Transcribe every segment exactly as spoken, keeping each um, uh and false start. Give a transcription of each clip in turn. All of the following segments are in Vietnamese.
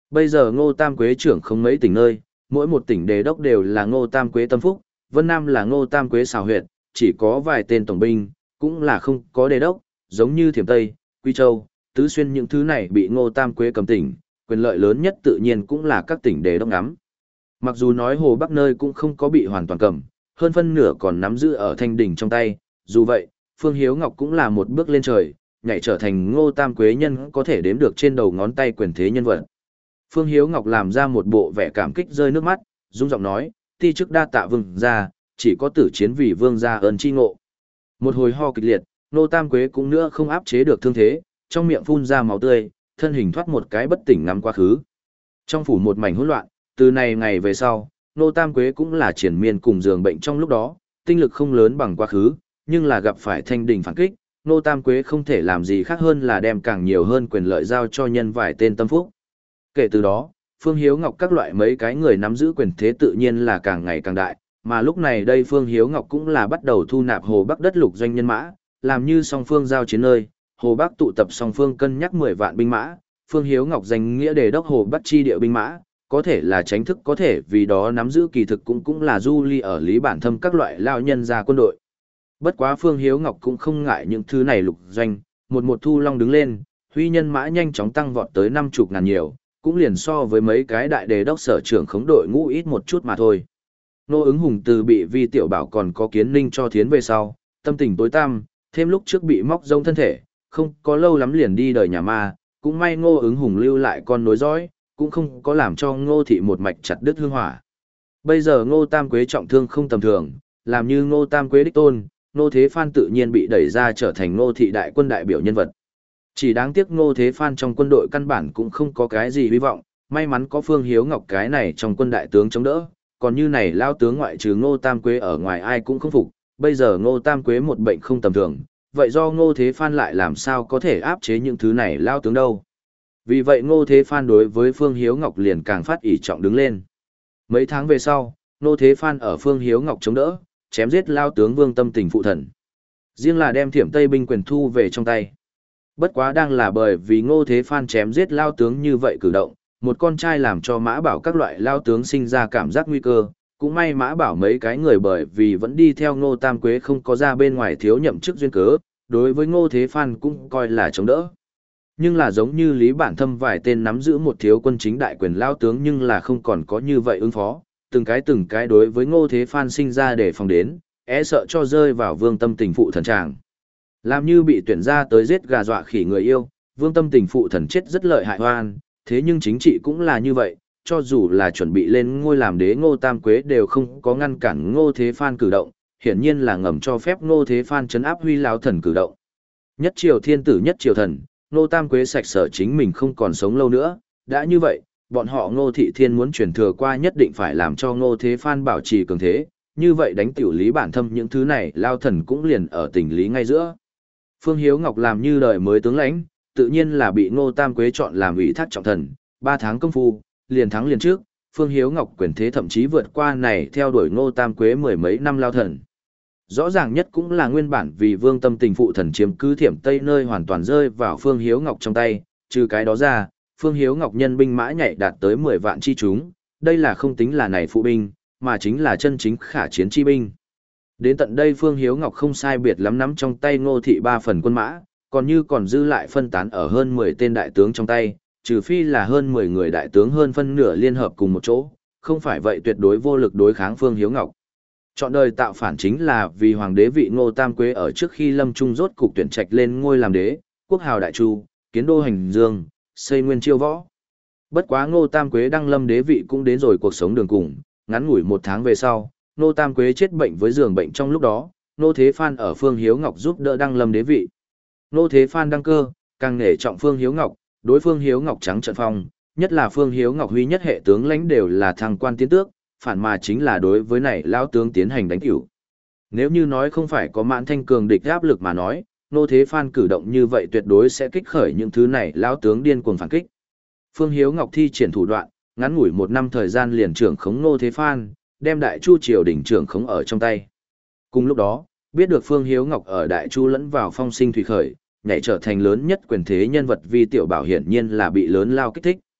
Bây giờ Ngô Tam Quế trưởng không mấy tỉnh nơi, mỗi một tỉnh đề đốc đều là Ngô Tam Quế tâm phúc, Vân Nam là Ngô Tam Quế xào huyệt, chỉ có vài tên tổng binh, cũng là không có đề đốc, giống như Thiểm Tây, Quy Châu, Tứ Xuyên những thứ này bị Ngô Tam Quế cầm tỉnh, quyền lợi lớn nhất tự nhiên cũng là các tỉnh đề đốc ngắm. Mặc dù nói Hồ Bắc nơi cũng không có bị hoàn toàn cầm, hơn phân nửa còn nắm giữ ở Thanh Đình trong tay, dù vậy, Phương Hiếu Ngọc cũng là một bước lên trời, nhảy trở thành Ngô Tam Quế nhân có thể đếm được trên đầu ngón tay quyền thế nhân vật. Phương Hiếu Ngọc làm ra một bộ vẻ cảm kích rơi nước mắt, rung giọng nói, ti chức đa tạ vương gia, chỉ có tử chiến vì vương gia ơn chi ngộ. Một hồi ho kịch liệt, Ngô Tam Quế cũng nữa không áp chế được thương thế, trong miệng phun ra máu tươi, thân hình thoát một cái bất tỉnh ngắm quá khứ. Trong phủ một mảnh hỗn loạn, từ này ngày về sau, Ngô Tam Quế cũng là triển miên cùng giường bệnh trong lúc đó, tinh lực không lớn bằng quá khứ, nhưng là gặp phải Thanh Đình phản kích, Ngô Tam Quế không thể làm gì khác hơn là đem càng nhiều hơn quyền lợi giao cho nhân vài tên tâm phúc. Kể từ đó, Phương Hiếu Ngọc các loại mấy cái người nắm giữ quyền thế tự nhiên là càng ngày càng đại, mà lúc này đây Phương Hiếu Ngọc cũng là bắt đầu thu nạp Hồ Bắc đất lục doanh nhân mã, làm như song phương giao chiến nơi, Hồ Bắc tụ tập song phương cân nhắc mười vạn binh mã, Phương Hiếu Ngọc danh nghĩa đề đốc Hồ Bắc chi địa binh mã, có thể là tránh thức có thể vì đó nắm giữ kỳ thực cũng cũng là du ly ở lý bản thâm các loại lao nhân ra quân đội. Bất quá Phương Hiếu Ngọc cũng không ngại những thứ này lục doanh, một một thu long đứng lên, huy nhân mã nhanh chóng tăng vọt tới năm chục ngàn nhiều, cũng liền so với mấy cái đại đề đốc sở trưởng khống đội ngũ ít một chút mà thôi. Nô ứng hùng từ bị vi tiểu bảo còn có kiến ninh cho thiến về sau, tâm tình tối tăm, thêm lúc trước bị móc rông thân thể, không có lâu lắm liền đi đời nhà ma, cũng may ngô ứng hùng lưu lại con nối dõi, cũng không có làm cho ngô thị một mạch chặt đứt hương hỏa. Bây giờ ngô tam quế trọng thương không tầm thường, làm như ngô tam quế đích tôn, ngô thế phan tự nhiên bị đẩy ra trở thành ngô thị đại quân đại biểu nhân vật. Chỉ đáng tiếc ngô thế phan trong quân đội căn bản cũng không có cái gì hy vọng, may mắn có Phương Hiếu Ngọc cái này trong quân đại tướng chống đỡ, còn như này lao tướng ngoại trừ ngô tam quế ở ngoài ai cũng không phục, bây giờ ngô tam quế một bệnh không tầm thường, vậy do ngô thế phan lại làm sao có thể áp chế những thứ này lao tướng đâu. Vì vậy ngô thế phan đối với Phương Hiếu Ngọc liền càng phát ỷ trọng đứng lên. Mấy tháng về sau, ngô thế phan ở Phương Hiếu Ngọc chống đỡ, chém giết lao tướng Vương Tâm Tình phụ thần. Riêng là đem Thiểm Tây binh quyền thu về trong tay. Bất quá đang là bởi vì ngô thế phan chém giết lao tướng như vậy cử động, một con trai làm cho Mã Bảo các loại lao tướng sinh ra cảm giác nguy cơ, cũng may Mã Bảo mấy cái người bởi vì vẫn đi theo ngô tam quế không có ra bên ngoài thiếu nhậm chức duyên cớ, đối với ngô thế phan cũng coi là chống đỡ. Nhưng là giống như Lý Bản Thâm vài tên nắm giữ một thiếu quân chính đại quyền lao tướng nhưng là không còn có như vậy ứng phó, từng cái từng cái đối với ngô thế phan sinh ra để phòng đến, e sợ cho rơi vào Vương Tâm Tình phụ thần tràng. Làm như bị tuyển ra tới giết gà dọa khỉ người yêu, Vương Tâm Tình phụ thần chết rất lợi hại hoan, thế nhưng chính trị cũng là như vậy, cho dù là chuẩn bị lên ngôi làm đế Ngô Tam Quế đều không có ngăn cản Ngô Thế Phan cử động, hiển nhiên là ngầm cho phép Ngô Thế Phan trấn áp Huy lão thần cử động. Nhất triều thiên tử nhất triều thần, Ngô Tam Quế sạch sở chính mình không còn sống lâu nữa, đã như vậy, bọn họ Ngô Thị Thiên muốn truyền thừa qua nhất định phải làm cho Ngô Thế Phan bảo trì cường thế, như vậy đánh tiểu Lý Bản Thâm những thứ này lao thần cũng liền ở tình lý ngay giữa. Phương Hiếu Ngọc làm như đời mới tướng lãnh, tự nhiên là bị Ngô Tam Quế chọn làm ủy thác trọng thần, ba tháng công phu, liền thắng liền trước, Phương Hiếu Ngọc quyền thế thậm chí vượt qua này theo đuổi Ngô Tam Quế mười mấy năm lao thần. Rõ ràng nhất cũng là nguyên bản vì Vương Tâm Tình phụ thần chiếm cứ Thiểm Tây nơi hoàn toàn rơi vào Phương Hiếu Ngọc trong tay, trừ cái đó ra, Phương Hiếu Ngọc nhân binh mã nhảy đạt tới mười vạn chi chúng, đây là không tính là này phụ binh, mà chính là chân chính khả chiến chi binh. Đến tận đây Phương Hiếu Ngọc không sai biệt lắm nắm trong tay Ngô Thị ba phần quân mã, còn như còn dư lại phân tán ở hơn mười tên đại tướng trong tay, trừ phi là hơn mười người đại tướng hơn phân nửa liên hợp cùng một chỗ, không phải vậy tuyệt đối vô lực đối kháng Phương Hiếu Ngọc. Chọn đời tạo phản chính là vì hoàng đế vị Ngô Tam Quế ở trước khi Lâm Trung rốt cục tuyển trạch lên ngôi làm đế, quốc hào đại chu, kiến đô hành dương, xây nguyên chiêu võ. Bất quá Ngô Tam Quế đăng lâm đế vị cũng đến rồi cuộc sống đường cùng, ngắn ngủi một tháng về sau, Ngô Tam Quế chết bệnh với giường bệnh trong lúc đó, Ngô Thế Phan ở Phương Hiếu Ngọc giúp đỡ đăng lâm đế vị. Ngô Thế Phan đăng cơ, càng nể trọng Phương Hiếu Ngọc, đối Phương Hiếu Ngọc trắng trận phong, nhất là Phương Hiếu Ngọc huy nhất hệ tướng lãnh đều là thăng quan tiến tước, phản mà chính là đối với này lão tướng tiến hành đánh cửu. Nếu như nói không phải có Mãn Thanh cường địch áp lực mà nói, Ngô Thế Phan cử động như vậy tuyệt đối sẽ kích khởi những thứ này lão tướng điên cuồng phản kích. Phương Hiếu Ngọc thi triển thủ đoạn, ngắn ngủi một năm thời gian liền trưởng khống Ngô Thế Phan, đem Đại Chu triều đình trưởng khống ở trong tay. Cùng lúc đó, biết được Phương Hiếu Ngọc ở Đại Chu lẫn vào phong sinh thủy khởi, nhảy trở thành lớn nhất quyền thế nhân vật Vi Tiểu Bảo hiển nhiên là bị lớn lao kích thích.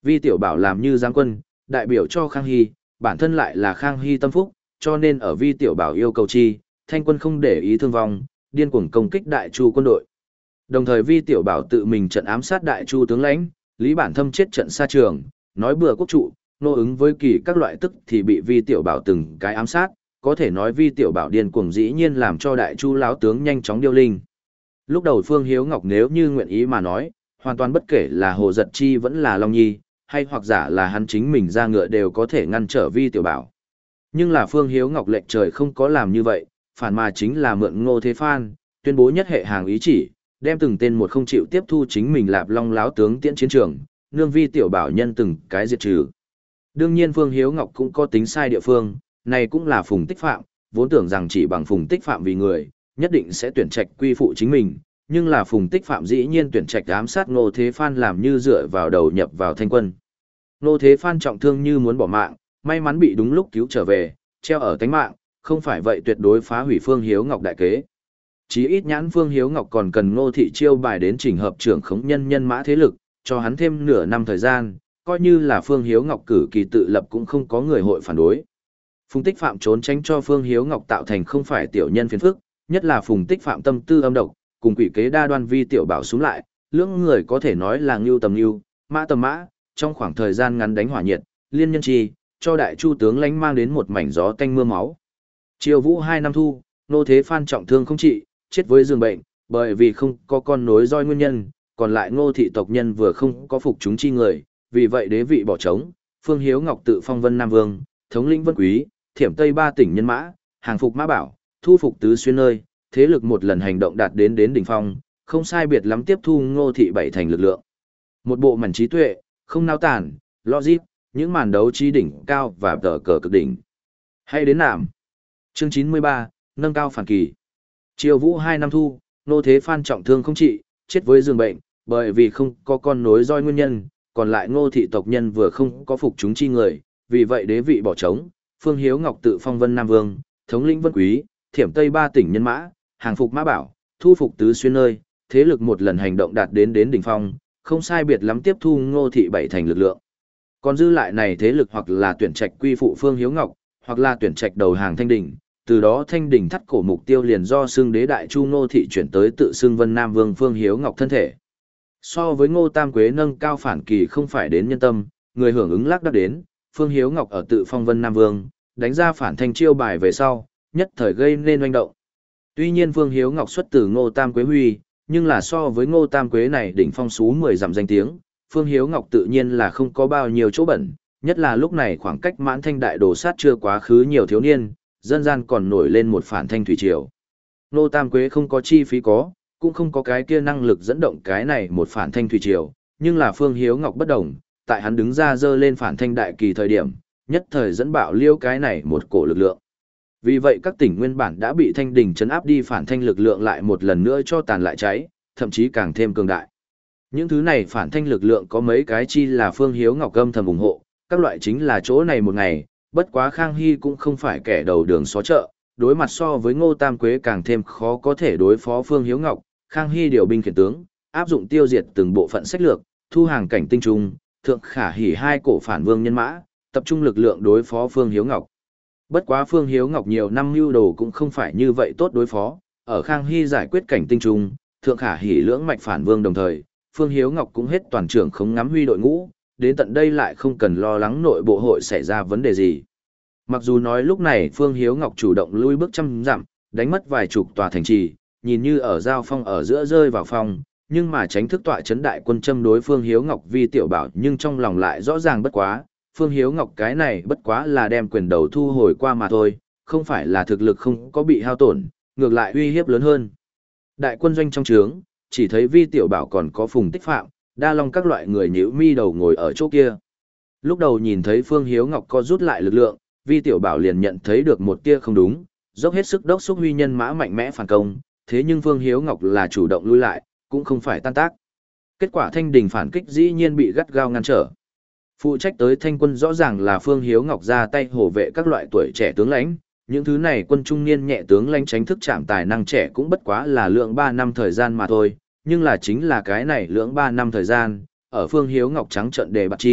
Vi Tiểu Bảo làm như giáng quân, đại biểu cho Khang Hy, bản thân lại là Khang Hy tâm phúc, cho nên ở Vi Tiểu Bảo yêu cầu chi, Thanh quân không để ý thương vong, điên cuồng công kích Đại Chu quân đội. Đồng thời Vi Tiểu Bảo tự mình trận ám sát Đại Chu tướng lãnh, Lý Bản Thâm chết trận xa trường, nói bừa quốc trụ, nô ứng với kỳ các loại tức thì bị Vi Tiểu Bảo từng cái ám sát, có thể nói Vi Tiểu Bảo điên cuồng dĩ nhiên làm cho Đại Chu lão tướng nhanh chóng điêu linh. Lúc đầu Phương Hiếu Ngọc nếu như nguyện ý mà nói, hoàn toàn bất kể là Hồ Giật Chi vẫn là Long Nhi, hay hoặc giả là hắn chính mình ra ngựa đều có thể ngăn trở Vi Tiểu Bảo. Nhưng là Phương Hiếu Ngọc lệnh trời không có làm như vậy, phản mà chính là mượn Ngô Thế Phan, tuyên bố nhất hệ hàng ý chỉ, đem từng tên một không chịu tiếp thu chính mình Lạp Long láo tướng tiễn chiến trường, nương Vi Tiểu Bảo nhân từng cái diệt trừ. Đương nhiên Phương Hiếu Ngọc cũng có tính sai địa phương, này cũng là Phùng Tích Phạm, vốn tưởng rằng chỉ bằng Phùng Tích Phạm vì người, nhất định sẽ tuyển trạch quy phụ chính mình, nhưng là Phùng Tích Phạm dĩ nhiên tuyển trạch ám sát Ngô Thế Phan làm như dựa vào đầu nhập vào Thanh quân. Ngô Thế Phan trọng thương như muốn bỏ mạng, may mắn bị đúng lúc cứu trở về, treo ở tánh mạng, không phải vậy tuyệt đối phá hủy Phương Hiếu Ngọc đại kế. Chí ít nhãn Phương Hiếu Ngọc còn cần Ngô Thị chiêu bài đến chỉnh hợp trưởng khống nhân nhân mã thế lực, cho hắn thêm nửa năm thời gian, coi như là Phương Hiếu Ngọc cử kỳ tự lập cũng không có người hội phản đối. Phùng Tích Phạm trốn tránh cho Phương Hiếu Ngọc tạo thành không phải tiểu nhân phiền phức, nhất là Phùng Tích Phạm tâm tư âm độc, cùng quỷ kế đa đoan Vi Tiểu Bảo xuống lại, lưỡng người có thể nói là ngưu tầm ngưu, mã tầm mã, trong khoảng thời gian ngắn đánh hỏa nhiệt, liên nhân chi, cho Đại Chu tướng lãnh mang đến một mảnh gió tanh mưa máu. Triều Vũ hai năm thu, Ngô Thế Phan trọng thương không trị, chết với giường bệnh, bởi vì không có con nối roi nguyên nhân, còn lại Ngô thị tộc nhân vừa không có phục chúng chi người, vì vậy đế vị bỏ trống, Phương Hiếu Ngọc tự phong Vân Nam Vương, thống lĩnh Vân Quý, thiểm Tây ba tỉnh nhân mã, hàng phục Mã Bảo, thu phục tứ xuyên nơi, thế lực một lần hành động đạt đến đến đỉnh phong, không sai biệt lắm tiếp thu Ngô thị bảy thành lực lượng. Một bộ màn trí tuệ, không nao tản, logic, những màn đấu trí đỉnh cao và tờ cờ cực đỉnh. Hay đến nạm. Chương chín mươi ba, nâng cao phản kỳ. Triều Vũ hai năm thu, Ngô Thế Phan trọng thương không trị, chết với giường bệnh, bởi vì không có con nối roi nguyên nhân, còn lại Ngô thị tộc nhân vừa không có phục chúng chi người, vì vậy đế vị bỏ trống, Phương Hiếu Ngọc tự phong Vân Nam Vương, thống lĩnh Vân Quý, thiểm Tây ba tỉnh nhân mã, hàng phục Mã Bảo, thu phục tứ xuyên nơi, thế lực một lần hành động đạt đến đến đỉnh phong, không sai biệt lắm tiếp thu Ngô thị bảy thành lực lượng. Còn dư lại này thế lực hoặc là tuyển trạch quy phụ Phương Hiếu Ngọc, hoặc là tuyển trạch đầu hàng Thanh Đình, từ đó Thanh Đình thắt cổ mục tiêu liền do xưng đế Đại Chu Ngô thị chuyển tới tự xưng Vân Nam Vương Phương Hiếu Ngọc thân thể. So với Ngô Tam Quế nâng cao phản kỳ không phải đến nhân tâm, người hưởng ứng lác đác đến, Phương Hiếu Ngọc ở tự phong Vân Nam Vương, đánh ra phản thanh chiêu bài về sau, nhất thời gây nên oanh động. Tuy nhiên Phương Hiếu Ngọc xuất từ Ngô Tam Quế huy, nhưng là so với Ngô Tam Quế này đỉnh phong sú mười dặm danh tiếng, Phương Hiếu Ngọc tự nhiên là không có bao nhiêu chỗ bẩn, nhất là lúc này khoảng cách Mãn Thanh đại đồ sát chưa quá khứ nhiều thiếu niên, dân gian còn nổi lên một phản thanh thủy triều. Ngô Tam Quế không có chi phí có, cũng không có cái kia năng lực dẫn động cái này một phản thanh thủy triều, nhưng là Phương Hiếu Ngọc bất đồng, tại hắn đứng ra dơ lên phản thanh đại kỳ thời điểm, nhất thời dẫn bạo liêu cái này một cổ lực lượng. Vì vậy các tỉnh nguyên bản đã bị Thanh Đình trấn áp đi phản thanh lực lượng lại một lần nữa cho tàn lại cháy, thậm chí càng thêm cường đại. Những thứ này phản thanh lực lượng có mấy cái chi là Phương Hiếu Ngọc âm thầm ủng hộ, các loại chính là chỗ này một ngày, bất quá Khang Hy cũng không phải kẻ đầu đường xó chợ, đối mặt so với Ngô Tam Quế càng thêm khó có thể đối phó Phương Hiếu Ngọc, Khang Hy điều binh khiển tướng, áp dụng tiêu diệt từng bộ phận sách lược, thu hàng cảnh tinh trung, thượng khả hỉ hai cổ phản vương nhân mã, tập trung lực lượng đối phó Phương Hiếu Ngọc. Bất quá Phương Hiếu Ngọc nhiều năm mưu đồ cũng không phải như vậy tốt đối phó, ở Khang Hy giải quyết cảnh tinh trung, thượng khả hỉ lưỡng mạch phản vương đồng thời, Phương Hiếu Ngọc cũng hết toàn trưởng không ngắm huy đội ngũ, đến tận đây lại không cần lo lắng nội bộ hội xảy ra vấn đề gì. Mặc dù nói lúc này Phương Hiếu Ngọc chủ động lui bước trăm dặm, đánh mất vài chục tòa thành trì, nhìn như ở giao phong ở giữa rơi vào phong, nhưng mà tránh thức tọa chấn đại quân châm đối Phương Hiếu Ngọc Vi Tiểu Bảo, nhưng trong lòng lại rõ ràng bất quá, Phương Hiếu Ngọc cái này bất quá là đem quyền đầu thu hồi qua mà thôi, không phải là thực lực không có bị hao tổn, ngược lại uy hiếp lớn hơn. Đại quân doanh trong trướng, chỉ thấy Vi Tiểu Bảo còn có Phùng Tích Phạm, Đa Long các loại người nhíu mi đầu ngồi ở chỗ kia. Lúc đầu nhìn thấy Phương Hiếu Ngọc co rút lại lực lượng, Vi Tiểu Bảo liền nhận thấy được một tia không đúng, dốc hết sức đốc xúc huy nhân mã mạnh mẽ phản công, thế nhưng Phương Hiếu Ngọc là chủ động lui lại, cũng không phải tan tác. Kết quả Thanh Đình phản kích dĩ nhiên bị gắt gao ngăn trở. Phụ trách tới Thanh quân rõ ràng là Phương Hiếu Ngọc ra tay hổ vệ các loại tuổi trẻ tướng lãnh, những thứ này quân trung niên nhẹ tướng lãnh tránh thức chạm tài năng trẻ cũng bất quá là lượng ba năm thời gian mà thôi, nhưng là chính là cái này lượng ba năm thời gian, ở Phương Hiếu Ngọc trắng trận đề bạt chi,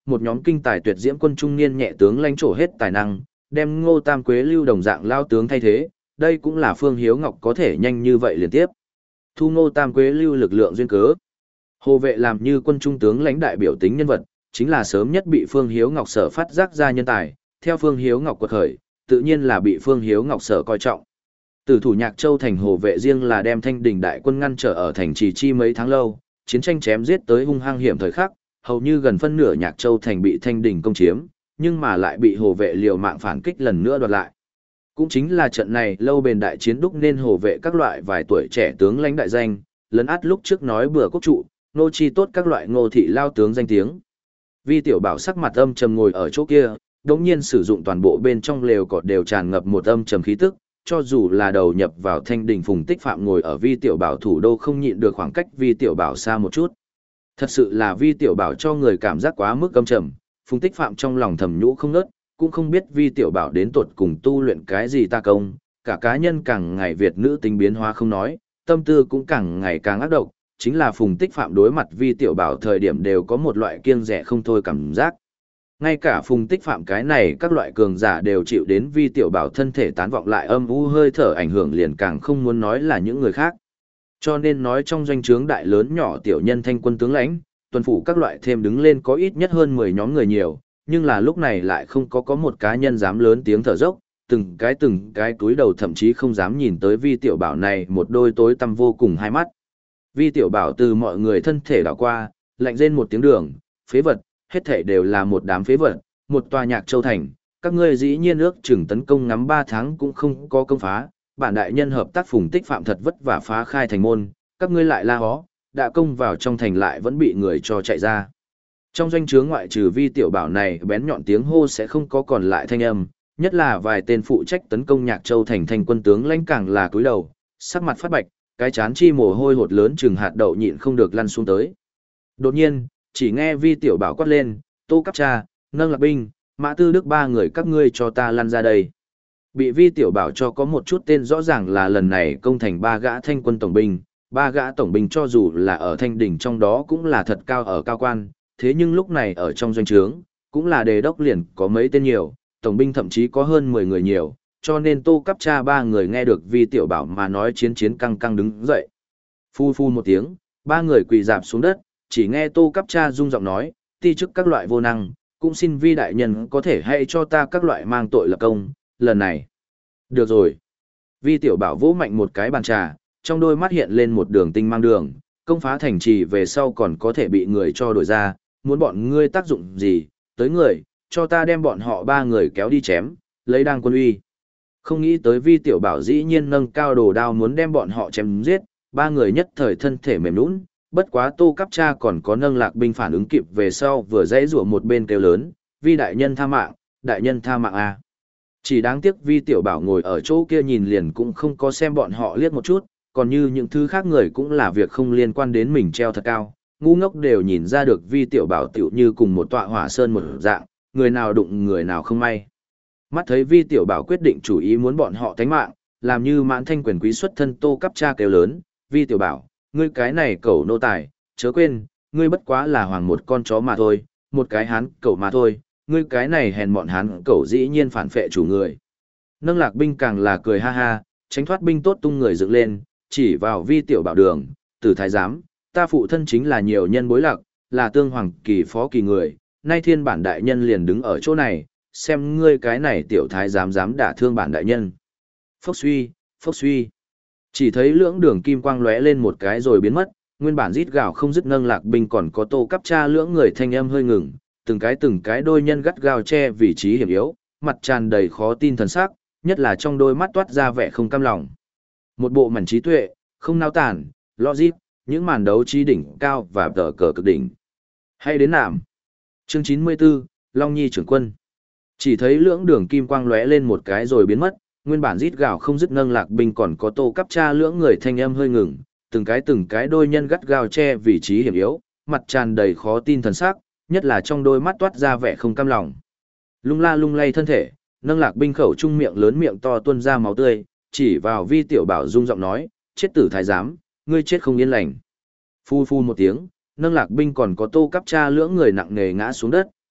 một nhóm kinh tài tuyệt diễm quân trung niên nhẹ tướng lãnh trổ hết tài năng, đem Ngô Tam Quế lưu đồng dạng lao tướng thay thế, đây cũng là Phương Hiếu Ngọc có thể nhanh như vậy liên tiếp. Thu Ngô Tam Quế lưu lực lượng duyên cớ. Hồ vệ làm như quân trung tướng lãnh đại biểu tính nhân vật, chính là sớm nhất bị Phương Hiếu Ngọc sở phát giác ra nhân tài, theo Phương Hiếu Ngọc quật khởi, tự nhiên là bị Phương Hiếu Ngọc sở coi trọng. Từ thủ Nhạc Châu thành hồ vệ riêng là đem Thanh Đình đại quân ngăn trở ở thành trì chi mấy tháng lâu, chiến tranh chém giết tới hung hăng hiểm thời khắc, hầu như gần phân nửa Nhạc Châu thành bị Thanh Đình công chiếm, nhưng mà lại bị hồ vệ liều mạng phản kích lần nữa đoạt lại. Cũng chính là trận này lâu bền đại chiến đúc nên hồ vệ các loại vài tuổi trẻ tướng lãnh đại danh, lấn át lúc trước nói bừa quốc trụ, nô chi tốt các loại ngô thị lao tướng danh tiếng. Vi Tiểu Bảo sắc mặt âm trầm ngồi ở chỗ kia, đống nhiên sử dụng toàn bộ bên trong lều cọt đều tràn ngập một âm trầm khí tức, cho dù là đầu nhập vào Thanh Đình Phùng Tích Phạm ngồi ở Vi Tiểu Bảo thủ đô không nhịn được khoảng cách Vi Tiểu Bảo xa một chút. Thật sự là Vi Tiểu Bảo cho người cảm giác quá mức âm trầm, Phùng Tích Phạm trong lòng thầm nhũ không ngớt, cũng không biết Vi Tiểu Bảo đến tuột cùng tu luyện cái gì ta công, cả cá nhân càng ngày Việt nữ tính biến hóa không nói, tâm tư cũng càng ngày càng ác độc, chính là Phùng Tích Phạm đối mặt Vi Tiểu Bảo thời điểm đều có một loại kiêng dè không thôi cảm giác. Ngay cả Phùng Tích Phạm cái này các loại cường giả đều chịu đến Vi Tiểu Bảo thân thể tán vọng lại âm u hơi thở ảnh hưởng liền càng không muốn nói là những người khác. Cho nên nói trong doanh trướng đại lớn nhỏ tiểu nhân thanh quân tướng lãnh, tuần phủ các loại thêm đứng lên có ít nhất hơn mười nhóm người nhiều, nhưng là lúc này lại không có có một cá nhân dám lớn tiếng thở dốc, từng cái từng cái túi đầu thậm chí không dám nhìn tới Vi Tiểu Bảo này một đôi tối tăm vô cùng hai mắt. Vi Tiểu Bảo từ mọi người thân thể đảo qua, lạnh rên một tiếng đường, phế vật, hết thể đều là một đám phế vật, một tòa Nhạc Châu thành, các ngươi dĩ nhiên ước chừng tấn công ngắm ba tháng cũng không có công phá, bản đại nhân hợp tác Phùng Tích Phạm thật vất vả phá khai thành môn, các ngươi lại la hó, đã công vào trong thành lại vẫn bị người cho chạy ra. Trong doanh trướng ngoại trừ Vi Tiểu Bảo này bén nhọn tiếng hô sẽ không có còn lại thanh âm, nhất là vài tên phụ trách tấn công Nhạc Châu thành thành quân tướng lãnh càng là cúi đầu, sắc mặt phát bạch, cái chán chi mồ hôi hột lớn chừng hạt đậu nhịn không được lăn xuống tới. Đột nhiên, chỉ nghe Vi Tiểu Bảo quát lên, Tô Cáp Cha, Nâng Lạc Binh, Mã Tư Đức ba người các ngươi cho ta lăn ra đây. Bị Vi Tiểu Bảo cho có một chút tên rõ ràng là lần này công thành ba gã thanh quân tổng binh, ba gã tổng binh cho dù là ở thanh đỉnh trong đó cũng là thật cao ở cao quan, thế nhưng lúc này ở trong doanh trướng, cũng là đề đốc liền có mấy tên nhiều, tổng binh thậm chí có hơn mười người nhiều, cho nên Tô Cáp Cha ba người nghe được Vi Tiểu Bảo mà nói chiến chiến căng căng đứng dậy. Phu phu một tiếng, ba người quỳ dạp xuống đất, chỉ nghe Tô Cáp Cha rung giọng nói, ti chức các loại vô năng, cũng xin Vi đại nhân có thể hãy cho ta các loại mang tội lập công, lần này. Được rồi. Vi Tiểu Bảo vỗ mạnh một cái bàn trà, trong đôi mắt hiện lên một đường tinh mang đường, công phá thành trì về sau còn có thể bị người cho đổi ra, muốn bọn ngươi tác dụng gì, tới người, cho ta đem bọn họ ba người kéo đi chém, lấy đăng quân uy. Không nghĩ tới Vi Tiểu Bảo dĩ nhiên nâng cao đồ đao muốn đem bọn họ chém giết, ba người nhất thời thân thể mềm nhũn, bất quá Tô Cáp Cha còn có Nâng Lạc Binh phản ứng kịp về sau vừa dãy rủa một bên kêu lớn, Vi đại nhân tha mạng, đại nhân tha mạng a. Chỉ đáng tiếc Vi Tiểu Bảo ngồi ở chỗ kia nhìn liền cũng không có xem bọn họ liếc một chút, còn như những thứ khác người cũng là việc không liên quan đến mình treo thật cao, ngu ngốc đều nhìn ra được Vi Tiểu Bảo tiểu như cùng một tọa hỏa sơn một dạng, người nào đụng người nào không may. Mắt thấy Vi Tiểu Bảo quyết định chủ ý muốn bọn họ tánh mạng, làm như Mãn Thanh quyền quý xuất thân Tô Cáp Cha kêu lớn, Vi Tiểu Bảo, ngươi cái này cẩu nô tài, chớ quên, ngươi bất quá là hoàng một con chó mà thôi, một cái hán cẩu mà thôi, ngươi cái này hèn mọn hán cẩu dĩ nhiên phản phệ chủ người. Nâng Lạc Binh càng là cười ha ha, tránh thoát binh tốt tung người dựng lên, chỉ vào Vi Tiểu Bảo đường, tử thái giám, ta phụ thân chính là nhiều nhân bối lạc, là tương hoàng kỳ phó kỳ người, nay thiên bản đại nhân liền đứng ở chỗ này, xem ngươi cái này tiểu thái giám dám đả thương bản đại nhân. Phốc suy, phốc suy. Chỉ thấy lưỡng đường kim quang lóe lên một cái rồi biến mất, nguyên bản rít gào không dứt Nâng Lạc Binh còn có Tô Cáp Cha lưỡng người thanh âm hơi ngừng, từng cái từng cái đôi nhân gắt gao che vị trí hiểm yếu, mặt tràn đầy khó tin thần sắc, nhất là trong đôi mắt toát ra vẻ không cam lòng. Một bộ mảnh trí tuệ, không nao tản, logic, những màn đấu trí đỉnh cao và tờ cờ cực đỉnh. Hay đến nạm. Chương chín mươi tư, Long Nhi trưởng quân. Chỉ thấy lưỡng đường kim quang lóe lên một cái rồi biến mất, nguyên bản rít gào không dứt Nâng Lạc Binh còn có Tô Cáp Cha lưỡng người thanh âm hơi ngừng, từng cái từng cái đôi nhân gắt gao che vị trí hiểm yếu, mặt tràn đầy khó tin thần sắc, nhất là trong đôi mắt toát ra vẻ không cam lòng. Lung la lung lay thân thể, Nâng Lạc Binh khẩu trung miệng lớn miệng to tuôn ra máu tươi, chỉ vào Vi Tiểu Bảo rung giọng nói, chết tử thái giám, ngươi chết không yên lành. Phu phu một tiếng, Nâng Lạc Binh còn có Tô Cáp Cha lưỡng người nặng nề ngã xuống đất,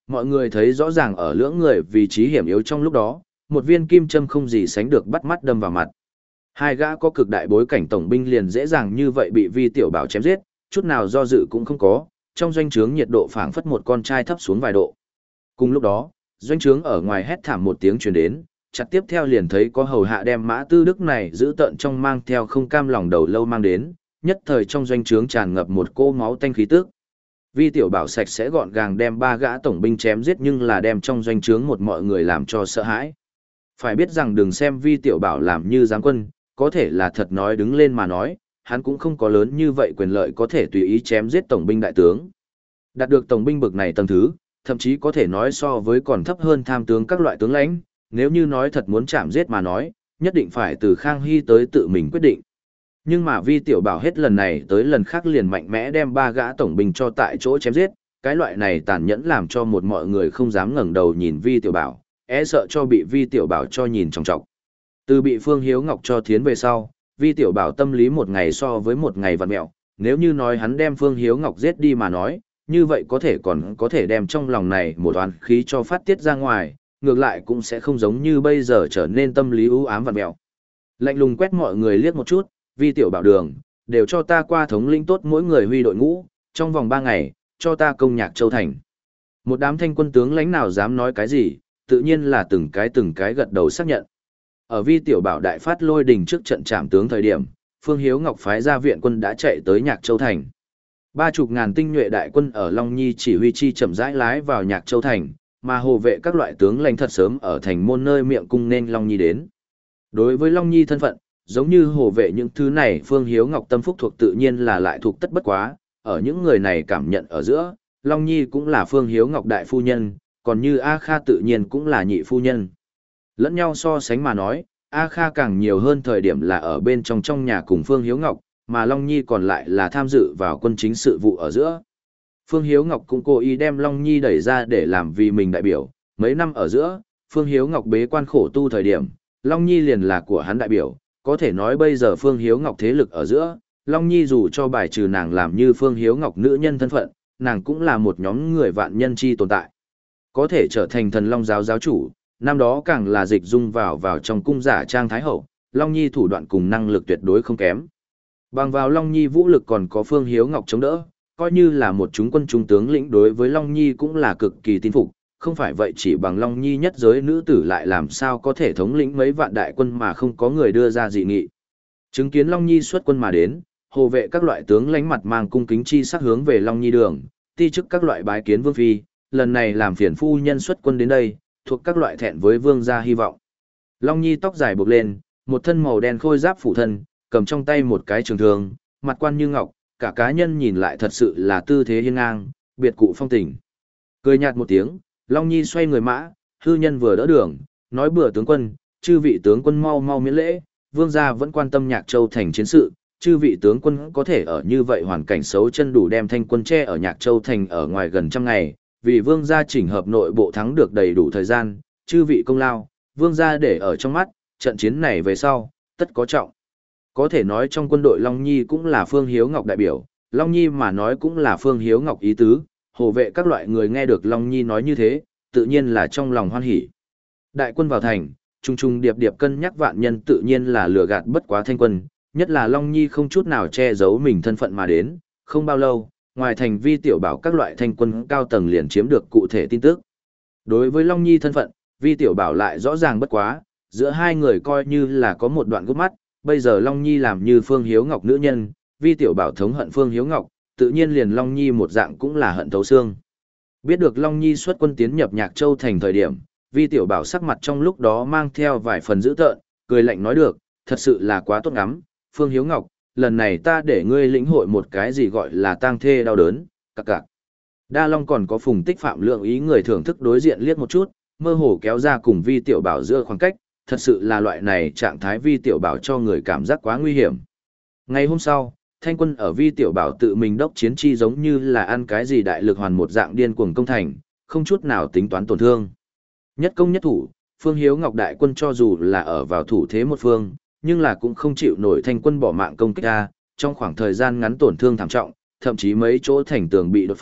mọi người thấy rõ ràng ở lưỡng người vị trí hiểm yếu trong lúc đó, một viên kim châm không gì sánh được bắt mắt đâm vào mặt. Hai gã có cực đại bối cảnh tổng binh liền dễ dàng như vậy bị Vi Tiểu Bảo chém giết, chút nào do dự cũng không có, trong doanh trướng nhiệt độ phảng phất một con trai thấp xuống vài độ. Cùng lúc đó, doanh trướng ở ngoài hét thảm một tiếng truyền đến, chặt tiếp theo liền thấy có hầu hạ đem Mã Tư Đức này giữ tận trong mang theo không cam lòng đầu lâu mang đến, nhất thời trong doanh trướng tràn ngập một cô máu tanh khí tức. Vi Tiểu Bảo sạch sẽ gọn gàng đem ba gã tổng binh chém giết nhưng là đem trong doanh trướng một mọi người làm cho sợ hãi. Phải biết rằng đừng xem Vi Tiểu Bảo làm như giáng quân, có thể là thật nói đứng lên mà nói, hắn cũng không có lớn như vậy quyền lợi có thể tùy ý chém giết tổng binh đại tướng. Đạt được tổng binh bực này tầng thứ, thậm chí có thể nói so với còn thấp hơn tham tướng các loại tướng lãnh, nếu như nói thật muốn chạm giết mà nói, nhất định phải từ Khang Hy tới tự mình quyết định. Nhưng mà Vi Tiểu Bảo hết lần này tới lần khác liền mạnh mẽ đem ba gã tổng binh cho tại chỗ chém giết, cái loại này tàn nhẫn làm cho một mọi người không dám ngẩng đầu nhìn Vi Tiểu Bảo, e sợ cho bị Vi Tiểu Bảo cho nhìn trọng trọng. Từ bị Phương Hiếu Ngọc cho thiến về sau, Vi Tiểu Bảo tâm lý một ngày so với một ngày vặn mẹo, nếu như nói hắn đem Phương Hiếu Ngọc giết đi mà nói, như vậy có thể còn có thể đem trong lòng này một oán khí cho phát tiết ra ngoài, ngược lại cũng sẽ không giống như bây giờ trở nên tâm lý u ám vặn mẹo. Lạnh lùng quét mọi người liếc một chút, Vi Tiểu Bảo đường, đều cho ta qua thống lĩnh tốt mỗi người huy đội ngũ, trong vòng ba ngày, cho ta công nhạc Châu Thành. Một đám thanh quân tướng lãnh nào dám nói cái gì, tự nhiên là từng cái từng cái gật đầu xác nhận. Ở Vi Tiểu Bảo đại phát lôi đình trước trận trảm tướng thời điểm, Phương Hiếu Ngọc phái ra viện quân đã chạy tới Nhạc Châu Thành. Ba chục ngàn tinh nhuệ đại quân ở Long Nhi chỉ huy chi chậm rãi lái vào Nhạc Châu Thành, mà hồ vệ các loại tướng lãnh thật sớm ở thành môn nơi miệng cung nên Long Nhi đến. Đối với Long Nhi thân phận, giống như hồ vệ những thứ này Phương Hiếu Ngọc tâm phúc thuộc tự nhiên là lại thuộc tất bất quá, ở những người này cảm nhận ở giữa, Long Nhi cũng là Phương Hiếu Ngọc đại phu nhân, còn như A Kha tự nhiên cũng là nhị phu nhân. Lẫn nhau so sánh mà nói, A Kha càng nhiều hơn thời điểm là ở bên trong trong nhà cùng Phương Hiếu Ngọc, mà Long Nhi còn lại là tham dự vào quân chính sự vụ ở giữa. Phương Hiếu Ngọc cũng cố ý đem Long Nhi đẩy ra để làm vì mình đại biểu, mấy năm ở giữa, Phương Hiếu Ngọc bế quan khổ tu thời điểm, Long Nhi liền là của hắn đại biểu, có thể nói bây giờ Phương Hiếu Ngọc thế lực ở giữa, Long Nhi dù cho bài trừ nàng làm như Phương Hiếu Ngọc nữ nhân thân phận, nàng cũng là một nhóm người vạn nhân chi tồn tại. Có thể trở thành thần Long giáo giáo chủ, năm đó càng là dịch dung vào vào trong cung giả trang thái hậu, Long Nhi thủ đoạn cùng năng lực tuyệt đối không kém. Bằng vào Long Nhi vũ lực còn có Phương Hiếu Ngọc chống đỡ, coi như là một chúng quân trung tướng lĩnh đối với Long Nhi cũng là cực kỳ tin phục, không phải vậy chỉ bằng Long Nhi nhất giới nữ tử lại làm sao có thể thống lĩnh mấy vạn đại quân mà không có người đưa ra dị nghị. Chứng kiến Long Nhi xuất quân mà đến, hồ vệ các loại tướng lãnh mặt mang cung kính chi sắc hướng về Long Nhi đường, ti chức các loại bái kiến vương phi, lần này làm phiền phu nhân xuất quân đến đây, thuộc các loại thẹn với vương gia hy vọng. Long Nhi tóc dài buộc lên, một thân màu đen khôi giáp phủ thân, cầm trong tay một cái trường thương, mặt quan như ngọc, cả cá nhân nhìn lại thật sự là tư thế hiên ngang, biệt cụ phong tình. Cười nhạt một tiếng, Long Nhi xoay người mã, hư nhân vừa đỡ đường, nói bừa tướng quân, chư vị tướng quân mau mau miễn lễ, vương gia vẫn quan tâm Nhạc Châu Thành chiến sự, chư vị tướng quân có thể ở như vậy hoàn cảnh xấu chân đủ đem thanh quân che ở Nhạc Châu Thành ở ngoài gần trăm ngày, vì vương gia chỉnh hợp nội bộ thắng được đầy đủ thời gian, chư vị công lao, vương gia để ở trong mắt, trận chiến này về sau, tất có trọng. Có thể nói trong quân đội Long Nhi cũng là Phương Hiếu Ngọc đại biểu, Long Nhi mà nói cũng là Phương Hiếu Ngọc ý tứ, hộ vệ các loại người nghe được Long Nhi nói như thế, tự nhiên là trong lòng hoan hỉ. Đại quân vào thành, trung trung điệp điệp cân nhắc vạn nhân tự nhiên là lừa gạt bất quá thanh quân, nhất là Long Nhi không chút nào che giấu mình thân phận mà đến, không bao lâu, ngoài thành Vi Tiểu Bảo các loại thanh quân cao tầng liền chiếm được cụ thể tin tức. Đối với Long Nhi thân phận, Vi Tiểu Bảo lại rõ ràng bất quá, giữa hai người coi như là có một đoạn gút mắt, bây giờ Long Nhi làm như Phương Hiếu Ngọc nữ nhân, Vi Tiểu Bảo thống hận Phương Hiếu Ngọc, tự nhiên liền Long Nhi một dạng cũng là hận thấu xương. Biết được Long Nhi xuất quân tiến nhập Nhạc Châu Thành thời điểm, Vi Tiểu Bảo sắc mặt trong lúc đó mang theo vài phần dữ tợn, cười lạnh nói được, thật sự là quá tốt ngắm, Phương Hiếu Ngọc, lần này ta để ngươi lĩnh hội một cái gì gọi là tang thê đau đớn, cặc cặc. Đa Long còn có Phùng Tích Phạm lượng ý người thưởng thức đối diện liếc một chút, mơ hồ kéo ra cùng Vi Tiểu Bảo giữa khoảng cách, thật sự là loại này trạng thái Vi Tiểu Bảo cho người cảm giác quá nguy hiểm. Ngày hôm sau, thanh quân ở Vi Tiểu Bảo tự mình đốc chiến chi giống như là ăn cái gì đại lực hoàn một dạng điên cuồng công thành, không chút nào tính toán tổn thương. Nhất công nhất thủ, Phương Hiếu Ngọc đại quân cho dù là ở vào thủ thế một phương, nhưng là cũng không chịu nổi thanh quân bỏ mạng công kích ra, trong khoảng thời gian ngắn tổn thương thảm trọng, thậm chí mấy chỗ thành tường bị đột phá,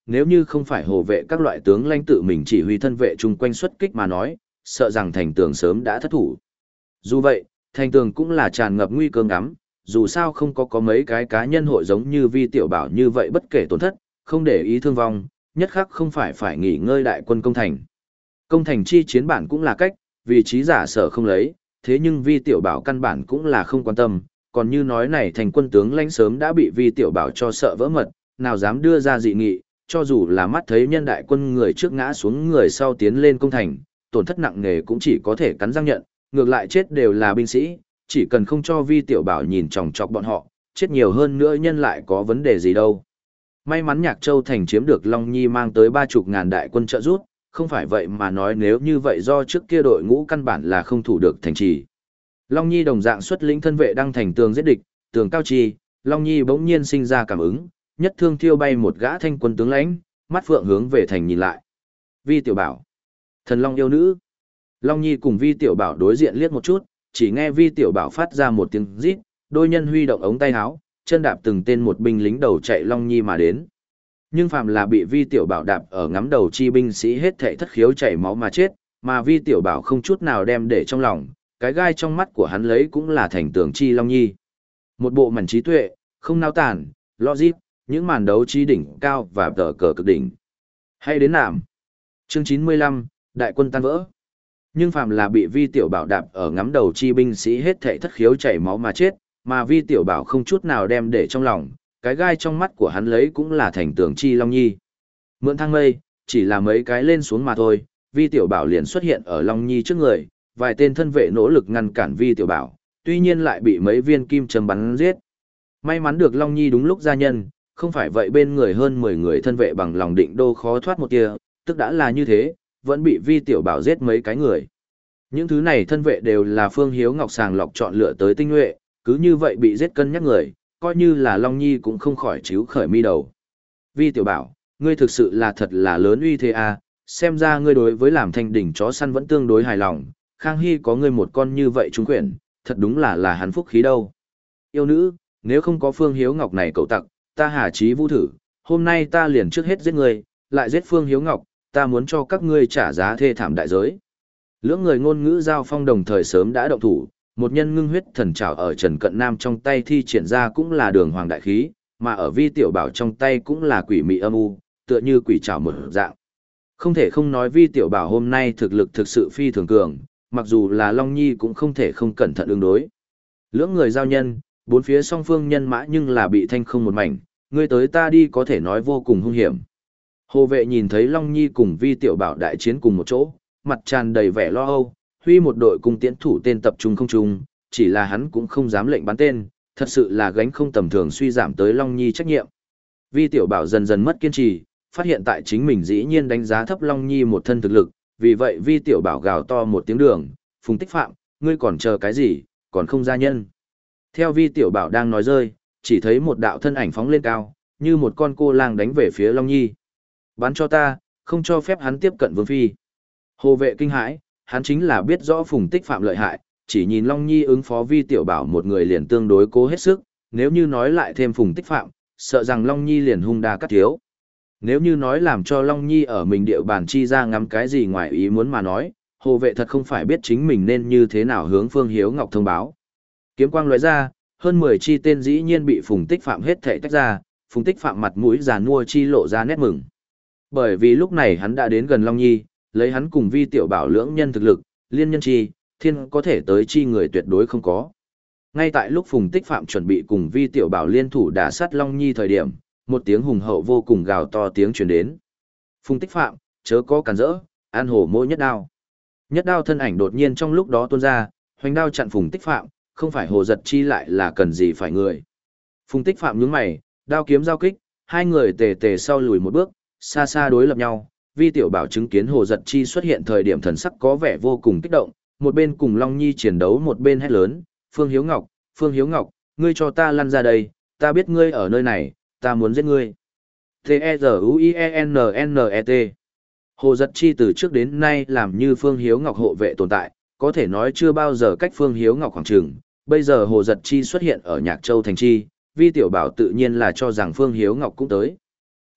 nếu như không phải hồ vệ các loại tướng lãnh tự mình chỉ huy thân vệ chung quanh xuất kích mà nói, sợ rằng thành tường sớm đã thất thủ. Dù vậy, thành tường cũng là tràn ngập nguy cơ ngắm, dù sao không có có mấy cái cá nhân hội giống như Vi Tiểu Bảo như vậy bất kể tổn thất, không để ý thương vong, nhất khắc không phải phải nghỉ ngơi đại quân công thành. Công thành chi chiến bản cũng là cách, vị trí giả sở không lấy, thế nhưng Vi Tiểu Bảo căn bản cũng là không quan tâm, còn như nói này thành quân tướng lãnh sớm đã bị Vi Tiểu Bảo cho sợ vỡ mật, nào dám đưa ra dị nghị, cho dù là mắt thấy nhân đại quân người trước ngã xuống người sau tiến lên công thành, tổn thất nặng nề cũng chỉ có thể cắn răng nhận, ngược lại chết đều là binh sĩ, chỉ cần không cho Vi Tiểu Bảo nhìn chòng chọc bọn họ, chết nhiều hơn nữa nhân lại có vấn đề gì đâu. May mắn Nhạc Châu thành chiếm được Long Nhi mang tới ba chục ngàn đại quân trợ giúp, không phải vậy mà nói nếu như vậy do trước kia đội ngũ căn bản là không thủ được thành trì. Long Nhi đồng dạng xuất lĩnh thân vệ đăng thành tường giết địch, tường cao trì, Long Nhi bỗng nhiên sinh ra cảm ứng, nhất thương thiêu bay một gã thanh quân tướng lãnh, mắt phượng hướng về thành nhìn lại. Vi Tiểu Bảo, thần Long yêu nữ. Long Nhi cùng Vi Tiểu Bảo đối diện liếc một chút, chỉ nghe Vi Tiểu Bảo phát ra một tiếng rít, đôi nhân huy động ống tay áo, chân đạp từng tên một binh lính đầu chạy Long Nhi mà đến. Nhưng phàm là bị Vi Tiểu Bảo đạp ở ngắm đầu chi binh sĩ hết thảy thất khiếu chảy máu mà chết, mà Vi Tiểu Bảo không chút nào đem để trong lòng, cái gai trong mắt của hắn lấy cũng là thành tường chi Long Nhi. Một bộ mảnh trí tuệ, không nao tản, logic, những màn đấu chi đỉnh cao và tờ cờ cực đỉnh. Hay đến nạm. Chương chín mươi lăm, đại quân tan vỡ. Nhưng phàm là bị Vi Tiểu Bảo đạp ở ngắm đầu chi binh sĩ hết thảy thất khiếu chảy máu mà chết, mà Vi Tiểu Bảo không chút nào đem để trong lòng, cái gai trong mắt của hắn lấy cũng là thành tường chi Long Nhi. Mượn thang mây, chỉ là mấy cái lên xuống mà thôi, Vi Tiểu Bảo liền xuất hiện ở Long Nhi trước người, vài tên thân vệ nỗ lực ngăn cản Vi Tiểu Bảo, tuy nhiên lại bị mấy viên kim châm bắn giết. May mắn được Long Nhi đúng lúc gia nhân, không phải vậy bên người hơn mười người thân vệ bằng lòng định đô khó thoát một tia, tức đã là như thế, vẫn bị Vi Tiểu Bảo giết mấy cái người. Những thứ này thân vệ đều là Phương Hiếu Ngọc sàng lọc chọn lựa tới tinh nhuệ, cứ như vậy bị giết cân nhắc người, coi như là Long Nhi cũng không khỏi chíu khởi mi đầu. Vi Tiểu Bảo, ngươi thực sự là thật là lớn uy thế à, xem ra ngươi đối với làm thanh đỉnh chó săn vẫn tương đối hài lòng, Khang Hy có ngươi một con như vậy trúng quyển, thật đúng là là hắn phúc khí đâu. Yêu nữ, nếu không có Phương Hiếu Ngọc này cậu tặc, ta hà chí vũ thử, hôm nay ta liền trước hết giết ngươi, lại giết Phương Hiếu Ngọc, ta muốn cho các ngươi trả giá thê thảm đại giới. Lưỡng người ngôn ngữ giao phong đồng thời sớm đã động thủ, một nhân ngưng huyết thần trảo ở Trần Cận Nam trong tay thi triển ra cũng là đường hoàng đại khí, mà ở Vi Tiểu Bảo trong tay cũng là quỷ mị âm u, tựa như quỷ trảo một dạng. Không thể không nói Vi Tiểu Bảo hôm nay thực lực thực sự phi thường cường, mặc dù là Long Nhi cũng không thể không cẩn thận ứng đối. Lưỡng người giao nhân, bốn phía song phương nhân mã nhưng là bị thanh không một mảnh, người tới ta đi có thể nói vô cùng hung hiểm. Hồ vệ nhìn thấy Long Nhi cùng Vi Tiểu Bảo đại chiến cùng một chỗ, mặt tràn đầy vẻ lo âu, huy một đội cung tiễn thủ tên tập trung không trung, chỉ là hắn cũng không dám lệnh bắn tên, thật sự là gánh không tầm thường suy giảm tới Long Nhi trách nhiệm. Vi Tiểu Bảo dần dần mất kiên trì, phát hiện tại chính mình dĩ nhiên đánh giá thấp Long Nhi một thân thực lực, vì vậy Vi Tiểu Bảo gào to một tiếng đường, Phùng Tích Phạm, ngươi còn chờ cái gì, còn không ra nhân. Theo Vi Tiểu Bảo đang nói rơi, chỉ thấy một đạo thân ảnh phóng lên cao, như một con cô lang đánh về phía Long Nhi. Bắn cho ta, không cho phép hắn tiếp cận Vương Phi. Hồ vệ kinh hãi, hắn chính là biết rõ Phùng Tích Phạm lợi hại, chỉ nhìn Long Nhi ứng phó Vi Tiểu Bảo một người liền tương đối cố hết sức, nếu như nói lại thêm Phùng Tích Phạm, sợ rằng Long Nhi liền hung đa cắt thiếu. Nếu như nói làm cho Long Nhi ở mình địa bàn chi ra ngắm cái gì ngoài ý muốn mà nói, hồ vệ thật không phải biết chính mình nên như thế nào hướng Phương Hiếu Ngọc thông báo. Kiếm quang lóe ra, hơn mười chi tên dĩ nhiên bị Phùng Tích Phạm hết thảy tách ra, Phùng Tích Phạm mặt mũi già nua chi lộ ra nét mừng. Bởi vì lúc này hắn đã đến gần Long Nhi, lấy hắn cùng Vi Tiểu Bảo lưỡng nhân thực lực, liên nhân chi, thiên có thể tới chi người tuyệt đối không có. Ngay tại lúc Phùng Tích Phạm chuẩn bị cùng Vi Tiểu Bảo liên thủ đả sát Long Nhi thời điểm, một tiếng hùng hậu vô cùng gào to tiếng truyền đến. Phùng Tích Phạm, chớ có cản rỡ, an hổ môi nhất đao. Nhất đao thân ảnh đột nhiên trong lúc đó tuôn ra, hoành đao chặn Phùng Tích Phạm, không phải Hồ Giật Chi lại là cần gì phải người. Phùng Tích Phạm nhướng mày, đao kiếm giao kích, hai người tề tề sau lùi một bước, xa xa đối lập nhau. Vi Tiểu Bảo chứng kiến Hồ Giật Chi xuất hiện thời điểm thần sắc có vẻ vô cùng kích động, một bên cùng Long Nhi chiến đấu một bên hét lớn, Phương Hiếu Ngọc, Phương Hiếu Ngọc, ngươi cho ta lăn ra đây, ta biết ngươi ở nơi này, ta muốn giết ngươi. T-E-Z-U-I-E-N-N-E-T Hồ Giật Chi từ trước đến nay làm như Phương Hiếu Ngọc hộ vệ tồn tại, có thể nói chưa bao giờ cách Phương Hiếu Ngọc khoảng trường. Bây giờ Hồ Giật Chi xuất hiện ở Nhạc Châu Thành Chi, Vi Tiểu Bảo tự nhiên là cho rằng Phương Hiếu Ngọc cũng tới.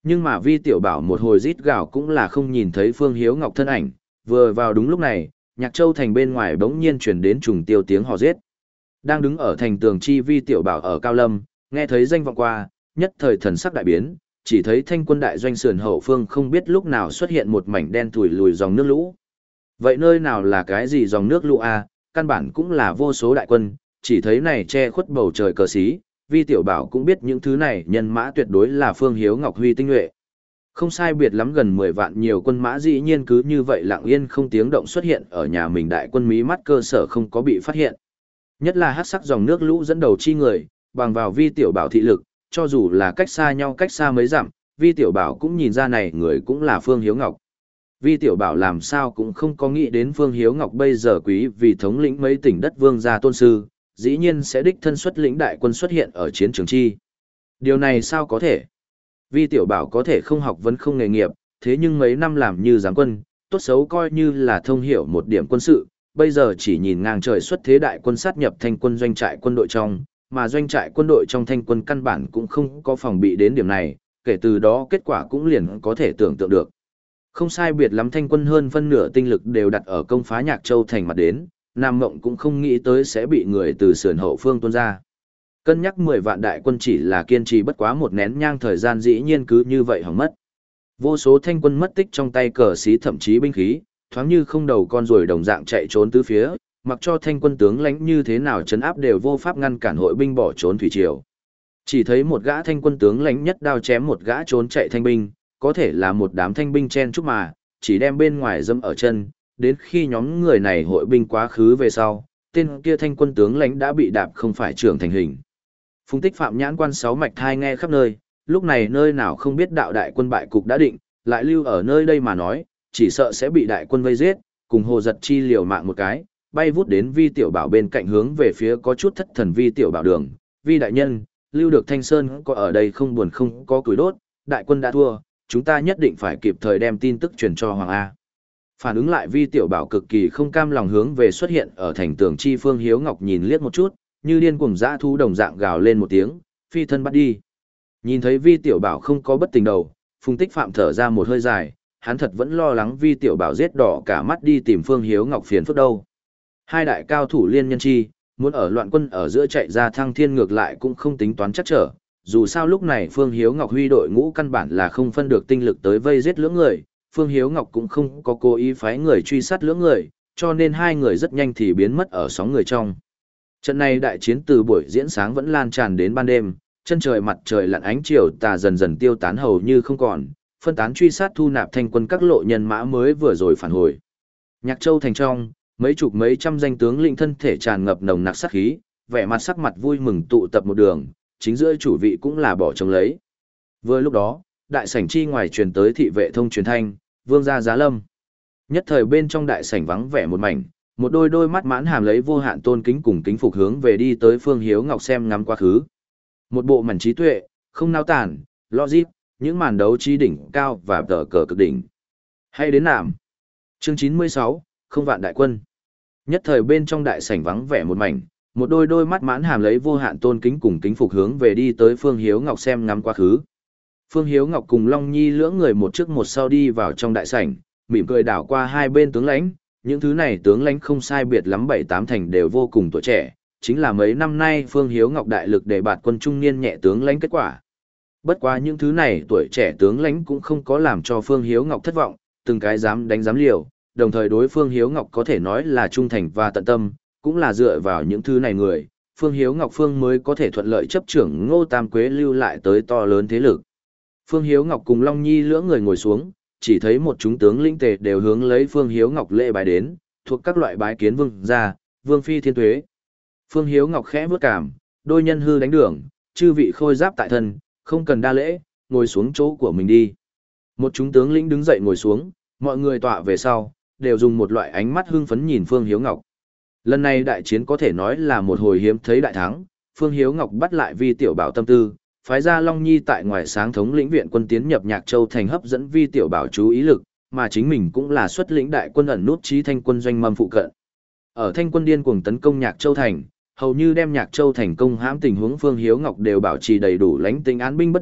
Nhưng mà Vi Tiểu Bảo một hồi rít gào cũng là không nhìn thấy Phương Hiếu Ngọc thân ảnh, vừa vào đúng lúc này, Nhạc Châu thành bên ngoài bỗng nhiên truyền đến trùng tiêu tiếng hò giết. Đang đứng ở thành tường chi Vi Tiểu Bảo ở Cao Lâm, nghe thấy danh vọng qua, nhất thời thần sắc đại biến, chỉ thấy thanh quân đại doanh sườn hậu phương không biết lúc nào xuất hiện một mảnh đen thủi lùi dòng nước lũ. Vậy nơi nào là cái gì dòng nước lũ a? Căn bản cũng là vô số đại quân, chỉ thấy này che khuất bầu trời cờ xí, Vi Tiểu Bảo cũng biết những thứ này nhân mã tuyệt đối là Phương Hiếu Ngọc Huy tinh nhuệ. Không sai biệt lắm gần mười vạn nhiều quân mã dĩ nhiên cứ như vậy lặng yên không tiếng động xuất hiện ở nhà mình đại quân mí mắt cơ sở không có bị phát hiện. Nhất là hắc sắc dòng nước lũ dẫn đầu chi người, bằng vào Vi Tiểu Bảo thị lực, cho dù là cách xa nhau cách xa mấy dặm, Vi Tiểu Bảo cũng nhìn ra này người cũng là Phương Hiếu Ngọc. Vi Tiểu Bảo làm sao cũng không có nghĩ đến Phương Hiếu Ngọc bây giờ quý vì thống lĩnh mấy tỉnh đất vương gia tôn sư, dĩ nhiên sẽ đích thân xuất lĩnh đại quân xuất hiện ở chiến trường chi. Điều này sao có thể? Vi Tiểu Bảo có thể không học vấn không nghề nghiệp, thế nhưng mấy năm làm như giáng quân, tốt xấu coi như là thông hiểu một điểm quân sự, bây giờ chỉ nhìn ngang trời xuất thế đại quân sát nhập thanh quân doanh trại quân đội trong, mà doanh trại quân đội trong thanh quân căn bản cũng không có phòng bị đến điểm này, kể từ đó kết quả cũng liền có thể tưởng tượng được. Không sai biệt lắm thanh quân hơn phân nửa tinh lực đều đặt ở công phá Nhạc Châu thành mặt đến, Nam Mộng cũng không nghĩ tới sẽ bị người từ sườn hậu phương tuôn ra. Cân nhắc mười vạn đại quân chỉ là kiên trì bất quá một nén nhang thời gian dĩ nhiên cứ như vậy hỏng mất. Vô số thanh quân mất tích trong tay cờ xí thậm chí binh khí, thoáng như không đầu con ruồi đồng dạng chạy trốn tứ phía, mặc cho thanh quân tướng lãnh như thế nào trấn áp đều vô pháp ngăn cản hội binh bỏ trốn thủy triều. Chỉ thấy một gã thanh quân tướng lãnh nhất đao chém một gã trốn chạy thanh binh, có thể là một đám thanh binh chen chúc mà, chỉ đem bên ngoài dâm ở chân, đến khi nhóm người này hội binh quá khứ về sau, tên kia thanh quân tướng lãnh đã bị đạp không phải trưởng thành hình. Phùng Tích Phạm nhãn quan sáu mạch thai nghe khắp nơi, lúc này nơi nào không biết đạo đại quân bại cục đã định, lại lưu ở nơi đây mà nói, chỉ sợ sẽ bị đại quân vây giết, cùng Hồ Giật Chi liều mạng một cái, bay vút đến Vi Tiểu Bảo bên cạnh hướng về phía có chút thất thần Vi Tiểu Bảo đường, Vi đại nhân, lưu được Thanh Sơn có ở đây không buồn không có củi đốt, đại quân đã thua, chúng ta nhất định phải kịp thời đem tin tức truyền cho Hoàng A. Phản ứng lại Vi Tiểu Bảo cực kỳ không cam lòng hướng về xuất hiện ở thành tường chi Phương Hiếu Ngọc nhìn liếc một chút, như điên cuồng dã thú đồng dạng gào lên một tiếng, phi thân bắt đi. Nhìn thấy Vi Tiểu Bảo không có bất tình đầu, Phùng Tích Phạm thở ra một hơi dài, hắn thật vẫn lo lắng Vi Tiểu Bảo giết đỏ cả mắt đi tìm Phương Hiếu Ngọc phiền phức đâu. Hai đại cao thủ liên nhân chi, muốn ở loạn quân ở giữa chạy ra thăng thiên ngược lại cũng không tính toán chắc trở, dù sao lúc này Phương Hiếu Ngọc huy đội ngũ căn bản là không phân được tinh lực tới vây giết lưỡng người, Phương Hiếu Ngọc cũng không có cố ý phái người truy sát lưỡng người, cho nên hai người rất nhanh thì biến mất ở sóng người trong. Trận này đại chiến từ buổi diễn sáng vẫn lan tràn đến ban đêm, chân trời mặt trời lặn ánh chiều tà dần dần tiêu tán hầu như không còn, phân tán truy sát thu nạp thanh quân các lộ nhân mã mới vừa rồi phản hồi. Nhạc Châu thành trong, mấy chục mấy trăm danh tướng lĩnh thân thể tràn ngập nồng nặc sát khí, vẻ mặt sắc mặt vui mừng tụ tập một đường, chính giữa chủ vị cũng là bỏ trống lấy. Vừa lúc đó, đại sảnh chi ngoài truyền tới thị vệ thông truyền thanh, vương gia giá lâm. Nhất thời bên trong đại sảnh vắng vẻ một mảnh, một đôi đôi mắt mãn hàm lấy vô hạn tôn kính cùng kính phục hướng về đi tới Phương Hiếu Ngọc xem ngắm quá khứ. Một bộ mảnh trí tuệ, không nao tản, logic, những màn đấu trí đỉnh cao và tờ cờ cực đỉnh. Hay đến nạm. Chương chín mươi sáu, không vạn đại quân. Nhất thời bên trong đại sảnh vắng vẻ một mảnh, một đôi đôi mắt mãn hàm lấy vô hạn tôn kính cùng kính phục hướng về đi tới Phương Hiếu Ngọc xem ngắm quá khứ. Phương Hiếu Ngọc cùng Long Nhi lưỡng người một trước một sau đi vào trong đại sảnh, mỉm cười đảo qua hai bên tướng lãnh, những thứ này tướng lãnh không sai biệt lắm bảy tám thành đều vô cùng tuổi trẻ, chính là mấy năm nay Phương Hiếu Ngọc đại lực để bạt quân trung niên nhẹ tướng lãnh kết quả. Bất quá những thứ này tuổi trẻ tướng lãnh cũng không có làm cho Phương Hiếu Ngọc thất vọng, từng cái dám đánh dám liều, đồng thời đối Phương Hiếu Ngọc có thể nói là trung thành và tận tâm, cũng là dựa vào những thứ này người, Phương Hiếu Ngọc Phương mới có thể thuận lợi chấp trưởng Ngô Tam Quế lưu lại tới to lớn thế lực. Phương Hiếu Ngọc cùng Long Nhi lưỡng người ngồi xuống, chỉ thấy một chúng tướng lĩnh tề đều hướng lấy Phương Hiếu Ngọc lễ bái đến, thuộc các loại bái kiến vương gia, vương phi thiên tuế. Phương Hiếu Ngọc khẽ bước cảm, đôi nhân hư đánh đường, chư vị khôi giáp tại thân, không cần đa lễ, ngồi xuống chỗ của mình đi. Một chúng tướng lĩnh đứng dậy ngồi xuống, mọi người tọa về sau, đều dùng một loại ánh mắt hưng phấn nhìn Phương Hiếu Ngọc. Lần này đại chiến có thể nói là một hồi hiếm thấy đại thắng, Phương Hiếu Ngọc bắt lại Vi Tiểu Bảo tâm tư, phái ra Long Nhi tại ngoài sáng thống lĩnh viện quân tiến nhập Nhạc Châu thành hấp dẫn Vi Tiểu Bảo chú ý lực, mà chính mình cũng là xuất lĩnh đại quân ẩn nút trí thanh quân doanh mâm phụ cận. Ở thanh quân điên cuồng tấn công Nhạc Châu thành, hầu như đem Nhạc Châu thành công hãm tình huống Phương Hiếu Ngọc đều bảo trì đầy đủ lãnh tính án binh bất động,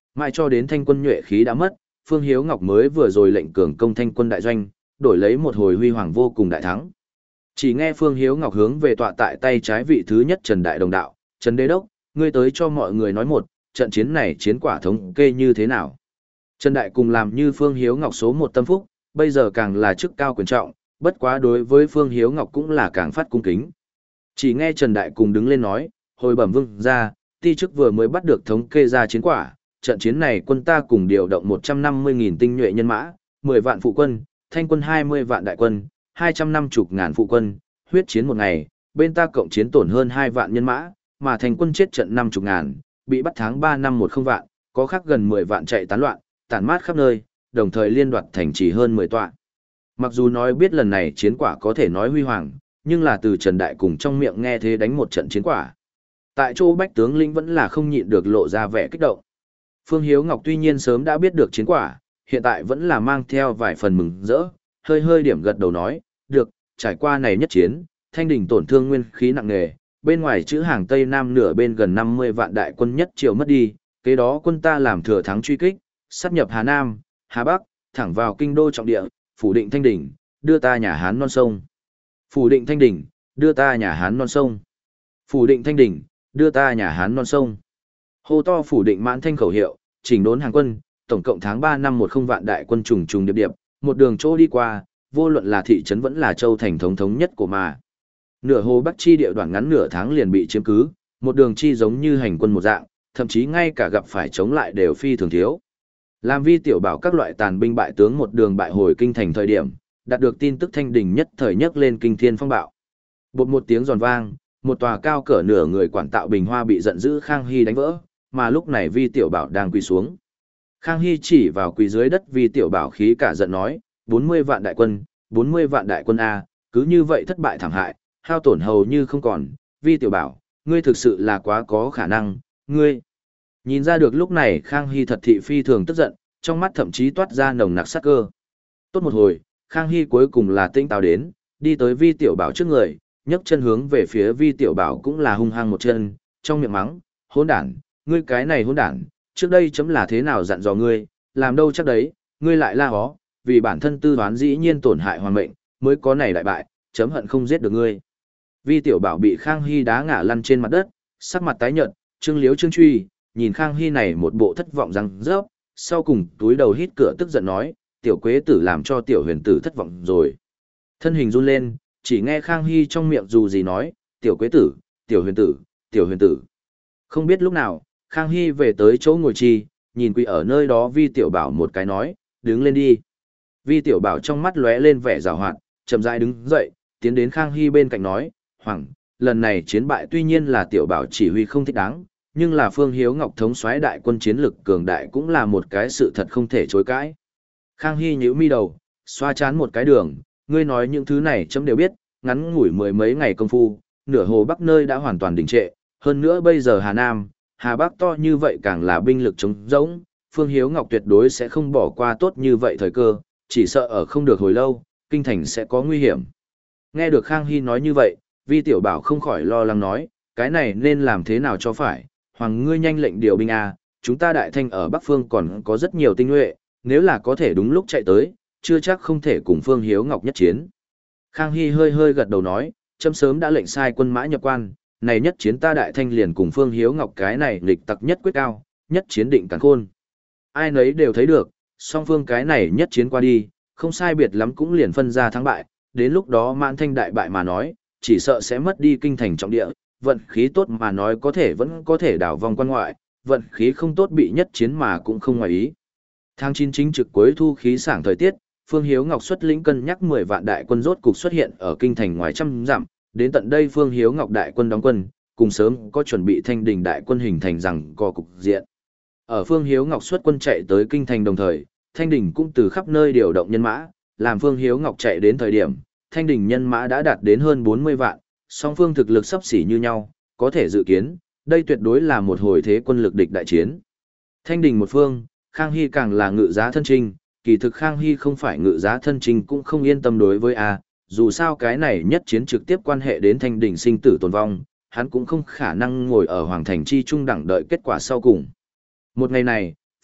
mãi cho đến Thanh quân nhuệ khí đã mất, Phương Hiếu Ngọc mới vừa rồi lệnh cường công Thanh quân đại doanh, đổi lấy một hồi huy hoàng vô cùng đại thắng. Chỉ nghe Phương Hiếu Ngọc hướng về tọa tại tay trái vị thứ nhất Trần Đại Đồng đạo, Trần Đế Đốc, ngươi tới cho mọi người nói một, trận chiến này chiến quả thống kê như thế nào. Trần Đại cùng làm như Phương Hiếu Ngọc số một tâm phúc, bây giờ càng là chức cao quyền trọng, bất quá đối với Phương Hiếu Ngọc cũng là càng phát cung kính. Chỉ nghe Trần Đại cùng đứng lên nói, hồi bẩm vương ra, ti chức vừa mới bắt được thống kê ra chiến quả, trận chiến này quân ta cùng điều động một trăm năm mươi nghìn tinh nhuệ nhân mã, mười vạn phụ quân, Thanh quân hai mươi vạn đại quân, hai trăm năm mươi ngàn phụ quân, huyết chiến một ngày, bên ta cộng chiến tổn hơn hai vạn nhân mã, mà Thanh quân chết trận năm mươi ngàn, bị bắt tháng ba năm một không vạn, có khác gần mười vạn chạy tán loạn, tản mát khắp nơi, đồng thời liên đoạt thành trì hơn mười tọa. Mặc dù nói biết lần này chiến quả có thể nói huy hoàng, nhưng là từ Trần Đại cùng trong miệng nghe thế đánh một trận chiến quả. Tại chỗ bách tướng lĩnh vẫn là không nhịn được lộ ra vẻ kích động. Phương Hiếu Ngọc tuy nhiên sớm đã biết được chiến quả, hiện tại vẫn là mang theo vài phần mừng rỡ, hơi hơi điểm gật đầu nói, được, trải qua này nhất chiến, Thanh Đình tổn thương nguyên khí nặng nề, bên ngoài chữ hàng Tây Nam nửa bên gần năm mươi vạn đại quân nhất triều mất đi, kế đó quân ta làm thừa thắng truy kích, sát nhập Hà Nam, Hà Bắc, thẳng vào kinh đô trọng địa, phủ định Thanh Đình, đưa ta nhà Hán non sông. Phủ định Thanh Đình, đưa ta nhà Hán non sông. Phủ định Thanh Đình, đưa ta nhà Hán non sông. Hô to phủ định mãn thanh khẩu hiệu, chỉnh đốn hàng quân, tổng cộng tháng ba năm một không vạn đại quân trùng trùng điệp điệp, một đường chỗ đi qua, vô luận là thị trấn vẫn là châu thành thống thống nhất của mà. Nửa hồ Bắc chi địa đoạn ngắn nửa tháng liền bị chiếm cứ, một đường chi giống như hành quân một dạng, thậm chí ngay cả gặp phải chống lại đều phi thường thiếu. Làm Vi tiểu bảo các loại tàn binh bại tướng một đường bại hồi kinh thành thời điểm, đạt được tin tức Thanh Đình nhất thời nhấc lên kinh thiên phong bạo. Bột một tiếng giòn vang, một tòa cao cỡ nửa người quản tạo bình hoa bị giận dữ Khang Hy đánh vỡ, mà lúc này Vi tiểu bảo đang quỳ xuống. Khang Hy chỉ vào quỳ dưới đất Vi tiểu bảo khí cả giận nói, bốn mươi vạn đại quân, bốn mươi vạn đại quân A, cứ như vậy thất bại thảm hại, hao tổn hầu như không còn. Vi tiểu bảo, ngươi thực sự là quá có khả năng, ngươi. Nhìn ra được lúc này Khang Hy thật thị phi thường tức giận, trong mắt thậm chí toát ra nồng nặc sát cơ. Tốt một hồi, Khang Hy cuối cùng là tinh táo đến, đi tới Vi tiểu bảo trước người, nhấc chân hướng về phía Vi tiểu bảo cũng là hung hăng một chân, trong miệng mắng, hỗn đản, ngươi cái này hỗn đản, trước đây chấm là thế nào dặn dò ngươi, làm đâu chắc đấy, ngươi lại la hó, vì bản thân tư toán dĩ nhiên tổn hại hoàn mệnh, mới có này đại bại, chấm hận không giết được ngươi. Vi tiểu bảo bị Khang Hy đá ngã lăn trên mặt đất, sắc mặt tái nhợt, Trương Liếu Trương Truy, nhìn Khang Hy này một bộ thất vọng răng rớp, sau cùng túi đầu hít cửa tức giận nói, tiểu quế tử làm cho tiểu huyền tử thất vọng rồi. Thân hình run lên, chỉ nghe Khang Hy trong miệng dù gì nói, tiểu quế tử, tiểu huyền tử, tiểu huyền tử. Không biết lúc nào, Khang Hy về tới chỗ ngồi chi, nhìn quỳ ở nơi đó Vi tiểu bảo một cái nói, đứng lên đi. Vi tiểu bảo trong mắt lóe lên vẻ giảo hoạt, chậm rãi đứng dậy, tiến đến Khang Hy bên cạnh nói, Hoàng, lần này chiến bại tuy nhiên là tiểu bảo chỉ huy không thích đáng, nhưng là Phương Hiếu Ngọc thống soái đại quân chiến lực cường đại cũng là một cái sự thật không thể chối cãi. Khang Hy nhíu mi đầu, xoa chán một cái đường, ngươi nói những thứ này chấm đều biết, ngắn ngủi mười mấy ngày công phu, nửa hồ Bắc nơi đã hoàn toàn đình trệ, hơn nữa bây giờ Hà Nam, Hà Bắc to như vậy càng là binh lực chống rỗng, Phương Hiếu Ngọc tuyệt đối sẽ không bỏ qua tốt như vậy thời cơ, chỉ sợ ở không được hồi lâu, kinh thành sẽ có nguy hiểm. Nghe được Khang Hy nói như vậy, Vi tiểu bảo không khỏi lo lắng nói, cái này nên làm thế nào cho phải, Hoàng ngươi nhanh lệnh điều binh a, chúng ta đại thanh ở Bắc Phương còn có rất nhiều tinh nhuệ, nếu là có thể đúng lúc chạy tới, chưa chắc không thể cùng Phương Hiếu Ngọc nhất chiến. Khang Hy hơi hơi gật đầu nói, chấm sớm đã lệnh sai quân mã nhập quan, này nhất chiến ta đại thanh liền cùng Phương Hiếu Ngọc cái này nghịch tặc nhất quyết cao, nhất chiến định càn khôn. Ai nấy đều thấy được, song phương cái này nhất chiến qua đi, không sai biệt lắm cũng liền phân ra thắng bại, đến lúc đó mãn thanh đại bại mà nói, chỉ sợ sẽ mất đi kinh thành trọng địa, vận khí tốt mà nói có thể vẫn có thể đảo vòng quan ngoại, vận khí không tốt bị nhất chiến mà cũng không ngoài ý. Tháng chín chính trực cuối thu khí sảng thời tiết, Phương Hiếu Ngọc xuất lĩnh cân nhắc mười vạn đại quân rốt cục xuất hiện ở kinh thành ngoài trăm dặm, đến tận đây Phương Hiếu Ngọc đại quân đóng quân, cùng sớm có chuẩn bị Thanh Đình đại quân hình thành rằng co cục diện. Ở Phương Hiếu Ngọc xuất quân chạy tới kinh thành đồng thời, Thanh Đình cũng từ khắp nơi điều động nhân mã, làm Phương Hiếu Ngọc chạy đến thời điểm, Thanh Đình nhân mã đã đạt đến hơn bốn mươi vạn, song phương thực lực sấp xỉ như nhau, có thể dự kiến, đây tuyệt đối là một hồi thế quân lực địch đại chiến. Thanh Đình một phương, Khang Hy càng là ngự giá thân trinh, kỳ thực Khang Hy không phải ngự giá thân trinh cũng không yên tâm đối với A, dù sao cái này nhất chiến trực tiếp quan hệ đến Thanh Đình sinh tử tồn vong, hắn cũng không khả năng ngồi ở Hoàng Thành chi trung đẳng đợi kết quả sau cùng. Một ngày này,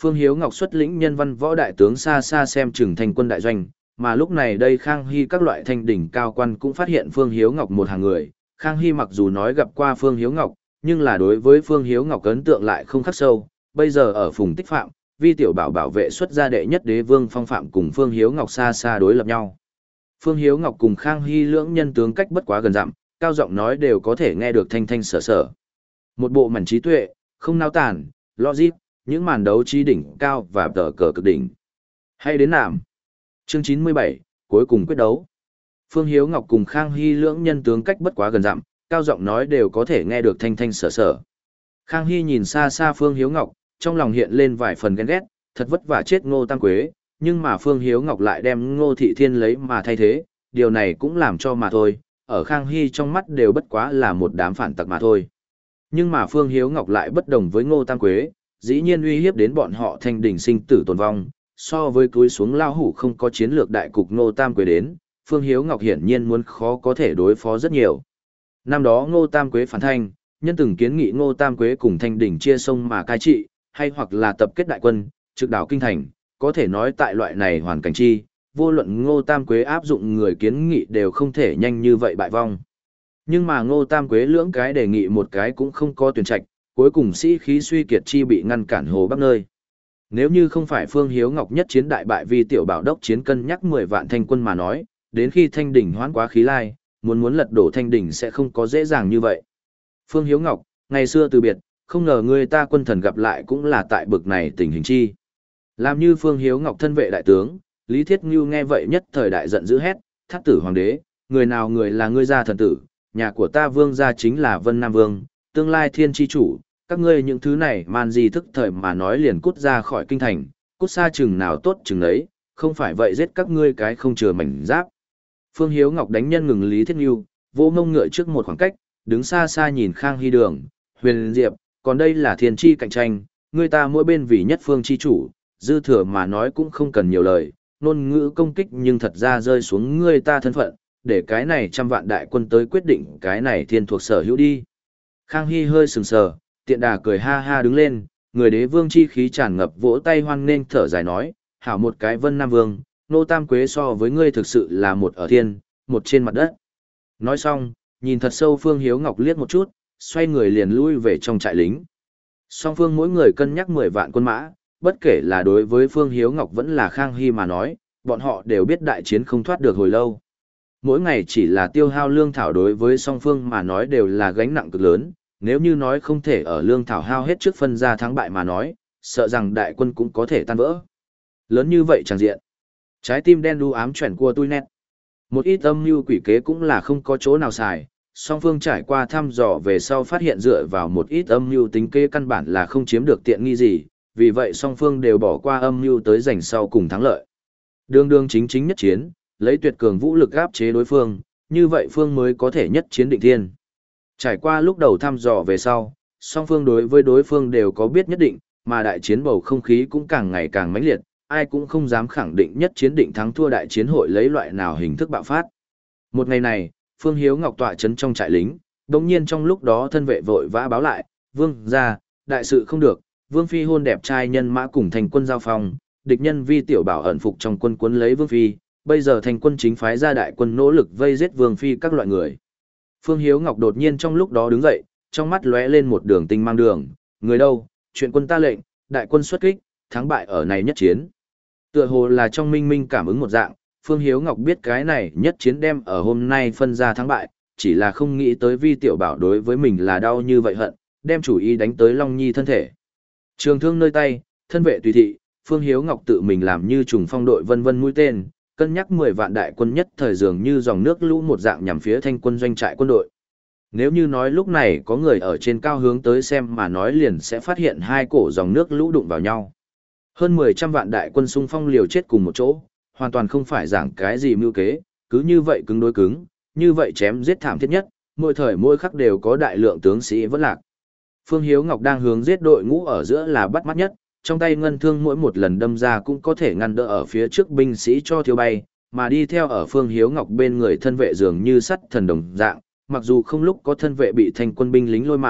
Phương Hiếu Ngọc xuất lĩnh nhân văn võ đại tướng xa xa xem chừng thành quân đại doanh, mà lúc này đây Khang Hy các loại thanh đỉnh cao quan cũng phát hiện Phương Hiếu Ngọc một hàng người. Khang Hy mặc dù nói gặp qua Phương Hiếu Ngọc, nhưng là đối với Phương Hiếu Ngọc ấn tượng lại không khắc sâu. Bây giờ ở Phùng Tích Phạm, Vi Tiểu Bảo bảo vệ xuất gia đệ nhất đế vương Phong Phạm cùng Phương Hiếu Ngọc xa xa đối lập nhau. Phương Hiếu Ngọc cùng Khang Hy lưỡng nhân tướng cách bất quá gần dặm, cao giọng nói đều có thể nghe được thanh thanh sở sở. Một bộ mảnh trí tuệ, không nao tản, logic, những màn đấu trí đỉnh cao và tờ cờ cực đỉnh. Hay đến nạm. Chương chín mươi bảy, cuối cùng quyết đấu. Phương Hiếu Ngọc cùng Khang Hy lưỡng nhân tướng cách bất quá gần dặm, cao giọng nói đều có thể nghe được thanh thanh sở sở. Khang Hy nhìn xa xa Phương Hiếu Ngọc, trong lòng hiện lên vài phần ghen ghét, thật vất vả chết Ngô Tam Quế, nhưng mà Phương Hiếu Ngọc lại đem Ngô Thị Thiên lấy mà thay thế, điều này cũng làm cho mà thôi, ở Khang Hy trong mắt đều bất quá là một đám phản tặc mà thôi. Nhưng mà Phương Hiếu Ngọc lại bất đồng với Ngô Tam Quế, dĩ nhiên uy hiếp đến bọn họ thanh đỉnh sinh tử tồn vong, so với cúi xuống lao hủ không có chiến lược đại cục Ngô Tam Quế đến, Phương Hiếu Ngọc hiển nhiên muốn khó có thể đối phó rất nhiều. Năm đó Ngô Tam Quế phản thanh, nhân từng kiến nghị Ngô Tam Quế cùng thanh đỉnh chia sông mà cai trị, hay hoặc là tập kết đại quân, trực đảo kinh thành, có thể nói tại loại này hoàn cảnh chi, vô luận Ngô Tam Quế áp dụng người kiến nghị đều không thể nhanh như vậy bại vong. Nhưng mà Ngô Tam Quế lưỡng cái đề nghị một cái cũng không có tuyển trạch, cuối cùng sĩ khí suy kiệt chi bị ngăn cản Hồ Bắc nơi. Nếu như không phải Phương Hiếu Ngọc nhất chiến đại bại vì tiểu bảo đốc chiến cân nhắc mười vạn thanh quân mà nói, đến khi thanh đỉnh hoán quá khí lai, muốn muốn lật đổ thanh đỉnh sẽ không có dễ dàng như vậy. Phương Hiếu Ngọc, ngày xưa từ biệt, không ngờ người ta quân thần gặp lại cũng là tại bực này tình hình chi. Làm như Phương Hiếu Ngọc thân vệ đại tướng, Lý Thiết Ngưu nghe vậy nhất thời đại giận dữ hét, thác tử hoàng đế, người nào người là ngươi gia thần tử, nhà của ta vương gia chính là Vân Nam Vương, tương lai thiên tri chủ, các ngươi những thứ này man gì thức thời mà nói liền cút ra khỏi kinh thành, cút xa chừng nào tốt chừng đấy, không phải vậy giết các ngươi cái không chừa mảnh giáp. Phương Hiếu Ngọc đánh nhân ngừng Lý Thiết Ngưu, vỗ mông ngựa trước một khoảng cách, đứng xa xa nhìn Khang Hy Đường, Huyền Diệp, còn đây là thiên tri cạnh tranh, người ta mỗi bên vì nhất phương chi chủ, dư thừa mà nói cũng không cần nhiều lời, ngôn ngữ công kích nhưng thật ra rơi xuống người ta thân phận, để cái này trăm vạn đại quân tới quyết định cái này thiên thuộc sở hữu đi. Khang Hy hơi sừng sờ, tiện đà cười ha ha đứng lên, người đế vương chi khí tràn ngập vỗ tay hoan nghênh thở dài nói, hảo một cái Vân Nam Vương, Nô Tam Quế so với ngươi thực sự là một ở thiên, một trên mặt đất. Nói xong, nhìn thật sâu Phương Hiếu Ngọc liếc một chút, xoay người liền lui về trong trại lính. Song phương mỗi người cân nhắc mười vạn quân mã, bất kể là đối với Phương Hiếu Ngọc vẫn là Khang Hy mà nói, bọn họ đều biết đại chiến không thoát được hồi lâu. Mỗi ngày chỉ là tiêu hao lương thảo đối với song phương mà nói đều là gánh nặng cực lớn, nếu như nói không thể ở lương thảo hao hết trước phân ra thắng bại mà nói, sợ rằng đại quân cũng có thể tan vỡ. Lớn như vậy chẳng diện. Trái tim đen đu ám chuyển của tôi nét. Một ít âm mưu quỷ kế cũng là không có chỗ nào xài, song phương trải qua thăm dò về sau phát hiện dựa vào một ít âm mưu tính kế căn bản là không chiếm được tiện nghi gì, vì vậy song phương đều bỏ qua âm mưu tới giành sau cùng thắng lợi. Đường đường chính chính nhất chiến, lấy tuyệt cường vũ lực áp chế đối phương, như vậy phương mới có thể nhất chiến định thiên. Trải qua lúc đầu thăm dò về sau, song phương đối với đối phương đều có biết nhất định, mà đại chiến bầu không khí cũng càng ngày càng mãnh liệt, ai cũng không dám khẳng định nhất chiến định thắng thua đại chiến hội lấy loại nào hình thức bạo phát. Một ngày này, Phương Hiếu Ngọc tọa trấn trong trại lính, đồng nhiên trong lúc đó thân vệ vội vã báo lại, vương ra, đại sự không được, vương phi hôn đẹp trai nhân mã cùng thành quân giao phong, địch nhân vi tiểu bảo ẩn phục trong quân cuốn lấy vương phi, bây giờ thành quân chính phái ra đại quân nỗ lực vây giết vương phi các loại người. Phương Hiếu Ngọc đột nhiên trong lúc đó đứng dậy, trong mắt lóe lên một đường tinh mang đường, người đâu, chuyện quân ta lệnh, đại quân xuất kích, thắng bại ở này nhất chiến. Tựa hồ là trong minh minh cảm ứng một dạng, Phương Hiếu Ngọc biết cái này nhất chiến đem ở hôm nay phân ra thắng bại, chỉ là không nghĩ tới vi tiểu bảo đối với mình là đau như vậy hận, đem chủ ý đánh tới Long Nhi thân thể. Trường thương nơi tay, thân vệ tùy thị, Phương Hiếu Ngọc tự mình làm như trùng phong đội vân vân mũi tên, cân nhắc mười vạn đại quân nhất thời dường như dòng nước lũ một dạng nhằm phía thanh quân doanh trại quân đội. Nếu như nói lúc này có người ở trên cao hướng tới xem mà nói liền sẽ phát hiện hai cổ dòng nước lũ đụng vào nhau. Hơn mười trăm vạn đại quân xung phong liều chết cùng một chỗ, hoàn toàn không phải giảng cái gì mưu kế, cứ như vậy cứng đối cứng, như vậy chém giết thảm thiết nhất, mỗi thời mỗi khắc đều có đại lượng tướng sĩ vẫn lạc. Phương Hiếu Ngọc đang hướng giết đội ngũ ở giữa là bắt mắt nhất, trong tay ngân thương mỗi một lần đâm ra cũng có thể ngăn đỡ ở phía trước binh sĩ cho thiếu bay, mà đi theo ở Phương Hiếu Ngọc bên người thân vệ dường như sắt thần đồng dạng, mặc dù không lúc có thân vệ bị thanh quân binh lính lôi mã,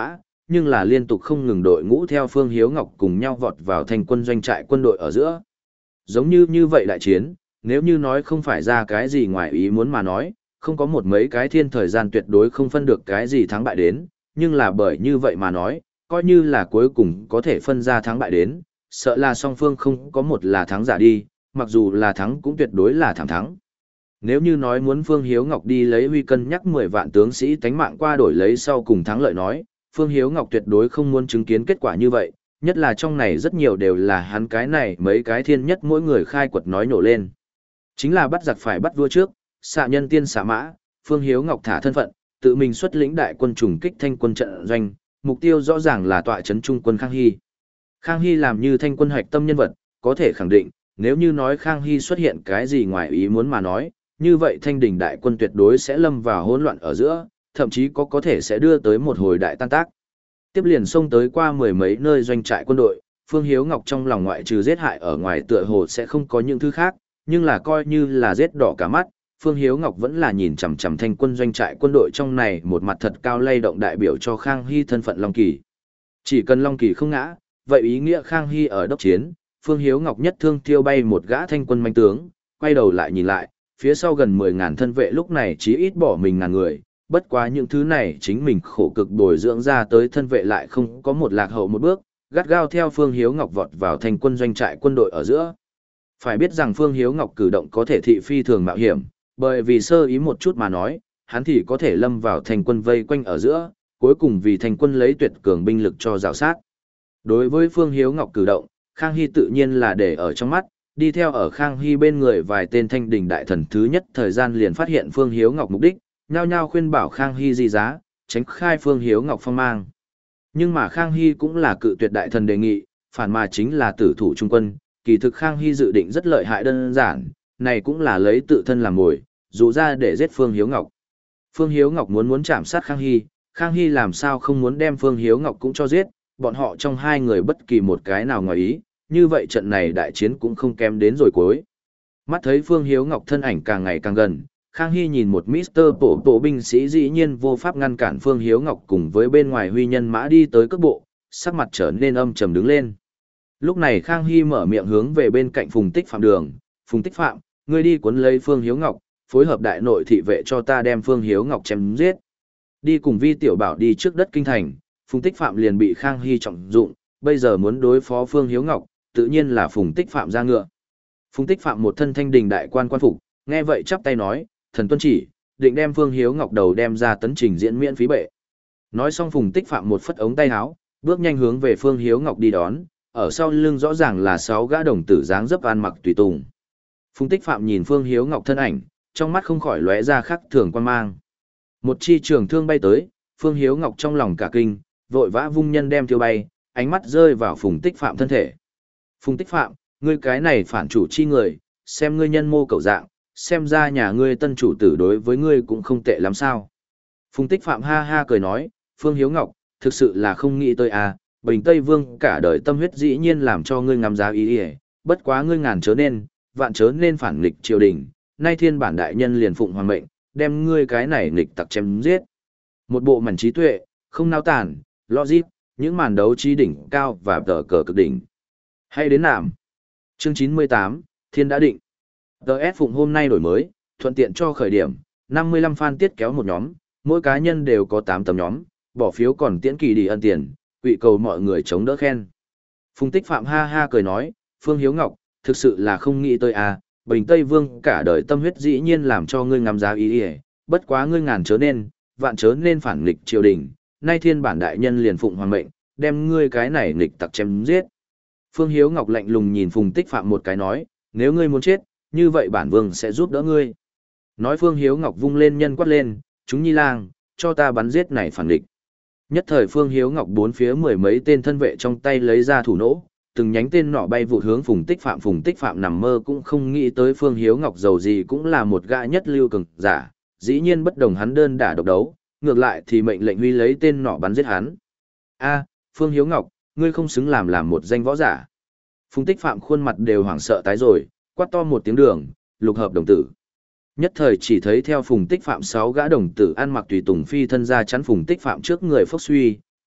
nhưng là liên tục không ngừng đội ngũ theo Phương Hiếu Ngọc cùng nhau vọt vào thành quân doanh trại quân đội ở giữa. Giống như như vậy đại chiến, nếu như nói không phải ra cái gì ngoài ý muốn mà nói, không có một mấy cái thiên thời gian tuyệt đối không phân được cái gì thắng bại đến, nhưng là bởi như vậy mà nói, coi như là cuối cùng có thể phân ra thắng bại đến, sợ là song phương không có một là thắng giả đi, mặc dù là thắng cũng tuyệt đối là thảm thắng. Nếu như nói muốn Phương Hiếu Ngọc đi lấy huy cân nhắc mười vạn tướng sĩ tánh mạng qua đổi lấy sau cùng thắng lợi nói, Phương Hiếu Ngọc tuyệt đối không muốn chứng kiến kết quả như vậy, nhất là trong này rất nhiều đều là hắn cái này mấy cái thiên nhất mỗi người khai quật nói nổ lên. Chính là bắt giặc phải bắt vua trước, xạ nhân tiên xạ mã, Phương Hiếu Ngọc thả thân phận, tự mình xuất lĩnh đại quân trùng kích thanh quân trận doanh, mục tiêu rõ ràng là tọa trấn trung quân Khang Hy. Khang Hy làm như thanh quân hoạch tâm nhân vật, có thể khẳng định, nếu như nói Khang Hy xuất hiện cái gì ngoài ý muốn mà nói, như vậy thanh đình đại quân tuyệt đối sẽ lâm vào hỗn loạn ở giữa, thậm chí có có thể sẽ đưa tới một hồi đại tan tác. Tiếp liền xông tới qua mười mấy nơi doanh trại quân đội, Phương Hiếu Ngọc trong lòng ngoại trừ giết hại ở ngoài tựa hồ sẽ không có những thứ khác, nhưng là coi như là giết đỏ cả mắt, Phương Hiếu Ngọc vẫn là nhìn chằm chằm thanh quân doanh trại quân đội trong này một mặt thật cao lay động đại biểu cho Khang Hy thân phận Long Kỳ. Chỉ cần Long Kỳ không ngã, vậy ý nghĩa Khang Hy ở đốc chiến, Phương Hiếu Ngọc nhất thương tiêu bay một gã thanh quân manh tướng, quay đầu lại nhìn lại, phía sau gần mười ngàn thân vệ lúc này chí ít bỏ mình ngàn người, bất quá những thứ này chính mình khổ cực bồi dưỡng ra tới thân vệ lại không có một lạc hậu một bước, gắt gao theo Phương Hiếu Ngọc vọt vào thành quân doanh trại quân đội ở giữa. Phải biết rằng Phương Hiếu Ngọc cử động có thể thị phi thường mạo hiểm, bởi vì sơ ý một chút mà nói, hắn thì có thể lâm vào thành quân vây quanh ở giữa, cuối cùng vì thành quân lấy tuyệt cường binh lực cho rào sát. Đối với Phương Hiếu Ngọc cử động, Khang Hy tự nhiên là để ở trong mắt, đi theo ở Khang Hy bên người vài tên thanh đình đại thần thứ nhất thời gian liền phát hiện Phương Hiếu Ngọc mục đích, nhao nhao khuyên bảo Khang Hy di giá, tránh khai Phương Hiếu Ngọc phong mang. Nhưng mà Khang Hy cũng là cự tuyệt đại thần đề nghị, phản mà chính là tử thủ trung quân, kỳ thực Khang Hy dự định rất lợi hại đơn giản, này cũng là lấy tự thân làm mồi, dụ ra để giết Phương Hiếu Ngọc. Phương Hiếu Ngọc muốn muốn chạm sát Khang Hy, Khang Hy làm sao không muốn đem Phương Hiếu Ngọc cũng cho giết, bọn họ trong hai người bất kỳ một cái nào ngoài ý, như vậy trận này đại chiến cũng không kém đến rồi cuối. Mắt thấy Phương Hiếu Ngọc thân ảnh càng ngày càng gần, Khang Hy nhìn một Mister Bộ Bộ binh sĩ dĩ nhiên vô pháp ngăn cản Phương Hiếu Ngọc cùng với bên ngoài huy nhân mã đi tới cước bộ, sắc mặt trở nên âm trầm đứng lên. Lúc này Khang Hy mở miệng hướng về bên cạnh Phùng Tích Phạm đường, Phùng Tích Phạm, ngươi đi cuốn lấy Phương Hiếu Ngọc, phối hợp đại nội thị vệ cho ta đem Phương Hiếu Ngọc chém giết. Đi cùng Vi Tiểu Bảo đi trước đất kinh thành, Phùng Tích Phạm liền bị Khang Hy trọng dụng, bây giờ muốn đối phó Phương Hiếu Ngọc, tự nhiên là Phùng Tích Phạm ra ngựa. Phùng Tích Phạm một thân thanh đình đại quan quan phục, nghe vậy chắp tay nói, thần tuân chỉ, định đem Phương Hiếu Ngọc đầu đem ra tấn trình diễn miễn phí bệ. Nói xong Phùng Tích Phạm một phất ống tay áo, bước nhanh hướng về Phương Hiếu Ngọc đi đón, ở sau lưng rõ ràng là sáu gã đồng tử dáng dấp ăn mặc tùy tùng. Phùng Tích Phạm nhìn Phương Hiếu Ngọc thân ảnh, trong mắt không khỏi lóe ra khắc thường quan mang. Một chi trường thương bay tới, Phương Hiếu Ngọc trong lòng cả kinh, vội vã vung nhân đem tiêu bay, ánh mắt rơi vào Phùng Tích Phạm thân thể. Phùng Tích Phạm, ngươi cái này phản chủ chi người, xem ngươi nhân mô cầu dạng, xem ra nhà ngươi tân chủ tử đối với ngươi cũng không tệ lắm sao. Phùng Tích Phạm ha ha cười nói, Phương Hiếu Ngọc, thực sự là không nghĩ tới à, Bình Tây Vương cả đời tâm huyết dĩ nhiên làm cho ngươi ngắm giá ý ý, bất quá ngươi ngàn chớ nên, vạn chớ nên phản nghịch triều đình, nay thiên bản đại nhân liền phụng hoàng mệnh, đem ngươi cái này nghịch tặc chém giết. Một bộ mảnh trí tuệ, không nao tản, logic, những màn đấu trí đỉnh cao và tờ cờ cực đỉnh. Hay đến nạm. Chương chín mươi tám, Thiên đã định. tê ét Phụng hôm nay đổi mới, thuận tiện cho khởi điểm, năm mươi lăm fan tiết kéo một nhóm, mỗi cá nhân đều có tám tấm nhóm, bỏ phiếu còn tiễn kỳ đi ân tiền, quỵ cầu mọi người chống đỡ khen. Phùng Tích Phạm ha ha cười nói, Phương Hiếu Ngọc, thực sự là không nghĩ tới à, Bình Tây Vương cả đời tâm huyết dĩ nhiên làm cho ngươi ngắm giá ý ý, bất quá ngươi ngàn chớ nên, vạn chớ nên phản nghịch triều đình, nay thiên bản đại nhân liền phụng hoàng mệnh, đem ngươi cái này nghịch tặc chém giết. Phương Hiếu Ngọc lạnh lùng nhìn Phùng Tích Phạm một cái nói, nếu ngươi muốn chết, như vậy bản vương sẽ giúp đỡ ngươi. Nói Phương Hiếu Ngọc vung lên nhân quát lên, chúng nhi lang, cho ta bắn giết này phản địch. Nhất thời Phương Hiếu Ngọc bốn phía mười mấy tên thân vệ trong tay lấy ra thủ nỗ, từng nhánh tên nọ bay vụt hướng Phùng Tích Phạm. Phùng Tích Phạm nằm mơ cũng không nghĩ tới Phương Hiếu Ngọc giàu gì cũng là một gã nhất lưu cường giả, dĩ nhiên bất đồng hắn đơn đả độc đấu, ngược lại thì mệnh lệnh huy lấy tên nọ bắn giết hắn. A, Phương Hiếu Ngọc, ngươi không xứng làm làm một danh võ giả. Phùng Tích Phạm khuôn mặt đều hoảng sợ tái rồi, quát to một tiếng đường, lục hợp đồng tử. Nhất thời chỉ thấy theo Phùng Tích Phạm sáu gã đồng tử ăn mặc tùy tùng phi thân ra chắn Phùng Tích Phạm trước người phốc suy,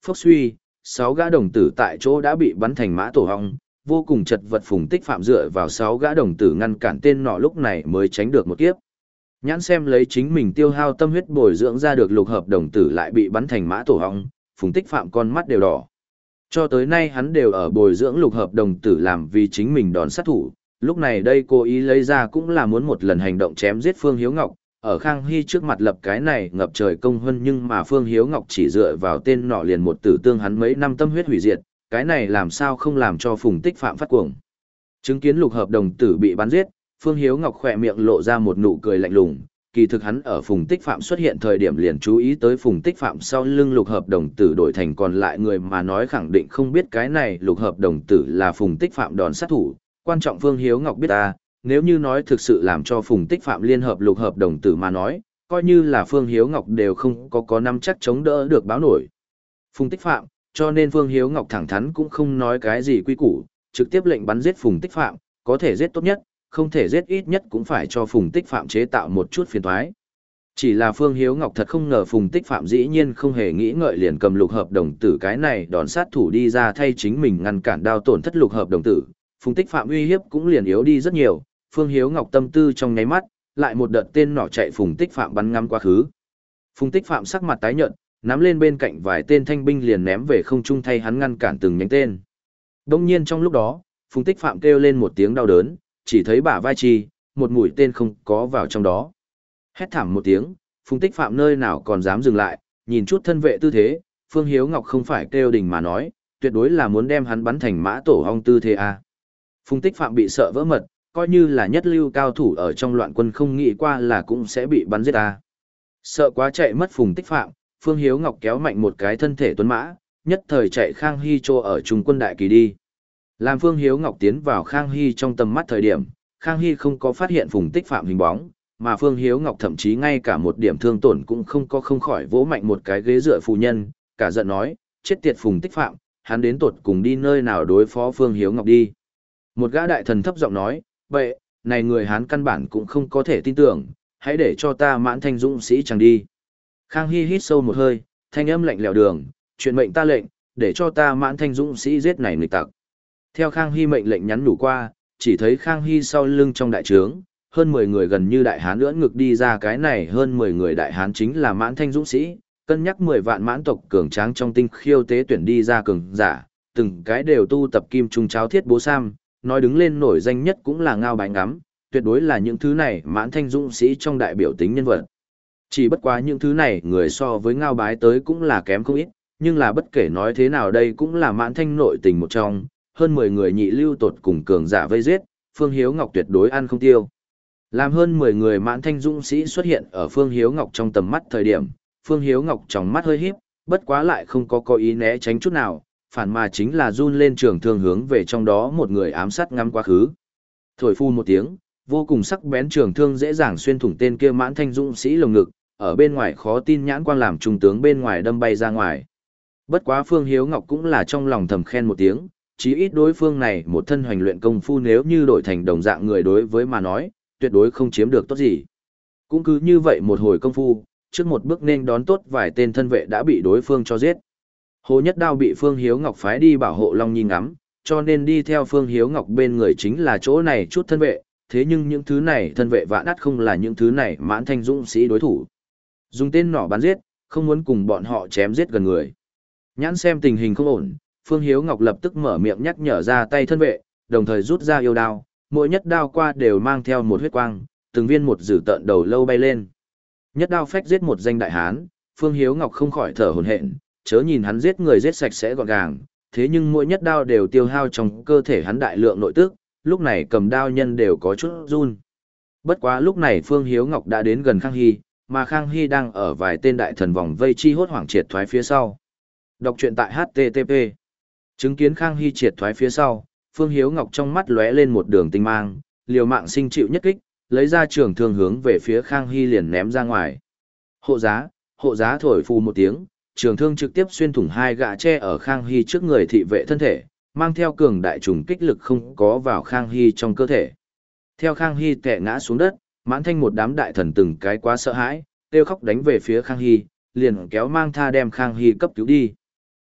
Phốc suy, sáu gã đồng tử tại chỗ đã bị bắn thành mã tổ hong, vô cùng chật vật. Phùng Tích Phạm dựa vào sáu gã đồng tử ngăn cản tên nọ lúc này mới tránh được một kiếp. Nhãn xem lấy chính mình tiêu hao tâm huyết bồi dưỡng ra được lục hợp đồng tử lại bị bắn thành mã tổ hong, Phùng Tích Phạm con mắt đều đỏ. Cho tới nay hắn đều ở bồi dưỡng lục hợp đồng tử làm vì chính mình đòn sát thủ, lúc này đây cố ý lấy ra cũng là muốn một lần hành động chém giết Phương Hiếu Ngọc, ở Khang Hy trước mặt lập cái này ngập trời công huân, nhưng mà Phương Hiếu Ngọc chỉ dựa vào tên nọ liền một tử tương hắn mấy năm tâm huyết hủy diệt, cái này làm sao không làm cho Phùng Tích Phạm phát cuồng. Chứng kiến lục hợp đồng tử bị bắn giết, Phương Hiếu Ngọc khỏe miệng lộ ra một nụ cười lạnh lùng, kỳ thực hắn ở Phùng Tích Phạm xuất hiện thời điểm liền chú ý tới Phùng Tích Phạm sau lưng lục hợp đồng tử đổi thành còn lại người mà nói khẳng định không biết cái này lục hợp đồng tử là Phùng Tích Phạm đòn sát thủ, quan trọng Phương Hiếu Ngọc biết ta, nếu như nói thực sự làm cho Phùng Tích Phạm liên hợp lục hợp đồng tử mà nói, coi như là Phương Hiếu Ngọc đều không có có năm chắc chống đỡ được báo nổi. Phùng Tích Phạm, cho nên Phương Hiếu Ngọc thẳng thắn cũng không nói cái gì quy củ, trực tiếp lệnh bắn giết Phùng Tích Phạm, có thể giết tốt nhất, không thể giết ít nhất cũng phải cho Phùng Tích Phạm chế tạo một chút phiền toái. Chỉ là Phương Hiếu Ngọc thật không ngờ Phùng Tích Phạm dĩ nhiên không hề nghĩ ngợi liền cầm lục hợp đồng tử cái này đòn sát thủ đi ra thay chính mình ngăn cản đao tổn thất lục hợp đồng tử. Phùng Tích Phạm uy hiếp cũng liền yếu đi rất nhiều, Phương Hiếu Ngọc tâm tư trong nháy mắt, lại một đợt tên nỏ chạy Phùng Tích Phạm bắn ngắm quá khứ. Phùng Tích Phạm sắc mặt tái nhợt, nắm lên bên cạnh vài tên thanh binh liền ném về không trung thay hắn ngăn cản từng nhánh tên. Đông nhiên trong lúc đó, Phùng Tích Phạm kêu lên một tiếng đau đớn, chỉ thấy bả vai chi, một mũi tên không có vào trong đó. Hét thảm một tiếng, Phùng Tích Phạm nơi nào còn dám dừng lại, nhìn chút thân vệ tư thế, Phương Hiếu Ngọc không phải kêu đình mà nói, tuyệt đối là muốn đem hắn bắn thành mã tổ ong tư thế a. Phùng Tích Phạm bị sợ vỡ mật, coi như là nhất lưu cao thủ ở trong loạn quân không nghĩ qua là cũng sẽ bị bắn giết a. Sợ quá chạy mất Phùng Tích Phạm, Phương Hiếu Ngọc kéo mạnh một cái thân thể tuấn mã, nhất thời chạy Khang Hy Trô ở trung quân đại kỳ đi. Làm Phương Hiếu Ngọc tiến vào Khang Hy trong tầm mắt thời điểm, Khang Hy không có phát hiện Phùng Tích Phạm hình bóng, mà Phương Hiếu Ngọc thậm chí ngay cả một điểm thương tổn cũng không có, không khỏi vỗ mạnh một cái ghế dựa phu nhân, cả giận nói, chết tiệt Phùng Tích Phạm, hắn đến tột cùng đi nơi nào đối phó Phương Hiếu Ngọc đi. Một gã đại thần thấp giọng nói, vậy, này người Hán căn bản cũng không có thể tin tưởng, hãy để cho ta Mãn Thanh dũng sĩ chẳng đi. Khang Hy hít sâu một hơi, thanh âm lạnh lẽo đường, truyền mệnh ta lệnh, để cho ta Mãn Thanh dũng sĩ giết này nghịch tặc. Theo Khang Hy mệnh lệnh nhắn nhủ qua, chỉ thấy Khang Hy sau lưng trong đại trướng, hơn mười người gần như đại hán ưỡn ngực đi ra, cái này hơn mười người đại hán chính là Mãn Thanh dũng sĩ, cân nhắc mười vạn mãn tộc cường tráng trong tinh khiêu tế tuyển đi ra cường giả, từng cái đều tu tập kim trung cháo thiết bố sam, nói đứng lên nổi danh nhất cũng là Ngao Bái Ngắm, tuyệt đối là những thứ này Mãn Thanh dũng sĩ trong đại biểu tính nhân vật. Chỉ bất quá những thứ này người so với Ngao Bái tới cũng là kém không ít, nhưng là bất kể nói thế nào đây cũng là Mãn Thanh nội tình một trong, hơn mười người nhị lưu tột cùng cường giả vây giết, Phương Hiếu Ngọc tuyệt đối ăn không tiêu. Làm hơn mười người Mãn Thanh dũng sĩ xuất hiện ở Phương Hiếu Ngọc trong tầm mắt thời điểm, Phương Hiếu Ngọc trong mắt hơi híp, bất quá lại không có có ý né tránh chút nào, phản mà chính là run lên trường thương hướng về trong đó một người ám sát ngắm quá khứ. Thổi phun một tiếng, vô cùng sắc bén trường thương dễ dàng xuyên thủng tên kia Mãn Thanh dũng sĩ lồng ngực, ở bên ngoài khó tin nhãn quang làm trung tướng bên ngoài đâm bay ra ngoài. Bất quá Phương Hiếu Ngọc cũng là trong lòng thầm khen một tiếng, chí ít đối phương này một thân hoành luyện công phu nếu như đổi thành đồng dạng người đối với mà nói, tuyệt đối không chiếm được tốt gì. Cũng cứ như vậy một hồi công phu, trước một bước nên đón tốt vài tên thân vệ đã bị đối phương cho giết. Hồ Nhất Đao bị Phương Hiếu Ngọc phái đi bảo hộ Long Nhi ngắm, cho nên đi theo Phương Hiếu Ngọc bên người chính là chỗ này chút thân vệ, thế nhưng những thứ này thân vệ vạn ắt không là những thứ này Mãn Thanh dũng sĩ đối thủ. Dùng tên nỏ bắn giết, không muốn cùng bọn họ chém giết gần người. Nhãn xem tình hình không ổn, Phương Hiếu Ngọc lập tức mở miệng nhắc nhở ra tay thân vệ, đồng thời rút ra yêu đao, mỗi nhất đao qua đều mang theo một huyết quang, từng viên một dữ tợn đầu lâu bay lên. Nhất đao phách giết một danh đại hán, Phương Hiếu Ngọc không khỏi thở hổn hển, chớ nhìn hắn giết người giết sạch sẽ gọn gàng, thế nhưng mỗi nhất đao đều tiêu hao trong cơ thể hắn đại lượng nội tức, lúc này cầm đao nhân đều có chút run. Bất quá lúc này Phương Hiếu Ngọc đã đến gần Khang Hy, mà Khang Hy đang ở vài tên đại thần vòng vây chi hốt hoảng triệt thoái phía sau. Đọc truyện tại H T T P. Chứng kiến Khang Hy triệt thoái phía sau, Phương Hiếu Ngọc trong mắt lóe lên một đường tinh mang, liều mạng sinh chịu nhất kích, lấy ra trường thương hướng về phía Khang Hy liền ném ra ngoài. Hộ giá, hộ giá thổi phù một tiếng, trường thương trực tiếp xuyên thủng hai gã tre ở Khang Hy trước người thị vệ thân thể, mang theo cường đại trùng kích lực không có vào Khang Hy trong cơ thể. Theo Khang Hy tè ngã xuống đất, Mãn Thanh một đám đại thần từng cái quá sợ hãi, kêu khóc đánh về phía Khang Hy, liền kéo mang tha đem Khang Hy cấp cứu đi.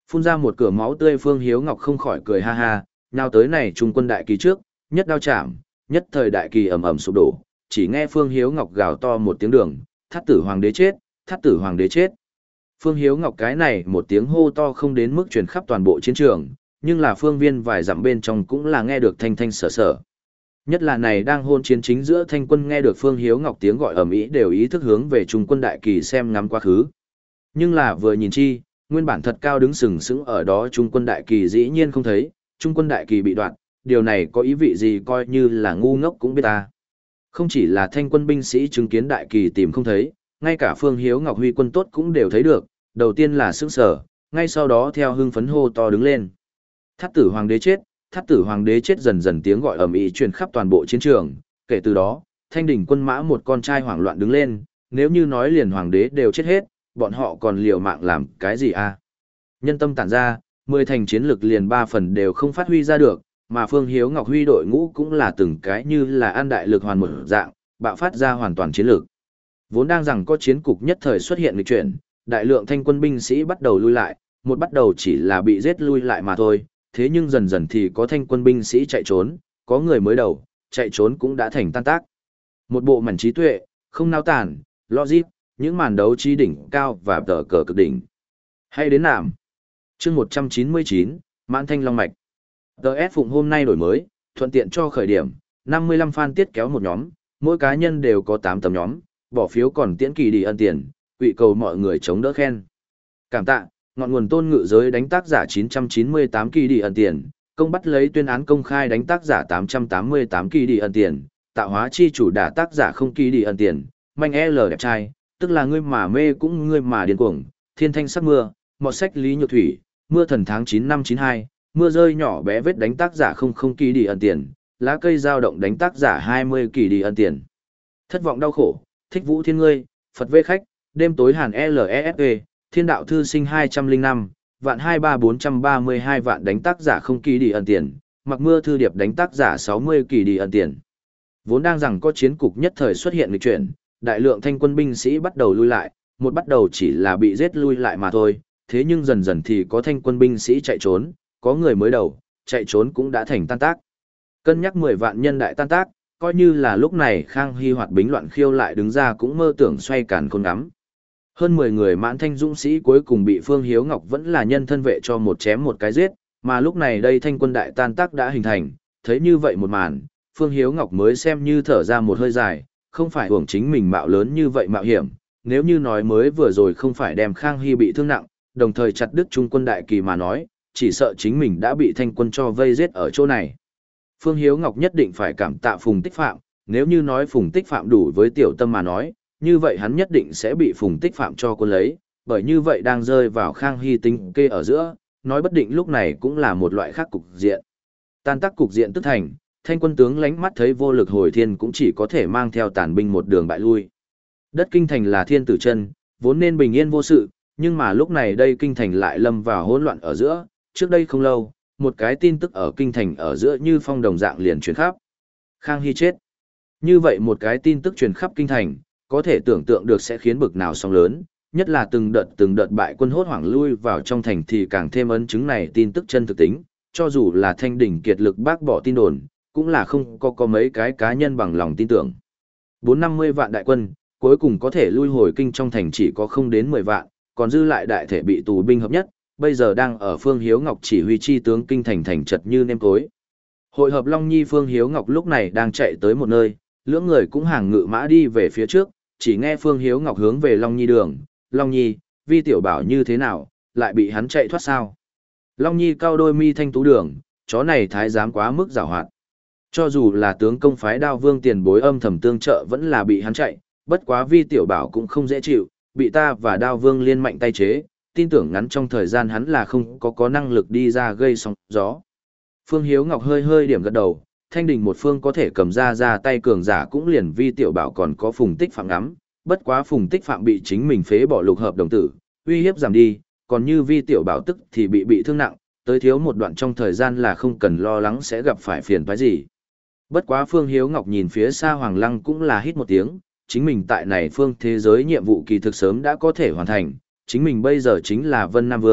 Phun ra một cửa máu tươi Phương Hiếu Ngọc không khỏi cười ha ha, nào tới này trung quân đại kỳ trước, nhất đao chạm, nhất thời đại kỳ ầm ầm sụp đổ, chỉ nghe Phương Hiếu Ngọc gào to một tiếng đường, thắt tử hoàng đế chết, thắt tử hoàng đế chết. Phương Hiếu Ngọc cái này một tiếng hô to không đến mức truyền khắp toàn bộ chiến trường, nhưng là phương viên vài dặm bên trong cũng là nghe được thanh thanh sở sở. Nhất là này đang hôn chiến chính giữa thanh quân nghe được Phương Hiếu Ngọc tiếng gọi ầm ĩ đều ý thức hướng về trung quân đại kỳ xem ngắm quá khứ. Nhưng là vừa nhìn chi, nguyên bản thật cao đứng sừng sững ở đó trung quân đại kỳ dĩ nhiên không thấy, trung quân đại kỳ bị đoạn, điều này có ý vị gì coi như là ngu ngốc cũng biết ta. Không chỉ là thanh quân binh sĩ chứng kiến đại kỳ tìm không thấy, ngay cả Phương Hiếu Ngọc huy quân tốt cũng đều thấy được, đầu tiên là sững sờ, ngay sau đó theo hưng phấn hô to đứng lên. Thát tử hoàng đế chết, thát tử hoàng đế chết dần dần tiếng gọi ầm ĩ truyền khắp toàn bộ chiến trường, kể từ đó, thanh đỉnh quân mã một con trai hoảng loạn đứng lên, nếu như nói liền hoàng đế đều chết hết, bọn họ còn liều mạng làm cái gì à? Nhân tâm tản ra, mười thành chiến lực liền ba phần đều không phát huy ra được, mà Phương Hiếu Ngọc huy đội ngũ cũng là từng cái như là an đại lực hoàn một dạng, bạo phát ra hoàn toàn chiến lực. Vốn đang rằng có chiến cục nhất thời xuất hiện nghịch chuyển, đại lượng thanh quân binh sĩ bắt đầu lui lại, một bắt đầu chỉ là bị giết lui lại mà thôi, thế nhưng dần dần thì có thanh quân binh sĩ chạy trốn, có người mới đầu, chạy trốn cũng đã thành tan tác. Một bộ mảnh trí tuệ, không nao tản, logic, những màn đấu trí đỉnh cao và tờ cờ cực đỉnh. Hay đến nạm. Chương một trăm chín mươi chín, Mãn Thanh Long Mạch. tê ét Phụng hôm nay đổi mới, thuận tiện cho khởi điểm, năm mươi lăm fan tiết kéo một nhóm, mỗi cá nhân đều có tám tấm nhóm, bỏ phiếu còn tiễn kỳ đi ân tiền, quỵ cầu mọi người chống đỡ khen. Cảm tạ, ngọn nguồn tôn ngự giới đánh tác giả chín trăm chín mươi tám kỳ đi ân tiền, công bắt lấy tuyên án công khai đánh tác giả tám trăm tám mươi tám kỳ đi ân tiền, tạo hóa chi chủ đả tác giả không kỳ đi ân tiền, manh L đẹp trai, tức là ngươi mà mê cũng ngươi mà điên cuồng, thiên thanh sắc mưa, mọt sách lý nhược thủy, mưa thần tháng chín năm chín hai, mưa rơi nhỏ bé vết đánh tác giả không không kỳ đi ân tiền, lá cây dao động đánh tác giả hai mươi kỳ đi ân tiền. Thất vọng đau khổ, thích vũ thiên ngươi, Phật vê khách, đêm tối hàn lefp, thiên đạo thư sinh hai trăm linh năm, vạn hai ba bốn trăm ba mươi hai vạn đánh tác giả không kỳ đi ân tiền, mặc mưa thư điệp đánh tác giả sáu mươi kỳ đi ân tiền. Vốn đang rằng có chiến cục nhất thời xuất hiện nghịch chuyển, đại lượng thanh quân binh sĩ bắt đầu lui lại, một bắt đầu chỉ là bị giết lui lại mà thôi, thế nhưng dần dần thì có thanh quân binh sĩ chạy trốn, có người mới đầu, chạy trốn cũng đã thành tan tác. Cân nhắc mười vạn nhân đại tan tác, coi như là lúc này Khang Hy hoạt bính loạn khiêu lại đứng ra cũng mơ tưởng xoay càn khôn ngắm. Hơn mười người mãn thanh dũng sĩ cuối cùng bị Phương Hiếu Ngọc vẫn là nhân thân vệ cho một chém một cái giết, mà lúc này đây thanh quân đại tan tác đã hình thành, thấy như vậy một màn, Phương Hiếu Ngọc mới xem như thở ra một hơi dài, không phải hưởng chính mình mạo lớn như vậy mạo hiểm, nếu như nói mới vừa rồi không phải đem Khang Hy bị thương nặng, đồng thời chặt đứt trung quân đại kỳ mà nói, chỉ sợ chính mình đã bị thanh quân cho vây giết ở chỗ này. Phương Hiếu Ngọc nhất định phải cảm tạ Phùng Tích Phạm, nếu như nói Phùng Tích Phạm đủ với tiểu tâm mà nói, như vậy hắn nhất định sẽ bị Phùng Tích Phạm cho quân lấy, bởi như vậy đang rơi vào Khang Hy tính kê ở giữa, nói bất định lúc này cũng là một loại khác cục diện. Tan tác cục diện tức thành, thanh quân tướng lánh mắt thấy vô lực hồi thiên cũng chỉ có thể mang theo tàn binh một đường bại lui. Đất kinh thành là thiên tử chân, vốn nên bình yên vô sự, nhưng mà lúc này đây kinh thành lại lâm vào hỗn loạn ở giữa, trước đây không lâu, một cái tin tức ở kinh thành ở giữa như phong đồng dạng liền truyền khắp. Khang Hy chết. Như vậy một cái tin tức truyền khắp kinh thành, có thể tưởng tượng được sẽ khiến bực nào sóng lớn, nhất là từng đợt từng đợt bại quân hốt hoảng lui vào trong thành thì càng thêm ấn chứng này tin tức chân thực tính, cho dù là thanh đỉnh kiệt lực bác bỏ tin đồn, cũng là không có có mấy cái cá nhân bằng lòng tin tưởng. bốn năm mươi vạn đại quân, cuối cùng có thể lui hồi kinh trong thành chỉ có không đến mười vạn, còn dư lại đại thể bị tù binh hợp nhất, bây giờ đang ở Phương Hiếu Ngọc chỉ huy chi tướng kinh thành thành chật như nêm cối. Hội hợp Long Nhi Phương Hiếu Ngọc lúc này đang chạy tới một nơi, lưỡng người cũng hàng ngự mã đi về phía trước, chỉ nghe Phương Hiếu Ngọc hướng về Long Nhi đường, Long Nhi, vi tiểu bảo như thế nào, lại bị hắn chạy thoát sao? Long Nhi cao đôi mi thanh tú đường, chó này thái giám quá mức giàu hoạt. Cho dù là tướng công phái Đao Vương tiền bối âm thầm tương trợ vẫn là bị hắn chạy, bất quá vi tiểu bảo cũng không dễ chịu, bị ta và Đao Vương liên mạnh tay chế, tin tưởng ngắn trong thời gian hắn là không có có năng lực đi ra gây sóng gió. Phương Hiếu Ngọc hơi hơi điểm gật đầu, thanh đình một phương có thể cầm ra ra tay cường giả cũng liền vi tiểu bảo còn có Phùng Tích Phạm ngắm, bất quá Phùng Tích Phạm bị chính mình phế bỏ lục hợp đồng tử, uy hiếp giảm đi, còn như vi tiểu bảo tức thì bị bị thương nặng, tới thiếu một đoạn trong thời gian là không cần lo lắng sẽ gặp phải phiền toái gì. Bất quá Phương Hiếu Ngọc nhìn phía xa Hoàng Lăng cũng là hít một tiếng, chính mình tại này phương thế giới nhiệm vụ kỳ thực sớm đã có thể hoàn thành, chính mình bây giờ chính là Vân Nam Vương,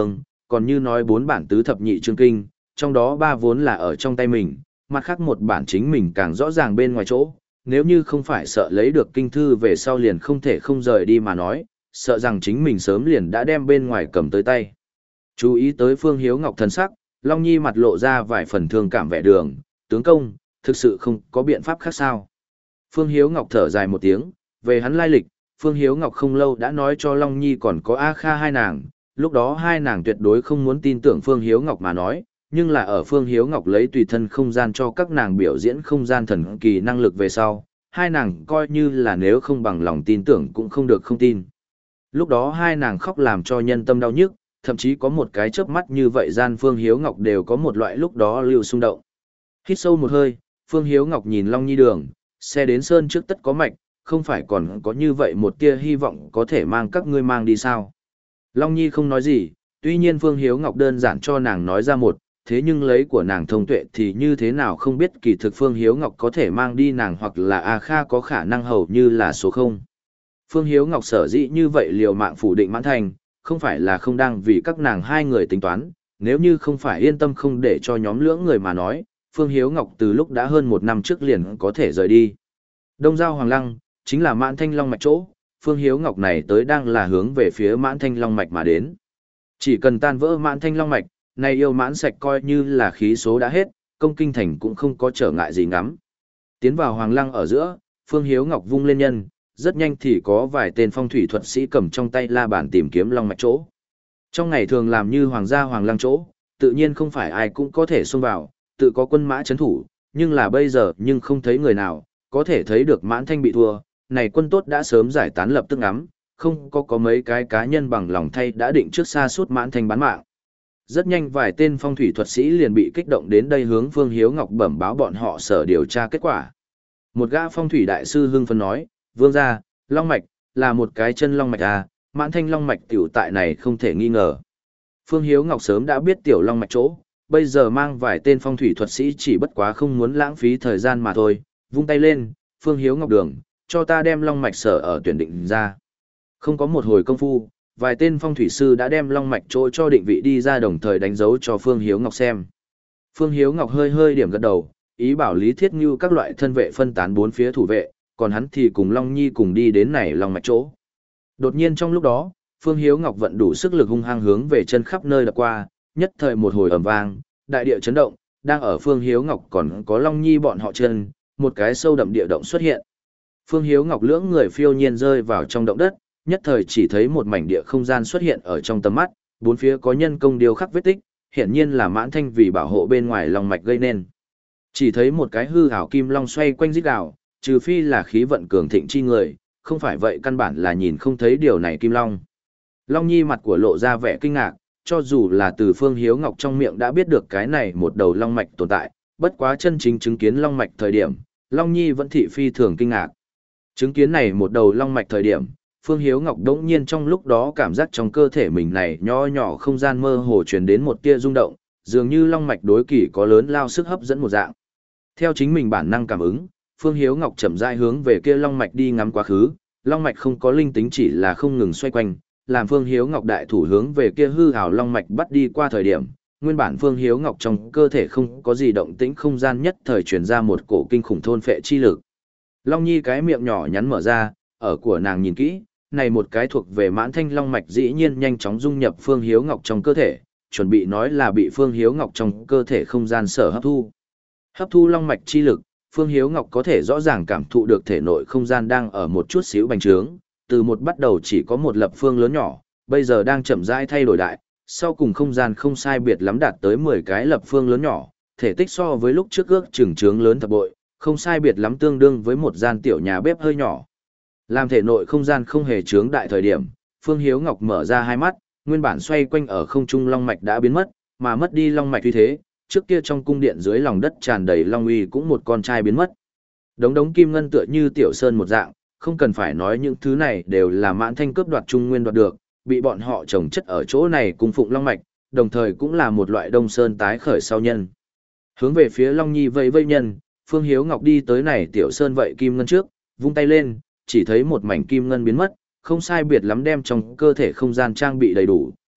còn như nói bốn bản tứ thập nhị chương kinh, trong đó ba vốn là ở trong tay mình, mặt khác một bản chính mình càng rõ ràng bên ngoài chỗ, nếu như không phải sợ lấy được kinh thư về sau liền không thể không rời đi mà nói, sợ rằng chính mình sớm liền đã đem bên ngoài cầm tới tay. Chú ý tới Phương Hiếu Ngọc thần sắc, Long Nhi mặt lộ ra vài phần thương cảm vẻ đường, tướng công, thực sự không có biện pháp khác sao. Phương Hiếu Ngọc thở dài một tiếng, về hắn lai lịch, Phương Hiếu Ngọc không lâu đã nói cho Long Nhi còn có A Kha hai nàng, lúc đó hai nàng tuyệt đối không muốn tin tưởng Phương Hiếu Ngọc mà nói, nhưng là ở Phương Hiếu Ngọc lấy tùy thân không gian cho các nàng biểu diễn không gian thần kỳ năng lực về sau, hai nàng coi như là nếu không bằng lòng tin tưởng cũng không được không tin. Lúc đó hai nàng khóc làm cho nhân tâm đau nhức, thậm chí có một cái chớp mắt như vậy gian Phương Hiếu Ngọc đều có một loại lúc đó lưu xung động. Hít sâu một hơi, Phương Hiếu Ngọc nhìn Long Nhi đường, xe đến sơn trước tất có mạch, không phải còn có như vậy một tia hy vọng có thể mang các ngươi mang đi sao. Long Nhi không nói gì, tuy nhiên Phương Hiếu Ngọc đơn giản cho nàng nói ra một, thế nhưng lấy của nàng thông tuệ thì như thế nào không biết kỳ thực Phương Hiếu Ngọc có thể mang đi nàng hoặc là A Kha có khả năng hầu như là số không. Phương Hiếu Ngọc sở dĩ như vậy liều mạng phủ định Mãn Thành, không phải là không đang vì các nàng hai người tính toán, nếu như không phải yên tâm không để cho nhóm lưỡng người mà nói, Phương Hiếu Ngọc từ lúc đã hơn một năm trước liền có thể rời đi. Đông Giao Hoàng Lăng, chính là Mãn Thanh Long Mạch chỗ, Phương Hiếu Ngọc này tới đang là hướng về phía Mãn Thanh Long Mạch mà đến. Chỉ cần tan vỡ Mãn Thanh Long Mạch, này yêu mãn sạch coi như là khí số đã hết, công kinh thành cũng không có trở ngại gì ngắm. Tiến vào Hoàng Lăng ở giữa, Phương Hiếu Ngọc vung lên nhân, rất nhanh thì có vài tên phong thủy thuật sĩ cầm trong tay la bàn tìm kiếm long mạch chỗ. Trong ngày thường làm như hoàng gia Hoàng Lăng chỗ, tự nhiên không phải ai cũng có thể xông vào, tự có quân mã chấn thủ, nhưng là bây giờ nhưng không thấy người nào, có thể thấy được Mãn Thanh bị thua, này quân tốt đã sớm giải tán lập tức ngắm, không có có mấy cái cá nhân bằng lòng thay đã định trước xa suốt Mãn Thanh bán mạng. Rất nhanh vài tên phong thủy thuật sĩ liền bị kích động đến đây hướng Phương Hiếu Ngọc bẩm báo bọn họ sở điều tra kết quả. Một gã phong thủy đại sư hưng phấn nói, vương gia, long mạch, là một cái chân long mạch à, Mãn Thanh long mạch tiểu tại này không thể nghi ngờ. Phương Hiếu Ngọc sớm đã biết tiểu long mạch chỗ, bây giờ mang vài tên phong thủy thuật sĩ chỉ bất quá không muốn lãng phí thời gian mà thôi, vung tay lên, Phương Hiếu Ngọc đường, cho ta đem long mạch sở ở tuyển định ra. Không có một hồi công phu, vài tên phong thủy sư đã đem long mạch chỗ cho định vị đi ra đồng thời đánh dấu cho Phương Hiếu Ngọc xem. Phương Hiếu Ngọc hơi hơi điểm gật đầu, ý bảo Lý Thiết Như các loại thân vệ phân tán bốn phía thủ vệ, còn hắn thì cùng Long Nhi cùng đi đến này long mạch chỗ. Đột nhiên trong lúc đó, Phương Hiếu Ngọc vận đủ sức lực hung hăng hướng về chân khắp nơi đập qua, nhất thời một hồi ầm vang, đại địa chấn động, đang ở Phương Hiếu Ngọc còn có Long Nhi bọn họ chân, một cái sâu đậm địa động xuất hiện. Phương Hiếu Ngọc lưỡng người phiêu nhiên rơi vào trong động đất, nhất thời chỉ thấy một mảnh địa không gian xuất hiện ở trong tầm mắt, bốn phía có nhân công điêu khắc vết tích, hiển nhiên là Mãn Thanh vì bảo hộ bên ngoài long mạch gây nên. Chỉ thấy một cái hư ảo kim long xoay quanh rít gào, trừ phi là khí vận cường thịnh chi người, không phải vậy căn bản là nhìn không thấy điều này kim long. Long Nhi mặt của lộ ra vẻ kinh ngạc, cho dù là từ Phương Hiếu Ngọc trong miệng đã biết được cái này một đầu long mạch tồn tại, bất quá chân chính chứng kiến long mạch thời điểm, Long Nhi vẫn thị phi thường kinh ngạc. Chứng kiến này một đầu long mạch thời điểm, Phương Hiếu Ngọc đống nhiên trong lúc đó cảm giác trong cơ thể mình này nho nhỏ không gian mơ hồ truyền đến một tia rung động, dường như long mạch đối kỳ có lớn lao sức hấp dẫn một dạng. Theo chính mình bản năng cảm ứng, Phương Hiếu Ngọc chậm rãi hướng về kia long mạch đi ngắm quá khứ, long mạch không có linh tính chỉ là không ngừng xoay quanh, làm Phương Hiếu Ngọc đại thủ hướng về kia hư ảo long mạch bắt đi qua thời điểm, nguyên bản Phương Hiếu Ngọc trong cơ thể không có gì động tĩnh không gian nhất thời truyền ra một cổ kinh khủng thôn phệ chi lực. Long Nhi cái miệng nhỏ nhắn mở ra, ở của nàng nhìn kỹ, này một cái thuộc về Mãn Thanh long mạch dĩ nhiên nhanh chóng dung nhập Phương Hiếu Ngọc trong cơ thể, chuẩn bị nói là bị Phương Hiếu Ngọc trong cơ thể không gian sở hấp thu. Hấp thu long mạch chi lực, Phương Hiếu Ngọc có thể rõ ràng cảm thụ được thể nội không gian đang ở một chút xíu bành trướng, từ một bắt đầu chỉ có một lập phương lớn nhỏ, bây giờ đang chậm rãi thay đổi đại, sau cùng không gian không sai biệt lắm đạt tới mười cái lập phương lớn nhỏ, thể tích so với lúc trước ước chừng trướng lớn thập bội, không sai biệt lắm tương đương với một gian tiểu nhà bếp hơi nhỏ. Làm thể nội không gian không hề trướng đại thời điểm, Phương Hiếu Ngọc mở ra hai mắt, nguyên bản xoay quanh ở không trung long mạch đã biến mất, mà mất đi long mạch như thế, trước kia trong cung điện dưới lòng đất tràn đầy long uy cũng một con trai biến mất. Đống đống kim ngân tựa như tiểu sơn một dạng, không cần phải nói những thứ này đều là Mãn Thanh cướp đoạt trung nguyên đoạt được, bị bọn họ trồng chất ở chỗ này cùng phụng long mạch, đồng thời cũng là một loại đông sơn tái khởi sau nhân. Hướng về phía Long Nhi vây vây nhân, Phương Hiếu Ngọc đi tới này tiểu sơn vậy kim ngân trước, vung tay lên, chỉ thấy một mảnh kim ngân biến mất, không sai biệt lắm đem trong cơ thể không gian trang bị đầy đủ,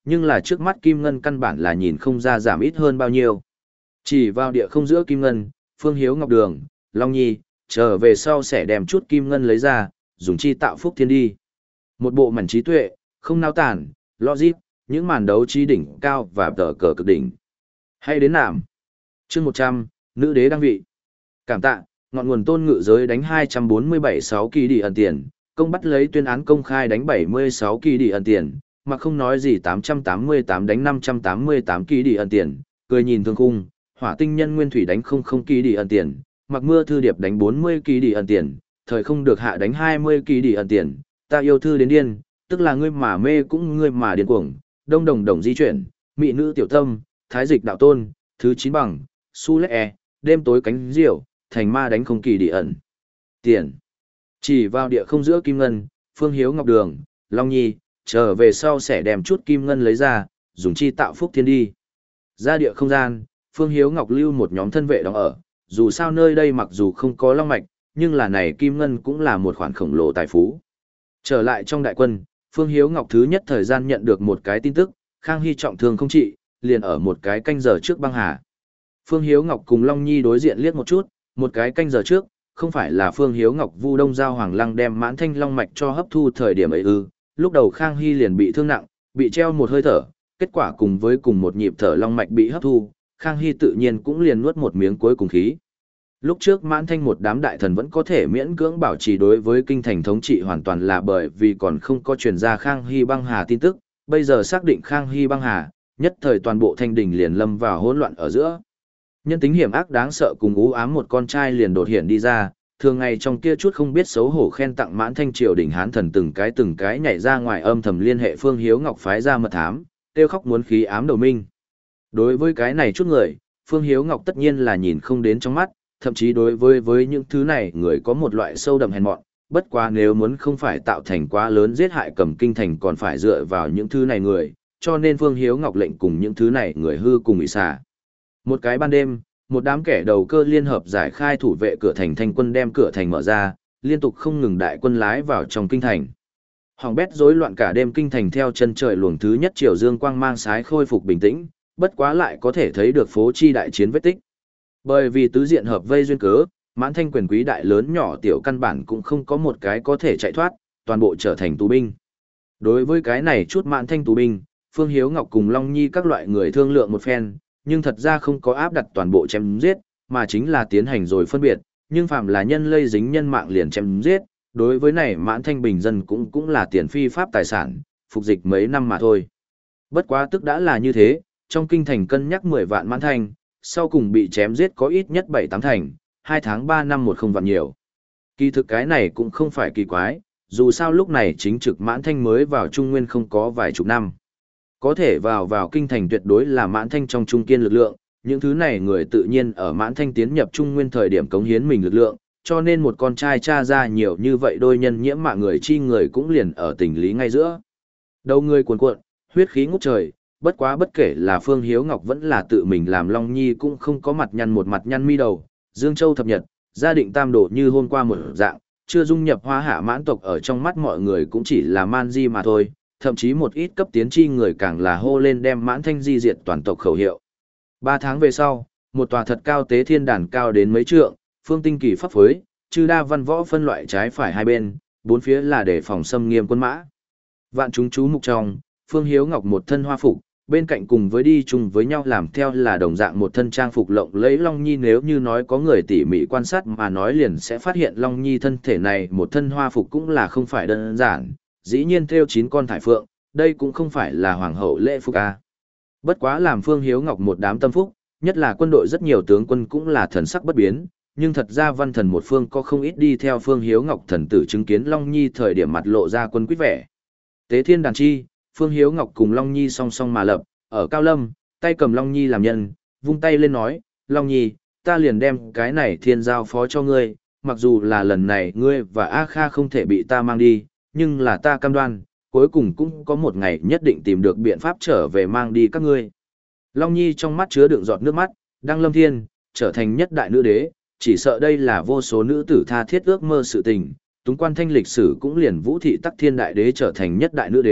nhưng là trước mắt kim ngân căn bản là nhìn không ra giảm ít hơn bao nhiêu. Chỉ vào địa không giữa kim ngân, Phương Hiếu Ngọc Đường, Long Nhi, trở về sau sẽ đem chút kim ngân lấy ra, dùng chi tạo phúc thiên đi. Một bộ mảnh trí tuệ, không nao tản, logic, những màn đấu trí đỉnh cao và tờ cờ cực đỉnh. Hay đến nạm. Chương một trăm, nữ đế đăng vị. Cảm tạ, ngọn nguồn tôn ngự giới đánh hai trăm bốn mươi bảy sáu kỳ đi ẩn tiền, công bắt lấy tuyên án công khai đánh bảy mươi sáu kỳ đi ẩn tiền, mà không nói gì tám trăm tám mươi tám đánh năm trăm tám mươi tám kỳ đi ẩn tiền, cười nhìn thương khung, hỏa tinh nhân nguyên thủy đánh không không kỳ đi ẩn tiền, mặc mưa thư điệp đánh bốn mươi kỳ đi ẩn tiền, thời không được hạ đánh hai mươi kỳ đi ẩn tiền, ta yêu thư đến điên, tức là ngươi mà mê cũng ngươi mà điên cuồng, đông đồng đồng di chuyển, mỹ nữ tiểu tâm, thái dịch đạo tôn, thứ chín bằng, su lê e, đêm tối cánh diều, thành ma đánh không kỳ đi ẩn. Tiền. Chỉ vào địa không giữa kim ngân, Phương Hiếu Ngọc Đường, Long Nhi, trở về sau sẽ đem chút kim ngân lấy ra, dùng chi tạo phúc thiên đi. Ra địa không gian, Phương Hiếu Ngọc lưu một nhóm thân vệ đóng ở, dù sao nơi đây mặc dù không có long mạch, nhưng là này kim ngân cũng là một khoản khổng lồ tài phú. Trở lại trong đại quân, Phương Hiếu Ngọc thứ nhất thời gian nhận được một cái tin tức, Khang Hy trọng thương không trị, liền ở một cái canh giờ trước băng hà. Phương Hiếu Ngọc cùng Long Nhi đối diện liếc một chút, một cái canh giờ trước, không phải là Phương Hiếu Ngọc Vu Đông Giao Hoàng Lăng đem mãn thanh long mạch cho hấp thu thời điểm ấy ư, lúc đầu Khang Hy liền bị thương nặng, bị treo một hơi thở, kết quả cùng với cùng một nhịp thở long mạch bị hấp thu, Khang Hy tự nhiên cũng liền nuốt một miếng cuối cùng khí. Lúc trước mãn thanh một đám đại thần vẫn có thể miễn cưỡng bảo trì đối với kinh thành thống trị hoàn toàn là bởi vì còn không có truyền ra Khang Hy băng hà tin tức, bây giờ xác định Khang Hy băng hà, nhất thời toàn bộ thanh đình liền lâm vào hỗn loạn ở giữa. Nhân tính hiểm ác đáng sợ cùng ú ám một con trai liền đột hiện đi ra, thường ngày trong kia chút không biết xấu hổ khen tặng mãn thanh triều đình hán thần từng cái từng cái nhảy ra ngoài âm thầm liên hệ Phương Hiếu Ngọc phái ra mật thám, kêu khóc muốn khí ám đầu minh. Đối với cái này chút người, Phương Hiếu Ngọc tất nhiên là nhìn không đến trong mắt, thậm chí đối với với những thứ này người có một loại sâu đậm hèn mọn, bất quá nếu muốn không phải tạo thành quá lớn giết hại cầm kinh thành còn phải dựa vào những thứ này người, cho nên Phương Hiếu Ngọc lệnh cùng những thứ này người hư cùng bị xả. Một cái ban đêm, một đám kẻ đầu cơ liên hợp giải khai thủ vệ cửa thành thanh quân đem cửa thành mở ra, liên tục không ngừng đại quân lái vào trong kinh thành. Hoàng bét rối loạn cả đêm kinh thành theo chân trời luồng thứ nhất chiều dương quang mang sái khôi phục bình tĩnh, bất quá lại có thể thấy được phố chi đại chiến vết tích. Bởi vì tứ diện hợp vây duyên cớ, mãn thanh quyền quý đại lớn nhỏ tiểu căn bản cũng không có một cái có thể chạy thoát, toàn bộ trở thành tù binh. Đối với cái này chút mãn thanh tù binh, Phương Hiếu Ngọc cùng Long Nhi các loại người thương lượng một phen, nhưng thật ra không có áp đặt toàn bộ chém giết, mà chính là tiến hành rồi phân biệt, nhưng phạm là nhân lây dính nhân mạng liền chém giết, đối với này mãn thanh bình dân cũng cũng là tiền phi pháp tài sản, phục dịch mấy năm mà thôi. Bất quá tức đã là như thế, trong kinh thành cân nhắc mười vạn mãn thanh, sau cùng bị chém giết có ít nhất bảy tám thành, hai tháng ba năm một không vạn nhiều. Kỳ thực cái này cũng không phải kỳ quái, dù sao lúc này chính trực mãn thanh mới vào Trung Nguyên không có vài chục năm. Có thể vào vào kinh thành tuyệt đối là mãn thanh trong trung kiên lực lượng, những thứ này người tự nhiên ở mãn thanh tiến nhập Trung Nguyên thời điểm cống hiến mình lực lượng, cho nên một con trai cha ra nhiều như vậy đôi nhân nhiễm mạng người chi người cũng liền ở tình lý ngay giữa. Đầu người cuồn cuộn, huyết khí ngút trời, bất quá bất kể là Phương Hiếu Ngọc vẫn là tự mình làm Long Nhi cũng không có mặt nhăn một mặt nhăn mi đầu, Dương Châu thập nhật, gia định tam độ như hôm qua một dạng, chưa dung nhập hoa hạ mãn tộc ở trong mắt mọi người cũng chỉ là man di mà thôi, thậm chí một ít cấp tiến chi người càng là hô lên đem mãn thanh di diệt toàn tộc khẩu hiệu. Ba tháng về sau, một tòa thật cao tế thiên đàn cao đến mấy trượng, phương tinh kỳ pháp phối, chư đa văn võ phân loại trái phải hai bên, bốn phía là để phòng xâm nghiêm quân mã. Vạn chúng chú mục trong, Phương Hiếu Ngọc một thân hoa phục, bên cạnh cùng với đi chung với nhau làm theo là đồng dạng một thân trang phục lộng lẫy Long Nhi, nếu như nói có người tỉ mỉ quan sát mà nói liền sẽ phát hiện Long Nhi thân thể này một thân hoa phục cũng là không phải đơn giản, dĩ nhiên theo chín con thải phượng, đây cũng không phải là hoàng hậu lễ phục a. Bất quá làm Phương Hiếu Ngọc một đám tâm phúc, nhất là quân đội rất nhiều tướng quân cũng là thần sắc bất biến, nhưng thật ra văn thần một phương có không ít đi theo Phương Hiếu Ngọc thần tử chứng kiến Long Nhi thời điểm mặt lộ ra quân quyết vẻ. Tế thiên đàn chi, Phương Hiếu Ngọc cùng Long Nhi song song mà lập, ở Cao Lâm, tay cầm Long Nhi làm nhân, vung tay lên nói, Long Nhi, ta liền đem cái này thiên giao phó cho ngươi, mặc dù là lần này ngươi và A Kha không thể bị ta mang đi, nhưng là ta cam đoan, cuối cùng cũng có một ngày nhất định tìm được biện pháp trở về mang đi các ngươi. Long Nhi trong mắt chứa đựng giọt nước mắt, đăng lâm thiên, trở thành nhất đại nữ đế, chỉ sợ đây là vô số nữ tử tha thiết ước mơ sự tình, túng quan thanh lịch sử cũng liền vũ thị tắc thiên đại đế trở thành nhất đại nữ đế,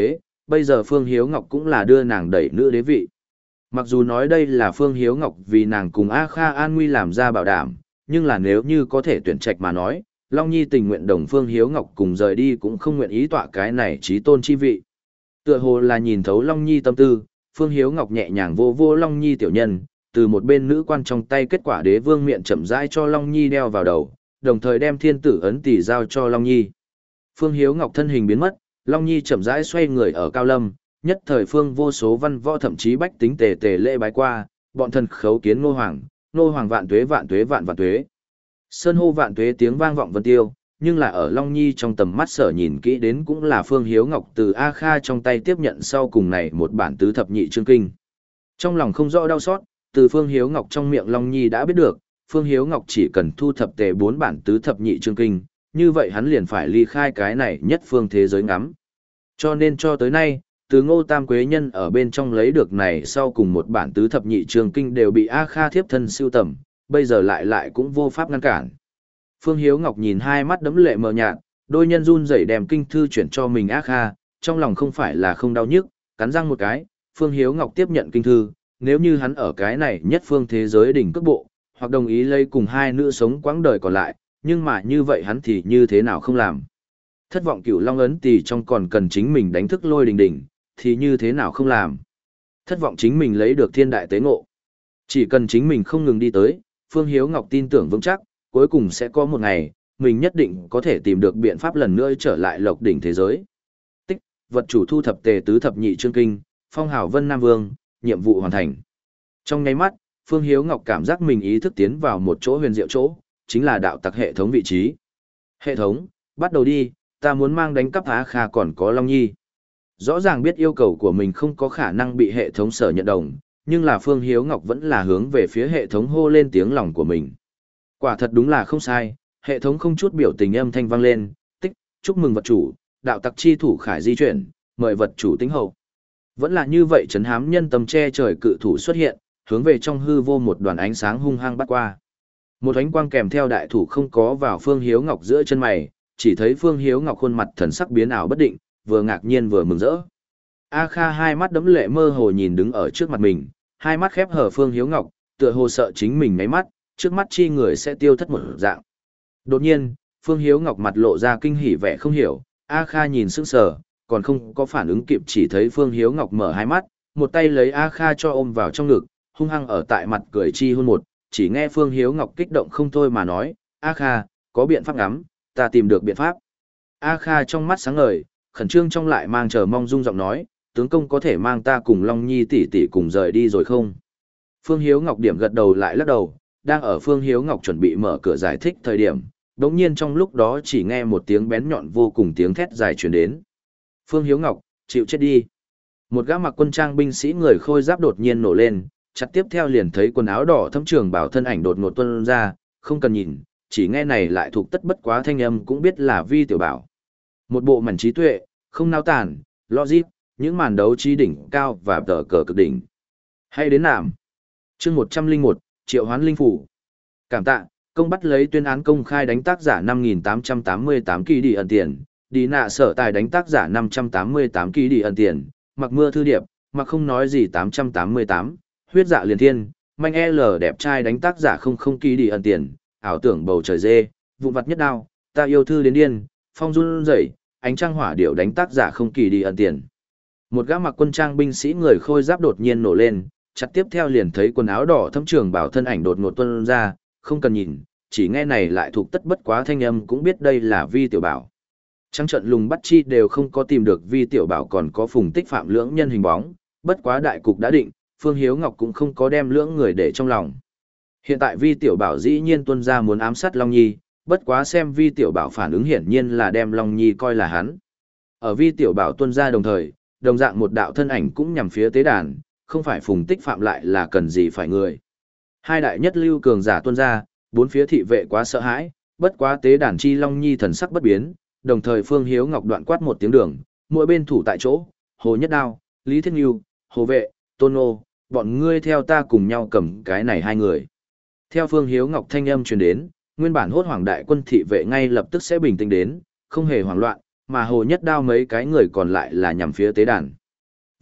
bây giờ Phương Hiếu Ngọc cũng là đưa nàng đẩy nữ đế vị. Mặc dù nói đây là Phương Hiếu Ngọc vì nàng cùng A Kha an nguy làm ra bảo đảm, nhưng là nếu như có thể tuyển trạch mà nói, Long Nhi tình nguyện đồng Phương Hiếu Ngọc cùng rời đi cũng không nguyện ý tọa cái này trí tôn chi vị. Tựa hồ là nhìn thấu Long Nhi tâm tư, Phương Hiếu Ngọc nhẹ nhàng vô vô Long Nhi tiểu nhân, từ một bên nữ quan trong tay kết quả đế vương miệng chậm rãi cho Long Nhi đeo vào đầu, đồng thời đem thiên tử ấn tỷ giao cho Long Nhi. Phương Hiếu Ngọc thân hình biến mất, Long Nhi chậm rãi xoay người ở cao lâm, nhất thời phương vô số văn võ thậm chí bách tính tề tề lễ bái qua, bọn thần khấu kiến Ngô Hoàng, Ngô Hoàng vạn tuế vạn tuế vạn vạn tuế. Sơn hô vạn tuế tiếng vang vọng vân tiêu, nhưng là ở Long Nhi trong tầm mắt sở nhìn kỹ đến cũng là Phương Hiếu Ngọc từ A Kha trong tay tiếp nhận sau cùng này một bản tứ thập nhị chương kinh. Trong lòng không rõ đau xót, từ Phương Hiếu Ngọc trong miệng Long Nhi đã biết được, Phương Hiếu Ngọc chỉ cần thu thập tề bốn bản tứ thập nhị chương kinh, như vậy hắn liền phải ly khai cái này nhất phương thế giới ngắm. Cho nên cho tới nay, từ Ngô Tam Quế Nhân ở bên trong lấy được này sau cùng một bản tứ thập nhị chương kinh đều bị A Kha thiếp thân siêu tầm, bây giờ lại lại cũng vô pháp ngăn cản. Phương Hiếu Ngọc nhìn hai mắt đẫm lệ mờ nhạt, đôi nhân run rẩy đem kinh thư chuyển cho mình A Kha, trong lòng không phải là không đau nhức, cắn răng một cái, Phương Hiếu Ngọc tiếp nhận kinh thư, nếu như hắn ở cái này nhất phương thế giới đỉnh cước bộ, hoặc đồng ý lấy cùng hai nữ sống quãng đời còn lại, nhưng mà như vậy hắn thì như thế nào không làm. Thất vọng Cửu Long ấn tỳ trong còn cần chính mình đánh thức lôi đình đỉnh, thì như thế nào không làm. Thất vọng chính mình lấy được thiên đại tế ngộ. Chỉ cần chính mình không ngừng đi tới, Phương Hiếu Ngọc tin tưởng vững chắc, cuối cùng sẽ có một ngày, mình nhất định có thể tìm được biện pháp lần nữa trở lại lộc đỉnh thế giới. Tích, vật chủ thu thập tề tứ thập nhị chương kinh, phong hào Vân Nam Vương, nhiệm vụ hoàn thành. Trong nháy mắt, Phương Hiếu Ngọc cảm giác mình ý thức tiến vào một chỗ huyền diệu chỗ, chính là đạo tặc hệ thống vị trí. Hệ thống, bắt đầu đi, ta muốn mang đánh cắp Á Kha còn có Long Nhi. Rõ ràng biết yêu cầu của mình không có khả năng bị hệ thống sở nhận đồng, nhưng là Phương Hiếu Ngọc vẫn là hướng về phía hệ thống hô lên tiếng lòng của mình. Quả thật đúng là không sai, hệ thống không chút biểu tình âm thanh vang lên, tích, chúc mừng vật chủ, đạo tặc chi thủ khải di chuyển, mời vật chủ tính hậu. Vẫn là như vậy trấn hám nhân tâm che trời cự thủ xuất hiện, hướng về trong hư vô một đoàn ánh sáng hung hăng bắt qua. Một ánh quang kèm theo đại thủ không có vào Phương Hiếu Ngọc giữa chân mày, chỉ thấy Phương Hiếu Ngọc khuôn mặt thần sắc biến ảo bất định, vừa ngạc nhiên vừa mừng rỡ. A Kha hai mắt đẫm lệ mơ hồ nhìn đứng ở trước mặt mình, hai mắt khép hờ Phương Hiếu Ngọc, tựa hồ sợ chính mình ngáy mắt, trước mắt chi người sẽ tiêu thất một dạng. Đột nhiên, Phương Hiếu Ngọc mặt lộ ra kinh hỉ vẻ không hiểu, A Kha nhìn sững sờ, còn không có phản ứng kịp chỉ thấy Phương Hiếu Ngọc mở hai mắt, một tay lấy A Kha cho ôm vào trong ngực, hung hăng ở tại mặt cười chi hôn một, chỉ nghe Phương Hiếu Ngọc kích động không thôi mà nói, A Kha, có biện pháp ngắm, ta tìm được biện pháp. A Kha trong mắt sáng ngời, khẩn trương trong lại mang chờ mong rung giọng nói, tướng công có thể mang ta cùng Long Nhi tỷ tỷ cùng rời đi rồi không? Phương Hiếu Ngọc điểm gật đầu lại lắc đầu, đang ở Phương Hiếu Ngọc chuẩn bị mở cửa giải thích thời điểm, đống nhiên trong lúc đó chỉ nghe một tiếng bén nhọn vô cùng tiếng thét dài truyền đến. Phương Hiếu Ngọc, chịu chết đi. Một gã mặc quân trang binh sĩ người khôi giáp đột nhiên nổ lên, chặt tiếp theo liền thấy quần áo đỏ thâm trường bảo thân ảnh đột ngột tuôn ra, không cần nhìn, chỉ nghe này lại thuộc tất bất quá thanh âm cũng biết là Vi Tiểu Bảo. Một bộ mảnh trí tuệ, không nao tản, logic, những màn đấu trí đỉnh cao và tờ cờ cực đỉnh. Hay đến nạm. Chương một trăm linh một, Triệu Hoán Linh Phủ. Cảm tạ, công bắt lấy tuyên án công khai đánh tác giả năm nghìn tám trăm tám mươi tám kỳ đi ẩn tiền, đi nạ sở tài đánh tác giả năm trăm tám mươi tám kỳ đi ẩn tiền, mặc mưa thư điệp, mặc không nói gì tám trăm tám mươi tám, huyết dạ liền thiên, manh L đẹp trai đánh tác giả không không kỳ đi ẩn tiền, ảo tưởng bầu trời dê, vụn vặt nhất đao, ta yêu thư đến điên, phong run rẩy, ánh trăng hỏa điệu đánh tác giả không kỳ đi ẩn tiền. Một gã mặc quân trang binh sĩ người khôi giáp đột nhiên nổ lên, chặt tiếp theo liền thấy quần áo đỏ thâm trường bảo thân ảnh đột ngột tuôn ra, không cần nhìn, chỉ nghe này lại thuộc tất bất quá thanh âm cũng biết đây là Vi Tiểu Bảo. Trăng trận lùng bắt chi đều không có tìm được Vi Tiểu Bảo còn có Phùng Tích Phạm lưỡng nhân hình bóng, bất quá đại cục đã định, Phương Hiếu Ngọc cũng không có đem lưỡng người để trong lòng. Hiện tại Vi Tiểu Bảo dĩ nhiên tuôn ra muốn ám sát Long Nhi, bất quá xem Vi Tiểu Bảo phản ứng hiển nhiên là đem Long Nhi coi là hắn. Ở Vi Tiểu Bảo tuôn ra đồng thời, đồng dạng một đạo thân ảnh cũng nhằm phía tế đàn, không phải Phùng Tích Phạm lại là cần gì phải người. Hai đại nhất lưu cường giả tuôn ra, bốn phía thị vệ quá sợ hãi, bất quá tế đàn chi Long Nhi thần sắc bất biến, đồng thời Phương Hiếu Ngọc đoạn quát một tiếng đường, mỗi bên thủ tại chỗ, Hồ Nhất Đao, Lý Thiết Nhu, Hồ Vệ, Tôn Ô, bọn ngươi theo ta cùng nhau cầm cái này hai người. Theo Phương Hiếu Ngọc thanh âm truyền đến, nguyên bản hốt hoảng đại quân thị vệ ngay lập tức sẽ bình tĩnh đến, không hề hoảng loạn, mà Hồ Nhất Đao mấy cái người còn lại là nhằm phía tế đàn.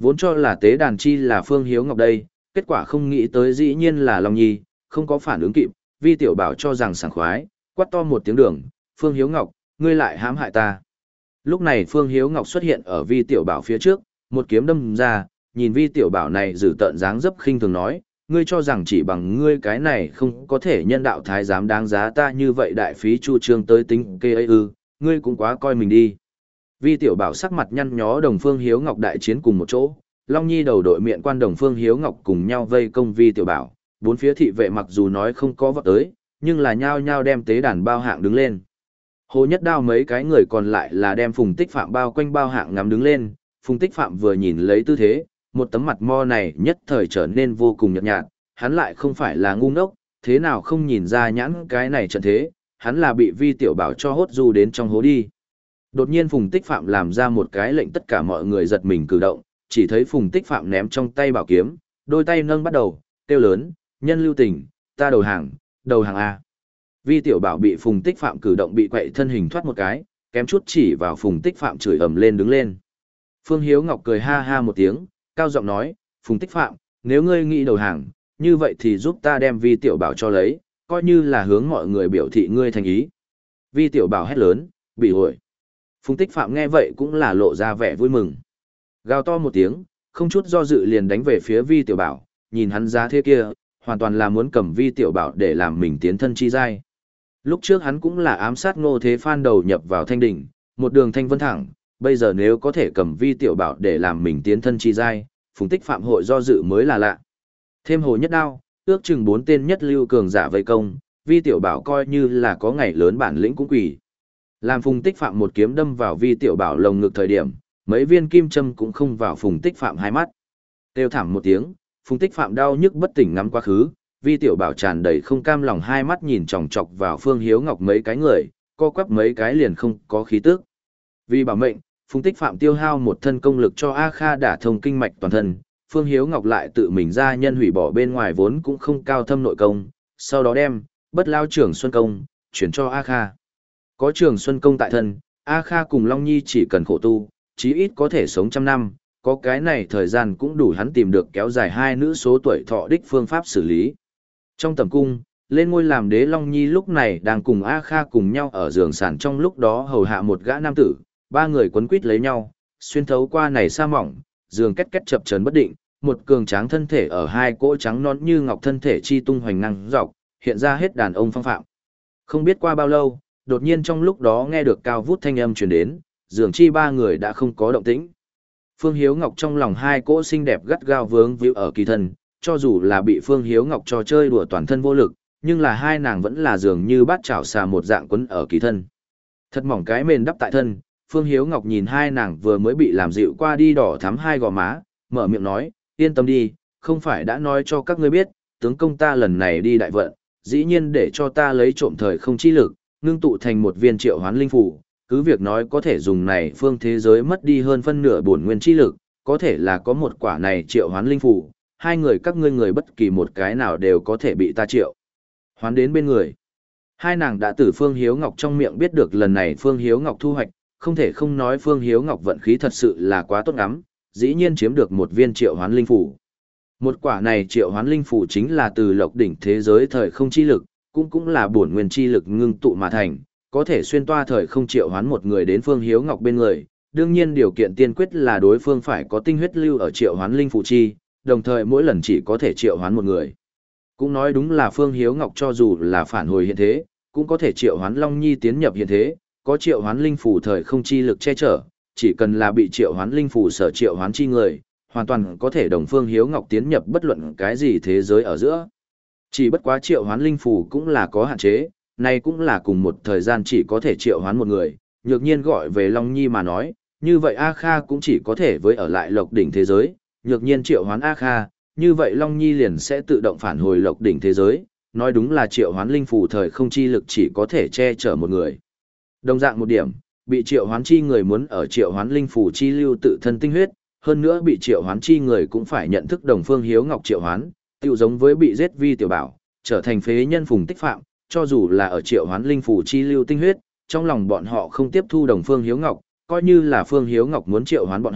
Vốn cho là tế đàn chi là Phương Hiếu Ngọc đây, kết quả không nghĩ tới dĩ nhiên là Long Nhi, không có phản ứng kịp, Vi Tiểu Bảo cho rằng sảng khoái, quát to một tiếng đường, Phương Hiếu Ngọc, ngươi lại hãm hại ta. Lúc này Phương Hiếu Ngọc xuất hiện ở Vi Tiểu Bảo phía trước, một kiếm đâm ra, nhìn Vi Tiểu Bảo này giữ tợn dáng dấp khinh thường nói, ngươi cho rằng chỉ bằng ngươi cái này không có thể nhân đạo thái giám đáng giá ta như vậy đại phí chu trương tới tính kê ấy ư, ngươi cũng quá coi mình đi. Vi Tiểu Bảo sắc mặt nhăn nhó đồng Phương Hiếu Ngọc đại chiến cùng một chỗ, Long Nhi đầu đội miệng quan đồng Phương Hiếu Ngọc cùng nhau vây công Vi Tiểu Bảo, bốn phía thị vệ mặc dù nói không có vọt tới, nhưng là nhao nhao đem tế đàn bao hạng đứng lên. Hồ Nhất Đao mấy cái người còn lại là đem Phùng Tích Phạm bao quanh bao hạng ngắm đứng lên, Phùng Tích Phạm vừa nhìn lấy tư thế, một tấm mặt mo này nhất thời trở nên vô cùng nhợt nhạt, hắn lại không phải là ngu ngốc, thế nào không nhìn ra nhãn cái này trận thế, hắn là bị Vi Tiểu Bảo cho hốt du đến trong hố đi. Đột nhiên Phùng Tích Phạm làm ra một cái lệnh tất cả mọi người giật mình cử động, chỉ thấy Phùng Tích Phạm ném trong tay bảo kiếm, đôi tay nâng bắt đầu, kêu lớn, nhân lưu tình, ta đầu hàng, đầu hàng A. Vi Tiểu Bảo bị Phùng Tích Phạm cử động bị quậy thân hình thoát một cái, kém chút chỉ vào Phùng Tích Phạm chửi ầm lên đứng lên. Phương Hiếu Ngọc cười ha ha một tiếng, cao giọng nói, Phùng Tích Phạm, nếu ngươi nghĩ đầu hàng, như vậy thì giúp ta đem Vi Tiểu Bảo cho lấy, coi như là hướng mọi người biểu thị ngươi thành ý. Vi Tiểu Bảo hét lớn, bị hội. Phùng Tích Phạm nghe vậy cũng là lộ ra vẻ vui mừng. Gào to một tiếng, không chút do dự liền đánh về phía Vi Tiểu Bảo, nhìn hắn giá thế kia, hoàn toàn là muốn cầm Vi Tiểu Bảo để làm mình tiến thân chi giai. Lúc trước hắn cũng là ám sát Ngô Thế Phan đầu nhập vào Thanh Đỉnh, một đường thanh vân thẳng, bây giờ nếu có thể cầm Vi Tiểu Bảo để làm mình tiến thân chi giai, Phùng Tích Phạm hội do dự mới là lạ. Thêm Hồ Nhất Đao, ước chừng bốn tên nhất lưu cường giả vây công, Vi Tiểu Bảo coi như là có ngày lớn bản lĩnh cũng quỷ. Làm Phùng Tích Phạm một kiếm đâm vào Vi Tiểu Bảo lồng ngực thời điểm, mấy viên kim châm cũng không vào Phùng Tích Phạm hai mắt. Kêu thảm một tiếng, Phùng Tích Phạm đau nhức bất tỉnh ngắm quá khứ, Vi Tiểu Bảo tràn đầy không cam lòng hai mắt nhìn chòng chọc vào Phương Hiếu Ngọc mấy cái người, co quắp mấy cái liền không có khí tức. Vì bảo mệnh, Phùng Tích Phạm tiêu hao một thân công lực cho A Kha đả thông kinh mạch toàn thân, Phương Hiếu Ngọc lại tự mình ra nhân hủy bỏ bên ngoài vốn cũng không cao thâm nội công, sau đó đem Bất Lao Trường Xuân công chuyển cho A Kha. Có Trường Xuân công tại thân, A Kha cùng Long Nhi chỉ cần khổ tu, chí ít có thể sống trăm năm, có cái này thời gian cũng đủ hắn tìm được kéo dài hai nữ số tuổi thọ đích phương pháp xử lý. Trong tầm cung, lên ngôi làm đế Long Nhi lúc này đang cùng A Kha cùng nhau ở giường sàn trong lúc đó hầu hạ một gã nam tử, ba người quấn quýt lấy nhau, xuyên thấu qua này sa mỏng, giường két két chập chờn bất định, một cường tráng thân thể ở hai cỗ trắng non như ngọc thân thể chi tung hoành năng dọc, hiện ra hết đàn ông phong phạm. Không biết qua bao lâu, đột nhiên trong lúc đó nghe được cao vút thanh âm truyền đến, giường chi ba người đã không có động tĩnh. Phương Hiếu Ngọc trong lòng hai cỗ xinh đẹp gắt gao vướng víu ở kỳ thân, cho dù là bị Phương Hiếu Ngọc cho chơi đùa toàn thân vô lực, nhưng là hai nàng vẫn là dường như bát chảo xà một dạng quấn ở kỳ thân. Thật mỏng cái mền đắp tại thân, Phương Hiếu Ngọc nhìn hai nàng vừa mới bị làm dịu qua đi đỏ thắm hai gò má, mở miệng nói, yên tâm đi, không phải đã nói cho các ngươi biết, tướng công ta lần này đi đại vận, dĩ nhiên để cho ta lấy trộm thời không chi lực, ngưng tụ thành một viên triệu hoán linh phủ, cứ việc nói có thể dùng này phương thế giới mất đi hơn phân nửa bổn nguyên chi lực, có thể là có một quả này triệu hoán linh phủ, hai người các ngươi người bất kỳ một cái nào đều có thể bị ta triệu hoán đến bên người. Hai nàng đã từ Phương Hiếu Ngọc trong miệng biết được lần này Phương Hiếu Ngọc thu hoạch, không thể không nói Phương Hiếu Ngọc vận khí thật sự là quá tốt ngắm, dĩ nhiên chiếm được một viên triệu hoán linh phủ. Một quả này triệu hoán linh phủ chính là từ lộc đỉnh thế giới thời không chi lực, cũng cũng là bổn nguyên chi lực ngưng tụ mà thành, có thể xuyên toa thời không triệu hoán một người đến Phương Hiếu Ngọc bên người. Đương nhiên điều kiện tiên quyết là đối phương phải có tinh huyết lưu ở triệu hoán linh phủ chi, đồng thời mỗi lần chỉ có thể triệu hoán một người. Cũng nói đúng là Phương Hiếu Ngọc cho dù là phản hồi hiện thế, cũng có thể triệu hoán Long Nhi tiến nhập hiện thế, có triệu hoán linh phủ thời không chi lực che chở, chỉ cần là bị triệu hoán linh phủ sở triệu hoán chi người, hoàn toàn có thể đồng Phương Hiếu Ngọc tiến nhập bất luận cái gì thế giới ở giữa. Chỉ bất quá triệu hoán linh phủ cũng là có hạn chế, này cũng là cùng một thời gian chỉ có thể triệu hoán một người, nhược nhiên gọi về Long Nhi mà nói, như vậy A Kha cũng chỉ có thể với ở lại lộc đỉnh thế giới, nhược nhiên triệu hoán A Kha, như vậy Long Nhi liền sẽ tự động phản hồi lộc đỉnh thế giới, nói đúng là triệu hoán linh phủ thời không chi lực chỉ có thể che chở một người. Đồng dạng một điểm, bị triệu hoán chi người muốn ở triệu hoán linh phủ chi lưu tự thân tinh huyết, hơn nữa bị triệu hoán chi người cũng phải nhận thức đồng Phương Hiếu Ngọc triệu hoán, tựu giống với bị giết Vi Tiểu Bảo, trở thành phế nhân Phùng Tích Phạm, cho dù là ở triệu hoán linh phủ chi lưu tinh huyết, trong lòng bọn họ không tiếp thu đồng Phương Hiếu Ngọc, coi như là Phương Hiếu Ngọc muốn triệu hoán bọn họ,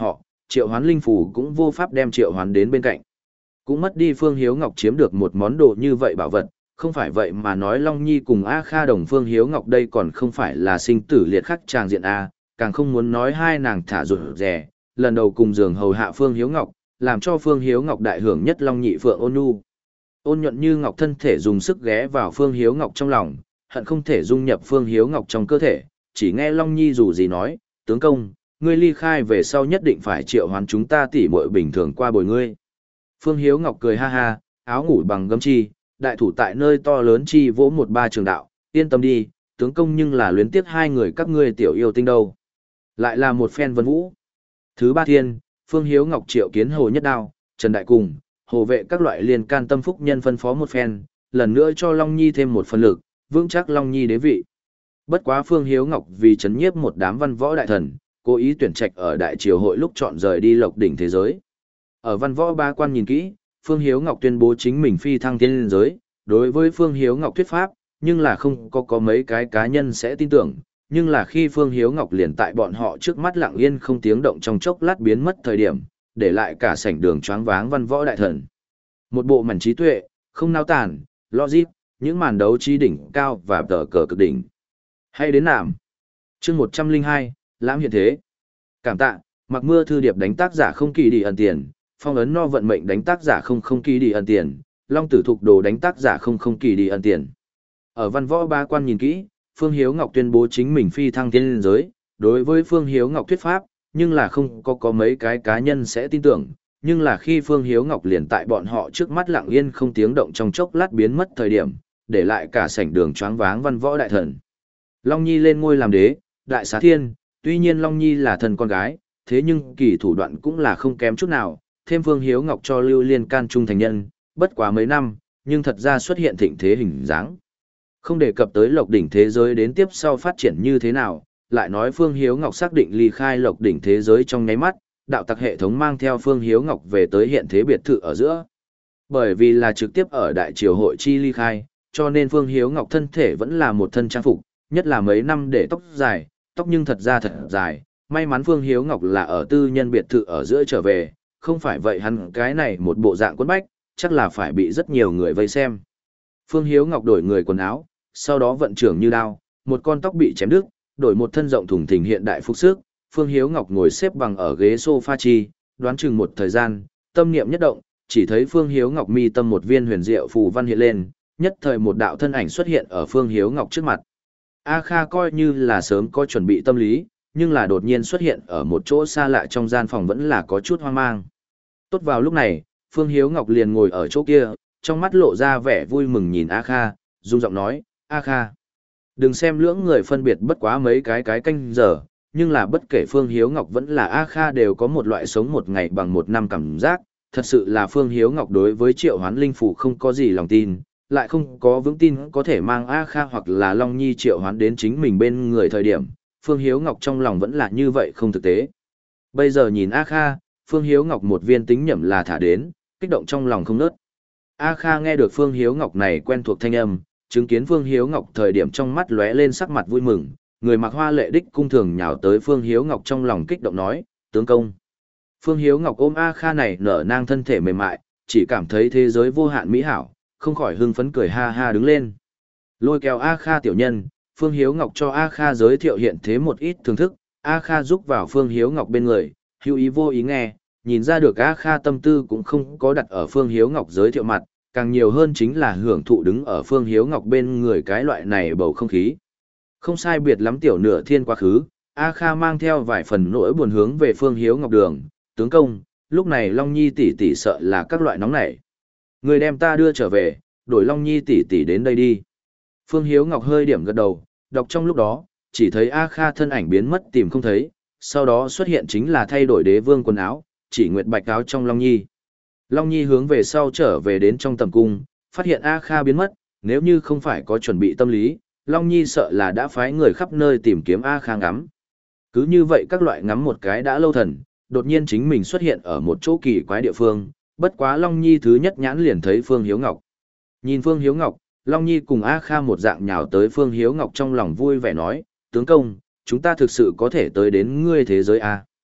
triệu hoán linh phù cũng vô pháp đem triệu hoán đến bên cạnh. Cũng mất đi Phương Hiếu Ngọc chiếm được một món đồ như vậy bảo vật, không phải vậy mà nói Long Nhi cùng A Kha đồng Phương Hiếu Ngọc đây còn không phải là sinh tử liệt khắc tràng diện A, càng không muốn nói hai nàng thả rụt rẻ, lần đầu cùng giường hầu hạ Phương Hiếu Ngọc, làm cho Phương Hiếu Ngọc đại hưởng nhất Long Nhị Phượng ôn nhu. Ôn nhuận như ngọc thân thể dùng sức ghé vào Phương Hiếu Ngọc trong lòng, hận không thể dung nhập Phương Hiếu Ngọc trong cơ thể, chỉ nghe Long Nhi dù gì nói, tướng công, ngươi ly khai về sau nhất định phải triệu hoán chúng ta tỉ muội bình thường qua bồi ngươi. Phương Hiếu Ngọc cười ha ha, áo ngủ bằng gấm chi, đại thủ tại nơi to lớn chi vỗ một ba trường đạo, yên tâm đi, tướng công nhưng là luyến tiếc hai người các ngươi tiểu yêu tinh đâu. Lại là một phen vân vũ. Thứ ba thiên, Phương Hiếu Ngọc triệu kiến Hồ Nhất Đao, Trần Đại Cùng, hồ vệ các loại liên can tâm phúc nhân phân phó một phen, lần nữa cho Long Nhi thêm một phần lực, vững chắc Long Nhi đế vị. Bất quá Phương Hiếu Ngọc vì chấn nhiếp một đám văn võ đại thần, cố ý tuyển trạch ở đại triều hội lúc chọn rời đi lộc đỉnh thế giới. Ở văn võ ba quan nhìn kỹ, Phương Hiếu Ngọc tuyên bố chính mình phi thăng thiên liên giới, đối với Phương Hiếu Ngọc thuyết pháp, nhưng là không có có mấy cái cá nhân sẽ tin tưởng, nhưng là khi Phương Hiếu Ngọc liền tại bọn họ trước mắt lặng yên không tiếng động trong chốc lát biến mất thời điểm, để lại cả sảnh đường choáng váng văn võ đại thần. Một bộ mảnh trí tuệ, không nao tản, logic, những màn đấu trí đỉnh cao và tờ cờ cực đỉnh. Hay đến nạm. Chương một trăm linh hai, Lãm hiện thế. Cảm tạ, Mặc Mưa Thư Điệp đánh tác giả không kỳ đi ẩn tiền, Phong ấn no vận mệnh đánh tác giả không không kỳ đi ẩn tiền, Long Tử Thục Đồ đánh tác giả không không kỳ đi ẩn tiền. Ở văn võ ba quan nhìn kỹ, Phương Hiếu Ngọc tuyên bố chính mình phi thăng thiên liên giới, đối với Phương Hiếu Ngọc thuyết pháp, nhưng là không có có mấy cái cá nhân sẽ tin tưởng, nhưng là khi Phương Hiếu Ngọc liền tại bọn họ trước mắt lặng yên không tiếng động trong chốc lát biến mất thời điểm, để lại cả sảnh đường choáng váng văn võ đại thần. Long Nhi lên ngôi làm đế, đại xá thiên, tuy nhiên Long Nhi là thần con gái, thế nhưng kỳ thủ đoạn cũng là không kém chút nào, thêm Phương Hiếu Ngọc cho Lưu Liên can trung thành nhân, bất quá mấy năm, nhưng thật ra xuất hiện thịnh thế hình dáng. Không đề cập tới lộc đỉnh thế giới đến tiếp sau phát triển như thế nào, lại nói Phương Hiếu Ngọc xác định ly khai lộc đỉnh thế giới trong nháy mắt, đạo tặc hệ thống mang theo Phương Hiếu Ngọc về tới hiện thế biệt thự ở giữa. Bởi vì là trực tiếp ở đại triều hội chi ly khai, cho nên Phương Hiếu Ngọc thân thể vẫn là một thân trang phục, nhất là mấy năm để tóc dài, tóc nhưng thật ra thật dài, may mắn Phương Hiếu Ngọc là ở tư nhân biệt thự ở giữa trở về, không phải vậy hắn cái này một bộ dạng quấn bách, chắc là phải bị rất nhiều người vây xem. Phương Hiếu Ngọc đổi người quần áo, sau đó vận trưởng như đao, một con tóc bị chém đứt, đổi một thân rộng thùng thình hiện đại phục sức, Phương Hiếu Ngọc ngồi xếp bằng ở ghế sofa chi, đoán chừng một thời gian, tâm niệm nhất động, chỉ thấy Phương Hiếu Ngọc mi tâm một viên huyền diệu phù văn hiện lên, nhất thời một đạo thân ảnh xuất hiện ở Phương Hiếu Ngọc trước mặt. A Kha coi như là sớm có chuẩn bị tâm lý, nhưng là đột nhiên xuất hiện ở một chỗ xa lạ trong gian phòng vẫn là có chút hoang mang. Tốt vào lúc này, Phương Hiếu Ngọc liền ngồi ở chỗ kia, trong mắt lộ ra vẻ vui mừng nhìn A Kha, rung giọng nói, A Kha. Đừng xem lưỡng người phân biệt bất quá mấy cái cái canh giờ, nhưng là bất kể Phương Hiếu Ngọc vẫn là A Kha đều có một loại sống một ngày bằng một năm cảm giác, thật sự là Phương Hiếu Ngọc đối với triệu hoán linh phủ không có gì lòng tin, lại không có vững tin có thể mang A Kha hoặc là Long Nhi triệu hoán đến chính mình bên người thời điểm, Phương Hiếu Ngọc trong lòng vẫn là như vậy không thực tế. Bây giờ nhìn A Kha, Phương Hiếu Ngọc một viên tính nhẩm là thả đến, kích động trong lòng không nớt. A Kha nghe được Phương Hiếu Ngọc này quen thuộc thanh âm, chứng kiến Phương Hiếu Ngọc thời điểm trong mắt lóe lên sắc mặt vui mừng, người mặc hoa lệ đích cung thường nhào tới Phương Hiếu Ngọc trong lòng kích động nói, tướng công. Phương Hiếu Ngọc ôm A Kha này nở nang thân thể mềm mại, chỉ cảm thấy thế giới vô hạn mỹ hảo, không khỏi hưng phấn cười ha ha đứng lên. Lôi kéo A Kha tiểu nhân, Phương Hiếu Ngọc cho A Kha giới thiệu hiện thế một ít thưởng thức, A Kha giúp vào Phương Hiếu Ngọc bên người, hữu ý vô ý nghe, nhìn ra được A Kha tâm tư cũng không có đặt ở Phương Hiếu Ngọc giới thiệu mặt, càng nhiều hơn chính là hưởng thụ đứng ở Phương Hiếu Ngọc bên người cái loại này bầu không khí. Không sai biệt lắm tiểu nửa thiên quá khứ, A Kha mang theo vài phần nỗi buồn hướng về Phương Hiếu Ngọc đường, tướng công, lúc này Long Nhi tỷ tỷ sợ là các loại nóng nảy. Người đem ta đưa trở về, đổi Long Nhi tỷ tỷ đến đây đi. Phương Hiếu Ngọc hơi điểm gật đầu, đọc trong lúc đó, chỉ thấy A Kha thân ảnh biến mất tìm không thấy, sau đó xuất hiện chính là thay đổi đế vương quần áo, chỉ nguyệt bạch áo trong Long Nhi. Long Nhi hướng về sau trở về đến trong tầm cung, phát hiện A Kha biến mất, nếu như không phải có chuẩn bị tâm lý, Long Nhi sợ là đã phái người khắp nơi tìm kiếm A Kha ngắm. Cứ như vậy các loại ngắm một cái đã lâu thần, đột nhiên chính mình xuất hiện ở một chỗ kỳ quái địa phương, bất quá Long Nhi thứ nhất nhãn liền thấy Phương Hiếu Ngọc. Nhìn Phương Hiếu Ngọc, Long Nhi cùng A Kha một dạng nhào tới Phương Hiếu Ngọc trong lòng vui vẻ nói, tướng công, chúng ta thực sự có thể tới đến ngươi thế giới A.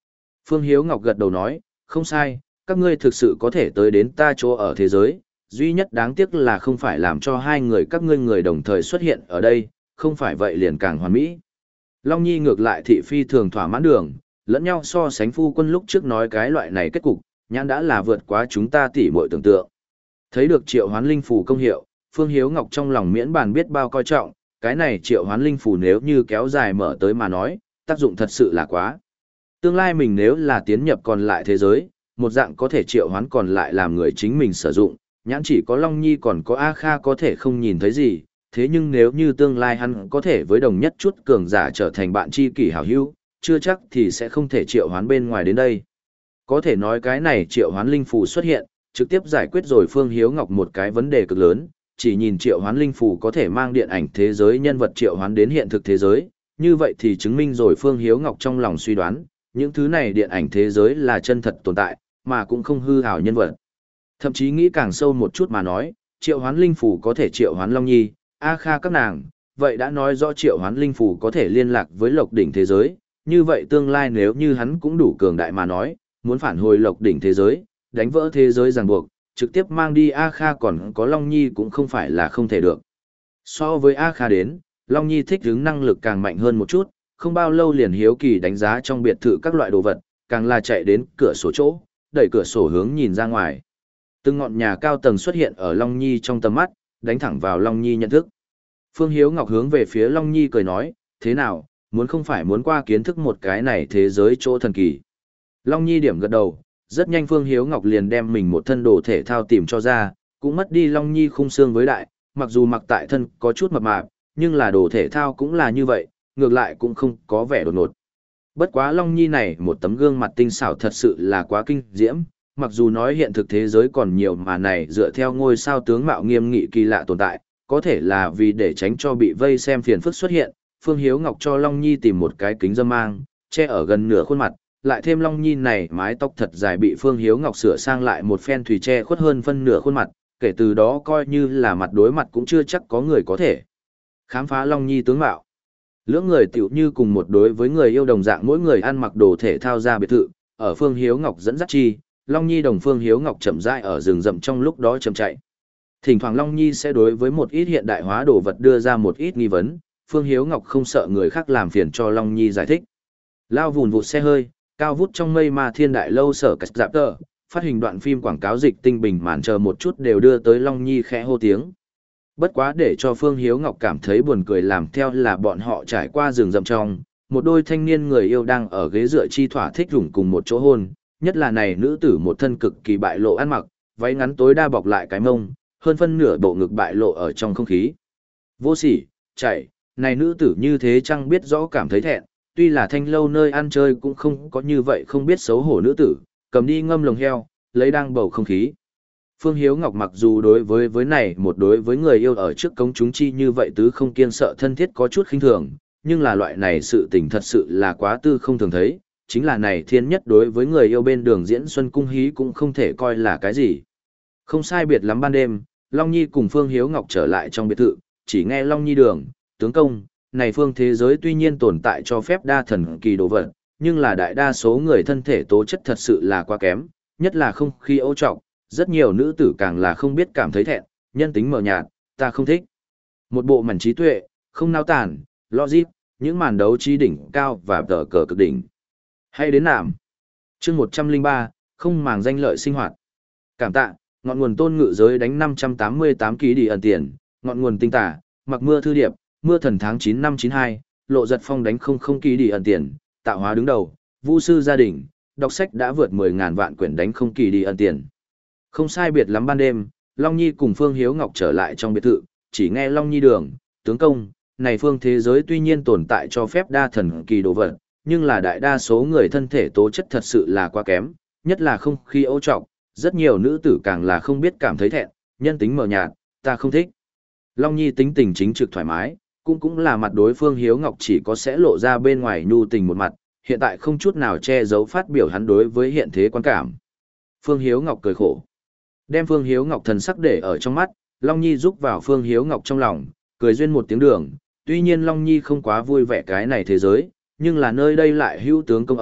Phương Hiếu Ngọc gật đầu nói, không sai, các ngươi thực sự có thể tới đến ta chỗ ở thế giới, duy nhất đáng tiếc là không phải làm cho hai người các ngươi người đồng thời xuất hiện ở đây, không phải vậy liền càng hoàn mỹ. Long Nhi ngược lại thị phi thường thỏa mãn đường, lẫn nhau so sánh phu quân lúc trước nói cái loại này kết cục, nhãn đã là vượt quá chúng ta tỉ muội tưởng tượng. Thấy được triệu hoán linh phù công hiệu, Phương Hiếu Ngọc trong lòng miễn bàn biết bao coi trọng, cái này triệu hoán linh phù nếu như kéo dài mở tới mà nói, tác dụng thật sự là quá. Tương lai mình nếu là tiến nhập còn lại thế giới, một dạng có thể triệu hoán còn lại làm người chính mình sử dụng, nhãn chỉ có Long Nhi còn có A Kha có thể không nhìn thấy gì, thế nhưng nếu như tương lai hắn có thể với đồng nhất chút cường giả trở thành bạn tri kỷ hảo hữu, chưa chắc thì sẽ không thể triệu hoán bên ngoài đến đây. Có thể nói cái này triệu hoán linh phù xuất hiện, trực tiếp giải quyết rồi Phương Hiếu Ngọc một cái vấn đề cực lớn, chỉ nhìn triệu hoán linh phù có thể mang điện ảnh thế giới nhân vật triệu hoán đến hiện thực thế giới, như vậy thì chứng minh rồi Phương Hiếu Ngọc trong lòng suy đoán, những thứ này điện ảnh thế giới là chân thật tồn tại, mà cũng không hư ảo nhân vật. Thậm chí nghĩ càng sâu một chút mà nói, triệu hoán linh phù có thể triệu hoán Long Nhi, A Kha các nàng, vậy đã nói rõ triệu hoán linh phù có thể liên lạc với Lộc đỉnh thế giới, như vậy tương lai nếu như hắn cũng đủ cường đại mà nói, muốn phản hồi Lộc đỉnh thế giới, đánh vỡ thế giới ràng buộc, trực tiếp mang đi A Kha còn có Long Nhi cũng không phải là không thể được. So với A Kha đến, Long Nhi thích ứng năng lực càng mạnh hơn một chút, không bao lâu liền hiếu kỳ đánh giá trong biệt thự các loại đồ vật, càng là chạy đến cửa sổ chỗ, đẩy cửa sổ hướng nhìn ra ngoài. Từng ngọn nhà cao tầng xuất hiện ở Long Nhi trong tầm mắt, đánh thẳng vào Long Nhi nhận thức. Phương Hiếu Ngọc hướng về phía Long Nhi cười nói, thế nào, muốn không phải muốn qua kiến thức một cái này thế giới chỗ thần kỳ. Long Nhi điểm gật đầu, rất nhanh Phương Hiếu Ngọc liền đem mình một thân đồ thể thao tìm cho ra, cũng mất đi Long Nhi khung xương với đại, mặc dù mặc tại thân có chút mập mạp, nhưng là đồ thể thao cũng là như vậy, ngược lại cũng không có vẻ đột ngột. Bất quá Long Nhi này một tấm gương mặt tinh xảo thật sự là quá kinh diễm, mặc dù nói hiện thực thế giới còn nhiều mà này dựa theo ngôi sao tướng mạo nghiêm nghị kỳ lạ tồn tại, có thể là vì để tránh cho bị vây xem phiền phức xuất hiện, Phương Hiếu Ngọc cho Long Nhi tìm một cái kính dâm mang, che ở gần nửa khuôn mặt, lại thêm Long Nhi này mái tóc thật dài bị Phương Hiếu Ngọc sửa sang lại một phen thủy che khuất hơn phân nửa khuôn mặt, kể từ đó coi như là mặt đối mặt cũng chưa chắc có người có thể khám phá Long Nhi tướng mạo. Lưỡng người tiểu như cùng một đối với người yêu đồng dạng mỗi người ăn mặc đồ thể thao ra biệt thự, ở Phương Hiếu Ngọc dẫn dắt chi, Long Nhi đồng Phương Hiếu Ngọc chậm rãi ở rừng rậm trong lúc đó chậm chạy. Thỉnh thoảng Long Nhi sẽ đối với một ít hiện đại hóa đồ vật đưa ra một ít nghi vấn, Phương Hiếu Ngọc không sợ người khác làm phiền cho Long Nhi giải thích. Lao vùn vụt xe hơi, cao vút trong mây ma thiên đại lâu sở cạch dạp tờ, phát hình đoạn phim quảng cáo dịch tinh bình màn chờ một chút đều đưa tới Long Nhi khẽ hô tiếng. Bất quá để cho Phương Hiếu Ngọc cảm thấy buồn cười làm theo là bọn họ trải qua rừng rậm trong, một đôi thanh niên người yêu đang ở ghế dựa chi thỏa thích rủng cùng một chỗ hôn, nhất là này nữ tử một thân cực kỳ bại lộ ăn mặc, váy ngắn tối đa bọc lại cái mông, hơn phân nửa bộ ngực bại lộ ở trong không khí. Vô sỉ, chạy, này nữ tử như thế chăng biết rõ cảm thấy thẹn, tuy là thanh lâu nơi ăn chơi cũng không có như vậy không biết xấu hổ nữ tử, cầm đi ngâm lồng heo, lấy đang bầu không khí. Phương Hiếu Ngọc mặc dù đối với với này một đối với người yêu ở trước công chúng chi như vậy tứ không kiên sợ thân thiết có chút khinh thường, nhưng là loại này sự tình thật sự là quá tư không thường thấy, chính là này thiên nhất đối với người yêu bên đường diễn xuân cung hí cũng không thể coi là cái gì. Không sai biệt lắm ban đêm, Long Nhi cùng Phương Hiếu Ngọc trở lại trong biệt thự, chỉ nghe Long Nhi đường, tướng công, này phương thế giới tuy nhiên tồn tại cho phép đa thần kỳ đồ vật, nhưng là đại đa số người thân thể tố chất thật sự là quá kém, nhất là không khí ấu trọng, rất nhiều nữ tử càng là không biết cảm thấy thẹn, nhân tính mờ nhạt, ta không thích. Một bộ mảnh trí tuệ, không nao tản, logic, những màn đấu trí đỉnh cao và tờ cờ cực đỉnh. Hay đến nạm. Chương một trăm lẻ ba, không màng danh lợi sinh hoạt. Cảm tạ, ngọn nguồn tôn ngự giới đánh năm trăm tám mươi tám ký đi ẩn tiền, ngọn nguồn tinh tả, mặc mưa thư điệp, mưa thần tháng chín năm chín hai, lộ giật phong đánh không không ký đi ẩn tiền, tạo hóa đứng đầu, vu sư gia đình, đọc sách đã vượt mười ngàn vạn quyển đánh không kỳ đi ẩn tiền. Không sai biệt lắm ban đêm, Long Nhi cùng Phương Hiếu Ngọc trở lại trong biệt thự, chỉ nghe Long Nhi đường, tướng công, này phương thế giới tuy nhiên tồn tại cho phép đa thần kỳ đồ vật, nhưng là đại đa số người thân thể tố chất thật sự là quá kém, nhất là không khí ấu trọc, rất nhiều nữ tử càng là không biết cảm thấy thẹn, nhân tính mờ nhạt, ta không thích. Long Nhi tính tình chính trực thoải mái, cũng cũng là mặt đối phương Hiếu Ngọc chỉ có sẽ lộ ra bên ngoài nhu tình một mặt, hiện tại không chút nào che giấu phát biểu hắn đối với hiện thế quan cảm. Phương Hiếu Ngọc cười khổ. Đem Phương Hiếu Ngọc thần sắc để ở trong mắt, Long Nhi rúc vào Phương Hiếu Ngọc trong lòng, cười duyên một tiếng đường, tuy nhiên Long Nhi không quá vui vẻ cái này thế giới, nhưng là nơi đây lại hữu tướng công ở,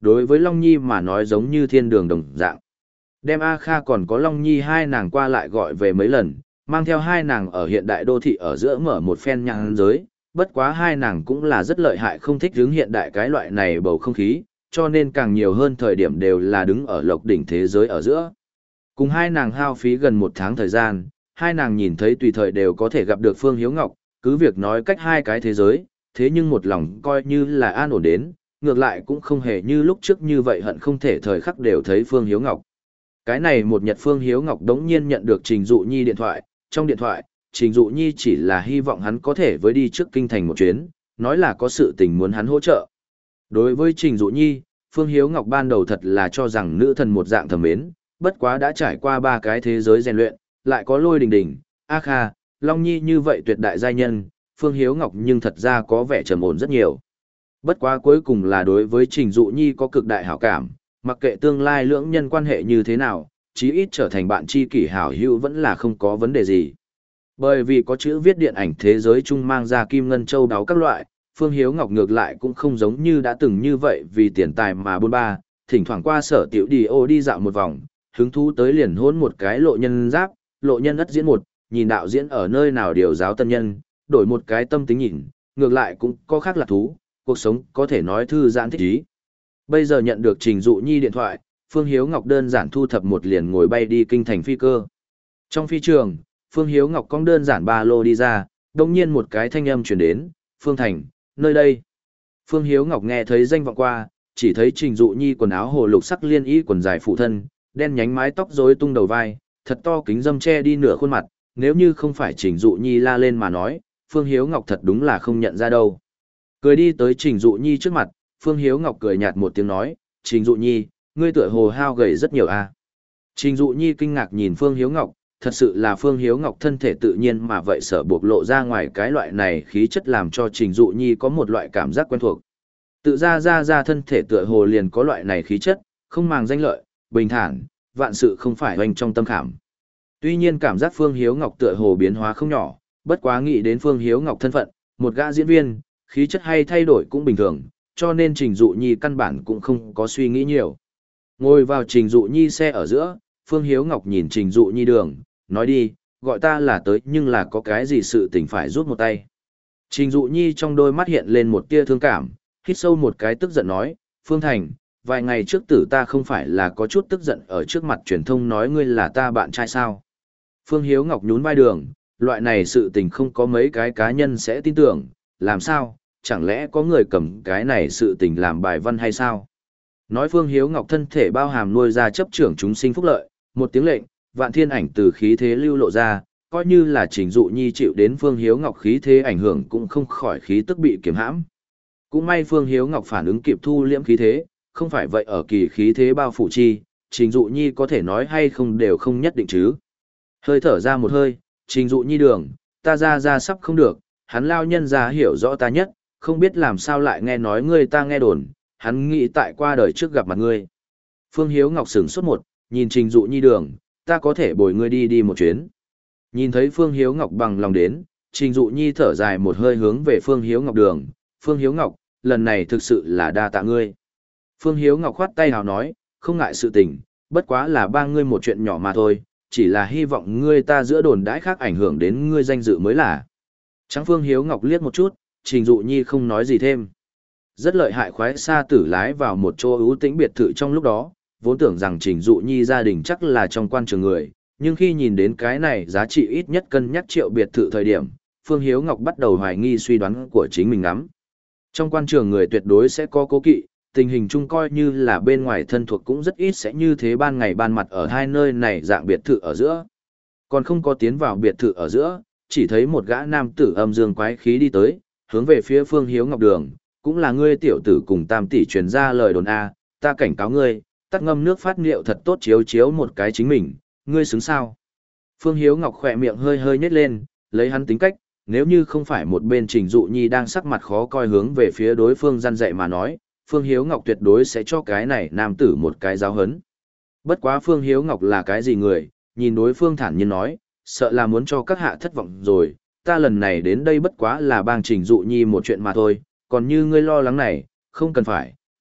đối với Long Nhi mà nói giống như thiên đường đồng dạng. Đem A Kha còn có Long Nhi hai nàng qua lại gọi về mấy lần, mang theo hai nàng ở hiện đại đô thị ở giữa mở một phen nhãn giới, bất quá hai nàng cũng là rất lợi hại không thích đứng hiện đại cái loại này bầu không khí, cho nên càng nhiều hơn thời điểm đều là đứng ở lộc đỉnh thế giới ở giữa. Cùng hai nàng hao phí gần một tháng thời gian, hai nàng nhìn thấy tùy thời đều có thể gặp được Phương Hiếu Ngọc, cứ việc nói cách hai cái thế giới, thế nhưng một lòng coi như là an ổn đến, ngược lại cũng không hề như lúc trước như vậy hận không thể thời khắc đều thấy Phương Hiếu Ngọc. Cái này một nhật Phương Hiếu Ngọc đống nhiên nhận được Trình Dụ Nhi điện thoại, trong điện thoại, Trình Dụ Nhi chỉ là hy vọng hắn có thể với đi trước kinh thành một chuyến, nói là có sự tình muốn hắn hỗ trợ. Đối với Trình Dụ Nhi, Phương Hiếu Ngọc ban đầu thật là cho rằng nữ thần một dạng thầm mến, bất quá đã trải qua ba cái thế giới rèn luyện, lại có Lôi Đình Đình, A Kha, Long Nhi như vậy tuyệt đại giai nhân, Phương Hiếu Ngọc nhưng thật ra có vẻ trầm ổn rất nhiều. Bất quá cuối cùng là đối với Trình Dụ Nhi có cực đại hảo cảm, mặc kệ tương lai lưỡng nhân quan hệ như thế nào, chí ít trở thành bạn tri kỷ hảo hữu vẫn là không có vấn đề gì. Bởi vì có chữ viết điện ảnh thế giới chung mang ra kim ngân châu đáo các loại, Phương Hiếu Ngọc ngược lại cũng không giống như đã từng như vậy vì tiền tài mà buôn ba, thỉnh thoảng qua sở tiểu đi ô đi dạo một vòng, hứng thú tới liền hôn một cái lộ nhân giáp, lộ nhân ất diễn một, nhìn đạo diễn ở nơi nào điều giáo tân nhân, đổi một cái tâm tính nhìn, ngược lại cũng có khác là thú, cuộc sống có thể nói thư giãn thích ý. Bây giờ nhận được Trình Dụ Nhi điện thoại, Phương Hiếu Ngọc đơn giản thu thập một liền ngồi bay đi kinh thành phi cơ. Trong phi trường, Phương Hiếu Ngọc cong đơn giản ba lô đi ra, đồng nhiên một cái thanh âm truyền đến, Phương Thành, nơi đây. Phương Hiếu Ngọc nghe thấy danh vọng qua, chỉ thấy Trình Dụ Nhi quần áo hồ lục sắc liên y quần dài phụ thân, đen nhánh mái tóc rối tung đầu vai, thật to kính dâm che đi nửa khuôn mặt, nếu như không phải Trình Dụ Nhi la lên mà nói, Phương Hiếu Ngọc thật đúng là không nhận ra đâu. Cười đi tới Trình Dụ Nhi trước mặt, Phương Hiếu Ngọc cười nhạt một tiếng nói, Trình Dụ Nhi, ngươi tựa hồ hao gầy rất nhiều à. Trình Dụ Nhi kinh ngạc nhìn Phương Hiếu Ngọc, thật sự là Phương Hiếu Ngọc thân thể tự nhiên mà vậy sở bộc lộ ra ngoài cái loại này khí chất làm cho Trình Dụ Nhi có một loại cảm giác quen thuộc. Tự ra ra ra thân thể tựa hồ liền có loại này khí chất, không màng danh lợi, bình thản, vạn sự không phải hoành trong tâm khảm. Tuy nhiên cảm giác Phương Hiếu Ngọc tựa hồ biến hóa không nhỏ, bất quá nghĩ đến Phương Hiếu Ngọc thân phận, một gã diễn viên, khí chất hay thay đổi cũng bình thường, cho nên Trình Dụ Nhi căn bản cũng không có suy nghĩ nhiều. Ngồi vào Trình Dụ Nhi xe ở giữa, Phương Hiếu Ngọc nhìn Trình Dụ Nhi đường, nói đi, gọi ta là tới nhưng là có cái gì sự tình phải rút một tay. Trình Dụ Nhi trong đôi mắt hiện lên một tia thương cảm, hít sâu một cái tức giận nói, Phương Thành, vài ngày trước tử ta không phải là có chút tức giận ở trước mặt truyền thông nói ngươi là ta bạn trai sao. Phương Hiếu Ngọc nhún vai đường, loại này sự tình không có mấy cái cá nhân sẽ tin tưởng, làm sao, chẳng lẽ có người cầm cái này sự tình làm bài văn hay sao? Nói Phương Hiếu Ngọc thân thể bao hàm nuôi ra chấp trưởng chúng sinh phúc lợi, một tiếng lệnh, vạn thiên ảnh từ khí thế lưu lộ ra, coi như là Trình Dụ Nhi chịu đến Phương Hiếu Ngọc khí thế ảnh hưởng cũng không khỏi khí tức bị kiềm hãm. Cũng may Phương Hiếu Ngọc phản ứng kịp thu liễm khí thế, không phải vậy ở kỳ khí thế bao phủ chi, Trình Dụ Nhi có thể nói hay không đều không nhất định chứ. Hơi thở ra một hơi, Trình Dụ Nhi đường, ta ra ra sắp không được, hắn lao nhân ra hiểu rõ ta nhất, không biết làm sao lại nghe nói ngươi ta nghe đồn, hắn nghĩ tại qua đời trước gặp mặt ngươi. Phương Hiếu Ngọc sửng sốt một, nhìn Trình Dụ Nhi đường, ta có thể bồi ngươi đi đi một chuyến. Nhìn thấy Phương Hiếu Ngọc bằng lòng đến, Trình Dụ Nhi thở dài một hơi hướng về Phương Hiếu Ngọc đường, Phương Hiếu Ngọc, lần này thực sự là đa tạ ngươi. Phương Hiếu Ngọc khoát tay hào nói, không ngại sự tình, bất quá là ba ngươi một chuyện nhỏ mà thôi, chỉ là hy vọng ngươi ta giữa đồn đãi khác ảnh hưởng đến ngươi danh dự mới là. Trắng Phương Hiếu Ngọc liếc một chút, Trình Dụ Nhi không nói gì thêm. Rất lợi hại khoái xa tử lái vào một chỗ ưu tĩnh biệt thự trong lúc đó, vốn tưởng rằng Trình Dụ Nhi gia đình chắc là trong quan trường người, nhưng khi nhìn đến cái này giá trị ít nhất cân nhắc triệu biệt thự thời điểm, Phương Hiếu Ngọc bắt đầu hoài nghi suy đoán của chính mình lắm. Trong quan trường người tuyệt đối sẽ có cố kỵ, tình hình chung coi như là bên ngoài thân thuộc cũng rất ít sẽ như thế ban ngày ban mặt ở hai nơi này dạng biệt thự ở giữa. Còn không có tiến vào biệt thự ở giữa, chỉ thấy một gã nam tử âm dương quái khí đi tới, hướng về phía Phương Hiếu Ngọc đường, cũng là ngươi tiểu tử cùng tam tỷ truyền ra lời đồn A, ta cảnh cáo ngươi, tắt ngâm nước phát liệu thật tốt chiếu chiếu một cái chính mình, ngươi xứng sao. Phương Hiếu Ngọc khỏe miệng hơi hơi nhếch lên, lấy hắn tính cách, nếu như không phải một bên Trình Dụ Nhi đang sắc mặt khó coi hướng về phía đối phương răn dạy mà nói, Phương Hiếu Ngọc tuyệt đối sẽ cho cái này nam tử một cái giáo hấn. Bất quá Phương Hiếu Ngọc là cái gì người, nhìn đối phương thản nhiên nói, sợ là muốn cho các hạ thất vọng rồi, ta lần này đến đây bất quá là bang Trình Dụ Nhi một chuyện mà thôi, còn như ngươi lo lắng này, không cần phải,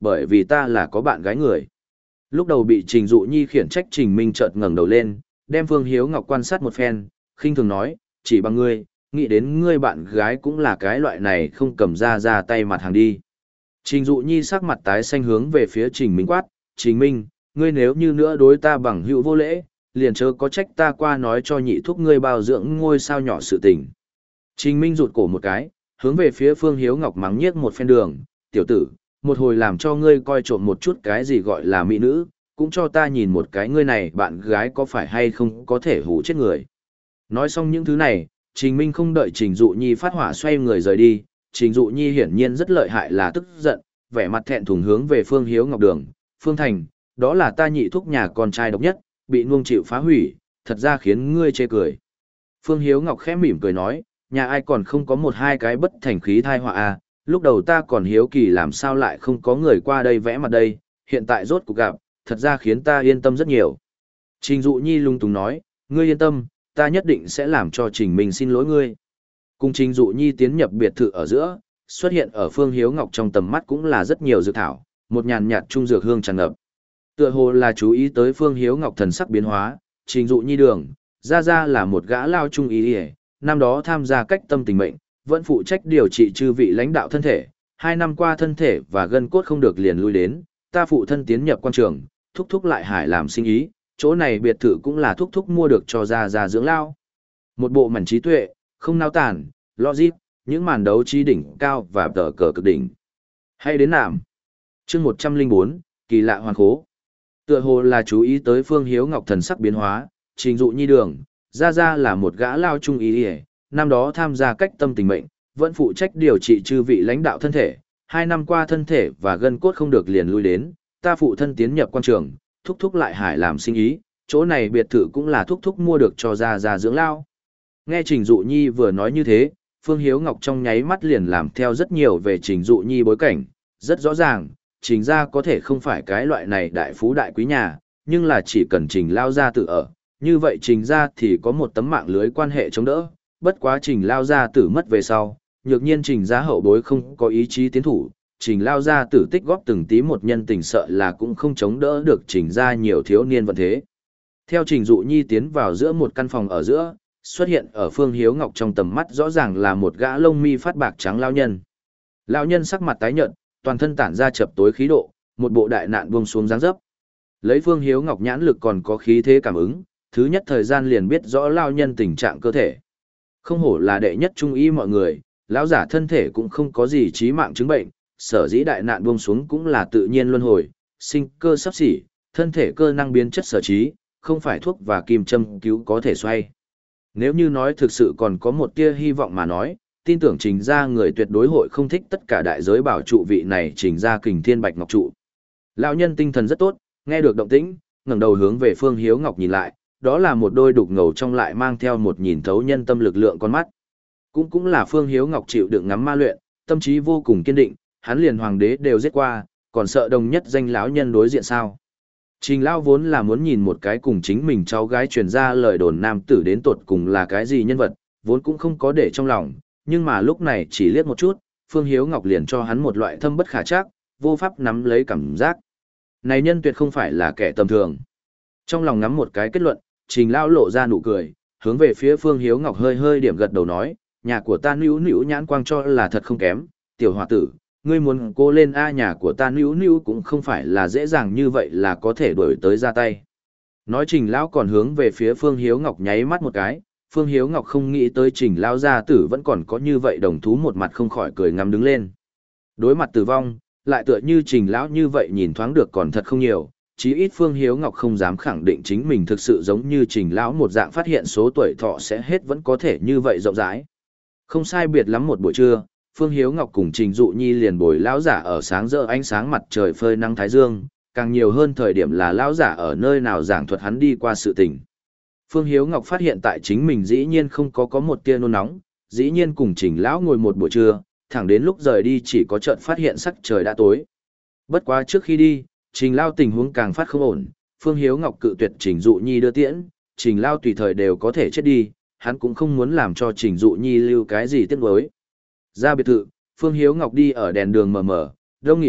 bởi vì ta là có bạn gái người. Lúc đầu bị Trình Dụ Nhi khiển trách Trình Minh chợt ngẩng đầu lên, đem Phương Hiếu Ngọc quan sát một phen, khinh thường nói, chỉ bằng ngươi, nghĩ đến ngươi bạn gái cũng là cái loại này không cầm ra ra tay mặt hàng đi. Trình Dụ Nhi sắc mặt tái xanh hướng về phía Trình Minh quát, Trình Minh, ngươi nếu như nữa đối ta bằng hữu vô lễ, liền chớ có trách ta qua nói cho nhị thúc ngươi bao dưỡng ngôi sao nhỏ sự tình. Trình Minh rụt cổ một cái, hướng về phía Phương Hiếu Ngọc mắng nhiếc một phen đường, tiểu tử, một hồi làm cho ngươi coi trộm một chút cái gì gọi là mỹ nữ, cũng cho ta nhìn một cái ngươi này bạn gái có phải hay không có thể hù chết người. Nói xong những thứ này, Trình Minh không đợi Trình Dụ Nhi phát hỏa xoay người rời đi, Trình Dụ Nhi hiển nhiên rất lợi hại là tức giận, vẻ mặt thẹn thùng hướng về Phương Hiếu Ngọc đường, Phương Thành, đó là ta nhị thúc nhà con trai độc nhất, bị nuông chịu phá hủy, thật ra khiến ngươi chê cười. Phương Hiếu Ngọc khẽ mỉm cười nói, nhà ai còn không có một hai cái bất thành khí thai họa à, lúc đầu ta còn hiếu kỳ làm sao lại không có người qua đây vẽ mặt đây, hiện tại rốt cuộc gặp, thật ra khiến ta yên tâm rất nhiều. Trình Dụ Nhi lung tung nói, ngươi yên tâm, ta nhất định sẽ làm cho Trình Minh xin lỗi ngươi. Cùng Trình Dụ Nhi tiến nhập biệt thự ở giữa, xuất hiện ở Phương Hiếu Ngọc trong tầm mắt cũng là rất nhiều dược thảo, một nhàn nhạt trung dược hương tràn ngập. Tựa hồ là chú ý tới Phương Hiếu Ngọc thần sắc biến hóa, Trình Dụ Nhi đường, ra ra là một gã lao trung ý y, năm đó tham gia cách tâm tình mệnh, vẫn phụ trách điều trị chư vị lãnh đạo thân thể, hai năm qua thân thể và gân cốt không được liền lui đến, ta phụ thân tiến nhập quan trường, thúc thúc lại hải làm sinh ý, chỗ này biệt thự cũng là thúc thúc mua được cho ra ra dưỡng lao. Một bộ mảnh trí tuệ, không nao tản, logic, những màn đấu trí đỉnh cao và tờ cờ cực đỉnh. Hay đến nạm. Chương một trăm linh bốn, kỳ lạ hoàn khố. Tựa hồ là chú ý tới Phương Hiếu Ngọc thần sắc biến hóa, Trình Dụ Nhi đường, ra ra là một gã lao trung ý y, năm đó tham gia cách tâm tình mệnh, vẫn phụ trách điều trị chư vị lãnh đạo thân thể, hai năm qua thân thể và gân cốt không được liền lui đến, ta phụ thân tiến nhập quan trường, thúc thúc lại hải làm sinh ý, chỗ này biệt thự cũng là thúc thúc mua được cho ra ra dưỡng lao. Nghe Trình Dụ Nhi vừa nói như thế, Phương Hiếu Ngọc trong nháy mắt liền làm theo rất nhiều về Trình Dụ Nhi bối cảnh, rất rõ ràng, Trình gia có thể không phải cái loại này đại phú đại quý nhà, nhưng là chỉ cần Trình lao gia tự ở, như vậy Trình gia thì có một tấm mạng lưới quan hệ chống đỡ, bất quá Trình lao gia tử mất về sau, nhược nhiên Trình gia hậu bối không có ý chí tiến thủ, Trình lao gia tử tích góp từng tí một nhân tình sợ là cũng không chống đỡ được Trình gia nhiều thiếu niên vận thế. Theo Trình Dụ Nhi tiến vào giữa một căn phòng ở giữa, xuất hiện ở Phương Hiếu Ngọc trong tầm mắt rõ ràng là một gã lông mi phát bạc trắng lao nhân. Lao nhân sắc mặt tái nhợt, toàn thân tản ra chập tối khí độ, một bộ đại nạn buông xuống dáng dấp. Lấy Phương Hiếu Ngọc nhãn lực còn có khí thế cảm ứng, thứ nhất thời gian liền biết rõ lao nhân tình trạng cơ thể. Không hổ là đệ nhất trung y mọi người, lão giả thân thể cũng không có gì chí mạng chứng bệnh, sở dĩ đại nạn buông xuống cũng là tự nhiên luân hồi, sinh cơ sắp xỉ, thân thể cơ năng biến chất sở trí, không phải thuốc và kim châm cứu có thể xoay. Nếu như nói thực sự còn có một tia hy vọng mà nói, tin tưởng Trình gia người tuyệt đối hội không thích tất cả đại giới bảo trụ vị này Trình gia kình thiên bạch ngọc trụ. Lão nhân tinh thần rất tốt, nghe được động tĩnh, ngẩng đầu hướng về Phương Hiếu Ngọc nhìn lại, đó là một đôi đục ngầu trong lại mang theo một nhìn thấu nhân tâm lực lượng con mắt. Cũng cũng là Phương Hiếu Ngọc chịu đựng ngắm ma luyện, tâm trí vô cùng kiên định, hắn liền hoàng đế đều giết qua, còn sợ đồng nhất danh lão nhân đối diện sao? Trình lão vốn là muốn nhìn một cái cùng chính mình cháu gái truyền ra lời đồn nam tử đến tột cùng là cái gì nhân vật, vốn cũng không có để trong lòng, nhưng mà lúc này chỉ liếc một chút, Phương Hiếu Ngọc liền cho hắn một loại thâm bất khả trắc, vô pháp nắm lấy cảm giác. Này nhân tuyệt không phải là kẻ tầm thường. Trong lòng ngắm một cái kết luận, Trình lão lộ ra nụ cười, hướng về phía Phương Hiếu Ngọc hơi hơi điểm gật đầu nói, nhà của ta nữu nữu nhãn quang cho là thật không kém, tiểu hòa tử, ngươi muốn cô lên a nhà của ta nữu nữu cũng không phải là dễ dàng như vậy là có thể đuổi tới ra tay. Nói Trình lão còn hướng về phía Phương Hiếu Ngọc nháy mắt một cái, Phương Hiếu Ngọc không nghĩ tới Trình lão gia tử vẫn còn có như vậy đồng thú một mặt không khỏi cười ngắm đứng lên. Đối mặt tử vong, lại tựa như Trình lão như vậy nhìn thoáng được còn thật không nhiều, chí ít Phương Hiếu Ngọc không dám khẳng định chính mình thực sự giống như Trình lão một dạng phát hiện số tuổi thọ sẽ hết vẫn có thể như vậy rộng rãi. Không sai biệt lắm một buổi trưa, Phương Hiếu Ngọc cùng Trình Dụ Nhi liền bồi lão giả ở sáng rỡ ánh sáng mặt trời phơi nắng thái dương, càng nhiều hơn thời điểm là lão giả ở nơi nào giảng thuật hắn đi qua sự tình. Phương Hiếu Ngọc phát hiện tại chính mình dĩ nhiên không có có một tia nôn nóng, dĩ nhiên cùng Trình lão ngồi một buổi trưa, thẳng đến lúc rời đi chỉ có chợt phát hiện sắc trời đã tối. Bất quá trước khi đi, Trình lão tình huống càng phát không ổn, Phương Hiếu Ngọc cự tuyệt Trình Dụ Nhi đưa tiễn, Trình lão tùy thời đều có thể chết đi, hắn cũng không muốn làm cho Trình Dụ Nhi lưu cái gì tiếc nuối. Ra biệt thự, Phương Hiếu Ngọc đi ở đèn đường mờ mờ, đông nghịt,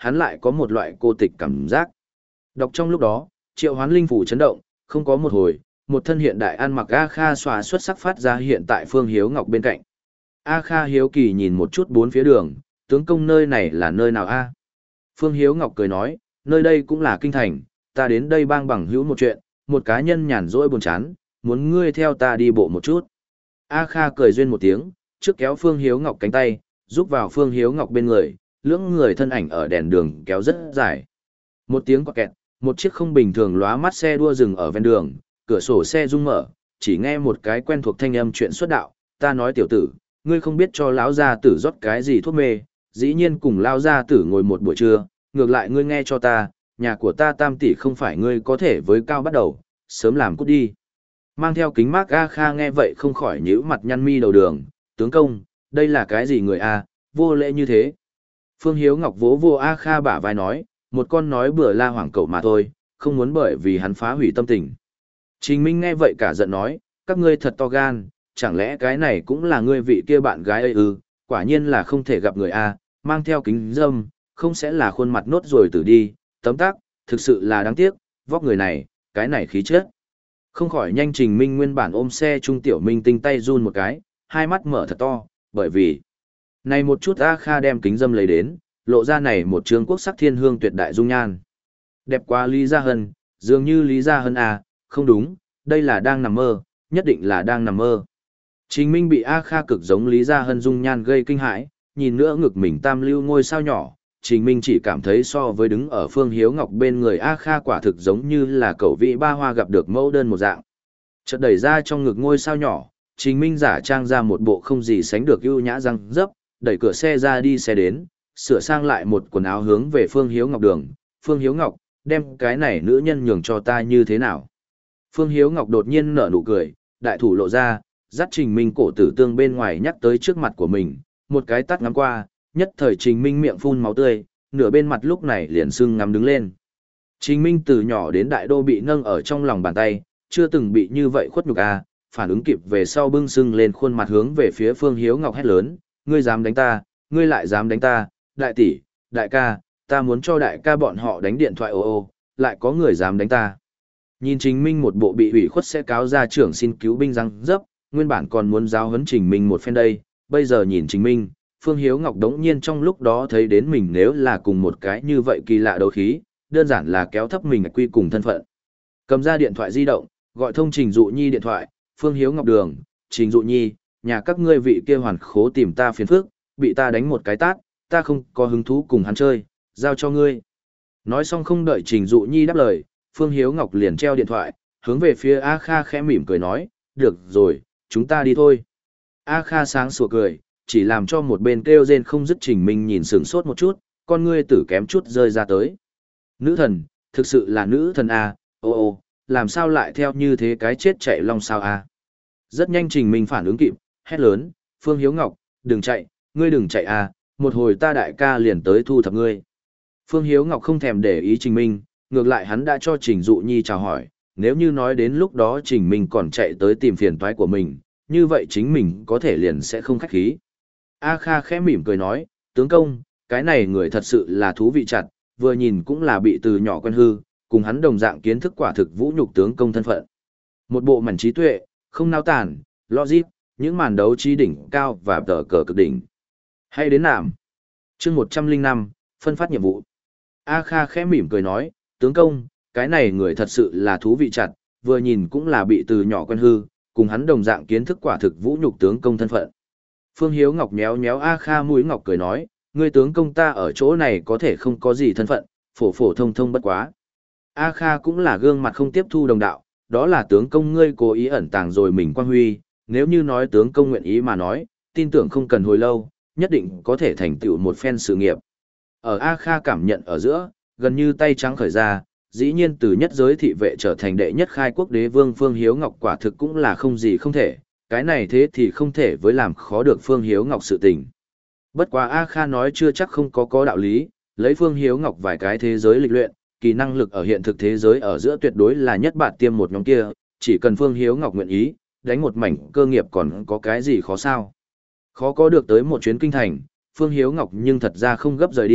hắn lại có một loại cô tịch cảm giác. Đọc trong lúc đó, triệu hoán linh phủ chấn động, không có một hồi, một thân hiện đại ăn mặc A Kha xòa xuất sắc phát ra hiện tại Phương Hiếu Ngọc bên cạnh. A Kha hiếu kỳ nhìn một chút bốn phía đường, tướng công nơi này là nơi nào a? Phương Hiếu Ngọc cười nói, nơi đây cũng là kinh thành, ta đến đây bang bằng hữu một chuyện, một cá nhân nhàn rỗi buồn chán, muốn ngươi theo ta đi bộ một chút. A Kha cười duyên một tiếng, trước kéo Phương Hiếu Ngọc cánh tay, giúp vào Phương Hiếu Ngọc bên người, lưỡng người thân ảnh ở đèn đường kéo rất dài. Một tiếng quạt kẹt, một chiếc không bình thường lóa mắt xe đua dừng ở ven đường, cửa sổ xe rung mở, chỉ nghe một cái quen thuộc thanh âm chuyện xuất đạo, ta nói tiểu tử, ngươi không biết cho lão gia tử rót cái gì thuốc mê, dĩ nhiên cùng lão gia tử ngồi một buổi trưa, ngược lại ngươi nghe cho ta, nhà của ta tam tỷ không phải ngươi có thể với cao bắt đầu, sớm làm cút đi. Mang theo kính mát A Kha nghe vậy không khỏi nhíu mặt nhăn mi đầu đường, tướng công, đây là cái gì người A, vô lễ như thế. Phương Hiếu Ngọc vỗ vô A Kha bả vai nói, một con nói bừa la hoảng cậu mà thôi, không muốn bởi vì hắn phá hủy tâm tình. Trình Minh nghe vậy cả giận nói, các ngươi thật to gan, chẳng lẽ cái này cũng là ngươi vị kia bạn gái ấy ư, quả nhiên là không thể gặp người A, mang theo kính dâm, không sẽ là khuôn mặt nốt rồi tử đi, tấm tắc, thực sự là đáng tiếc, vóc người này, cái này khí chất. Không khỏi nhanh Trình Minh nguyên bản ôm xe trung tiểu minh tinh tay run một cái, hai mắt mở thật to, bởi vì này một chút A Kha đem kính dâm lấy đến, lộ ra này một trương quốc sắc thiên hương tuyệt đại dung nhan. Đẹp quá Lý Gia Hân, dường như Lý Gia Hân à, không đúng, đây là đang nằm mơ, nhất định là đang nằm mơ. Trình Minh bị A Kha cực giống Lý Gia Hân dung nhan gây kinh hãi, nhìn nữa ngực mình tam lưu ngôi sao nhỏ, Trình Minh chỉ cảm thấy so với đứng ở Phương Hiếu Ngọc bên người A Kha quả thực giống như là cậu vị ba hoa gặp được mẫu đơn một dạng. Chợt đẩy ra trong ngực ngôi sao nhỏ, Trình Minh giả trang ra một bộ không gì sánh được ưu nhã răng dấp, đẩy cửa xe ra đi xe đến, sửa sang lại một quần áo hướng về Phương Hiếu Ngọc đường. Phương Hiếu Ngọc, đem cái này nữ nhân nhường cho ta như thế nào? Phương Hiếu Ngọc đột nhiên nở nụ cười, đại thủ lộ ra, dắt Trình Minh cổ tử tương bên ngoài nhắc tới trước mặt của mình, một cái tắt ngắm qua, nhất thời Trình Minh miệng phun máu tươi, nửa bên mặt lúc này liền sưng ngắm đứng lên. Trình Minh từ nhỏ đến đại đô bị nâng ở trong lòng bàn tay, chưa từng bị như vậy khuất nhục à, phản ứng kịp về sau bưng sưng lên khuôn mặt hướng về phía Phương Hiếu Ngọc hét lớn, ngươi dám đánh ta, ngươi lại dám đánh ta, đại tỷ, đại ca, ta muốn cho đại ca bọn họ đánh điện thoại ô ô, lại có người dám đánh ta. Nhìn Trình Minh một bộ bị ủy khuất sẽ cáo ra trưởng xin cứu binh răng dấp, nguyên bản còn muốn giáo huấn Trình Minh một phen đây, bây giờ nhìn Trình Minh, Phương Hiếu Ngọc đống nhiên trong lúc đó thấy đến mình nếu là cùng một cái như vậy kỳ lạ đấu khí, đơn giản là kéo thấp mình quy cùng thân phận. Cầm ra điện thoại di động, gọi thông Trình Dụ Nhi điện thoại, Phương Hiếu Ngọc đường, Trình Dụ Nhi, nhà các ngươi vị kia hoàn khố tìm ta phiền phức, bị ta đánh một cái tát, ta không có hứng thú cùng hắn chơi, giao cho ngươi. Nói xong không đợi Trình Dụ Nhi đáp lời, Phương Hiếu Ngọc liền treo điện thoại, hướng về phía A Kha khẽ mỉm cười nói, được rồi, chúng ta đi thôi. A Kha sáng sủa cười, chỉ làm cho một bên kêu rên không dứt Trình Minh nhìn sửng sốt một chút, con ngươi tử kém chút rơi ra tới. Nữ thần, thực sự là nữ thần A, ô ô, làm sao lại theo như thế cái chết chạy long sao A. Rất nhanh Trình Minh phản ứng kịp, hét lớn, Phương Hiếu Ngọc, đừng chạy, ngươi đừng chạy A, một hồi ta đại ca liền tới thu thập ngươi. Phương Hiếu Ngọc không thèm để ý Trình Minh, ngược lại hắn đã cho Trình Dụ Nhi chào hỏi, nếu như nói đến lúc đó Trình Minh còn chạy tới tìm phiền toái của mình, như vậy chính mình có thể liền sẽ không khách khí. A Kha khẽ mỉm cười nói, tướng công, cái này người thật sự là thú vị chặt, vừa nhìn cũng là bị từ nhỏ quen hư, cùng hắn đồng dạng kiến thức quả thực vũ nhục tướng công thân phận. Một bộ mảnh trí tuệ, không nao tản, logic, những màn đấu trí đỉnh cao và tờ cờ cực đỉnh. Hay đến nạm. Chương một trăm linh năm, phân phát nhiệm vụ. A Kha khẽ mỉm cười nói, tướng công, cái này người thật sự là thú vị chặt, vừa nhìn cũng là bị từ nhỏ quen hư, cùng hắn đồng dạng kiến thức quả thực vũ nhục tướng công thân phận. Phương Hiếu Ngọc méo méo A Kha mũi ngọc cười nói, ngươi tướng công ta ở chỗ này có thể không có gì thân phận, phổ phổ thông thông bất quá. A Kha cũng là gương mặt không tiếp thu đồng đạo, đó là tướng công ngươi cố ý ẩn tàng rồi mình quan huy, nếu như nói tướng công nguyện ý mà nói, tin tưởng không cần hồi lâu, nhất định có thể thành tựu một phen sự nghiệp. Ở A Kha cảm nhận ở giữa, gần như tay trắng khởi ra, dĩ nhiên từ nhất giới thị vệ trở thành đệ nhất khai quốc đế vương Phương Hiếu Ngọc quả thực cũng là không gì không thể, cái này thế thì không thể với làm khó được Phương Hiếu Ngọc sự tình. Bất quá A Kha nói chưa chắc không có có đạo lý, lấy Phương Hiếu Ngọc vài cái thế giới lịch luyện, kỳ năng lực ở hiện thực thế giới ở giữa tuyệt đối là nhất bạt tiêm một nhóm kia, chỉ cần Phương Hiếu Ngọc nguyện ý, đánh một mảnh cơ nghiệp còn có cái gì khó sao. Khó có được tới một chuyến kinh thành, Phương Hiếu Ngọc nhưng thật ra không gấp rời đi,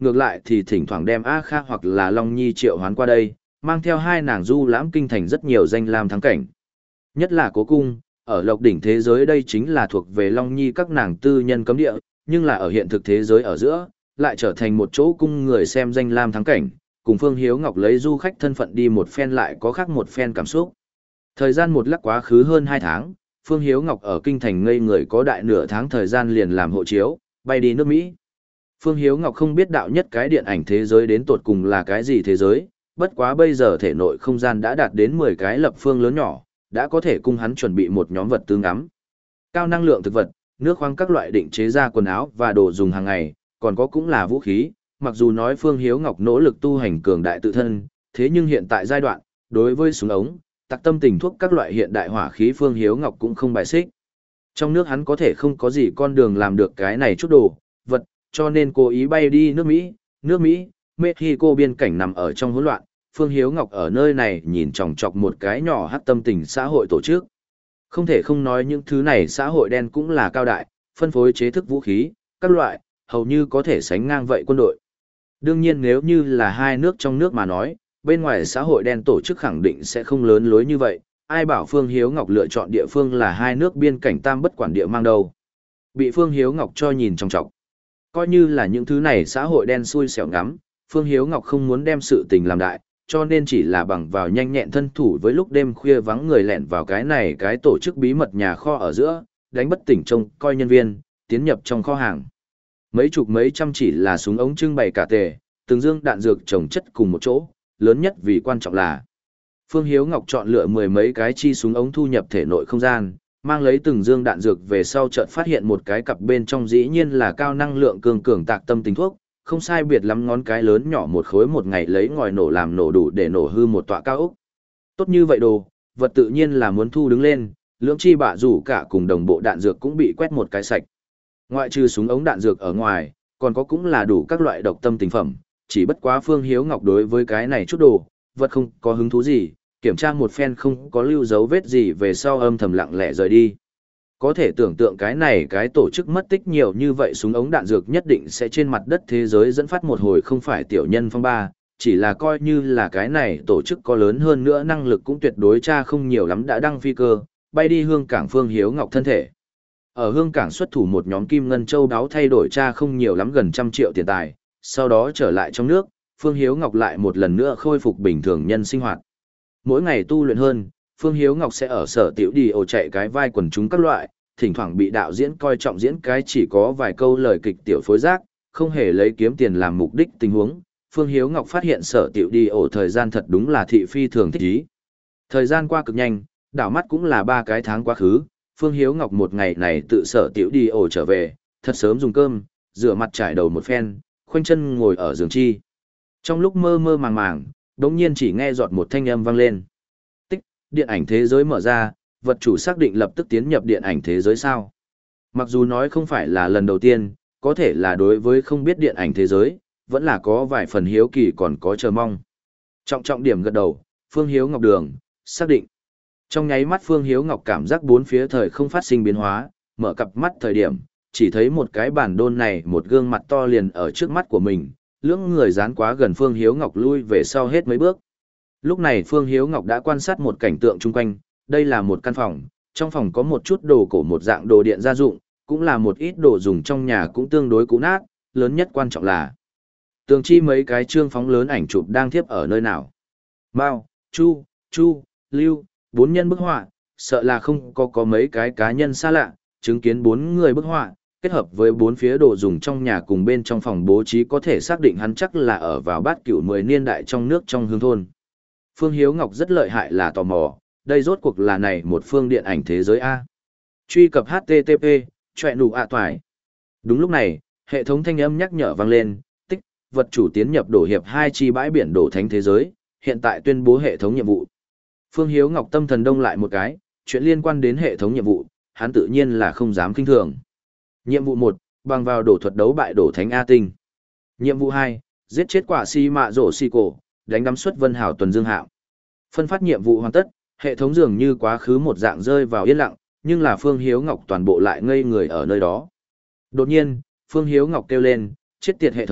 ngược lại thì thỉnh thoảng đem A Kha hoặc là Long Nhi triệu hoán qua đây, mang theo hai nàng du lãm kinh thành rất nhiều danh lam thắng cảnh. Nhất là Cố Cung, ở Lộc Đỉnh thế giới đây chính là thuộc về Long Nhi các nàng tư nhân cấm địa, nhưng là ở hiện thực thế giới ở giữa, lại trở thành một chỗ cung người xem danh lam thắng cảnh, cùng Phương Hiếu Ngọc lấy du khách thân phận đi một phen lại có khác một phen cảm xúc. Thời gian một lắc quá khứ hơn hai tháng, Phương Hiếu Ngọc ở kinh thành ngây người có đại nửa tháng thời gian liền làm hộ chiếu, bay đi nước Mỹ. Phương Hiếu Ngọc không biết đạo nhất cái điện ảnh thế giới đến tột cùng là cái gì thế giới, bất quá bây giờ thể nội không gian đã đạt đến mười cái lập phương lớn nhỏ, đã có thể cung hắn chuẩn bị một nhóm vật tư ngắm. Cao năng lượng thực vật, nước khoáng các loại định chế ra quần áo và đồ dùng hàng ngày, còn có cũng là vũ khí, mặc dù nói Phương Hiếu Ngọc nỗ lực tu hành cường đại tự thân, thế nhưng hiện tại giai đoạn, đối với súng ống, tặc tâm tình thuốc các loại hiện đại hỏa khí Phương Hiếu Ngọc cũng không bài xích. Trong nước hắn có thể không có gì con đường làm được cái này chút đồ, vật, cho nên cố ý bay đi nước Mỹ, nước Mỹ, Mexico biên cảnh nằm ở trong hỗn loạn, Phương Hiếu Ngọc ở nơi này nhìn chòng chọc một cái nhỏ hát tâm tình xã hội tổ chức. Không thể không nói những thứ này xã hội đen cũng là cao đại, phân phối chế thức vũ khí, các loại, hầu như có thể sánh ngang vậy quân đội. Đương nhiên nếu như là hai nước trong nước mà nói, bên ngoài xã hội đen tổ chức khẳng định sẽ không lớn lối như vậy, ai bảo Phương Hiếu Ngọc lựa chọn địa phương là hai nước biên cảnh tam bất quản địa mang đâu. Bị Phương Hiếu Ngọc cho nhìn trong trọng. Coi như là những thứ này xã hội đen xui xẻo ngắm, Phương Hiếu Ngọc không muốn đem sự tình làm đại, cho nên chỉ là bằng vào nhanh nhẹn thân thủ với lúc đêm khuya vắng người lẻn vào cái này cái tổ chức bí mật nhà kho ở giữa, đánh bất tỉnh trông coi nhân viên, tiến nhập trong kho hàng. Mấy chục mấy trăm chỉ là súng ống trưng bày cả tề, từng dương đạn dược chồng chất cùng một chỗ, lớn nhất vì quan trọng là Phương Hiếu Ngọc chọn lựa mười mấy cái chi súng ống thu nhập thể nội không gian, mang lấy từng dương đạn dược về sau chợt phát hiện một cái cặp bên trong dĩ nhiên là cao năng lượng cường cường tạc tâm tình thuốc, không sai biệt lắm ngón cái lớn nhỏ một khối một ngày lấy ngòi nổ làm nổ đủ để nổ hư một tọa cao ốc. Tốt như vậy đồ, vật tự nhiên là muốn thu đứng lên, lưỡng chi bạ rủ cả cùng đồng bộ đạn dược cũng bị quét một cái sạch. Ngoại trừ súng ống đạn dược ở ngoài, còn có cũng là đủ các loại độc tâm tình phẩm, chỉ bất quá Phương Hiếu Ngọc đối với cái này chút đồ, vật không có hứng thú gì, kiểm tra một phen không có lưu dấu vết gì về sau âm thầm lặng lẽ rời đi. Có thể tưởng tượng cái này cái tổ chức mất tích nhiều như vậy súng ống đạn dược nhất định sẽ trên mặt đất thế giới dẫn phát một hồi không phải tiểu nhân phong ba, chỉ là coi như là cái này tổ chức có lớn hơn nữa năng lực cũng tuyệt đối tra không nhiều lắm đã đăng phi cơ, bay đi hương cảng Phương Hiếu Ngọc thân thể. Ở hương cảng xuất thủ một nhóm kim ngân châu đáo thay đổi tra không nhiều lắm gần trăm triệu tiền tài, sau đó trở lại trong nước, Phương Hiếu Ngọc lại một lần nữa khôi phục bình thường nhân sinh hoạt. Mỗi ngày tu luyện hơn, Phương Hiếu Ngọc sẽ ở sở tiểu đi ổ chạy cái vai quần chúng các loại, thỉnh thoảng bị đạo diễn coi trọng diễn cái chỉ có vài câu lời kịch tiểu phối giác, không hề lấy kiếm tiền làm mục đích tình huống. Phương Hiếu Ngọc phát hiện sở tiểu đi ổ thời gian thật đúng là thị phi thường thích ý. Thời gian qua cực nhanh, đảo mắt cũng là ba cái tháng quá khứ, Phương Hiếu Ngọc một ngày này tự sở tiểu đi ổ trở về, thật sớm dùng cơm, rửa mặt trải đầu một phen, khoanh chân ngồi ở giường chi. Trong lúc mơ mơ màng màng, đống nhiên chỉ nghe giọt một thanh âm vang lên. Tích, điện ảnh thế giới mở ra, vật chủ xác định lập tức tiến nhập điện ảnh thế giới sao. Mặc dù nói không phải là lần đầu tiên, có thể là đối với không biết điện ảnh thế giới, vẫn là có vài phần hiếu kỳ còn có chờ mong. Trọng trọng điểm gật đầu, Phương Hiếu Ngọc đường, xác định. Trong nháy mắt Phương Hiếu Ngọc cảm giác bốn phía thời không phát sinh biến hóa, mở cặp mắt thời điểm, chỉ thấy một cái bản đôn này một gương mặt to liền ở trước mắt của mình, lưỡng người dán quá gần Phương Hiếu Ngọc lui về sau hết mấy bước. Lúc này Phương Hiếu Ngọc đã quan sát một cảnh tượng chung quanh, đây là một căn phòng, trong phòng có một chút đồ cổ một dạng đồ điện gia dụng, cũng là một ít đồ dùng trong nhà cũng tương đối cũ nát, lớn nhất quan trọng là tường chi mấy cái trương phóng lớn ảnh chụp đang thiếp ở nơi nào. Mao, Chu, Chu, Lưu, bốn nhân bức họa, sợ là không có có mấy cái cá nhân xa lạ, chứng kiến bốn người bức họa, kết hợp với bốn phía đồ dùng trong nhà cùng bên trong phòng bố trí có thể xác định hắn chắc là ở vào bát cửu mười niên đại trong nước trong hương thôn. Phương Hiếu Ngọc rất lợi hại là tò mò, đây rốt cuộc là này một phương điện ảnh thế giới A. Truy cập H T T P, chọe nụ ạ toài. Đúng lúc này, hệ thống thanh âm nhắc nhở vang lên, tích, vật chủ tiến nhập đổ hiệp hai chi bãi biển đổ thánh thế giới, hiện tại tuyên bố hệ thống nhiệm vụ. Phương Hiếu Ngọc tâm thần đông lại một cái, chuyện liên quan đến hệ thống nhiệm vụ, hắn tự nhiên là không dám kinh thường. Nhiệm vụ một, bằng vào đổ thuật đấu bại đổ thánh A Tinh. Nhiệm vụ hai, giết chết quả si mạ rổ si cổ, đánh đắm xuất vân hảo tuần dương hạo. Phân phát nhiệm vụ hoàn tất, hệ thống dường như quá khứ một dạng rơi vào yên lặng, nhưng là Phương Hiếu Ngọc toàn bộ lại ngây người ở nơi đó. Đột nhiên, Phương Hiếu Ngọc kêu lên, chết tiệt hệ thống,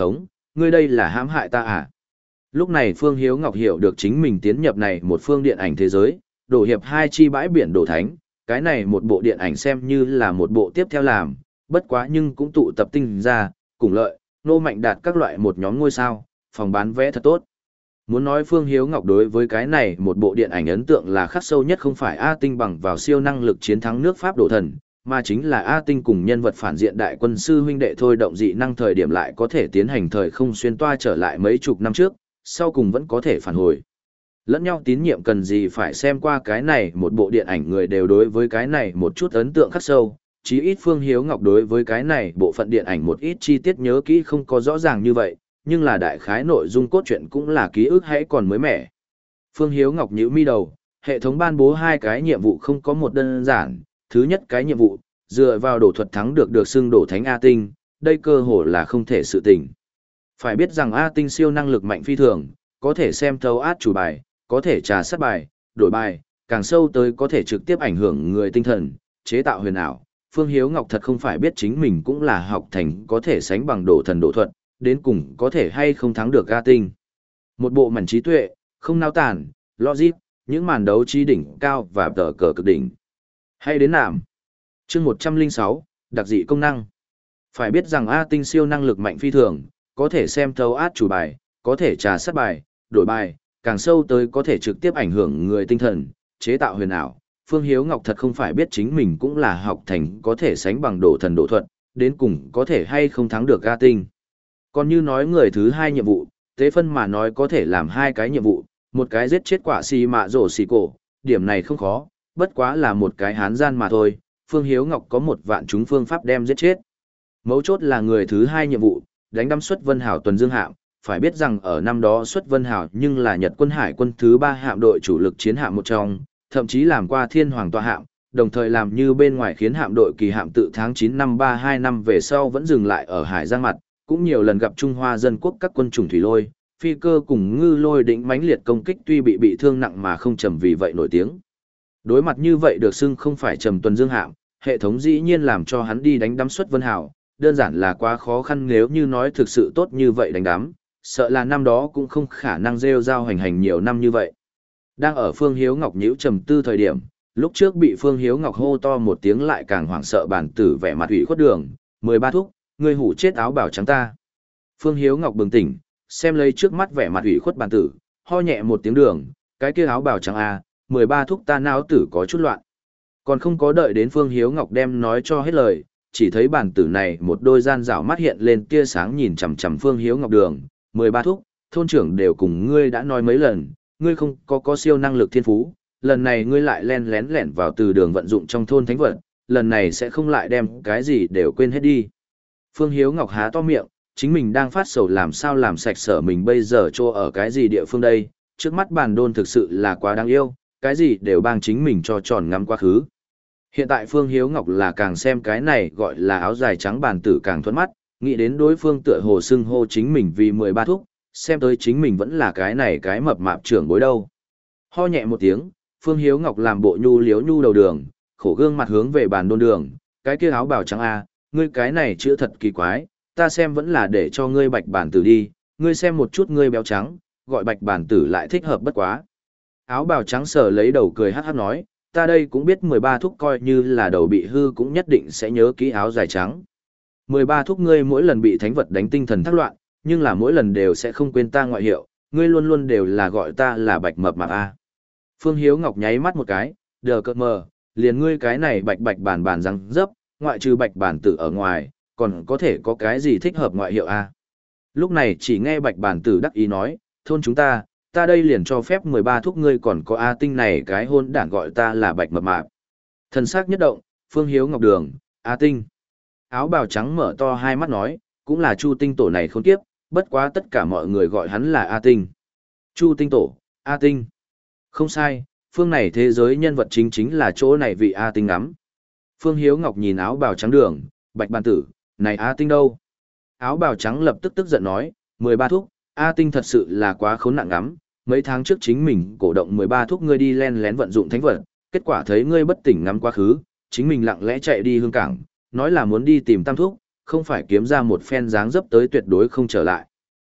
ngươi đây là hãm hại ta à? Lúc này Phương Hiếu Ngọc hiểu được chính mình tiến nhập này một phương điện ảnh thế giới, đổ hiệp hai chi bãi biển đổ thánh, cái này một bộ điện ảnh xem như là một bộ tiếp theo làm, bất quá nhưng cũng tụ tập tinh ra, cùng lợi, nô mạnh đạt các loại một nhóm ngôi sao, phòng bán vé thật tốt. Muốn nói Phương Hiếu Ngọc đối với cái này một bộ điện ảnh ấn tượng là khắc sâu nhất không phải A Tinh bằng vào siêu năng lực chiến thắng nước Pháp đổ thần, mà chính là A Tinh cùng nhân vật phản diện đại quân sư huynh đệ thôi động dị năng thời điểm lại có thể tiến hành thời không xuyên toa trở lại mấy chục năm trước, sau cùng vẫn có thể phản hồi. Lẫn nhau tín nhiệm cần gì phải xem qua cái này một bộ điện ảnh người đều đối với cái này một chút ấn tượng khắc sâu, chí ít Phương Hiếu Ngọc đối với cái này bộ phận điện ảnh một ít chi tiết nhớ kỹ không có rõ ràng như vậy, nhưng là đại khái nội dung cốt truyện cũng là ký ức hãy còn mới mẻ. Phương Hiếu Ngọc nhíu mi đầu, hệ thống ban bố hai cái nhiệm vụ không có một đơn giản, thứ nhất cái nhiệm vụ, dựa vào đổ thuật thắng được được xưng đổ thánh A Tinh, đây cơ hồ là không thể sự tình. Phải biết rằng A Tinh siêu năng lực mạnh phi thường, có thể xem thấu át chủ bài, có thể trà sát bài, đổi bài, càng sâu tới có thể trực tiếp ảnh hưởng người tinh thần, chế tạo huyền ảo. Phương Hiếu Ngọc thật không phải biết chính mình cũng là học thành có thể sánh bằng đổ thần đổ thuật, đến cùng có thể hay không thắng được A Tinh. Một bộ mảnh trí tuệ, không nao tản, logic, những màn đấu trí đỉnh cao và tờ cờ cực đỉnh. Hay đến nạm. Chương một trăm lẻ sáu, đặc dị công năng. Phải biết rằng A Tinh siêu năng lực mạnh phi thường, có thể xem thấu át chủ bài, có thể trà sát bài, đổi bài, càng sâu tới có thể trực tiếp ảnh hưởng người tinh thần, chế tạo huyền ảo. Phương Hiếu Ngọc thật không phải biết chính mình cũng là học thành có thể sánh bằng đổ thần đổ thuật, đến cùng có thể hay không thắng được A Tinh. Còn như nói người thứ hai nhiệm vụ, tế phân mà nói có thể làm hai cái nhiệm vụ, một cái giết chết quả xì mạ rổ xì cổ, điểm này không khó, bất quá là một cái hán gian mà thôi, Phương Hiếu Ngọc có một vạn chúng phương pháp đem giết chết. Mấu chốt là người thứ hai nhiệm vụ, đánh đắm xuất Vân Hảo tuần dương hạm, phải biết rằng ở năm đó xuất Vân Hảo nhưng là Nhật quân hải quân thứ ba hạm đội chủ lực chiến hạm một trong, thậm chí làm qua thiên hoàng tọa hạm, đồng thời làm như bên ngoài khiến hạm đội kỳ hạm tự tháng chín năm ba hai năm về sau vẫn dừng lại ở hải giang mặt, cũng nhiều lần gặp Trung Hoa dân quốc các quân chủng thủy lôi, phi cơ cùng ngư lôi đỉnh mãnh liệt công kích tuy bị bị thương nặng mà không trầm vì vậy nổi tiếng. Đối mặt như vậy được xưng không phải trầm tuần dương hạm, hệ thống dĩ nhiên làm cho hắn đi đánh đắm xuất Vân Hảo, đơn giản là quá khó khăn nếu như nói thực sự tốt như vậy đánh đắm, sợ là năm đó cũng không khả năng rêu rao hành hành nhiều năm như vậy. Đang ở Phương Hiếu Ngọc nhíu trầm tư thời điểm, lúc trước bị Phương Hiếu Ngọc hô to một tiếng lại càng hoảng sợ bản tử vẻ mặt ủy khuất đường, mười ba thúc, ngươi hủ chết áo bảo trắng ta. Phương Hiếu Ngọc bừng tỉnh, xem lấy trước mắt vẻ mặt ủy khuất bản tử, ho nhẹ một tiếng đường, cái kia áo bảo trắng a, mười ba thúc ta não tử có chút loạn. Còn không có đợi đến Phương Hiếu Ngọc đem nói cho hết lời, chỉ thấy bản tử này một đôi gian rảo mắt hiện lên tia sáng nhìn chằm chằm Phương Hiếu Ngọc đường, mười ba thúc, thôn trưởng đều cùng ngươi đã nói mấy lần, ngươi không có có siêu năng lực thiên phú, lần này ngươi lại len lén lẻn vào từ đường vận dụng trong thôn thánh vật, lần này sẽ không lại đem cái gì đều quên hết đi. Phương Hiếu Ngọc há to miệng, chính mình đang phát sầu làm sao làm sạch sở mình bây giờ cho ở cái gì địa phương đây, trước mắt bản đôn thực sự là quá đáng yêu, cái gì đều bang chính mình cho tròn ngắm quá khứ. Hiện tại Phương Hiếu Ngọc là càng xem cái này gọi là áo dài trắng bàn tử càng thuẫn mắt, nghĩ đến đối phương tựa hồ xưng hô chính mình vì mười ba thúc, xem tới chính mình vẫn là cái này cái mập mạp trưởng bối đâu. Ho nhẹ một tiếng, Phương Hiếu Ngọc làm bộ nhu liếu nhu đầu đường, khổ gương mặt hướng về bàn đôn đường, cái kia áo bào trắng a, ngươi cái này chữa thật kỳ quái, ta xem vẫn là để cho ngươi bạch bản tử đi, ngươi xem một chút ngươi béo trắng, gọi bạch bản tử lại thích hợp bất quá. Áo bào trắng sờ lấy đầu cười hát hát nói, ta đây cũng biết mười ba thúc coi như là đầu bị hư cũng nhất định sẽ nhớ kỹ áo dài trắng. mười ba thúc ngươi mỗi lần bị thánh vật đánh tinh thần thác loạn, nhưng là mỗi lần đều sẽ không quên ta ngoại hiệu, ngươi luôn luôn đều là gọi ta là bạch mập mạp a. Phương Hiếu Ngọc nháy mắt một cái, đờ cợt mờ, liền ngươi cái này bạch bạch bản bản răng dấp, ngoại trừ bạch bản tử ở ngoài, còn có thể có cái gì thích hợp ngoại hiệu a. Lúc này chỉ nghe bạch bản tử đắc ý nói, thôn chúng ta, ta đây liền cho phép mười ba thúc ngươi còn có A Tinh này cái hôn đản gọi ta là bạch mập mạp. Thần sắc nhất động, Phương Hiếu Ngọc đường, A Tinh. Áo bào trắng mở to hai mắt nói, cũng là Chu Tinh tổ này khốn kiếp, bất quá tất cả mọi người gọi hắn là A Tinh. Chu Tinh tổ, A Tinh. Không sai, phương này thế giới nhân vật chính chính là chỗ này vị A Tinh ngắm. Phương Hiếu Ngọc nhìn áo bào trắng đường, bạch bàn tử, này A Tinh đâu? Áo bào trắng lập tức tức giận nói, mười ba thúc, A Tinh thật sự là quá khốn nạn ngắm, mấy tháng trước chính mình cổ động mười ba thúc ngươi đi len lén vận dụng thánh vật, kết quả thấy ngươi bất tỉnh ngắm quá khứ, chính mình lặng lẽ chạy đi hương cảng, nói là muốn đi tìm tam thúc, không phải kiếm ra một phen dáng dấp tới tuyệt đối không trở lại.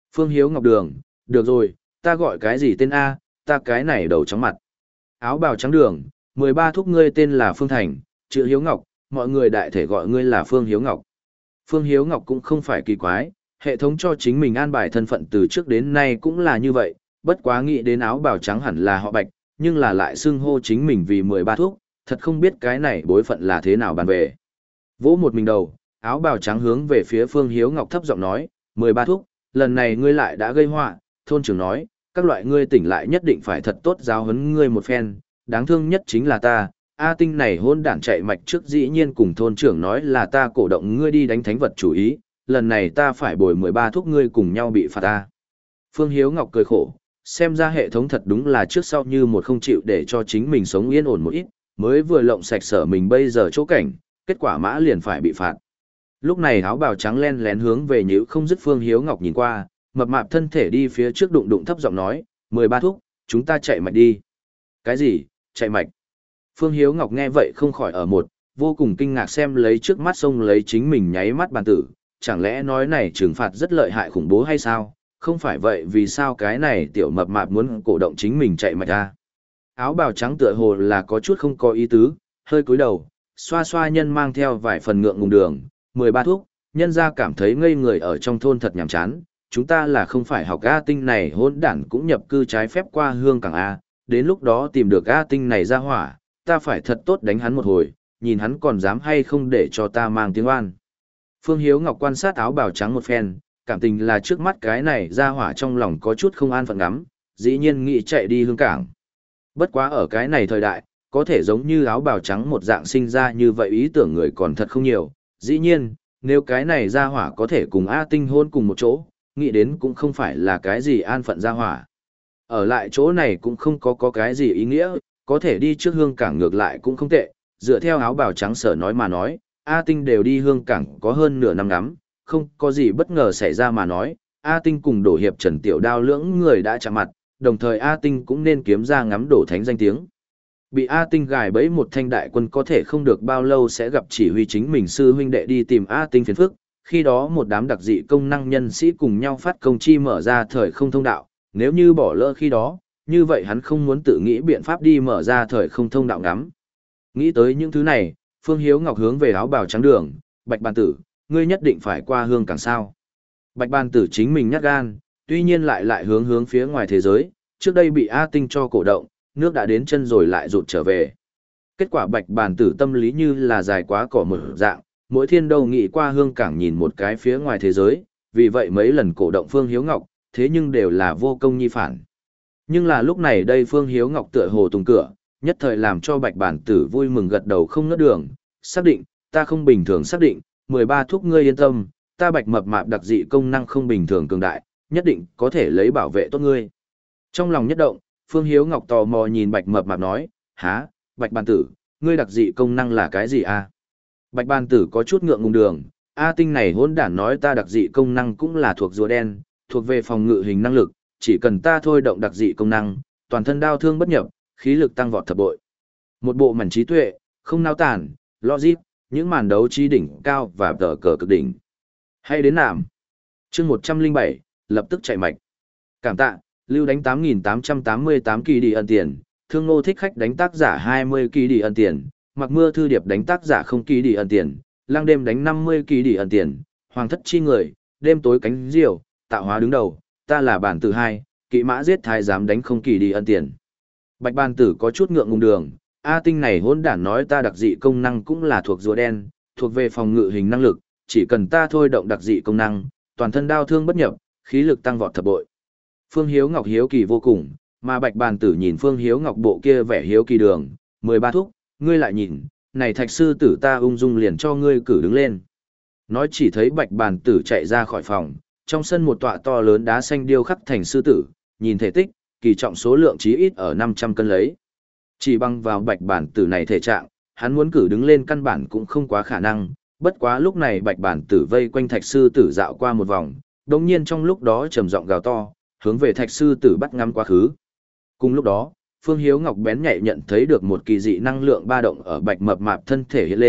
Phương Hiếu Ngọc Đường, được rồi, ta gọi cái gì tên A, ta cái này đầu chóng mặt. Áo bào trắng đường, mười ba thúc ngươi tên là Phương Thành, chữ Hiếu Ngọc, mọi người đại thể gọi ngươi là Phương Hiếu Ngọc. Phương Hiếu Ngọc cũng không phải kỳ quái, hệ thống cho chính mình an bài thân phận từ trước đến nay cũng là như vậy, bất quá nghĩ đến áo bào trắng hẳn là họ Bạch, nhưng là lại xưng hô chính mình vì mười ba thúc, thật không biết cái này bối phận là thế nào bàn về. Vỗ một mình đầu, áo bào trắng hướng về phía Phương Hiếu Ngọc thấp giọng nói, mười ba thúc, lần này ngươi lại đã gây họa, thôn trưởng nói, các loại ngươi tỉnh lại nhất định phải thật tốt giáo huấn ngươi một phen, đáng thương nhất chính là ta, A Tinh này hôn đản chạy mạch trước dĩ nhiên cùng thôn trưởng nói là ta cổ động ngươi đi đánh thánh vật chủ ý, lần này ta phải bồi mười ba thúc ngươi cùng nhau bị phạt ta. Phương Hiếu Ngọc cười khổ, xem ra hệ thống thật đúng là trước sau như một không chịu để cho chính mình sống yên ổn một ít, mới vừa lộng sạch sở mình bây giờ chỗ cảnh, kết quả mã liền phải bị phạt. Lúc này áo bào trắng len lén hướng về nhữ không dứt Phương Hiếu Ngọc nhìn qua, mập mạp thân thể đi phía trước đụng đụng thấp giọng nói, mười ba thúc, chúng ta chạy mạch đi. Cái gì, chạy mạch? Phương Hiếu Ngọc nghe vậy không khỏi ở một, vô cùng kinh ngạc xem lấy trước mắt xông lấy chính mình nháy mắt bàn tử, chẳng lẽ nói này trừng phạt rất lợi hại khủng bố hay sao? Không phải vậy vì sao cái này tiểu mập mạp muốn cổ động chính mình chạy mạch ra? Áo bào trắng tựa hồ là có chút không có ý tứ, hơi cúi đầu, xoa xoa nhân mang theo vài phần ngượng ngùng đường, mười ba thuốc, nhân ra cảm thấy ngây người ở trong thôn thật nhàm chán, chúng ta là không phải học A Tinh này hỗn đản cũng nhập cư trái phép qua hương cảng A, đến lúc đó tìm được A Tinh này ra hỏa, ta phải thật tốt đánh hắn một hồi, nhìn hắn còn dám hay không để cho ta mang tiếng oan. Phương Hiếu Ngọc quan sát áo bào trắng một phen, cảm tình là trước mắt cái này ra hỏa trong lòng có chút không an phận lắm, dĩ nhiên nghĩ chạy đi hương cảng. Bất quá ở cái này thời đại, có thể giống như áo bào trắng một dạng sinh ra như vậy ý tưởng người còn thật không nhiều, dĩ nhiên, nếu cái này ra hỏa có thể cùng A Tinh hôn cùng một chỗ, nghĩ đến cũng không phải là cái gì an phận ra hỏa. Ở lại chỗ này cũng không có có cái gì ý nghĩa, có thể đi trước hương cảng ngược lại cũng không tệ, dựa theo áo bào trắng sở nói mà nói, A Tinh đều đi hương cảng có hơn nửa năm ngắm, không có gì bất ngờ xảy ra mà nói, A Tinh cùng đổ hiệp Trần Tiểu Đao lưỡng người đã chạm mặt, đồng thời A Tinh cũng nên kiếm ra ngắm đổ thánh danh tiếng. Bị A Tinh gài bẫy một thanh đại quân có thể không được bao lâu sẽ gặp chỉ huy chính mình sư huynh đệ đi tìm A Tinh phiền phức, khi đó một đám đặc dị công năng nhân sĩ cùng nhau phát công chi mở ra thời không thông đạo, nếu như bỏ lỡ khi đó, như vậy hắn không muốn tự nghĩ biện pháp đi mở ra thời không thông đạo ngắm. Nghĩ tới những thứ này, Phương Hiếu Ngọc hướng về áo bào trắng đường, Bạch Bàn Tử, ngươi nhất định phải qua hương cảng sao. Bạch Bàn Tử chính mình nhát gan, tuy nhiên lại lại hướng hướng phía ngoài thế giới, trước đây bị A Tinh cho cổ động, nước đã đến chân rồi lại rụt trở về. Kết quả Bạch Bàn Tử tâm lý như là dài quá cỏ một dạng, mỗi thiên đâu nghĩ qua hương cảng nhìn một cái phía ngoài thế giới, vì vậy mấy lần cổ động Phương Hiếu Ngọc, thế nhưng đều là vô công nhi phản. Nhưng là lúc này đây Phương Hiếu Ngọc tựa hồ tùng cửa, nhất thời làm cho Bạch Bàn Tử vui mừng gật đầu không ngớt đường, xác định, ta không bình thường xác định, mười ba thuốc ngươi yên tâm, ta Bạch mập mạp đặc dị công năng không bình thường cường đại, nhất định có thể lấy bảo vệ tốt ngươi. Trong lòng nhất động, Phương Hiếu Ngọc tò mò nhìn Bạch mập mạp nói, há, Bạch Bàn Tử, ngươi đặc dị công năng là cái gì a? Bạch Bàn Tử có chút ngượng ngùng đường, A Tinh này hỗn đản nói ta đặc dị công năng cũng là thuộc rùa đen, thuộc về phòng ngự hình năng lực, chỉ cần ta thôi động đặc dị công năng, toàn thân đao thương bất nhập, khí lực tăng vọt thập bội. Một bộ mảnh trí tuệ, không nao tản, logic, những màn đấu trí đỉnh cao và tờ cờ cực đỉnh. Hay đến nạm. Chương một trăm lẻ bảy, lập tức chạy mạch. Cảm tạ, lưu đánh tám nghìn tám trăm tám mươi tám kỳ đi ân tiền, thương ngô thích khách đánh tác giả hai mươi kỳ đi ân tiền, mặc mưa thư điệp đánh tác giả không kỳ đi ân tiền, lang đêm đánh năm mươi kỳ đi ân tiền, hoàng thất chi người, đêm tối cánh diều, tạo hóa đứng đầu, ta là bản tử hai, kỵ mã giết thái dám đánh không kỳ đi ân tiền. Bạch Bàn Tử có chút ngượng ngùng đường, A Tinh này hỗn đản nói ta đặc dị công năng cũng là thuộc rùa đen, thuộc về phòng ngự hình năng lực, chỉ cần ta thôi động đặc dị công năng, toàn thân đao thương bất nhập, khí lực tăng vọt thập bội. Phương Hiếu Ngọc hiếu kỳ vô cùng, mà Bạch Bàn Tử nhìn Phương Hiếu Ngọc bộ kia vẻ hiếu kỳ đường, mười ba thúc, ngươi lại nhìn, này thạch sư tử ta ung dung liền cho ngươi cử đứng lên. Nói chỉ thấy Bạch Bàn Tử chạy ra khỏi phòng, trong sân một tọa to lớn đá xanh điêu khắc thành sư tử, nhìn thể tích, kỳ trọng số lượng chí ít ở năm trăm cân lấy. Chỉ bằng vào Bạch Bàn Tử này thể trạng, hắn muốn cử đứng lên căn bản cũng không quá khả năng, bất quá lúc này Bạch Bàn Tử vây quanh thạch sư tử dạo qua một vòng, đồng nhiên trong lúc đó trầm giọng gào to, hướng về thạch sư tử bắt ngắm quá khứ. Cùng lúc đó, Phương Hiếu Ngọc bén nhạy nhận thấy được một kỳ dị năng lượng ba động ở Bạch mập mạp thân thể hiện lên,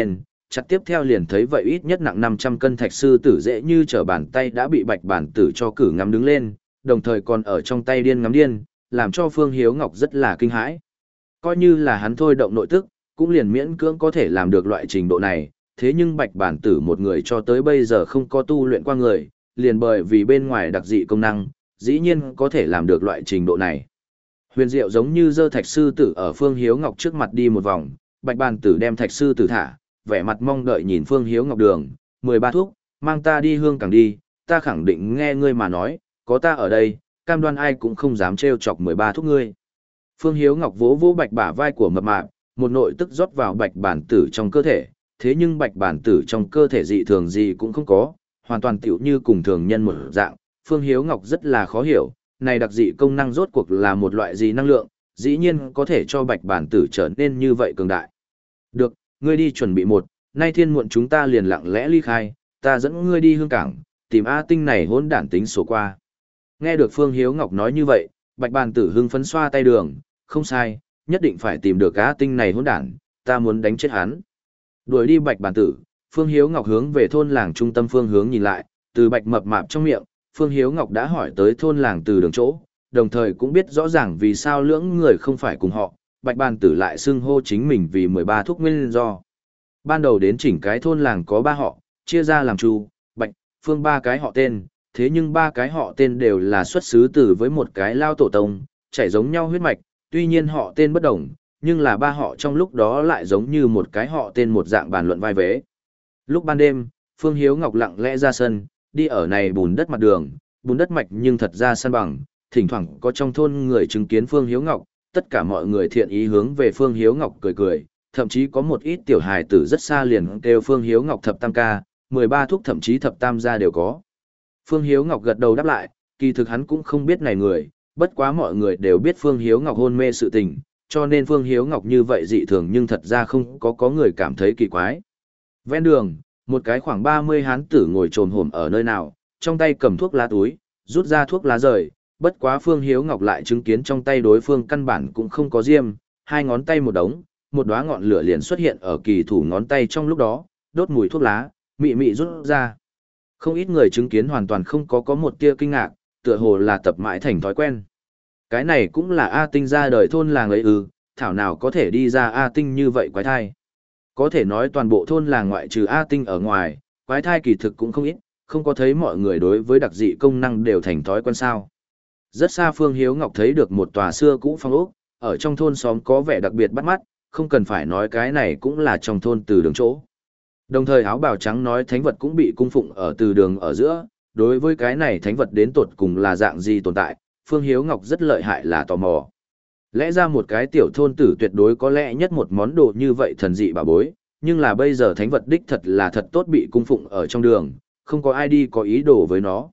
chặt tiếp theo liền thấy vậy ít nhất nặng năm trăm cân thạch sư tử dễ như trở bàn tay đã bị bạch bản tử cho cử ngắm đứng lên, đồng thời còn ở trong tay điên ngắm điên, làm cho Phương Hiếu Ngọc rất là kinh hãi. Coi như là hắn thôi động nội tức, cũng liền miễn cưỡng có thể làm được loại trình độ này, thế nhưng bạch bản tử một người cho tới bây giờ không có tu luyện qua người, liền bởi vì bên ngoài đặc dị công năng, dĩ nhiên có thể làm được loại trình độ này. Huyền diệu giống như dơ thạch sư tử ở Phương Hiếu Ngọc trước mặt đi một vòng, bạch bản tử đem thạch sư tử thả, vẻ mặt mong đợi nhìn Phương Hiếu Ngọc đường, mười ba thuốc, mang ta đi hương càng đi, ta khẳng định nghe ngươi mà nói, có ta ở đây, cam đoan ai cũng không dám trêu chọc mười ba thuốc ngươi. Phương Hiếu Ngọc vỗ vỗ bạch bả vai của mập mạp, một nội tức rót vào bạch bản tử trong cơ thể, thế nhưng bạch bản tử trong cơ thể dị thường gì cũng không có, hoàn toàn tiểu như cùng thường nhân một dạng. Phương Hiếu Ngọc rất là khó hiểu, này đặc dị công năng rốt cuộc là một loại gì năng lượng, dĩ nhiên có thể cho bạch bản tử trở nên như vậy cường đại. Được, ngươi đi chuẩn bị một, nay thiên muộn chúng ta liền lặng lẽ ly khai, ta dẫn ngươi đi hương cảng, tìm A Tinh này hỗn đản tính sổ qua. Nghe được Phương Hiếu Ngọc nói như vậy, bạch bản tử hưng phấn xoa tay đường, không sai, nhất định phải tìm được A Tinh này hỗn đản, ta muốn đánh chết hắn. Đuổi đi bạch bản tử, Phương Hiếu Ngọc hướng về thôn làng trung tâm phương hướng nhìn lại, từ bạch mập mạp trong miệng, Phương Hiếu Ngọc đã hỏi tới thôn làng từ đường chỗ, đồng thời cũng biết rõ ràng vì sao lưỡng người không phải cùng họ, bạch bản tử lại xưng hô chính mình vì mười ba thuốc nguyên do. Ban đầu đến chỉnh cái thôn làng có ba họ, chia ra làm Chu, Bạch, Phương ba cái họ tên, thế nhưng ba cái họ tên đều là xuất xứ từ với một cái lao tổ tông, chảy giống nhau huyết mạch, tuy nhiên họ tên bất đồng, nhưng là ba họ trong lúc đó lại giống như một cái họ tên một dạng bàn luận vai vế. Lúc ban đêm, Phương Hiếu Ngọc lặng lẽ ra sân, đi ở này bùn đất mặt đường, bùn đất mạch nhưng thật ra săn bằng, thỉnh thoảng có trong thôn người chứng kiến Phương Hiếu Ngọc, tất cả mọi người thiện ý hướng về Phương Hiếu Ngọc cười cười, thậm chí có một ít tiểu hài tử rất xa liền kêu Phương Hiếu Ngọc thập tam ca, mười ba thuốc thậm chí thập tam gia đều có. Phương Hiếu Ngọc gật đầu đáp lại, kỳ thực hắn cũng không biết này người, bất quá mọi người đều biết Phương Hiếu Ngọc hôn mê sự tình, cho nên Phương Hiếu Ngọc như vậy dị thường nhưng thật ra không có có người cảm thấy kỳ quái. Ven đường, một cái khoảng ba mươi hán tử ngồi trồm hổm ở nơi nào, trong tay cầm thuốc lá túi, rút ra thuốc lá rời, bất quá Phương Hiếu Ngọc lại chứng kiến trong tay đối phương căn bản cũng không có diêm, hai ngón tay một đống, một đóa ngọn lửa liền xuất hiện ở kỳ thủ ngón tay trong lúc đó, đốt mùi thuốc lá, mị mị rút ra. Không ít người chứng kiến hoàn toàn không có có một tia kinh ngạc, tựa hồ là tập mãi thành thói quen. Cái này cũng là A Tinh ra đời thôn làng ấy ư, thảo nào có thể đi ra A Tinh như vậy quái thai. Có thể nói toàn bộ thôn làng ngoại trừ A Tinh ở ngoài, quái thai kỳ thực cũng không ít, không có thấy mọi người đối với đặc dị công năng đều thành thói quen sao. Rất xa Phương Hiếu Ngọc thấy được một tòa xưa cũ phong ốc, ở trong thôn xóm có vẻ đặc biệt bắt mắt, không cần phải nói cái này cũng là trong thôn từ đường chỗ. Đồng thời áo bào trắng nói thánh vật cũng bị cung phụng ở từ đường ở giữa, đối với cái này thánh vật đến tột cùng là dạng gì tồn tại, Phương Hiếu Ngọc rất lợi hại là tò mò. Lẽ ra một cái tiểu thôn tử tuyệt đối có lẽ nhất một món đồ như vậy thần dị bà bối, nhưng là bây giờ thánh vật đích thật là thật tốt bị cung phụng ở trong đường, không có ai đi có ý đồ với nó.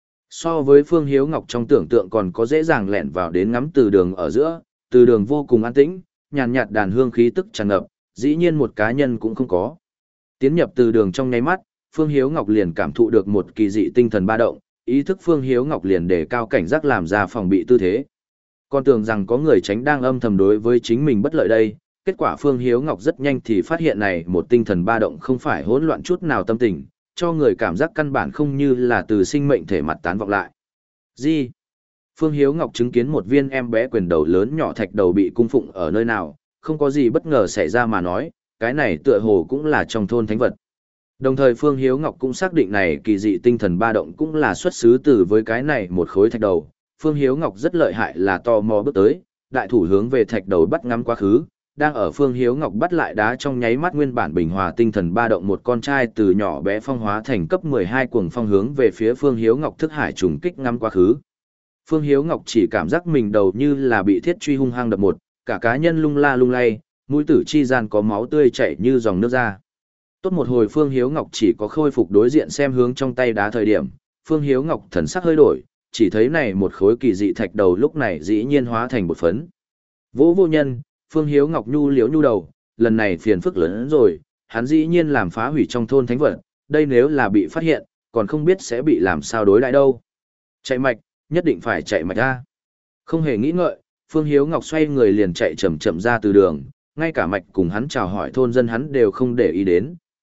So với Phương Hiếu Ngọc trong tưởng tượng còn có dễ dàng lẻn vào đến ngắm từ đường ở giữa, từ đường vô cùng an tĩnh, nhàn nhạt đàn hương khí tức tràn ngập, dĩ nhiên một cá nhân cũng không có. Tiến nhập từ đường trong nháy mắt, Phương Hiếu Ngọc liền cảm thụ được một kỳ dị tinh thần ba động, ý thức Phương Hiếu Ngọc liền đề cao cảnh giác làm ra phòng bị tư thế. Còn tưởng rằng có người tránh đang âm thầm đối với chính mình bất lợi đây, kết quả Phương Hiếu Ngọc rất nhanh thì phát hiện này một tinh thần ba động không phải hỗn loạn chút nào tâm tình, cho người cảm giác căn bản không như là từ sinh mệnh thể mặt tán vọng lại. Gì? Phương Hiếu Ngọc chứng kiến một viên em bé quyền đầu lớn nhỏ thạch đầu bị cung phụng ở nơi nào, không có gì bất ngờ xảy ra mà nói, cái này tựa hồ cũng là trong thôn thánh vật. Đồng thời Phương Hiếu Ngọc cũng xác định này kỳ dị tinh thần ba động cũng là xuất xứ từ với cái này một khối thạch đầu. Phương Hiếu Ngọc rất lợi hại là tò mò bước tới, đại thủ hướng về thạch đầu bắt ngắm quá khứ, đang ở Phương Hiếu Ngọc bắt lại đá trong nháy mắt nguyên bản bình hòa tinh thần ba động một con trai từ nhỏ bé phong hóa thành cấp mười hai cuồng phong hướng về phía Phương Hiếu Ngọc thức hải trùng kích ngắm quá khứ. Phương Hiếu Ngọc chỉ cảm giác mình đầu như là bị thiết truy hung hăng đập một, cả cá nhân lung la lung lay, mũi tử chi gian có máu tươi chảy như dòng nước ra. Tốt một hồi Phương Hiếu Ngọc chỉ có khôi phục đối diện xem hướng trong tay đá thời điểm, Phương Hiếu Ngọc thần sắc hơi đổi, chỉ thấy này một khối kỳ dị thạch đầu lúc này dĩ nhiên hóa thành một phấn. Vỗ vô nhân, Phương Hiếu Ngọc nhu liếu nhu đầu, lần này phiền phức lớn hơn rồi, hắn dĩ nhiên làm phá hủy trong thôn thánh vật, đây nếu là bị phát hiện, còn không biết sẽ bị làm sao đối lại đâu. Chạy mạch, nhất định phải chạy mạch ra. Không hề nghĩ ngợi, Phương Hiếu Ngọc xoay người liền chạy chậm chậm ra từ đường, ngay cả mạch cùng hắn chào hỏi thôn dân hắn đều không để ý đến,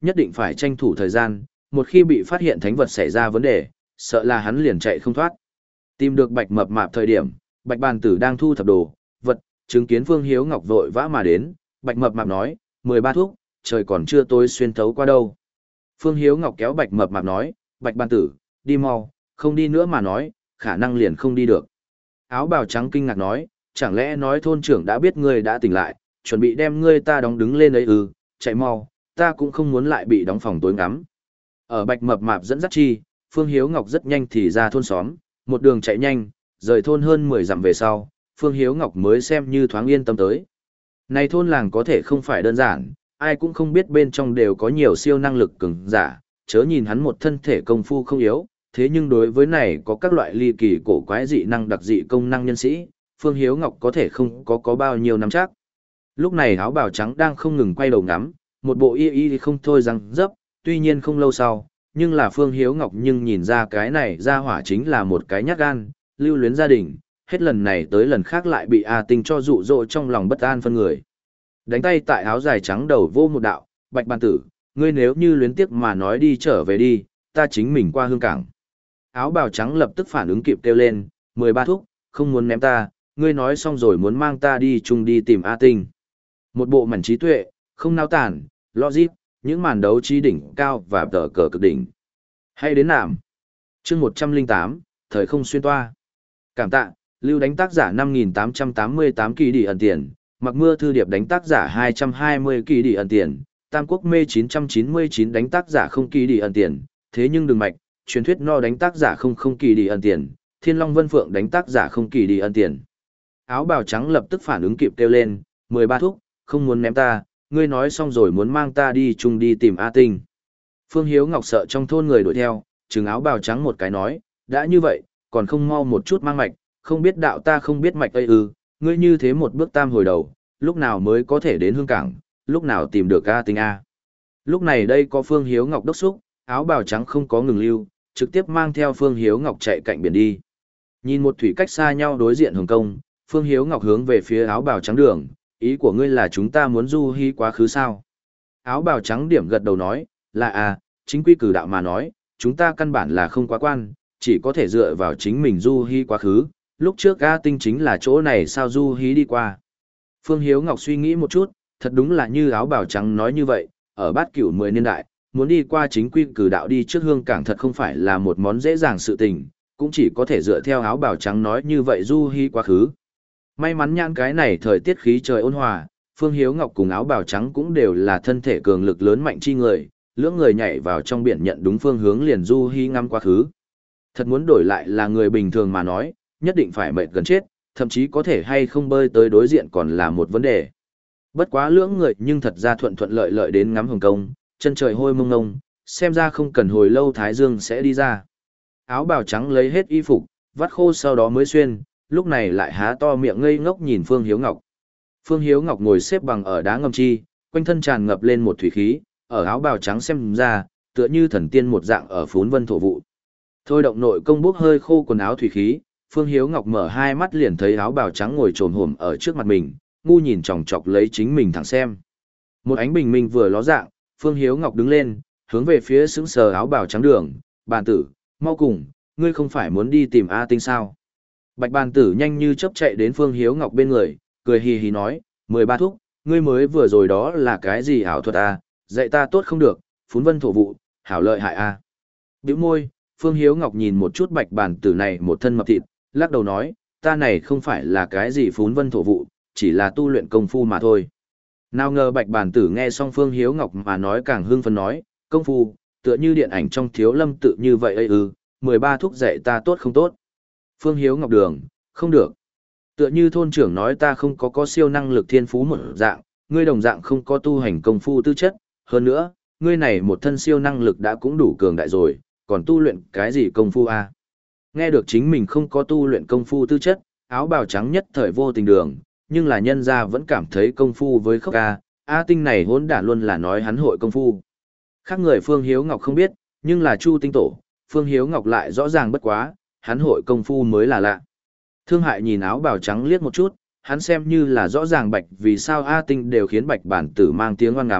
nhất định phải tranh thủ thời gian, một khi bị phát hiện thánh vật xảy ra vấn đề, sợ là hắn liền chạy không thoát. Tìm được Bạch Mập Mạp thời điểm, Bạch Bàn Tử đang thu thập đồ, vật, chứng kiến Phương Hiếu Ngọc vội vã mà đến, Bạch Mập Mạp nói, mười ba thúc, trời còn chưa tối xuyên thấu qua đâu. Phương Hiếu Ngọc kéo Bạch Mập Mạp nói, Bạch Bàn Tử, đi mau, không đi nữa mà nói, khả năng liền không đi được. Áo bào trắng kinh ngạc nói, chẳng lẽ nói thôn trưởng đã biết ngươi đã tỉnh lại, chuẩn bị đem ngươi ta đóng đứng lên ấy ư, chạy mau, ta cũng không muốn lại bị đóng phòng tối ngắm. Ở Bạch Mập Mạp dẫn dắt chi, Phương Hiếu Ngọc rất nhanh thì ra thôn xóm, một đường chạy nhanh, rời thôn hơn mười dặm về sau, Phương Hiếu Ngọc mới xem như thoáng yên tâm tới. Này thôn làng có thể không phải đơn giản, ai cũng không biết bên trong đều có nhiều siêu năng lực cường giả, chớ nhìn hắn một thân thể công phu không yếu, thế nhưng đối với này có các loại ly kỳ cổ quái dị năng đặc dị công năng nhân sĩ, Phương Hiếu Ngọc có thể không có có bao nhiêu năm chắc. Lúc này áo bào trắng đang không ngừng quay đầu ngắm, một bộ y y không thôi răng dấp, tuy nhiên không lâu sau, nhưng là Phương Hiếu Ngọc nhưng nhìn ra cái này ra hỏa chính là một cái nhát gan, lưu luyến gia đình, hết lần này tới lần khác lại bị A Tinh cho dụ dỗ trong lòng bất an phân người. Đánh tay tại áo dài trắng đầu vô một đạo, Bạch Bàn Tử, ngươi nếu như luyến tiếc mà nói đi trở về đi, ta chính mình qua hương cảng. Áo bào trắng lập tức phản ứng kịp kêu lên, mười ba thúc, không muốn ném ta, ngươi nói xong rồi muốn mang ta đi chung đi tìm A Tinh. Một bộ mảnh trí tuệ, không nao tản, logic, những màn đấu trí đỉnh cao và tờ cờ cực đỉnh. Hay đến nạm. chương một trăm lẻ tám, thời không xuyên toa. Cảm tạ, lưu đánh tác giả năm nghìn tám trăm tám mươi tám kỳ đi ẩn tiền, mặc mưa thư điệp đánh tác giả hai trăm hai mươi kỳ đi ẩn tiền, tam quốc mê chín trăm chín mươi chín đánh tác giả không kỳ đi ẩn tiền, thế nhưng đừng mạch, truyền thuyết no đánh tác giả không không kỳ đi ẩn tiền, thiên long vân phượng đánh tác giả không kỳ đi ẩn tiền. Áo bào trắng lập tức phản ứng kịp kêu lên, mười ba thúc, không muốn ném ta, ngươi nói xong rồi muốn mang ta đi chung đi tìm A Tinh. Phương Hiếu Ngọc sợ trong thôn người đuổi theo, trừng áo bào trắng một cái nói, đã như vậy, còn không mau một chút mang mạch, không biết đạo ta không biết mạch ây ư, ngươi như thế một bước tam hồi đầu, lúc nào mới có thể đến hương cảng, lúc nào tìm được A Tinh A. Lúc này đây có Phương Hiếu Ngọc đốc xúc, áo bào trắng không có ngừng lưu, trực tiếp mang theo Phương Hiếu Ngọc chạy cạnh biển đi. Nhìn một thủy cách xa nhau đối diện Hồng Kông, Phương Hiếu Ngọc hướng về phía áo bào trắng đường, ý của ngươi là chúng ta muốn du hy quá khứ sao? Áo bào trắng điểm gật đầu nói, là à, chính quy cử đạo mà nói, chúng ta căn bản là không quá quan, chỉ có thể dựa vào chính mình du hy quá khứ, lúc trước A Tinh chính là chỗ này sao du hí đi qua. Phương Hiếu Ngọc suy nghĩ một chút, thật đúng là như áo bào trắng nói như vậy, ở bát cửu mười niên đại, muốn đi qua chính quy cử đạo đi trước hương cảng thật không phải là một món dễ dàng sự tình, cũng chỉ có thể dựa theo áo bào trắng nói như vậy du hí quá khứ. May mắn nhãn cái này thời tiết khí trời ôn hòa, Phương Hiếu Ngọc cùng áo bào trắng cũng đều là thân thể cường lực lớn mạnh chi người, lưỡng người nhảy vào trong biển nhận đúng phương hướng liền du hí ngắm quá khứ. Thật muốn đổi lại là người bình thường mà nói, nhất định phải mệt gần chết, thậm chí có thể hay không bơi tới đối diện còn là một vấn đề. Bất quá lưỡng người nhưng thật ra thuận thuận lợi lợi đến ngắm Hồng Kông, chân trời hôi mông ngông, xem ra không cần hồi lâu Thái Dương sẽ đi ra. Áo bào trắng lấy hết y phục, vắt khô sau đó mới xuyên, lúc này lại há to miệng ngây ngốc nhìn Phương Hiếu Ngọc. Phương Hiếu Ngọc ngồi xếp bằng ở đá ngầm chi, quanh thân tràn ngập lên một thủy khí, ở áo bào trắng xem ra, tựa như thần tiên một dạng ở phún vân thổ vụ. Thôi động nội công bốc hơi khô quần áo thủy khí, Phương Hiếu Ngọc mở hai mắt liền thấy áo bào trắng ngồi trồm hổm ở trước mặt mình, ngu nhìn chòng chọc lấy chính mình thẳng xem. Một ánh bình minh vừa ló dạng, Phương Hiếu Ngọc đứng lên, hướng về phía sững sờ áo bào trắng đường, "Bàn tử, mau cùng, ngươi không phải muốn đi tìm A Tinh sao?" Bạch Bàn tử nhanh như chớp chạy đến Phương Hiếu Ngọc bên người, cười hì hì nói, mười ba thúc, ngươi mới vừa rồi đó là cái gì ảo thuật à, dạy ta tốt không được, phún vân thổ vụ, hảo lợi hại à." Bĩu môi, Phương Hiếu Ngọc nhìn một chút Bạch Bàn tử này một thân mập thịt, lắc đầu nói, ta này không phải là cái gì phún vân thổ vụ, chỉ là tu luyện công phu mà thôi. Nào ngờ Bạch Bàn tử nghe xong Phương Hiếu Ngọc mà nói càng hưng phấn nói, công phu, tựa như điện ảnh trong Thiếu Lâm tự như vậy ấy ư, mười ba thúc dạy ta tốt không tốt. Phương Hiếu Ngọc đường, không được. Tựa như thôn trưởng nói ta không có có siêu năng lực thiên phú một dạng, ngươi đồng dạng không có tu hành công phu tư chất, hơn nữa, ngươi này một thân siêu năng lực đã cũng đủ cường đại rồi, còn tu luyện cái gì công phu à? Nghe được chính mình không có tu luyện công phu tư chất, áo bào trắng nhất thời vô tình đường, nhưng là nhân gia vẫn cảm thấy công phu với khốc A, A Tinh này hỗn đản luôn là nói hắn hội công phu. Khác người Phương Hiếu Ngọc không biết, nhưng là Chu Tinh Tổ, Phương Hiếu Ngọc lại rõ ràng bất quá, hắn hội công phu mới là lạ. Thương hại nhìn áo bào trắng liếc một chút, hắn xem như là rõ ràng bạch vì sao A Tinh đều khiến Bạch Bản Tử mang tiếng oan ngắm,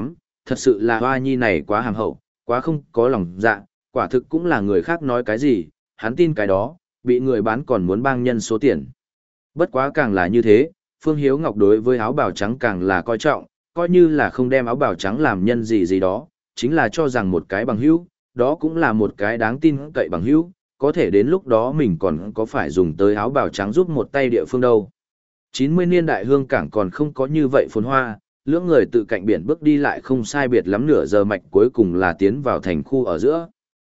thật sự là hoa nhi này quá hàm hậu, quá không có lòng dạ, quả thực cũng là người khác nói cái gì, hắn tin cái đó, bị người bán còn muốn bang nhân số tiền. Bất quá càng là như thế, Phương Hiếu Ngọc đối với áo bào trắng càng là coi trọng, coi như là không đem áo bào trắng làm nhân gì gì đó, chính là cho rằng một cái bằng hữu, đó cũng là một cái đáng tin cậy bằng hữu, có thể đến lúc đó mình còn có phải dùng tới áo bào trắng giúp một tay địa phương đâu. chín mươi niên đại hương cảng còn không có như vậy phồn hoa, lưỡng người tự cạnh biển bước đi lại không sai biệt lắm nửa giờ mạch cuối cùng là tiến vào thành khu ở giữa.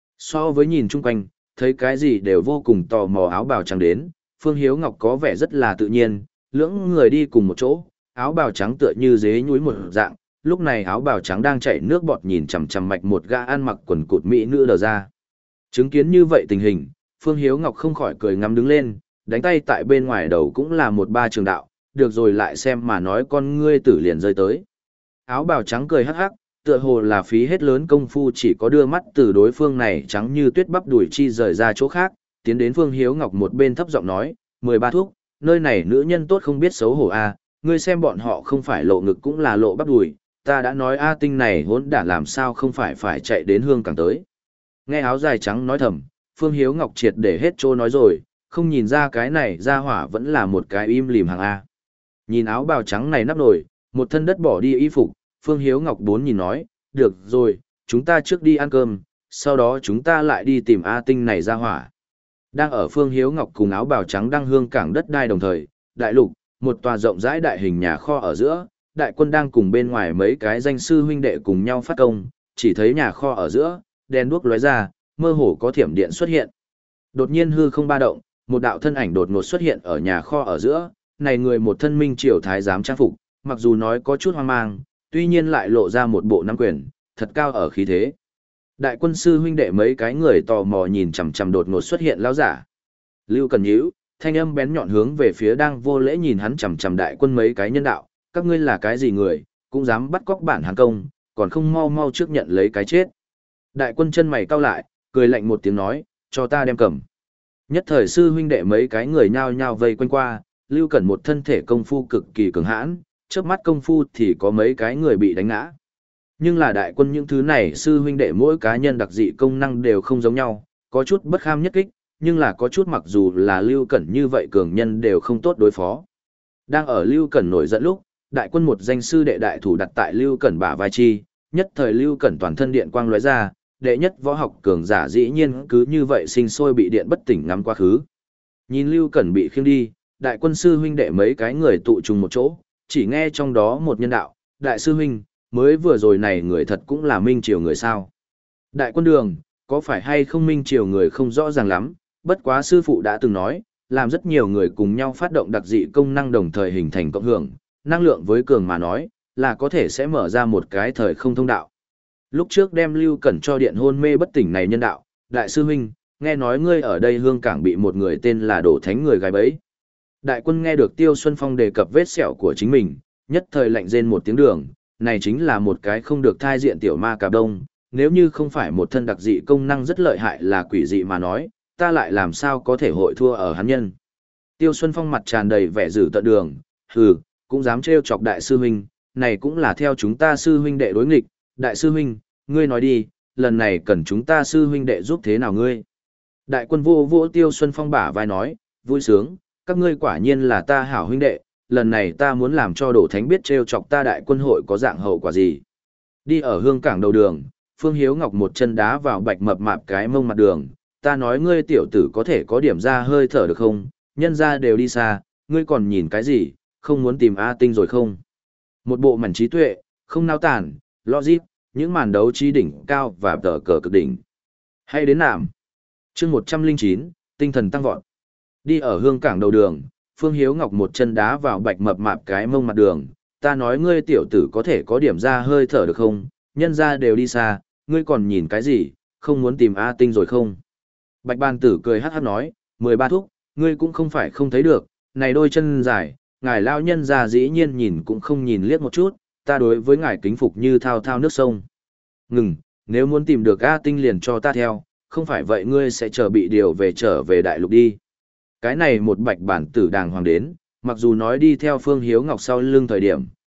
So với nhìn chung quanh, thấy cái gì đều vô cùng tò mò áo bào trắng đến, Phương Hiếu Ngọc có vẻ rất là tự nhiên, lưỡng người đi cùng một chỗ, áo bào trắng tựa như dế nhúi một dạng, lúc này áo bào trắng đang chảy nước bọt nhìn chằm chằm mạch một gã ăn mặc quần cụt mỹ nữ đờ ra. Chứng kiến như vậy tình hình, Phương Hiếu Ngọc không khỏi cười ngắm đứng lên, đánh tay tại bên ngoài đầu cũng là một ba trường đạo, được rồi lại xem mà nói con ngươi tử liền rơi tới. Áo bào trắng cười hắc hắc, tựa hồ là phí hết lớn công phu chỉ có đưa mắt từ đối phương này trắng như tuyết bắp đuổi chi rời ra chỗ khác, tiến đến Phương Hiếu Ngọc một bên thấp giọng nói, mười ba thuốc, nơi này nữ nhân tốt không biết xấu hổ a, ngươi xem bọn họ không phải lộ ngực cũng là lộ bắp đùi, ta đã nói A Tinh này hỗn đản làm sao không phải phải chạy đến hương cảng tới. Nghe áo dài trắng nói thầm, Phương Hiếu Ngọc triệt để hết trô nói rồi, không nhìn ra cái này ra hỏa vẫn là một cái im lìm hàng A. Nhìn áo bào trắng này nắp nổi, một thân đất bỏ đi y phục, Phương Hiếu Ngọc bốn nhìn nói, được rồi, chúng ta trước đi ăn cơm, sau đó chúng ta lại đi tìm A Tinh này ra hỏa. Đang ở Phương Hiếu Ngọc cùng áo bào trắng đang hương cảng đất đai đồng thời, đại lục, một tòa rộng rãi đại hình nhà kho ở giữa, đại quân đang cùng bên ngoài mấy cái danh sư huynh đệ cùng nhau phát công, chỉ thấy nhà kho ở giữa, đèn đuốc lóe ra, mơ hồ có thiểm điện xuất hiện. Đột nhiên hư không ba động, một đạo thân ảnh đột ngột xuất hiện ở nhà kho ở giữa, này người một thân minh triều thái giám trang phục, mặc dù nói có chút hoang mang, tuy nhiên lại lộ ra một bộ nắm quyền, thật cao ở khí thế. Đại quân sư huynh đệ mấy cái người tò mò nhìn chằm chằm đột ngột xuất hiện lão giả. Lưu Cần nhíu, thanh âm bén nhọn hướng về phía đang vô lễ nhìn hắn chằm chằm đại quân mấy cái nhân đạo, các ngươi là cái gì người, cũng dám bắt cóc bản Hán công, còn không mau mau trước nhận lấy cái chết. Đại quân chân mày cau lại, cười lạnh một tiếng nói, cho ta đem cầm. Nhất thời sư huynh đệ mấy cái người nhao nhao vây quanh qua, Lưu Cẩn một thân thể công phu cực kỳ cường hãn, chớp mắt công phu thì có mấy cái người bị đánh ngã. Nhưng là đại quân những thứ này sư huynh đệ mỗi cá nhân đặc dị công năng đều không giống nhau, có chút bất kham nhất kích, nhưng là có chút mặc dù là Lưu Cẩn như vậy cường nhân đều không tốt đối phó. Đang ở Lưu Cẩn nổi giận lúc, đại quân một danh sư đệ đại thủ đặt tại Lưu Cẩn bả vai chi, nhất thời Lưu Cẩn toàn thân điện quang lóe ra, đệ nhất võ học cường giả dĩ nhiên cứ như vậy sinh sôi bị điện bất tỉnh ngắm quá khứ. Nhìn Lưu Cẩn bị khiêng đi, đại quân sư huynh đệ mấy cái người tụ trùng một chỗ, chỉ nghe trong đó một nhân đạo, đại sư huynh, mới vừa rồi này người thật cũng là minh triều người sao. Đại quân đường, có phải hay không minh triều người không rõ ràng lắm, bất quá sư phụ đã từng nói, làm rất nhiều người cùng nhau phát động đặc dị công năng đồng thời hình thành cộng hưởng, năng lượng với cường mà nói, là có thể sẽ mở ra một cái thời không thông đạo. Lúc trước đem Lưu Cẩn cho điện hôn mê bất tỉnh này nhân đạo, đại sư huynh, nghe nói ngươi ở đây hương cảng bị một người tên là Đổ Thánh người gài bẫy. Đại quân nghe được Tiêu Xuân Phong đề cập vết sẹo của chính mình, nhất thời lạnh rên một tiếng đường, này chính là một cái không được thai diện tiểu ma cà đông, nếu như không phải một thân đặc dị công năng rất lợi hại là quỷ dị mà nói, ta lại làm sao có thể hội thua ở hắn nhân. Tiêu Xuân Phong mặt tràn đầy vẻ dữ tợn đường, hừ, cũng dám trêu chọc đại sư huynh, này cũng là theo chúng ta sư huynh đệ đối nghịch, đại sư huynh, ngươi nói đi, lần này cần chúng ta sư huynh đệ giúp thế nào ngươi. Đại quân vô vô Tiêu Xuân Phong bả vai nói, vui sướng, các ngươi quả nhiên là ta hảo huynh đệ, lần này ta muốn làm cho Đổ Thánh biết trêu chọc ta đại quân hội có dạng hậu quả gì. Đi ở hương cảng đầu đường, Phương Hiếu Ngọc một chân đá vào bạch mập mạp cái mông mặt đường, ta nói ngươi tiểu tử có thể có điểm ra hơi thở được không, nhân ra đều đi xa, ngươi còn nhìn cái gì, không muốn tìm A Tinh rồi không. Một bộ mảnh trí tuệ, không nao tản, logic, những màn đấu trí đỉnh cao và tờ cờ cực đỉnh. Hay đến nạm. chương một trăm linh chín, tinh thần tăng vọt. Đi ở hương cảng đầu đường, Phương Hiếu Ngọc một chân đá vào bạch mập mạp cái mông mặt đường, ta nói ngươi tiểu tử có thể có điểm ra hơi thở được không, nhân ra đều đi xa, ngươi còn nhìn cái gì, không muốn tìm A Tinh rồi không. Bạch bàn tử cười hát hát nói, mười ba thúc, ngươi cũng không phải không thấy được, này đôi chân dài, ngài lao nhân ra dĩ nhiên nhìn cũng không nhìn liếc một chút, ta đối với ngài kính phục như thao thao nước sông. Ngừng, nếu muốn tìm được A Tinh liền cho ta theo, không phải vậy ngươi sẽ chờ bị điều về trở về đại lục đi. Cái này một bạch bản tử đàng hoàng đến, mặc dù nói đi theo Phương Hiếu Ngọc sau lưng thời điểm,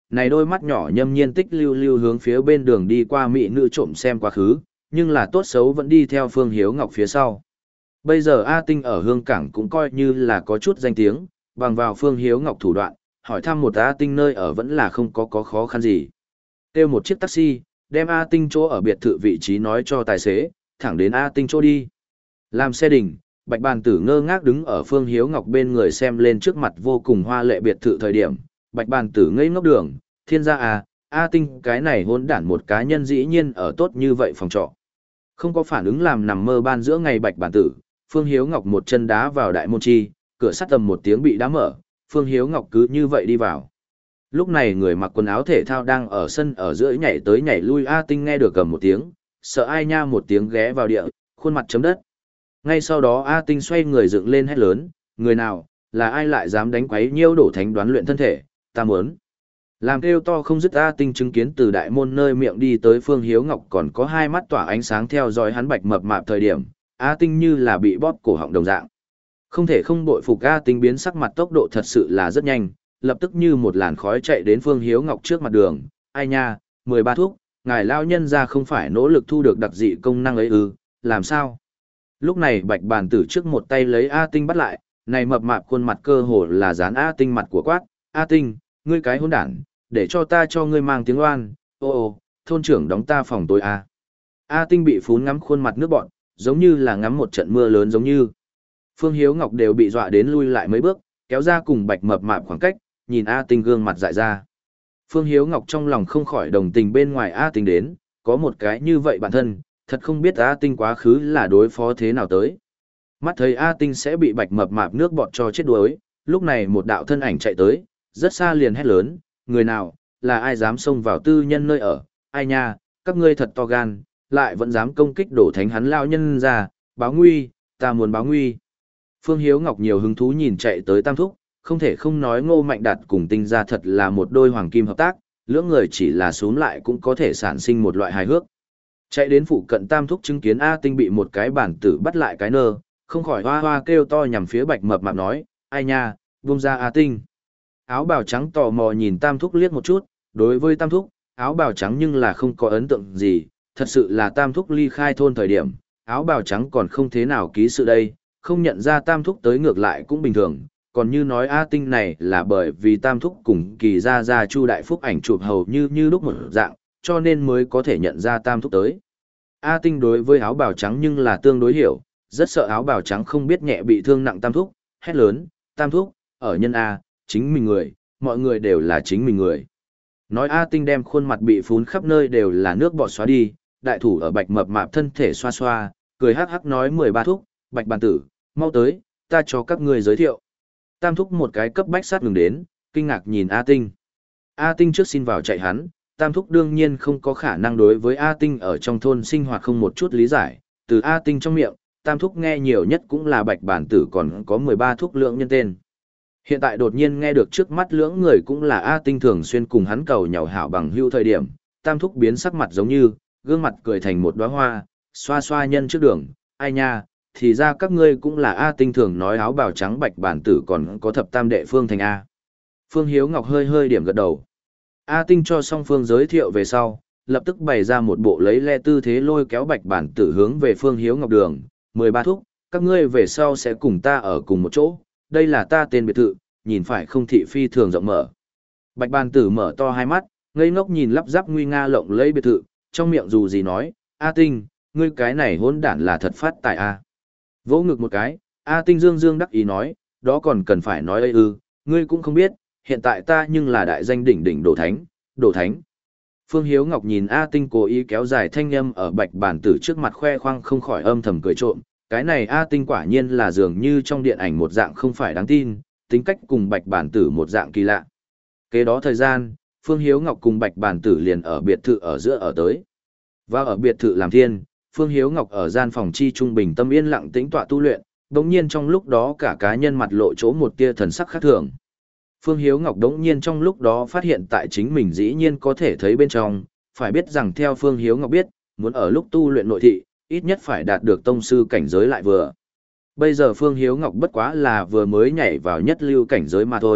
này đôi mắt nhỏ nhâm nhiên tích lưu lưu hướng phía bên đường đi qua mỹ nữ trộm xem quá khứ, nhưng là tốt xấu vẫn đi theo Phương Hiếu Ngọc phía sau. Bây giờ A Tinh ở Hương Cảng cũng coi như là có chút danh tiếng, bằng vào Phương Hiếu Ngọc thủ đoạn, hỏi thăm một A Tinh nơi ở vẫn là không có có khó khăn gì. Kêu một chiếc taxi, đem A Tinh chỗ ở biệt thự vị trí nói cho tài xế, thẳng đến A Tinh chỗ đi. Làm xe đỉnh, Bạch Bàn Tử ngơ ngác đứng ở Phương Hiếu Ngọc bên người xem lên trước mặt vô cùng hoa lệ biệt thự thời điểm, Bạch Bàn Tử ngây ngốc đường, thiên gia à, A Tinh cái này hôn đản một cá nhân dĩ nhiên ở tốt như vậy phòng trọ. Không có phản ứng làm nằm mơ ban giữa ngày Bạch Bàn Tử, Phương Hiếu Ngọc một chân đá vào đại môn chi, cửa sắt tầm một tiếng bị đá mở, Phương Hiếu Ngọc cứ như vậy đi vào. Lúc này người mặc quần áo thể thao đang ở sân ở giữa nhảy tới nhảy lui A Tinh nghe được cầm một tiếng, sợ ai nha một tiếng ghé vào địa, khuôn mặt chấm đất. Ngay sau đó A Tinh xoay người dựng lên hét lớn, người nào, là ai lại dám đánh quấy nhiêu đổ thánh đoán luyện thân thể, ta muốn. Làm kêu to không dứt A Tinh chứng kiến từ đại môn nơi miệng đi tới Phương Hiếu Ngọc còn có hai mắt tỏa ánh sáng theo dõi hắn bạch mập mạp thời điểm, A Tinh như là bị bóp cổ họng đồng dạng. Không thể không bội phục A Tinh biến sắc mặt tốc độ thật sự là rất nhanh, lập tức như một làn khói chạy đến Phương Hiếu Ngọc trước mặt đường, ai nha, mười ba thuốc, ngài lao nhân ra không phải nỗ lực thu được đặc dị công năng ấy ư, làm sao? Lúc này Bạch Bàn Tử trước một tay lấy A Tinh bắt lại, này mập mạp khuôn mặt cơ hồ là dán A Tinh mặt của quát, A Tinh, ngươi cái hỗn đản, để cho ta cho ngươi mang tiếng oan, ô ô, thôn trưởng đóng ta phòng tối A. A Tinh bị phún ngắm khuôn mặt nước bọn, giống như là ngắm một trận mưa lớn giống như. Phương Hiếu Ngọc đều bị dọa đến lui lại mấy bước, kéo ra cùng Bạch mập mạp khoảng cách, nhìn A Tinh gương mặt dại ra. Phương Hiếu Ngọc trong lòng không khỏi đồng tình bên ngoài A Tinh đến, có một cái như vậy bản thân, thật không biết A Tinh quá khứ là đối phó thế nào tới. Mắt thấy A Tinh sẽ bị Bạch mập mạp nước bọt cho chết đuối, lúc này một đạo thân ảnh chạy tới, rất xa liền hét lớn, người nào, là ai dám xông vào tư nhân nơi ở, ai nha, các ngươi thật to gan, lại vẫn dám công kích đổ thánh hắn lao nhân ra, báo nguy, ta muốn báo nguy. Phương Hiếu Ngọc nhiều hứng thú nhìn chạy tới Tam Thúc, không thể không nói Ngô Mạnh Đạt cùng Tinh ra thật là một đôi hoàng kim hợp tác, lưỡng người chỉ là xuống lại cũng có thể sản sinh một loại hài hước. Chạy đến phụ cận Tam Thúc chứng kiến A Tinh bị một cái bản tử bắt lại cái nơ, không khỏi hoa hoa kêu to nhằm phía Bạch mập mạp nói, ai nha, buông ra A Tinh. Áo bào trắng tò mò nhìn Tam Thúc liếc một chút, đối với Tam Thúc, áo bào trắng nhưng là không có ấn tượng gì, thật sự là Tam Thúc ly khai thôn thời điểm, áo bào trắng còn không thế nào ký sự đây, không nhận ra Tam Thúc tới ngược lại cũng bình thường, còn như nói A Tinh này là bởi vì Tam Thúc cùng kỳ ra ra Chu Đại Phúc ảnh chụp hầu như như lúc một dạng, cho nên mới có thể nhận ra Tam Thúc tới. A Tinh đối với áo bào trắng nhưng là tương đối hiểu, rất sợ áo bào trắng không biết nhẹ bị thương nặng Tam Thúc, hét lớn, Tam Thúc, ở nhân A, chính mình người, mọi người đều là chính mình người. Nói A Tinh đem khuôn mặt bị phún khắp nơi đều là nước bọt xóa đi, đại thủ ở Bạch mập mạp thân thể xoa xoa, cười hắc hắc nói mười ba Thúc, Bạch Bàn Tử, mau tới, ta cho các ngươi giới thiệu. Tam Thúc một cái cấp bách sát ngừng đến, kinh ngạc nhìn A Tinh. A Tinh trước xin vào chạy hắn, Tam Thúc đương nhiên không có khả năng đối với A Tinh ở trong thôn sinh hoạt không một chút lý giải, từ A Tinh trong miệng, Tam Thúc nghe nhiều nhất cũng là Bạch Bàn Tử còn có mười ba Thúc lượng nhân tên. Hiện tại đột nhiên nghe được trước mắt lưỡng người cũng là A Tinh thường xuyên cùng hắn cầu nhàu hảo bằng hữu thời điểm, Tam Thúc biến sắc mặt giống như, gương mặt cười thành một đóa hoa, xoa xoa nhân trước đường, ai nha, thì ra các ngươi cũng là A Tinh thường nói áo bào trắng Bạch Bản Tử còn có thập tam đệ Phương Thành A. Phương Hiếu Ngọc hơi hơi điểm gật đầu. A Tinh cho song Phương giới thiệu về sau, lập tức bày ra một bộ lấy le tư thế lôi kéo Bạch Bản Tử hướng về Phương Hiếu Ngọc đường, mười ba Thúc, các ngươi về sau sẽ cùng ta ở cùng một chỗ, đây là ta tên biệt thự, nhìn phải không thị phi thường rộng mở. Bạch Bản Tử mở to hai mắt, ngây ngốc nhìn lắp ráp nguy nga lộng lấy biệt thự, trong miệng dù gì nói, A Tinh, ngươi cái này hỗn đản là thật phát tài A. Vỗ ngực một cái, A Tinh dương dương đắc ý nói, đó còn cần phải nói ấy ư, ngươi cũng không biết, hiện tại ta nhưng là đại danh đỉnh đỉnh đổ thánh, đổ thánh. Phương Hiếu Ngọc nhìn A Tinh cố ý kéo dài thanh âm ở Bạch Bản Tử trước mặt khoe khoang không khỏi âm thầm cười trộm, cái này A Tinh quả nhiên là dường như trong điện ảnh một dạng không phải đáng tin, tính cách cùng Bạch Bản Tử một dạng kỳ lạ. Kế đó thời gian, Phương Hiếu Ngọc cùng Bạch Bản Tử liền ở biệt thự ở giữa ở tới. Và ở biệt thự làm thiên, Phương Hiếu Ngọc ở gian phòng chi trung bình tâm yên lặng tĩnh tọa tu luyện, đống nhiên trong lúc đó cả cá nhân mặt lộ chỗ một tia thần sắc khác thường. Phương Hiếu Ngọc đống nhiên trong lúc đó phát hiện tại chính mình dĩ nhiên có thể thấy bên trong, phải biết rằng theo Phương Hiếu Ngọc biết, muốn ở lúc tu luyện nội thị, ít nhất phải đạt được tông sư cảnh giới lại vừa. Bây giờ Phương Hiếu Ngọc bất quá là vừa mới nhảy vào nhất lưu cảnh giới mà thôi,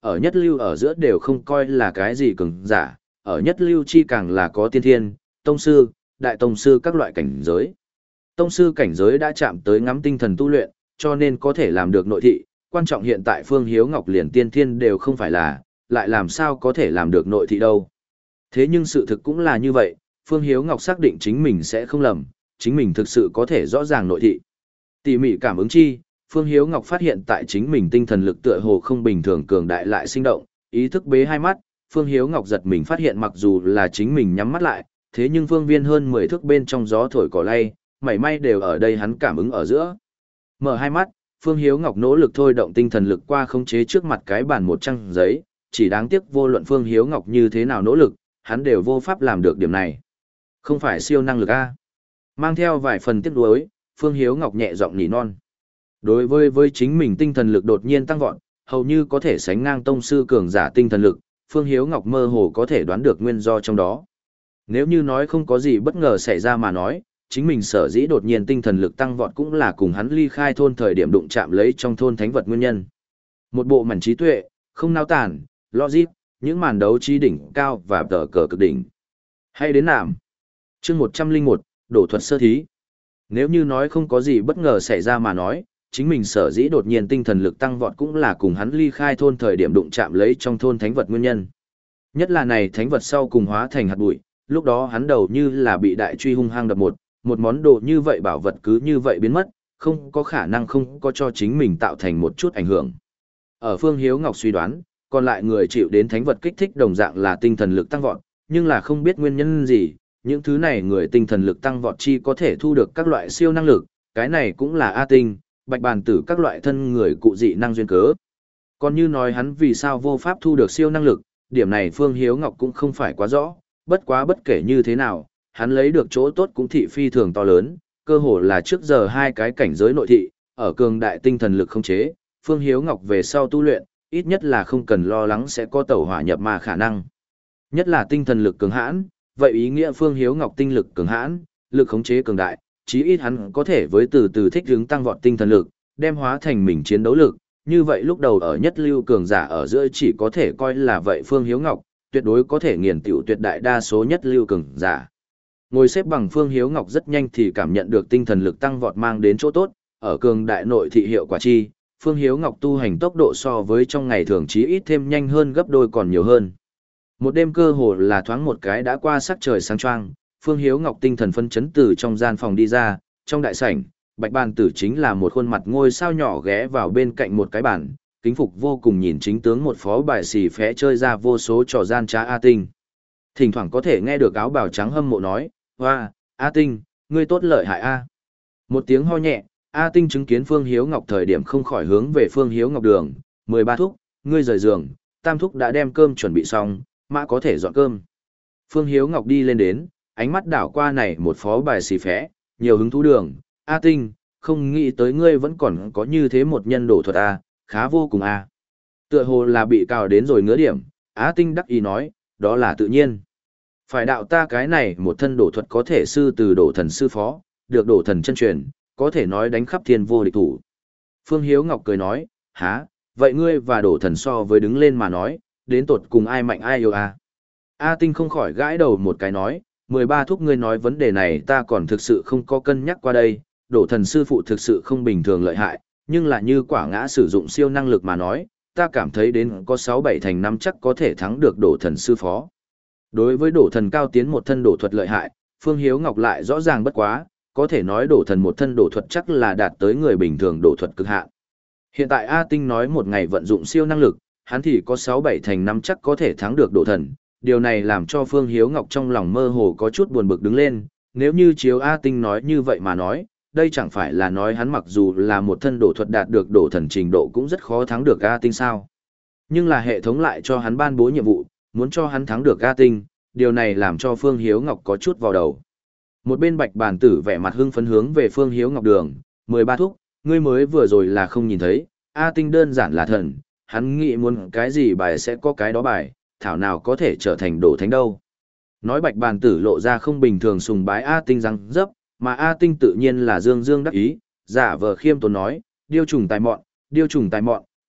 ở nhất lưu ở giữa đều không coi là cái gì cường giả, ở nhất lưu chi càng là có tiên thiên, tông sư, đại tông sư các loại cảnh giới. Tông sư cảnh giới đã chạm tới ngắm tinh thần tu luyện, cho nên có thể làm được nội thị, quan trọng hiện tại Phương Hiếu Ngọc liền tiên thiên đều không phải là, lại làm sao có thể làm được nội thị đâu. Thế nhưng sự thực cũng là như vậy, Phương Hiếu Ngọc xác định chính mình sẽ không lầm, chính mình thực sự có thể rõ ràng nội thị. Tỉ mỉ cảm ứng chi, Phương Hiếu Ngọc phát hiện tại chính mình tinh thần lực tựa hồ không bình thường cường đại lại sinh động, ý thức bế hai mắt, Phương Hiếu Ngọc giật mình phát hiện mặc dù là chính mình nhắm mắt lại, thế nhưng phương viên hơn mười thước bên trong gió thổi cỏ lay, mảy may đều ở đây hắn cảm ứng ở giữa. Mở hai mắt, Phương Hiếu Ngọc nỗ lực thôi động tinh thần lực qua khống chế trước mặt cái bàn một trang giấy, chỉ đáng tiếc vô luận Phương Hiếu Ngọc như thế nào nỗ lực, hắn đều vô pháp làm được điểm này. Không phải siêu năng lực a? Mang theo vài phần tiếc nuối, Phương Hiếu Ngọc nhẹ giọng nỉ non. Đối với với chính mình tinh thần lực đột nhiên tăng vọt, hầu như có thể sánh ngang tông sư cường giả tinh thần lực, Phương Hiếu Ngọc mơ hồ có thể đoán được nguyên do trong đó. Nếu như nói không có gì bất ngờ xảy ra mà nói, chính mình sở dĩ đột nhiên tinh thần lực tăng vọt cũng là cùng hắn ly khai thôn thời điểm đụng chạm lấy trong thôn thánh vật nguyên nhân. Một bộ mảnh trí tuệ, không nao tản, logic, những màn đấu trí đỉnh cao và tờ cờ cực đỉnh. Hay đến nạm. Chương một trăm lẻ một, đổ thuật sơ thí. Nếu như nói không có gì bất ngờ xảy ra mà nói, chính mình sở dĩ đột nhiên tinh thần lực tăng vọt cũng là cùng hắn ly khai thôn thời điểm đụng chạm lấy trong thôn thánh vật nguyên nhân. Nhất là này thánh vật sau cùng hóa thành hạt bụi, lúc đó hắn đầu như là bị đại truy hung hăng đập một, một món đồ như vậy bảo vật cứ như vậy biến mất, không có khả năng không có cho chính mình tạo thành một chút ảnh hưởng. Ở Phương Hiếu Ngọc suy đoán, còn lại người chịu đến thánh vật kích thích đồng dạng là tinh thần lực tăng vọt, nhưng là không biết nguyên nhân gì, những thứ này người tinh thần lực tăng vọt chi có thể thu được các loại siêu năng lực, cái này cũng là A tinh, bạch bàn tử các loại thân người cụ dị năng duyên cớ. Còn như nói hắn vì sao vô pháp thu được siêu năng lực, điểm này Phương Hiếu Ngọc cũng không phải quá rõ, bất quá bất kể như thế nào, hắn lấy được chỗ tốt cũng thị phi thường to lớn, cơ hồ là trước giờ hai cái cảnh giới nội thị, ở cường đại tinh thần lực không chế, Phương Hiếu Ngọc về sau tu luyện, ít nhất là không cần lo lắng sẽ có tẩu hỏa nhập ma khả năng. Nhất là tinh thần lực cường hãn, vậy ý nghĩa Phương Hiếu Ngọc tinh lực cường hãn, lực khống chế cường đại, chí ít hắn có thể với từ từ thích ứng tăng vọt tinh thần lực, đem hóa thành mình chiến đấu lực, như vậy lúc đầu ở nhất lưu cường giả ở giữa chỉ có thể coi là vậy Phương Hiếu Ngọc, tuyệt đối có thể nghiền tiểu tuyệt đại đa số nhất lưu cường giả. Ngồi xếp bằng Phương Hiếu Ngọc rất nhanh thì cảm nhận được tinh thần lực tăng vọt mang đến chỗ tốt, ở cường đại nội thị hiệu quả chi, Phương Hiếu Ngọc tu hành tốc độ so với trong ngày thường chí ít thêm nhanh hơn gấp đôi còn nhiều hơn. Một đêm cơ hồ là thoáng một cái đã qua sắc trời sáng choang, Phương Hiếu Ngọc tinh thần phân chấn từ trong gian phòng đi ra, trong đại sảnh, bạch bàn tử chính là một khuôn mặt ngôi sao nhỏ ghé vào bên cạnh một cái bàn, kính phục vô cùng nhìn chính tướng một phó bài xì phé chơi ra vô số trò gian trá A Tinh. Thỉnh thoảng có thể nghe được áo bào trắng hâm mộ nói, hoa, A Tinh, ngươi tốt lợi hại A. Một tiếng ho nhẹ, A Tinh chứng kiến Phương Hiếu Ngọc thời điểm không khỏi hướng về Phương Hiếu Ngọc đường, mười ba thúc, ngươi rời giường, tam thúc đã đem cơm chuẩn bị xong, mã có thể dọn cơm. Phương Hiếu Ngọc đi lên đến, ánh mắt đảo qua này một phó bài xì phé, nhiều hứng thú đường, A Tinh, không nghĩ tới ngươi vẫn còn có như thế một nhân đổ thuật A, khá vô cùng A. Tựa hồ là bị cào đến rồi ngứa điểm, A Tinh đắc ý nói, đó là tự nhiên. Phải đạo ta cái này một thân đổ thuật có thể sư từ đổ thần sư phó, được đổ thần chân truyền, có thể nói đánh khắp thiên vô địch thủ. Phương Hiếu Ngọc cười nói, há, vậy ngươi và đổ thần so với đứng lên mà nói, đến tột cùng ai mạnh ai yêu A. A Tinh không khỏi gãi đầu một cái nói, mười ba thúc ngươi nói vấn đề này ta còn thực sự không có cân nhắc qua đây, đổ thần sư phụ thực sự không bình thường lợi hại, nhưng là như quả ngã sử dụng siêu năng lực mà nói, ta cảm thấy đến có sáu bảy thành năm chắc có thể thắng được đổ thần sư phó. Đối với đổ thần cao tiến một thân đổ thuật lợi hại, Phương Hiếu Ngọc lại rõ ràng bất quá, có thể nói đổ thần một thân đổ thuật chắc là đạt tới người bình thường đổ thuật cực hạn. Hiện tại A Tinh nói một ngày vận dụng siêu năng lực, hắn thì có sáu bảy thành năm chắc có thể thắng được đổ thần, điều này làm cho Phương Hiếu Ngọc trong lòng mơ hồ có chút buồn bực đứng lên, nếu như chiếu A Tinh nói như vậy mà nói, đây chẳng phải là nói hắn mặc dù là một thân đổ thuật đạt được đổ thần trình độ cũng rất khó thắng được A Tinh sao. Nhưng là hệ thống lại cho hắn ban bố nhiệm vụ, muốn cho hắn thắng được A Tinh, điều này làm cho Phương Hiếu Ngọc có chút vào đầu. Một bên bạch bàn tử vẻ mặt hưng phấn hướng về Phương Hiếu Ngọc đường, mười ba thúc, ngươi mới vừa rồi là không nhìn thấy, A Tinh đơn giản là thần, hắn nghĩ muốn cái gì bài sẽ có cái đó bài, thảo nào có thể trở thành đổ thánh đâu. Nói bạch bàn tử lộ ra không bình thường sùng bái A Tinh răng dấp, mà A Tinh tự nhiên là dương dương đắc ý, giả vờ khiêm tốn nói, điêu trùng tài mọn, điêu trùng tài mọn,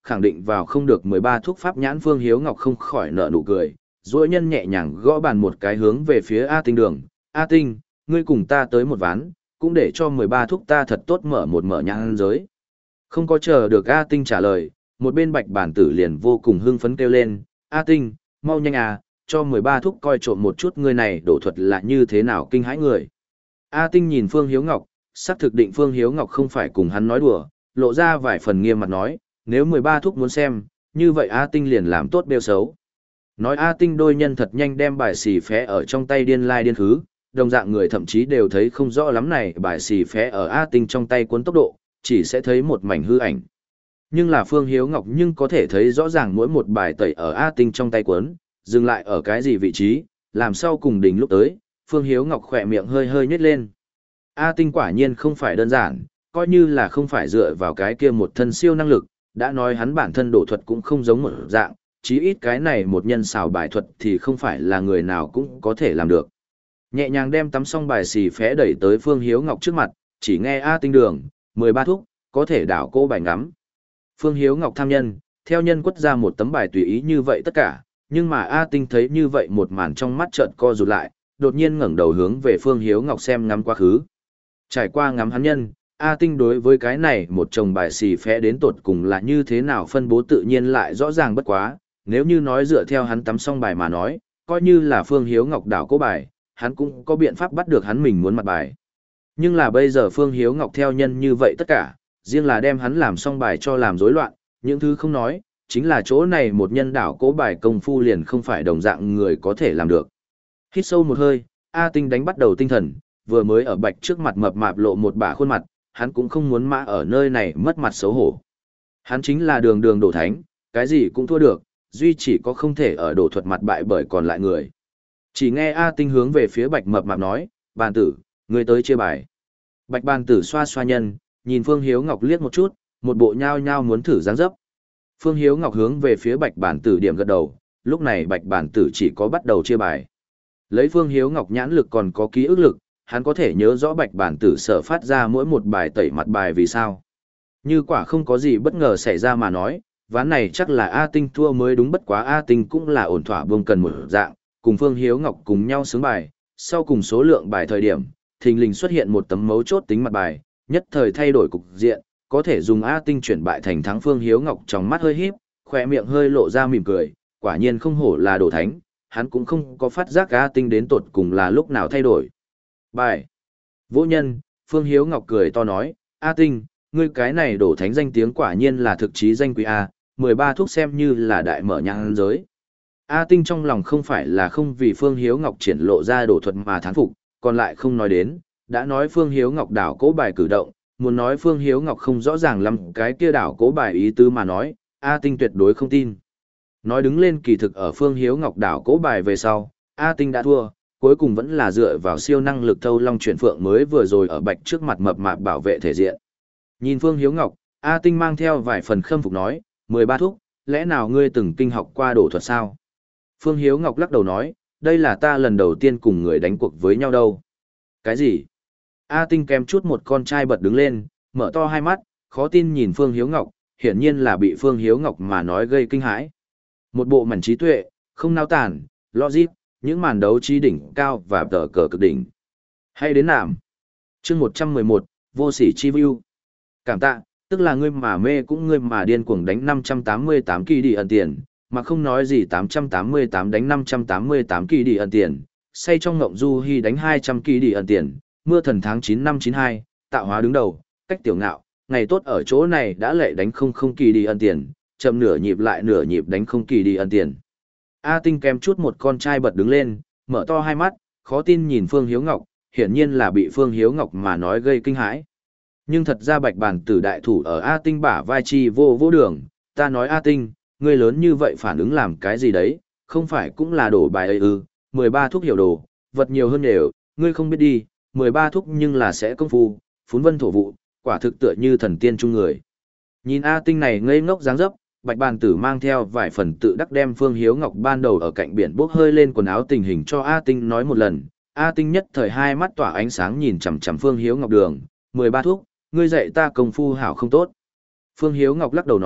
khẳng định vào không được mười ba thuốc pháp nhãn Phương Hiếu Ngọc không khỏi nở nụ cười, duỗi nhân nhẹ nhàng gõ bàn một cái hướng về phía A Tinh đường. A Tinh, ngươi cùng ta tới một ván, cũng để cho mười ba thuốc ta thật tốt mở một mở nhãn giới. Không có chờ được A Tinh trả lời, một bên bạch bản tử liền vô cùng hưng phấn kêu lên, A Tinh, mau nhanh à, cho mười ba thuốc coi trộm một chút ngươi này đổ thuật là như thế nào kinh hãi người. A Tinh nhìn Phương Hiếu Ngọc, xác thực định Phương Hiếu Ngọc không phải cùng hắn nói đùa, lộ ra vài phần nghiêm mặt nói, nếu mười ba thuốc muốn xem, như vậy A Tinh liền làm tốt bêu xấu. Nói A Tinh đôi nhân thật nhanh đem bài xì phé ở trong tay điên lai điên khứ, đồng dạng người thậm chí đều thấy không rõ lắm này bài xì phé ở A Tinh trong tay cuốn tốc độ, chỉ sẽ thấy một mảnh hư ảnh. Nhưng là Phương Hiếu Ngọc nhưng có thể thấy rõ ràng mỗi một bài tẩy ở A Tinh trong tay cuốn, dừng lại ở cái gì vị trí, làm sao cùng đỉnh lúc tới, Phương Hiếu Ngọc khỏe miệng hơi hơi nhếch lên. A Tinh quả nhiên không phải đơn giản, coi như là không phải dựa vào cái kia một thân siêu năng lực, đã nói hắn bản thân đổ thuật cũng không giống một dạng, chí ít cái này một nhân xào bài thuật thì không phải là người nào cũng có thể làm được. Nhẹ nhàng đem tắm xong bài xì phé đẩy tới Phương Hiếu Ngọc trước mặt, chỉ nghe A Tinh đường, mười ba thúc, có thể đảo cô bài ngắm. Phương Hiếu Ngọc tham nhân, theo nhân quất ra một tấm bài tùy ý như vậy tất cả, nhưng mà A Tinh thấy như vậy một màn trong mắt chợt co rụt lại, đột nhiên ngẩng đầu hướng về Phương Hiếu Ngọc xem ngắm quá khứ. Trải qua ngắm hắn nhân, A Tinh đối với cái này một chồng bài xì phé đến tột cùng là như thế nào phân bố tự nhiên lại rõ ràng bất quá, nếu như nói dựa theo hắn tắm xong bài mà nói, coi như là Phương Hiếu Ngọc đảo cố bài, hắn cũng có biện pháp bắt được hắn mình muốn mặt bài. Nhưng là bây giờ Phương Hiếu Ngọc theo nhân như vậy tất cả, riêng là đem hắn làm xong bài cho làm rối loạn, những thứ không nói, chính là chỗ này một nhân đảo cố bài công phu liền không phải đồng dạng người có thể làm được. Hít sâu một hơi, A Tinh đánh bắt đầu tinh thần, vừa mới ở bạch trước mặt mập mạp lộ một bả khuôn mặt, hắn cũng không muốn mã ở nơi này mất mặt xấu hổ. Hắn chính là đường đường đổ thánh, cái gì cũng thua được, duy chỉ có không thể ở đổ thuật mặt bại bởi còn lại người. Chỉ nghe A Tinh hướng về phía bạch mập mạp nói, bàn tử, người tới chia bài. Bạch bàn tử xoa xoa nhân, nhìn Phương Hiếu Ngọc liếc một chút, một bộ nhao nhao muốn thử dáng dấp. Phương Hiếu Ngọc hướng về phía bạch bàn tử điểm gật đầu, lúc này bạch bàn tử chỉ có bắt đầu chia bài. Lấy Phương Hiếu Ngọc nhãn lực còn có ký ức lực, hắn có thể nhớ rõ bạch bản tử sở phát ra mỗi một bài tẩy mặt bài vì sao. Như quả không có gì bất ngờ xảy ra mà nói, ván này chắc là A Tinh thua mới đúng, bất quá A Tinh cũng là ổn thỏa buông cần một dạng, cùng Phương Hiếu Ngọc cùng nhau sướng bài, sau cùng số lượng bài thời điểm, thình lình xuất hiện một tấm mấu chốt tính mặt bài, nhất thời thay đổi cục diện, có thể dùng A Tinh chuyển bại thành thắng. Phương Hiếu Ngọc trong mắt hơi híp, khỏe miệng hơi lộ ra mỉm cười, quả nhiên không hổ là đổ thánh, hắn cũng không có phát giác A Tinh đến tột cùng là lúc nào thay đổi. Bài. Vô nhân, Phương Hiếu Ngọc cười to nói, A Tinh, ngươi cái này đổ thánh danh tiếng quả nhiên là thực chí danh quý A, mười ba thuốc xem như là đại mở nhãn giới. A Tinh trong lòng không phải là không vì Phương Hiếu Ngọc triển lộ ra đổ thuật mà thán phục, còn lại không nói đến, đã nói Phương Hiếu Ngọc đảo cố bài cử động, muốn nói Phương Hiếu Ngọc không rõ ràng lắm cái kia đảo cố bài ý tứ mà nói, A Tinh tuyệt đối không tin. Nói đứng lên kỳ thực ở Phương Hiếu Ngọc đảo cố bài về sau, A Tinh đã thua, cuối cùng vẫn là dựa vào siêu năng lực thâu long chuyển phượng mới vừa rồi ở bạch trước mặt mập mạp bảo vệ thể diện. Nhìn Phương Hiếu Ngọc, A Tinh mang theo vài phần khâm phục nói, mười ba thúc, lẽ nào ngươi từng kinh học qua đổ thuật sao? Phương Hiếu Ngọc lắc đầu nói, đây là ta lần đầu tiên cùng người đánh cuộc với nhau đâu. Cái gì? A Tinh kèm chút một con trai bật đứng lên, mở to hai mắt, khó tin nhìn Phương Hiếu Ngọc, hiển nhiên là bị Phương Hiếu Ngọc mà nói gây kinh hãi. Một bộ mảnh trí tuệ, không nao tản, logic, những màn đấu trí đỉnh cao và tờ cờ cực đỉnh. Hay đến nàm. Chương một trăm mười một, vô sỉ chi view. Cảm tạ, tức là ngươi mà mê cũng ngươi mà điên cuồng đánh năm trăm tám mươi tám kỳ đi ẩn tiền, mà không nói gì tám trăm tám mươi tám đánh năm trăm tám mươi tám kỳ đi ẩn tiền, say trong ngộng du hy đánh hai trăm kỳ đi ẩn tiền, mưa thần tháng chín năm chín hai, tạo hóa đứng đầu, cách tiểu ngạo, ngày tốt ở chỗ này đã lệ đánh không không kỳ đi ẩn tiền, chậm nửa nhịp lại nửa nhịp đánh không kỳ đi ẩn tiền. A Tinh kèm chút một con trai bật đứng lên, mở to hai mắt, khó tin nhìn Phương Hiếu Ngọc, hiển nhiên là bị Phương Hiếu Ngọc mà nói gây kinh hãi. Nhưng thật ra bạch bản tử đại thủ ở A Tinh bả vai chi vô vô đường, ta nói A Tinh, ngươi lớn như vậy phản ứng làm cái gì đấy, không phải cũng là đổ bài ấy ư, mười ba thuốc hiểu đồ, vật nhiều hơn đều, ngươi không biết đi, mười ba thuốc nhưng là sẽ công phu, phún vân thổ vụ, quả thực tựa như thần tiên trung người. Nhìn A Tinh này ngây ngốc dáng dấp, bạch bàn tử mang theo vài phần tự đắc đem Phương Hiếu Ngọc ban đầu ở cạnh biển bốc hơi lên quần áo tình hình cho A Tinh nói một lần. A Tinh nhất thời hai mắt tỏa ánh sáng nhìn chằm chằm Phương Hiếu Ngọc đường, mười ba thuốc, ngươi dạy ta công phu hảo không tốt. Phương Hiếu Ngọc lắc đầu nói,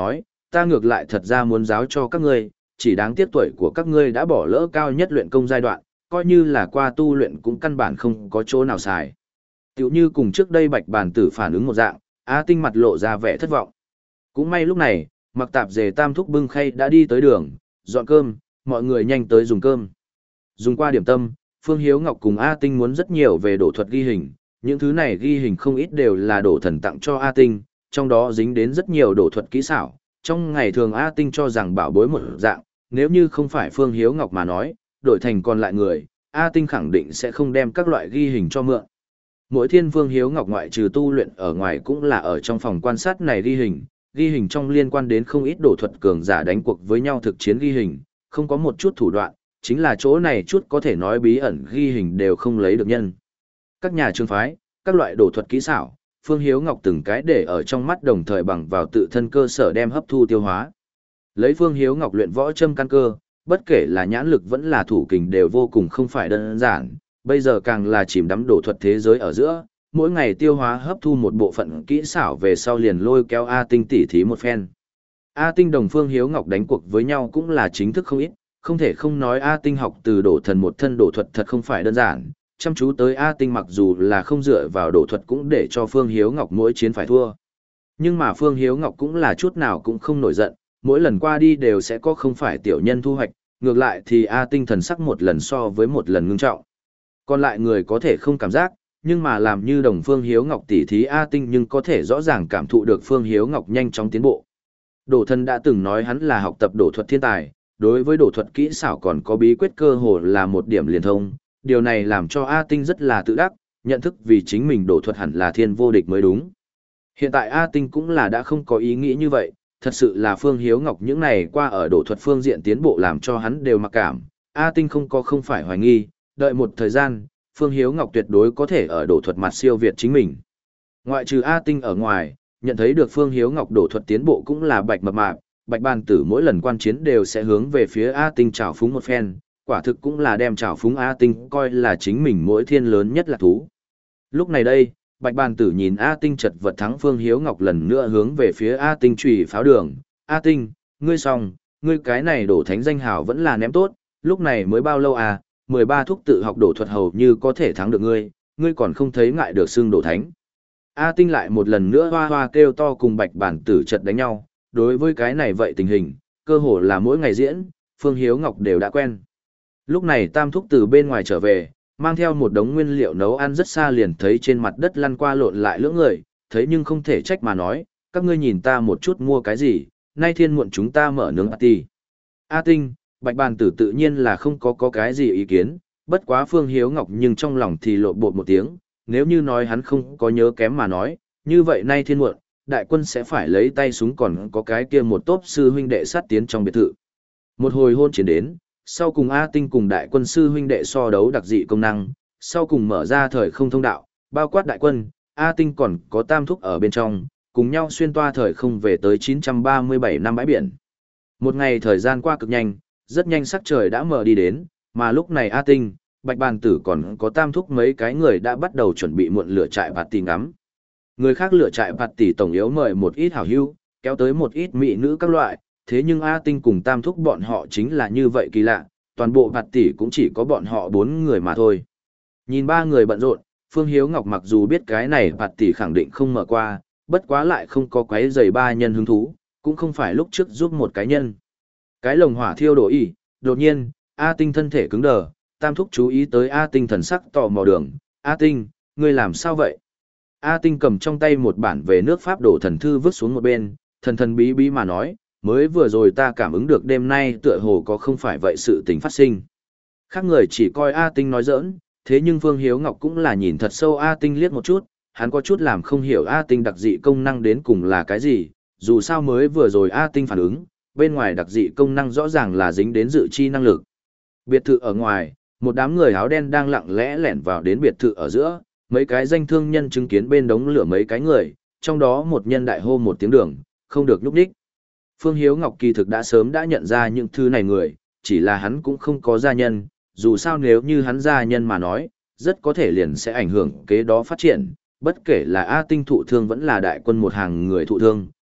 ta ngược lại thật ra muốn giáo cho các ngươi, chỉ đáng tiếc tuổi của các ngươi đã bỏ lỡ cao nhất luyện công giai đoạn, coi như là qua tu luyện cũng căn bản không có chỗ nào xài. Tiểu như cùng trước đây Bạch Bàn Tử phản ứng một dạng, A Tinh mặt lộ ra vẻ thất vọng. Cũng may lúc này, Mặc Tạp Dề tam thúc bưng khay đã đi tới đường, dọn cơm, mọi người nhanh tới dùng cơm. Dùng qua điểm tâm, Phương Hiếu Ngọc cùng A Tinh muốn rất nhiều về đổ thuật ghi hình, những thứ này ghi hình không ít đều là đổ thần tặng cho A Tinh, trong đó dính đến rất nhiều đổ thuật kỹ xảo. Trong ngày thường A Tinh cho rằng bảo bối một dạng, nếu như không phải Phương Hiếu Ngọc mà nói, đổi thành còn lại người, A Tinh khẳng định sẽ không đem các loại ghi hình cho mượn. Mỗi thiên Phương Hiếu Ngọc ngoại trừ tu luyện ở ngoài cũng là ở trong phòng quan sát này ghi hình, ghi hình trong liên quan đến không ít đổ thuật cường giả đánh cuộc với nhau thực chiến ghi hình, không có một chút thủ đoạn, chính là chỗ này chút có thể nói bí ẩn ghi hình đều không lấy được nhân. Các nhà trường phái, các loại đổ thuật kỹ xảo, Phương Hiếu Ngọc từng cái để ở trong mắt đồng thời bằng vào tự thân cơ sở đem hấp thu tiêu hóa. Lấy Phương Hiếu Ngọc luyện võ châm căn cơ, bất kể là nhãn lực vẫn là thủ kình đều vô cùng không phải đơn giản, bây giờ càng là chìm đắm đổ thuật thế giới ở giữa, mỗi ngày tiêu hóa hấp thu một bộ phận kỹ xảo về sau liền lôi kéo A Tinh tỉ thí một phen. A Tinh đồng Phương Hiếu Ngọc đánh cuộc với nhau cũng là chính thức không ít, không thể không nói A Tinh học từ đổ thần một thân đổ thuật thật không phải đơn giản, chăm chú tới A Tinh mặc dù là không dựa vào đổ thuật cũng để cho Phương Hiếu Ngọc mỗi chiến phải thua. Nhưng mà Phương Hiếu Ngọc cũng là chút nào cũng không nổi giận, mỗi lần qua đi đều sẽ có không phải tiểu nhân thu hoạch, ngược lại thì A Tinh thần sắc một lần so với một lần ngưng trọng. Còn lại người có thể không cảm giác, nhưng mà làm như đồng Phương Hiếu Ngọc tỉ thí A Tinh nhưng có thể rõ ràng cảm thụ được Phương Hiếu Ngọc nhanh chóng tiến bộ. Đổ thần đã từng nói hắn là học tập đổ thuật thiên tài, đối với đổ thuật kỹ xảo còn có bí quyết cơ hồ là một điểm liền thông, điều này làm cho A Tinh rất là tự đắc, nhận thức vì chính mình đổ thuật hẳn là thiên vô địch mới đúng. Hiện tại A Tinh cũng là đã không có ý nghĩ như vậy, thật sự là Phương Hiếu Ngọc những này qua ở đổ thuật phương diện tiến bộ làm cho hắn đều mặc cảm, A Tinh không có không phải hoài nghi, đợi một thời gian, Phương Hiếu Ngọc tuyệt đối có thể ở đổ thuật mặt siêu việt chính mình. Ngoại trừ A Tinh ở ngoài, nhận thấy được Phương Hiếu Ngọc đổ thuật tiến bộ cũng là Bạch Mập Mạp, Bạch Bàn Tử mỗi lần quan chiến đều sẽ hướng về phía A Tinh trào phúng một phen, quả thực cũng là đem trào phúng A Tinh coi là chính mình mỗi thiên lớn nhất là thú. Lúc này đây, Bạch Bàn Tử nhìn A Tinh chật vật thắng Phương Hiếu Ngọc lần nữa hướng về phía A Tinh chùy pháo đường. A Tinh, ngươi xong, ngươi cái này đổ thánh danh hào vẫn là ném tốt, lúc này mới bao lâu à, mười ba thúc tự học đổ thuật hầu như có thể thắng được ngươi, ngươi còn không thấy ngại được xưng đổ thánh. A Tinh lại một lần nữa hoa hoa kêu to cùng Bạch Bàn Tử chật đánh nhau, đối với cái này vậy tình hình, cơ hồ là mỗi ngày diễn, Phương Hiếu Ngọc đều đã quen. Lúc này Tam thúc từ bên ngoài trở về, mang theo một đống nguyên liệu nấu ăn rất xa liền thấy trên mặt đất lăn qua lộn lại lưỡng người, thấy nhưng không thể trách mà nói, các ngươi nhìn ta một chút mua cái gì, nay thiên muộn chúng ta mở nướng party. A Tinh, Bạch Bàn Tử tự nhiên là không có có cái gì ý kiến, bất quá Phương Hiếu Ngọc nhưng trong lòng thì lộn bột một tiếng, nếu như nói hắn không có nhớ kém mà nói, như vậy nay thiên muộn, đại quân sẽ phải lấy tay súng còn có cái kia một tốp sư huynh đệ sát tiến trong biệt thự. Một hồi hôn chiến đến, sau cùng A Tinh cùng đại quân sư huynh đệ so đấu đặc dị công năng, sau cùng mở ra thời không thông đạo, bao quát đại quân, A Tinh còn có Tam thúc ở bên trong, cùng nhau xuyên toa thời không về tới chín trăm ba mươi bảy năm bãi biển. Một ngày thời gian qua cực nhanh, rất nhanh sắc trời đã mở đi đến, mà lúc này A Tinh, Bạch Bàn Tử còn có Tam thúc mấy cái người đã bắt đầu chuẩn bị muộn lửa trại bạt tỷ ngắm. Người khác lựa trại bạt tỷ tổng yếu mời một ít hảo hữu, kéo tới một ít mỹ nữ các loại, thế nhưng A Tinh cùng Tam thúc bọn họ chính là như vậy kỳ lạ, toàn bộ bạt tỷ cũng chỉ có bọn họ bốn người mà thôi. Nhìn ba người bận rộn, Phương Hiếu Ngọc mặc dù biết cái này bạt tỷ khẳng định không mở qua, bất quá lại không có quấy rầy ba nhân hứng thú, cũng không phải lúc trước giúp một cái nhân. Cái lồng hỏa thiêu đổ ỉ, đột nhiên, A Tinh thân thể cứng đờ, Tam thúc chú ý tới A Tinh thần sắc tò mò đường, A Tinh, ngươi làm sao vậy? A Tinh cầm trong tay một bản về nước Pháp đổ thần thư vứt xuống một bên, thần thần bí bí mà nói, mới vừa rồi ta cảm ứng được đêm nay tựa hồ có không phải vậy sự tình phát sinh. Khác người chỉ coi A Tinh nói giỡn, thế nhưng Phương Hiếu Ngọc cũng là nhìn thật sâu A Tinh liếc một chút, hắn có chút làm không hiểu A Tinh đặc dị công năng đến cùng là cái gì, dù sao mới vừa rồi A Tinh phản ứng, bên ngoài đặc dị công năng rõ ràng là dính đến dự chi năng lực. Biệt thự ở ngoài, một đám người áo đen đang lặng lẽ lẻn vào đến biệt thự ở giữa, mấy cái danh thương nhân chứng kiến bên đống lửa mấy cái người, trong đó một nhân đại hô một tiếng đường, không được nhúc nhích. Phương Hiếu Ngọc kỳ thực đã sớm đã nhận ra những thứ này người, chỉ là hắn cũng không có gia nhân, dù sao nếu như hắn gia nhân mà nói, rất có thể liền sẽ ảnh hưởng kế đó phát triển, bất kể là A Tinh thụ thương vẫn là đại quân một hàng người thụ thương,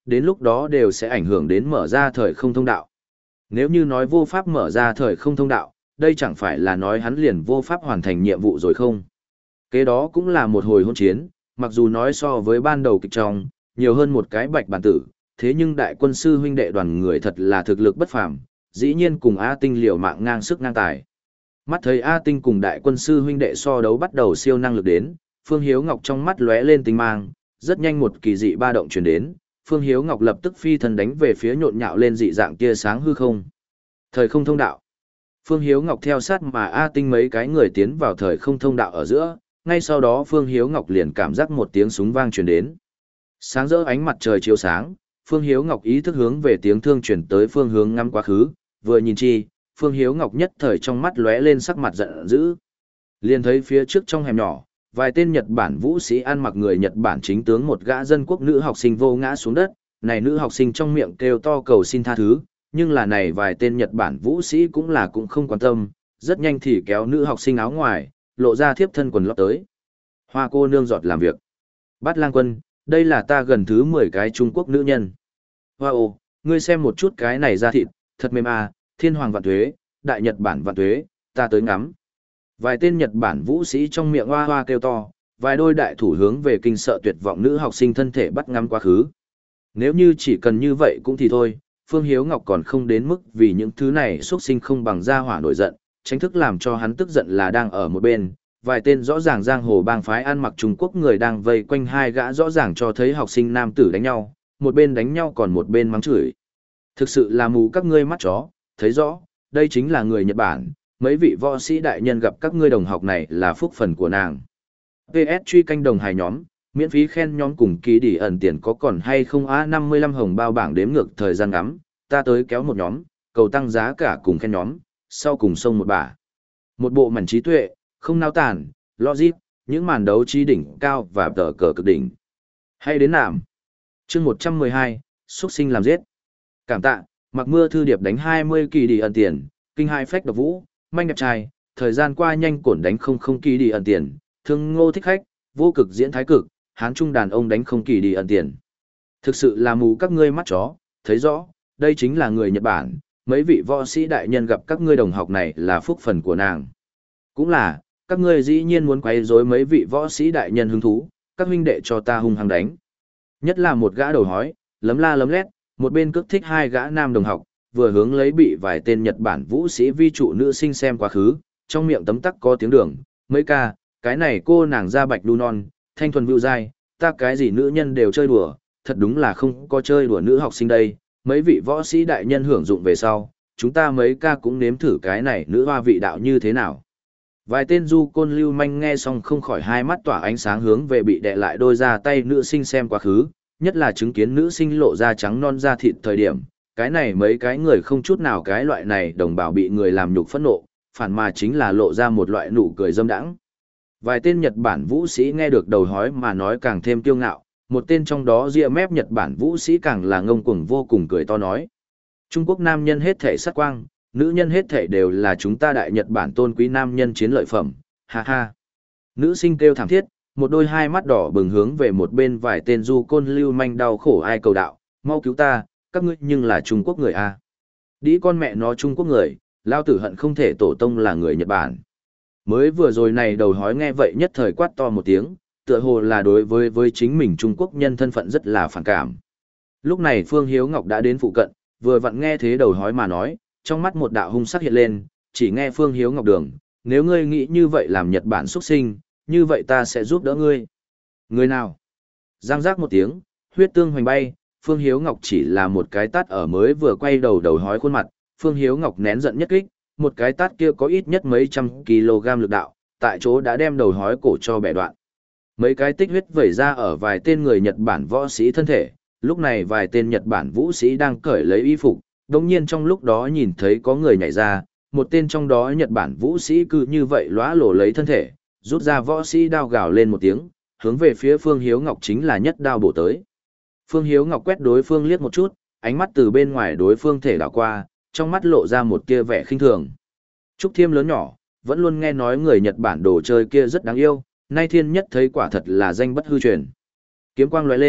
đến lúc đó đều sẽ ảnh hưởng đến mở ra thời không thông đạo. Nếu như nói vô pháp mở ra thời không thông đạo, đây chẳng phải là nói hắn liền vô pháp hoàn thành nhiệm vụ rồi không? Kế đó cũng là một hồi hôn chiến, mặc dù nói so với ban đầu kịch trong, nhiều hơn một cái bạch bản tử, thế nhưng đại quân sư huynh đệ đoàn người thật là thực lực bất phàm, dĩ nhiên cùng A Tinh liều mạng ngang sức ngang tài. Mắt thấy A Tinh cùng đại quân sư huynh đệ so đấu bắt đầu siêu năng lực đến, Phương Hiếu Ngọc trong mắt lóe lên tinh mang, rất nhanh một kỳ dị ba động truyền đến, Phương Hiếu Ngọc lập tức phi thân đánh về phía nhộn nhạo lên dị dạng tia sáng hư không. Thời không thông đạo. Phương Hiếu Ngọc theo sát mà A Tinh mấy cái người tiến vào thời không thông đạo ở giữa, ngay sau đó Phương Hiếu Ngọc liền cảm giác một tiếng súng vang truyền đến. Sáng rỡ ánh mặt trời chiếu sáng, Phương Hiếu Ngọc ý thức hướng về tiếng thương truyền tới phương hướng ngắm quá khứ, vừa nhìn chi, Phương Hiếu Ngọc nhất thời trong mắt lóe lên sắc mặt giận dữ. Liền thấy phía trước trong hẻm nhỏ, vài tên Nhật Bản vũ sĩ ăn mặc người Nhật Bản chính tướng một gã dân quốc nữ học sinh vô ngã xuống đất, này nữ học sinh trong miệng kêu to cầu xin tha thứ, nhưng là này vài tên Nhật Bản vũ sĩ cũng là cũng không quan tâm, rất nhanh thì kéo nữ học sinh áo ngoài, lộ ra thiếp thân quần lót tới. Hoa cô nương giọt làm việc. Bát Lang Quân, đây là ta gần thứ mười cái Trung Quốc nữ nhân. Hoa ô, ngươi xem một chút cái này da thịt, thật mềm à, thiên hoàng vạn tuế, đại Nhật Bản vạn tuế, ta tới ngắm. Vài tên Nhật Bản vũ sĩ trong miệng hoa hoa kêu to, vài đôi đại thủ hướng về kinh sợ tuyệt vọng nữ học sinh thân thể bắt ngắm quá khứ. Nếu như chỉ cần như vậy cũng thì thôi, Phương Hiếu Ngọc còn không đến mức vì những thứ này xuất sinh không bằng ra hỏa nổi giận, tránh thức làm cho hắn tức giận là đang ở một bên. Vài tên rõ ràng giang hồ bang phái ăn mặc Trung Quốc người đang vây quanh hai gã rõ ràng cho thấy học sinh nam tử đánh nhau, một bên đánh nhau còn một bên mắng chửi. Thực sự là mù các ngươi mắt chó, thấy rõ, đây chính là người Nhật Bản, mấy vị võ sĩ đại nhân gặp các ngươi đồng học này là phúc phần của nàng. pê ét truy canh đồng hài nhóm, miễn phí khen nhóm cùng ký đỉ ẩn tiền có còn hay không á năm mươi lăm hồng bao bảng đếm ngược thời gian ngắm, ta tới kéo một nhóm, cầu tăng giá cả cùng khen nhóm, sau cùng sông một bả. Một bộ mảnh trí tuệ, không nao tàn, logic, những màn đấu trí đỉnh cao và tờ cờ cực đỉnh. Hay đến nạm. chương một trăm mười hai, xuất sinh làm giết. Cảm tạ, mặc mưa thư điệp đánh hai mươi kỳ đi ẩn tiền, kinh hai phách độc vũ, manh đẹp trai, thời gian qua nhanh cổn đánh không không kỳ đi ẩn tiền, thương ngô thích khách, vô cực diễn thái cực, hán trung đàn ông đánh không kỳ đi ẩn tiền. Thực sự là mù các ngươi mắt chó, thấy rõ, đây chính là người Nhật Bản, mấy vị võ sĩ đại nhân gặp các ngươi đồng học này là phúc phần của nàng. Cũng là, các ngươi dĩ nhiên muốn quấy rối mấy vị võ sĩ đại nhân hứng thú, các huynh đệ cho ta hung hăng đánh. Nhất là một gã đầu hói, lấm la lấm lét, một bên cước thích hai gã nam đồng học, vừa hướng lấy bị vài tên Nhật Bản vũ sĩ vi trụ nữ sinh xem quá khứ, trong miệng tấm tắc có tiếng đường, mấy ca, cái này cô nàng da bạch đu non, thanh thuần vưu dai, ta cái gì nữ nhân đều chơi đùa, thật đúng là không có chơi đùa nữ học sinh đây, mấy vị võ sĩ đại nhân hưởng dụng về sau, chúng ta mấy ca cũng nếm thử cái này nữ hoa vị đạo như thế nào. Vài tên du côn lưu manh nghe xong không khỏi hai mắt tỏa ánh sáng hướng về bị đè lại đôi ra tay nữ sinh xem quá khứ, nhất là chứng kiến nữ sinh lộ ra trắng non da thịt thời điểm, cái này mấy cái người không chút nào cái loại này đồng bào bị người làm nhục phẫn nộ, phản mà chính là lộ ra một loại nụ cười dâm đãng. Vài tên Nhật Bản vũ sĩ nghe được đầu hói mà nói càng thêm kiêu ngạo, một tên trong đó ria mép Nhật Bản vũ sĩ càng là ngông cuồng vô cùng cười to nói. Trung Quốc nam nhân hết thể sát quang, nữ nhân hết thể đều là chúng ta đại Nhật Bản tôn quý nam nhân chiến lợi phẩm, ha ha. Nữ sinh kêu thảm thiết, một đôi hai mắt đỏ bừng hướng về một bên vài tên du côn lưu manh đau khổ ai cầu đạo, mau cứu ta, các ngươi nhưng là Trung Quốc người a. Đĩ con mẹ nó Trung Quốc người, lao tử hận không thể tổ tông là người Nhật Bản. Mới vừa rồi này đầu hói nghe vậy nhất thời quát to một tiếng, tựa hồ là đối với với chính mình Trung Quốc nhân thân phận rất là phản cảm. Lúc này Phương Hiếu Ngọc đã đến phụ cận, vừa vặn nghe thế đầu hói mà nói, trong mắt một đạo hung sắc hiện lên, chỉ nghe Phương Hiếu Ngọc đường, nếu ngươi nghĩ như vậy làm Nhật Bản xuất sinh, như vậy ta sẽ giúp đỡ ngươi. Người nào? Giang giác một tiếng, huyết tương hoành bay, Phương Hiếu Ngọc chỉ là một cái tát ở mới vừa quay đầu đầu hói khuôn mặt, Phương Hiếu Ngọc nén giận nhất kích, một cái tát kia có ít nhất mấy trăm kg lực đạo, tại chỗ đã đem đầu hói cổ cho bẻ đoạn. Mấy cái tích huyết vẩy ra ở vài tên người Nhật Bản võ sĩ thân thể, lúc này vài tên Nhật Bản vũ sĩ đang cởi lấy y phục, đồng nhiên trong lúc đó nhìn thấy có người nhảy ra, một tên trong đó Nhật Bản vũ sĩ cứ như vậy lóa lổ lấy thân thể, rút ra võ sĩ đao gào lên một tiếng, hướng về phía Phương Hiếu Ngọc chính là nhất đao bổ tới. Phương Hiếu Ngọc quét đối phương liếc một chút, ánh mắt từ bên ngoài đối phương thể đảo qua, trong mắt lộ ra một kia vẻ khinh thường. Trúc Thiêm lớn nhỏ, vẫn luôn nghe nói người Nhật Bản đồ chơi kia rất đáng yêu, nay thiên nhất thấy quả thật là danh bất hư truyền. Kiếm quang lóe lên,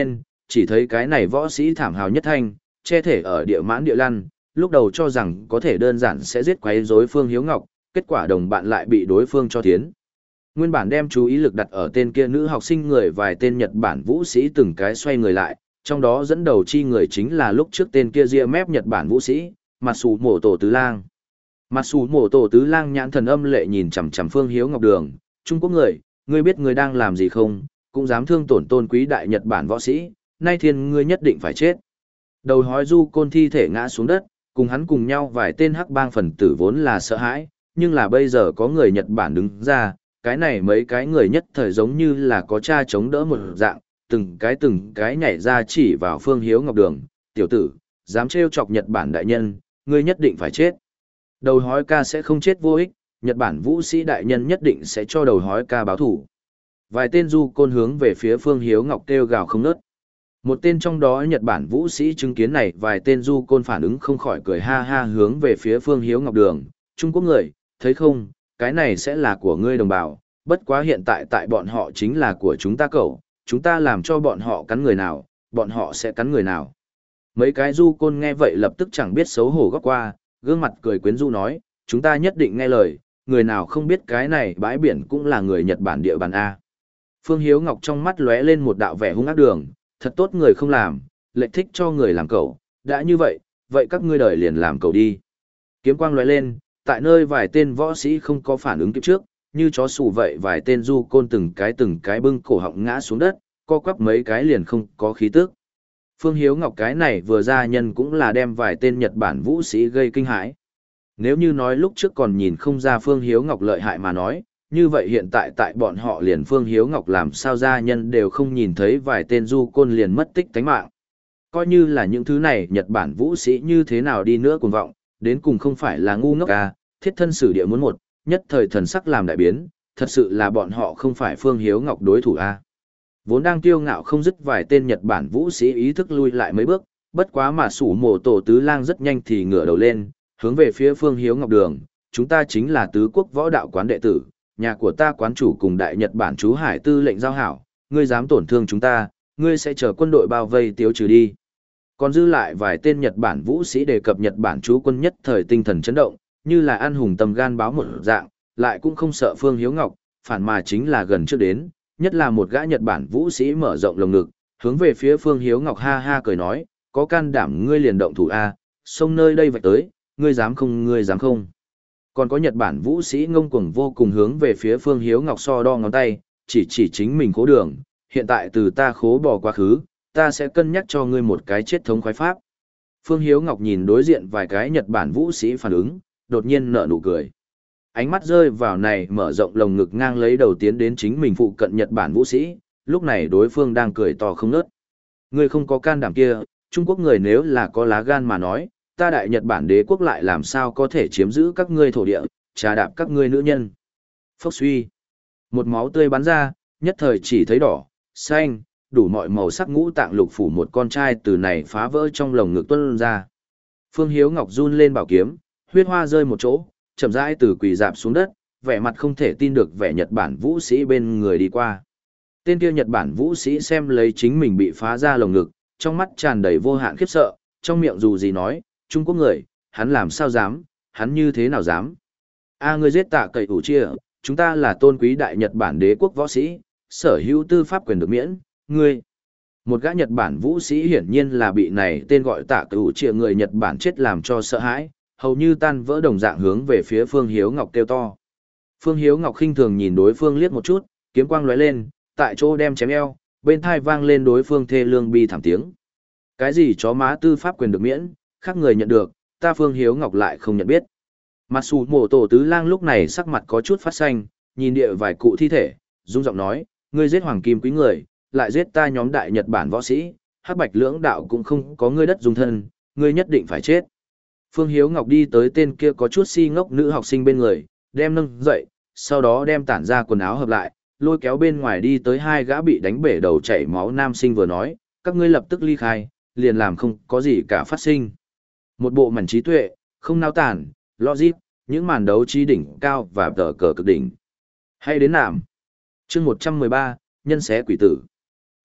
chỉ thấy cái này võ sĩ thảm hào nhất thanh, che thể ở địa mãn địa lăn, lúc đầu cho rằng có thể đơn giản sẽ giết quấy rối Phương Hiếu Ngọc, kết quả đồng bạn lại bị đối phương cho thiến. Nguyên bản đem chú ý lực đặt ở tên kia nữ học sinh người vài tên Nhật Bản vũ sĩ từng cái xoay người lại, trong đó dẫn đầu chi người chính là lúc trước tên kia ria mép Nhật Bản vũ sĩ, Mặt Sủ Mổ Tổ Tứ Lang. Mặt Sủ Mổ Tổ Tứ Lang nhãn thần âm lệ nhìn chằm chằm Phương Hiếu Ngọc đường, Trung Quốc người, ngươi biết ngươi đang làm gì không, cũng dám thương tổn tôn quý đại Nhật Bản võ sĩ, nay thiên ngươi nhất định phải chết. Đầu hói du côn thi thể ngã xuống đất, cùng hắn cùng nhau vài tên hắc bang phần tử vốn là sợ hãi, nhưng là bây giờ có người Nhật Bản đứng ra, cái này mấy cái người nhất thời giống như là có cha chống đỡ một dạng, từng cái từng cái nhảy ra chỉ vào Phương Hiếu Ngọc đường, tiểu tử, dám trêu chọc Nhật Bản đại nhân, ngươi nhất định phải chết. Đầu hói ca sẽ không chết vô ích, Nhật Bản vũ sĩ đại nhân nhất định sẽ cho đầu hói ca báo thủ. Vài tên du côn hướng về phía Phương Hiếu Ngọc kêu gào không ngớt. Một tên trong đó Nhật Bản vũ sĩ chứng kiến này, vài tên du côn phản ứng không khỏi cười ha ha hướng về phía Phương Hiếu Ngọc đường, Trung Quốc người, thấy không, cái này sẽ là của ngươi đồng bào, bất quá hiện tại tại bọn họ chính là của chúng ta cậu, chúng ta làm cho bọn họ cắn người nào, bọn họ sẽ cắn người nào. Mấy cái du côn nghe vậy lập tức chẳng biết xấu hổ góc qua, gương mặt cười quyến rũ nói, chúng ta nhất định nghe lời, người nào không biết cái này bãi biển cũng là người Nhật Bản địa bàn A. Phương Hiếu Ngọc trong mắt lóe lên một đạo vẻ hung ác đường, thật tốt người không làm, lệch thích cho người làm cậu, đã như vậy, vậy các ngươi đời liền làm cậu đi. Kiếm quang lóe lên, tại nơi vài tên võ sĩ không có phản ứng kịp trước, như chó sủ vậy vài tên du côn từng cái từng cái bưng cổ họng ngã xuống đất, co quắp mấy cái liền không có khí tức. Phương Hiếu Ngọc cái này vừa ra nhân cũng là đem vài tên Nhật Bản vũ sĩ gây kinh hãi. Nếu như nói lúc trước còn nhìn không ra Phương Hiếu Ngọc lợi hại mà nói, như vậy hiện tại tại bọn họ liền Phương Hiếu Ngọc làm sao ra nhân đều không nhìn thấy vài tên du côn liền mất tích tánh mạng. Coi như là những thứ này Nhật Bản vũ sĩ như thế nào đi nữa cuồng vọng, đến cùng không phải là ngu ngốc à, thiết thân sử địa muốn một, nhất thời thần sắc làm đại biến, thật sự là bọn họ không phải Phương Hiếu Ngọc đối thủ a. Vốn đang kiêu ngạo không dứt vài tên Nhật Bản vũ sĩ ý thức lui lại mấy bước, bất quá mà Sủ Mổ Tổ Tứ Lang rất nhanh thì ngửa đầu lên, hướng về phía Phương Hiếu Ngọc đường, chúng ta chính là tứ quốc võ đạo quán đệ tử, nhà của ta quán chủ cùng đại Nhật Bản chú Hải tư lệnh giao hảo, ngươi dám tổn thương chúng ta, ngươi sẽ chờ quân đội bao vây tiêu trừ đi. Còn dư lại vài tên Nhật Bản vũ sĩ đề cập Nhật Bản chú quân nhất thời tinh thần chấn động, như là ăn hùng tầm gan báo một dạng, lại cũng không sợ Phương Hiếu Ngọc, phản mà chính là gần trước đến, nhất là một gã Nhật Bản vũ sĩ mở rộng lồng ngực, hướng về phía Phương Hiếu Ngọc ha ha cười nói, có can đảm ngươi liền động thủ a, xông nơi đây vạch tới, ngươi dám không ngươi dám không. Còn có Nhật Bản vũ sĩ ngông cuồng vô cùng hướng về phía Phương Hiếu Ngọc so đo ngón tay, chỉ chỉ chính mình khố đường, hiện tại từ ta khố bỏ quá khứ, ta sẽ cân nhắc cho ngươi một cái chết thống khoái pháp. Phương Hiếu Ngọc nhìn đối diện vài cái Nhật Bản vũ sĩ phản ứng, đột nhiên nở nụ cười. Ánh mắt rơi vào này mở rộng lồng ngực ngang lấy đầu tiến đến chính mình phụ cận Nhật Bản vũ sĩ, lúc này đối phương đang cười to không ngớt. Ngươi không có can đảm kia, Trung Quốc người nếu là có lá gan mà nói, ta đại Nhật Bản đế quốc lại làm sao có thể chiếm giữ các ngươi thổ địa, trà đạp các ngươi nữ nhân. Phốc suy. Một máu tươi bắn ra, nhất thời chỉ thấy đỏ, xanh, đủ mọi màu sắc ngũ tạng lục phủ một con trai từ này phá vỡ trong lồng ngực tuôn ra. Phương Hiếu Ngọc run lên bảo kiếm, huyết hoa rơi một chỗ, chậm rãi từ quỳ dạp xuống đất, vẻ mặt không thể tin được vẻ Nhật Bản vũ sĩ bên người đi qua. Tên kia Nhật Bản vũ sĩ xem lấy chính mình bị phá ra lồng ngực, trong mắt tràn đầy vô hạn khiếp sợ, trong miệng dù gì nói, Trung Quốc người, hắn làm sao dám, hắn như thế nào dám. A ngươi giết Tạ Cậy Ủ Chia, chúng ta là tôn quý đại Nhật Bản đế quốc võ sĩ, sở hữu tư pháp quyền được miễn, ngươi. Một gã Nhật Bản vũ sĩ hiển nhiên là bị này tên gọi Tạ Cậy Ủ Chia người Nhật Bản chết làm cho sợ hãi, hầu như tan vỡ đồng dạng hướng về phía Phương Hiếu Ngọc kêu to. Phương Hiếu Ngọc khinh thường nhìn đối phương liếc một chút, kiếm quang lóe lên, tại chỗ đem chém eo, bên thai vang lên đối phương thê lương bi thảm tiếng. Cái gì chó má tư pháp quyền được miễn, khác người nhận được, ta Phương Hiếu Ngọc lại không nhận biết. Mặt Sủ Mổ Tổ Tứ Lang lúc này sắc mặt có chút phát xanh, nhìn địa vài cụ thi thể, rung giọng nói, ngươi giết hoàng kim quý người, lại giết ta nhóm đại Nhật Bản võ sĩ, hắc bạch lưỡng đạo cũng không có ngươi đất dùng thân, ngươi nhất định phải chết. Phương Hiếu Ngọc đi tới tên kia có chút si ngốc nữ học sinh bên người, đem nâng dậy, sau đó đem tản ra quần áo hợp lại, lôi kéo bên ngoài đi tới hai gã bị đánh bể đầu chảy máu nam sinh vừa nói, các ngươi lập tức ly khai, liền làm không có gì cả phát sinh. Một bộ mảnh trí tuệ, không nao tản, logic, những màn đấu trí đỉnh cao và tờ cờ cực đỉnh. Hay đến nạm. Chương một trăm mười ba, nhân xé quỷ tử.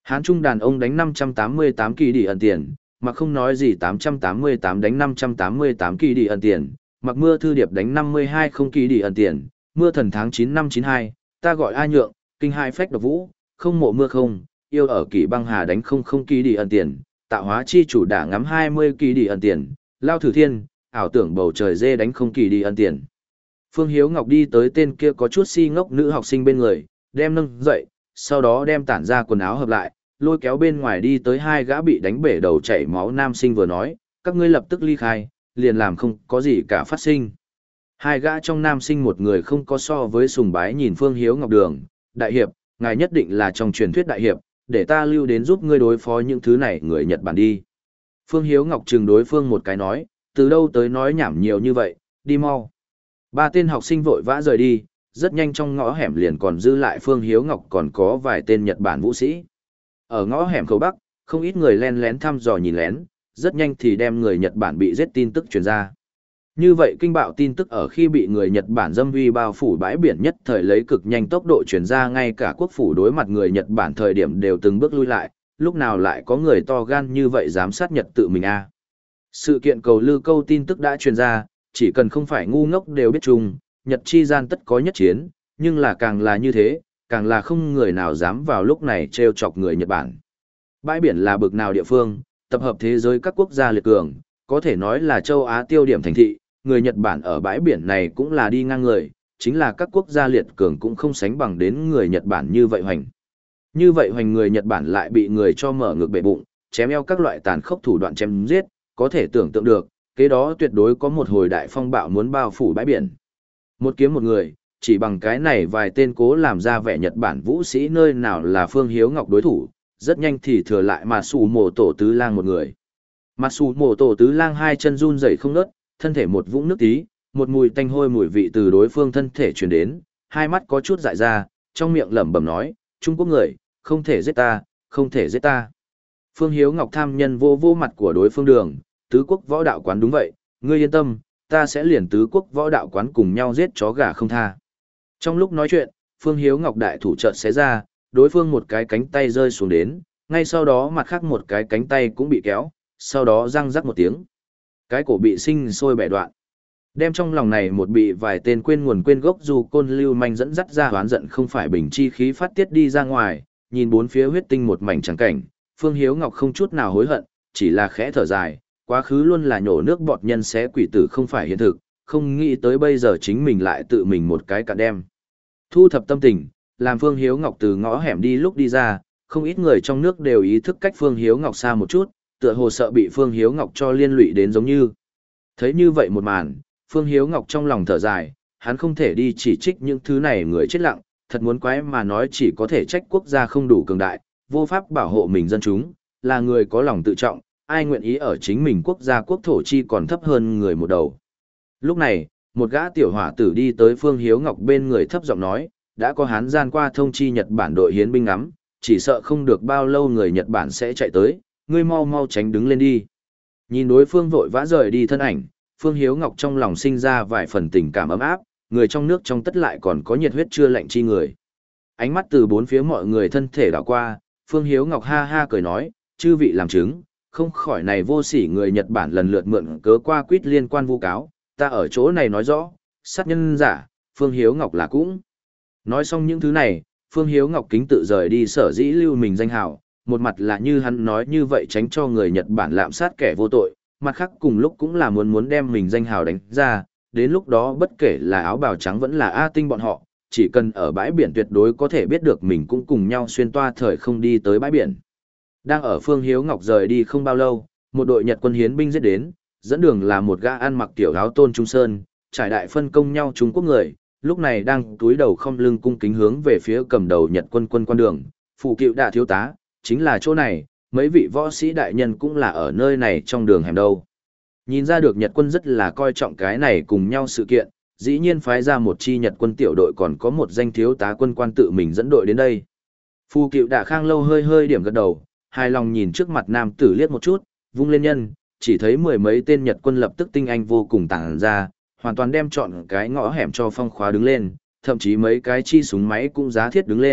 Hán Trung đàn ông đánh năm trăm tám mươi tám kỳ đi ẩn tiền, mà không nói gì tám trăm tám mươi tám đánh năm trăm tám mươi tám kỳ đi ẩn tiền, mặc mưa thư điệp đánh năm mươi hai không kỳ đi ẩn tiền, mưa thần tháng chín năm chín hai, ta gọi ai nhượng, kinh hai phách độc vũ, không mộ mưa không, yêu ở kỳ băng hà đánh không không kỳ đi ẩn tiền, tạo hóa chi chủ đả ngắm hai mươi kỳ đi ẩn tiền, lao thử thiên, ảo tưởng bầu trời dê đánh không kỳ đi ẩn tiền. Phương Hiếu Ngọc đi tới tên kia có chút si ngốc nữ học sinh bên người, đem nâng dậy, sau đó đem tản ra quần áo hợp lại, lôi kéo bên ngoài đi tới hai gã bị đánh bể đầu chảy máu nam sinh vừa nói, các ngươi lập tức ly khai, liền làm không có gì cả phát sinh. Hai gã trong nam sinh một người không có so với sùng bái nhìn Phương Hiếu Ngọc đường, đại hiệp, ngài nhất định là trong truyền thuyết đại hiệp, để ta lưu đến giúp ngươi đối phó những thứ này người Nhật Bản đi. Phương Hiếu Ngọc trừng đối phương một cái nói, từ đâu tới nói nhảm nhiều như vậy, đi mau. Ba tên học sinh vội vã rời đi, rất nhanh trong ngõ hẻm liền còn dư lại Phương Hiếu Ngọc còn có vài tên Nhật Bản vũ sĩ. Ở ngõ hẻm khẩu Bắc, không ít người len lén thăm dò nhìn lén, rất nhanh thì đem người Nhật Bản bị giết tin tức truyền ra. Như vậy kinh bạo tin tức ở khi bị người Nhật Bản dâm uy bao phủ bãi biển nhất thời lấy cực nhanh tốc độ truyền ra, ngay cả quốc phủ đối mặt người Nhật Bản thời điểm đều từng bước lui lại, lúc nào lại có người to gan như vậy dám sát Nhật tự mình a. Sự kiện cầu lư câu tin tức đã truyền ra, chỉ cần không phải ngu ngốc đều biết chung, Nhật chi gian tất có nhất chiến, nhưng là càng là như thế, càng là không người nào dám vào lúc này trêu chọc người Nhật Bản. Bãi biển là bực nào địa phương, tập hợp thế giới các quốc gia liệt cường, có thể nói là châu Á tiêu điểm thành thị, người Nhật Bản ở bãi biển này cũng là đi ngang người, chính là các quốc gia liệt cường cũng không sánh bằng đến người Nhật Bản như vậy hoành. Như vậy hoành người Nhật Bản lại bị người cho mở ngược bể bụng, chém eo các loại tàn khốc thủ đoạn chém giết, có thể tưởng tượng được, kế đó tuyệt đối có một hồi đại phong bạo muốn bao phủ bãi biển. Một kiếm một người, chỉ bằng cái này vài tên cố làm ra vẻ Nhật Bản vũ sĩ nơi nào là Phương Hiếu Ngọc đối thủ, rất nhanh thì thừa lại mà sủ mổ tổ tứ lang một người. Mà sủ mổ tổ tứ lang hai chân run rẩy không ngớt, thân thể một vũng nước tí, một mùi tanh hôi mùi vị từ đối phương thân thể truyền đến, hai mắt có chút dại ra, trong miệng lẩm bẩm nói, Trung Quốc người, không thể giết ta, không thể giết ta. Phương Hiếu Ngọc tham nhân vô vô mặt của đối phương đường, tứ quốc võ đạo quán đúng vậy, ngươi yên tâm, ta sẽ liền tứ quốc võ đạo quán cùng nhau giết chó gà không tha. Trong lúc nói chuyện, Phương Hiếu Ngọc đại thủ chợt xé ra, đối phương một cái cánh tay rơi xuống đến, ngay sau đó mặt khác một cái cánh tay cũng bị kéo, sau đó răng rắc một tiếng. Cái cổ bị sinh sôi bẻ đoạn. Đem trong lòng này một bị vài tên quên nguồn quên gốc dù côn lưu manh dẫn dắt ra hoán giận không phải bình chi khí phát tiết đi ra ngoài, nhìn bốn phía huyết tinh một mảnh trắng cảnh, Phương Hiếu Ngọc không chút nào hối hận, chỉ là khẽ thở dài, quá khứ luôn là nhổ nước bọt nhân xé quỷ tử không phải hiện thực, không nghĩ tới bây giờ chính mình lại tự mình một cái cạn đem. Thu thập tâm tình, làm Phương Hiếu Ngọc từ ngõ hẻm đi lúc đi ra, không ít người trong nước đều ý thức cách Phương Hiếu Ngọc xa một chút, tựa hồ sợ bị Phương Hiếu Ngọc cho liên lụy đến giống như. Thấy như vậy một màn, Phương Hiếu Ngọc trong lòng thở dài, hắn không thể đi chỉ trích những thứ này người chết lặng, thật muốn quái mà nói chỉ có thể trách quốc gia không đủ cường đại, vô pháp bảo hộ mình dân chúng, là người có lòng tự trọng, ai nguyện ý ở chính mình quốc gia quốc thổ chi còn thấp hơn người một đầu. Lúc này, một gã tiểu hỏa tử đi tới Phương Hiếu Ngọc bên người thấp giọng nói, đã có Hán gian qua thông chi Nhật Bản đội hiến binh ngắm, chỉ sợ không được bao lâu người Nhật Bản sẽ chạy tới, ngươi mau mau tránh đứng lên đi. Nhìn đối phương vội vã rời đi thân ảnh, Phương Hiếu Ngọc trong lòng sinh ra vài phần tình cảm ấm áp, người trong nước trong tất lại còn có nhiệt huyết chưa lạnh chi người. Ánh mắt từ bốn phía mọi người thân thể đảo qua, Phương Hiếu Ngọc ha ha cười nói, chư vị làm chứng, không khỏi này vô sỉ người Nhật Bản lần lượt mượn cớ qua quýt liên quan vu cáo, ta ở chỗ này nói rõ, sát nhân giả, Phương Hiếu Ngọc là cũng. Nói xong những thứ này, Phương Hiếu Ngọc kính tự rời đi sở dĩ lưu mình danh hào, một mặt là như hắn nói như vậy tránh cho người Nhật Bản lạm sát kẻ vô tội, mặt khác cùng lúc cũng là muốn muốn đem mình danh hào đánh ra, đến lúc đó bất kể là áo bào trắng vẫn là A Tinh bọn họ, chỉ cần ở bãi biển tuyệt đối có thể biết được mình cũng cùng nhau xuyên toa thời không đi tới bãi biển. Đang ở Phương Hiếu Ngọc rời đi không bao lâu, một đội Nhật quân hiến binh giết đến, dẫn đường là một gã ăn mặc tiểu áo tôn trung sơn, trải đại phân công nhau Trung Quốc người, lúc này đang túi đầu không lưng cung kính hướng về phía cầm đầu Nhật quân quân quan đường, phụ cựu đạ thiếu tá, chính là chỗ này, mấy vị võ sĩ đại nhân cũng là ở nơi này trong đường hẻm đâu. Nhìn ra được Nhật quân rất là coi trọng cái này cùng nhau sự kiện, dĩ nhiên phái ra một chi Nhật quân tiểu đội còn có một danh thiếu tá quân quan tự mình dẫn đội đến đây. Phu cựu đạ khang lâu hơi hơi điểm gật đầu, hài lòng nhìn trước mặt nam tử liếc một chút, vung lên nhân, chỉ thấy mười mấy tên Nhật quân lập tức tinh anh vô cùng tàng ra, hoàn toàn đem chọn cái ngõ hẻm cho phong khóa đứng lên, thậm chí mấy cái chi súng máy cũng giá thiết đứng lên,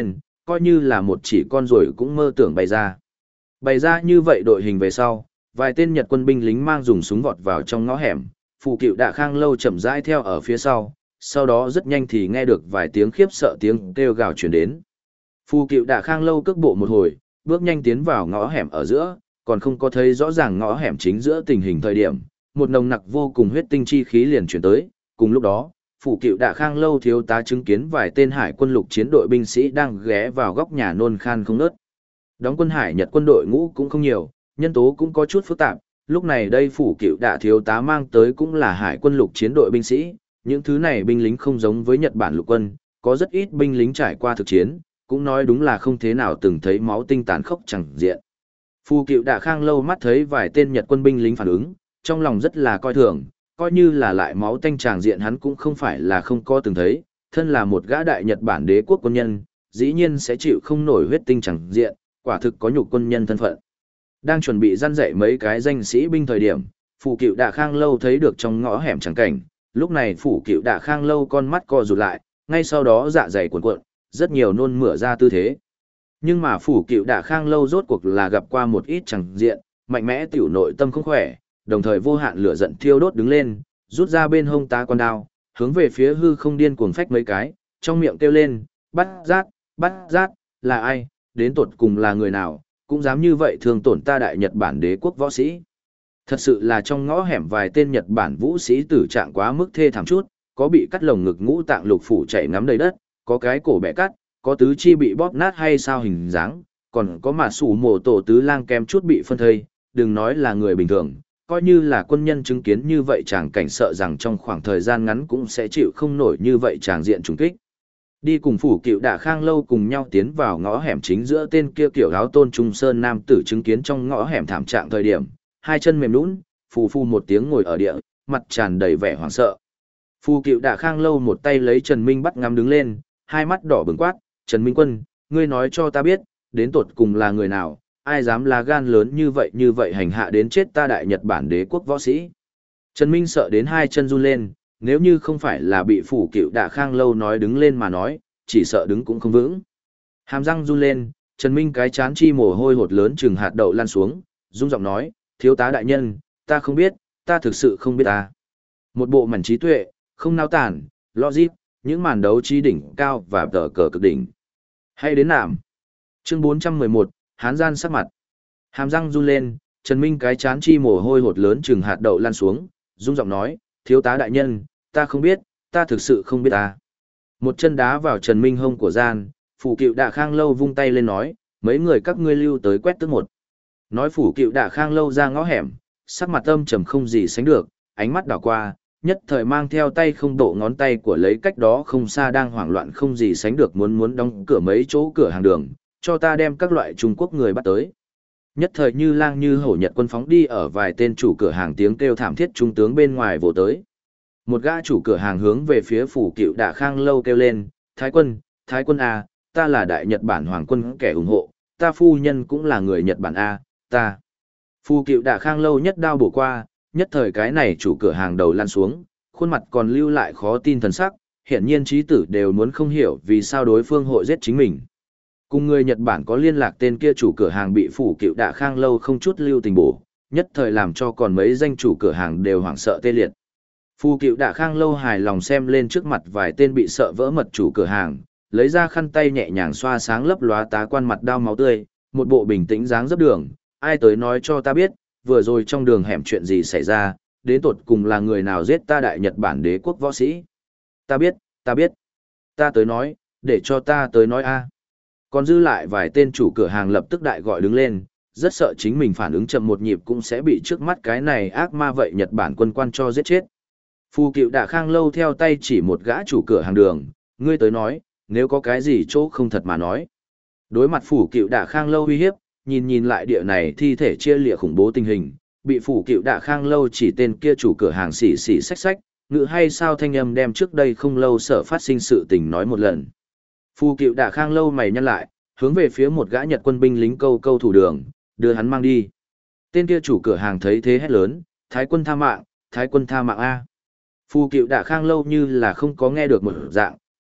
coi như là một chỉ con ruồi cũng mơ tưởng bày ra. Bày ra như vậy đội hình về sau, vài tên Nhật quân binh lính mang dùng súng vọt vào trong ngõ hẻm, Phủ Cựu Đạ Khang Lâu chậm rãi theo ở phía sau, sau đó rất nhanh thì nghe được vài tiếng khiếp sợ tiếng kêu gào truyền đến. Phủ Cựu Đạ Khang Lâu cước bộ một hồi, bước nhanh tiến vào ngõ hẻm ở giữa, còn không có thấy rõ ràng ngõ hẻm chính giữa tình hình thời điểm, một nồng nặc vô cùng huyết tinh chi khí liền truyền tới, cùng lúc đó, Phủ Cựu Đạ Khang Lâu thiếu tá chứng kiến vài tên hải quân lục chiến đội binh sĩ đang ghé vào góc nhà nôn khan không ngớt. Đóng quân hải Nhật quân đội ngũ cũng không nhiều, nhân tố cũng có chút phức tạp, lúc này đây Phủ Cựu Đạ thiếu tá mang tới cũng là hải quân lục chiến đội binh sĩ, những thứ này binh lính không giống với Nhật Bản lục quân, có rất ít binh lính trải qua thực chiến, cũng nói đúng là không thế nào từng thấy máu tinh tàn khốc chẳng diện. Phủ Cựu Đạ Khang Lâu mắt thấy vài tên Nhật quân binh lính phản ứng, trong lòng rất là coi thường, coi như là lại máu tanh tràng diện hắn cũng không phải là không có từng thấy, thân là một gã đại Nhật Bản đế quốc quân nhân, dĩ nhiên sẽ chịu không nổi huyết tinh tràng diện, quả thực có nhục quân nhân thân phận. Đang chuẩn bị răn dạy mấy cái danh sĩ binh thời điểm, Phủ Cựu Đạ Khang Lâu thấy được trong ngõ hẻm trắng cảnh, lúc này Phủ Cựu Đạ Khang Lâu con mắt co rụt lại, ngay sau đó dạ dày cuộn cuộn, rất nhiều nôn mửa ra tư thế. Nhưng mà Phủ Cựu Đạ Khang Lâu rốt cuộc là gặp qua một ít tràng diện, mạnh mẽ tiểu nội tâm không khỏe, đồng thời vô hạn lửa giận thiêu đốt đứng lên, rút ra bên hông tá con đao, hướng về phía hư không điên cuồng phách mấy cái, trong miệng kêu lên, bắt giác, bắt giác, là ai, đến tột cùng là người nào, cũng dám như vậy thường tổn ta đại Nhật Bản đế quốc võ sĩ. Thật sự là trong ngõ hẻm vài tên Nhật Bản vũ sĩ tử trạng quá mức thê thảm chút, có bị cắt lồng ngực ngũ tạng lục phủ chảy ngắm đầy đất, có cái cổ bẻ cắt, có tứ chi bị bóp nát hay sao hình dáng, còn có mà sủ mổ tổ tứ lang kem chút bị phân thây, đừng nói là người bình thường, coi như là quân nhân chứng kiến như vậy chàng cảnh sợ rằng trong khoảng thời gian ngắn cũng sẽ chịu không nổi như vậy chàng diện trùng kích. Đi cùng Phủ Cựu Đạ Khang Lâu cùng nhau tiến vào ngõ hẻm chính giữa tên kia kiểu áo tôn trung sơn nam tử chứng kiến trong ngõ hẻm thảm trạng thời điểm, hai chân mềm nhũn, phù phù một tiếng ngồi ở địa, mặt tràn đầy vẻ hoảng sợ. Phủ Cựu Đạ Khang Lâu một tay lấy Trần Minh bắt ngắm đứng lên, hai mắt đỏ bừng quát, "Trần Minh Quân, ngươi nói cho ta biết, đến tột cùng là người nào, ai dám lá gan lớn như vậy như vậy hành hạ đến chết ta đại Nhật Bản đế quốc võ sĩ?" Trần Minh sợ đến hai chân run lên, nếu như không phải là bị Phủ Cựu Đạ Khang Lâu nói đứng lên mà nói, chỉ sợ đứng cũng không vững. Hàm răng run lên, Trần Minh cái chán chi mồ hôi hột lớn chừng hạt đậu lan xuống, rung giọng nói, "Thiếu tá đại nhân, ta không biết, ta thực sự không biết ta." Một bộ mảnh trí tuệ, không nao tản, logic, những màn đấu trí đỉnh cao và tờ cờ cực đỉnh. Hay đến nạm. Chương bốn trăm mười một, Hán gian sắc mặt. Hàm răng run lên, Trần Minh cái chán chi mồ hôi hột lớn chừng hạt đậu lan xuống, rung giọng nói, "Thiếu tá đại nhân, ta không biết, ta thực sự không biết ta." Một chân đá vào Trần Minh hông của gian, Phủ Cựu Đạ Khang Lâu vung tay lên nói, "Mấy người các ngươi lưu tới quét tức một." Nói Phủ Cựu Đạ Khang Lâu ra ngõ hẻm, sắc mặt âm trầm không gì sánh được, ánh mắt đảo qua, nhất thời mang theo tay không độ ngón tay của lấy cách đó không xa đang hoảng loạn không gì sánh được muốn muốn đóng cửa mấy chỗ cửa hàng đường, "Cho ta đem các loại Trung Quốc người bắt tới." Nhất thời như lang như hổ Nhật quân phóng đi ở vài tên chủ cửa hàng tiếng kêu thảm thiết trung tướng bên ngoài vồ tới. Một gã chủ cửa hàng hướng về phía Phủ Cựu Đạ Khang Lâu kêu lên, "Thái quân, Thái quân A, ta là đại Nhật Bản Hoàng quân kẻ ủng hộ, ta phu nhân cũng là người Nhật Bản A, ta." Phủ Cựu Đạ Khang Lâu nhất đao bổ qua, nhất thời cái này chủ cửa hàng đầu lăn xuống, khuôn mặt còn lưu lại khó tin thần sắc, hiển nhiên trí tử đều muốn không hiểu vì sao đối phương hội giết chính mình. Cùng người Nhật Bản có liên lạc tên kia chủ cửa hàng bị Phủ Cựu Đạ Khang Lâu không chút lưu tình bổ, nhất thời làm cho còn mấy danh chủ cửa hàng đều hoảng sợ tê liệt. Phủ Cựu Đạ Khang Lâu hài lòng xem lên trước mặt vài tên bị sợ vỡ mật chủ cửa hàng, lấy ra khăn tay nhẹ nhàng xoa sáng lấp lóa tá quan mặt đau máu tươi, một bộ bình tĩnh dáng dấp đường, "Ai tới nói cho ta biết, vừa rồi trong đường hẻm chuyện gì xảy ra, đến tột cùng là người nào giết ta đại Nhật Bản đế quốc võ sĩ?" "Ta biết, ta biết. Ta tới nói, để cho ta tới nói a." Còn dư lại vài tên chủ cửa hàng lập tức đại gọi đứng lên, rất sợ chính mình phản ứng chậm một nhịp cũng sẽ bị trước mắt cái này ác ma vậy Nhật Bản quân quan cho giết chết. Phủ Cựu Đạ Khang Lâu theo tay chỉ một gã chủ cửa hàng đường, "Ngươi tới nói, nếu có cái gì chỗ không thật mà nói." Đối mặt Phủ Cựu Đạ Khang Lâu uy hiếp, nhìn nhìn lại địa này thi thể chia lịa khủng bố tình hình, bị Phủ Cựu Đạ Khang Lâu chỉ tên kia chủ cửa hàng xỉ xỉ xách xách, ngự hay sao thanh âm đem trước đây không lâu sở phát sinh sự tình nói một lần. Phủ Cựu Đạ Khang Lâu mày nhăn lại, hướng về phía một gã Nhật quân binh lính câu câu thủ đường, đưa hắn mang đi. Tên kia chủ cửa hàng thấy thế hét lớn, "Thái quân tha mạng, Thái quân tha mạng a." Phủ Cựu Đạ Khang Lâu như là không có nghe được một dạng,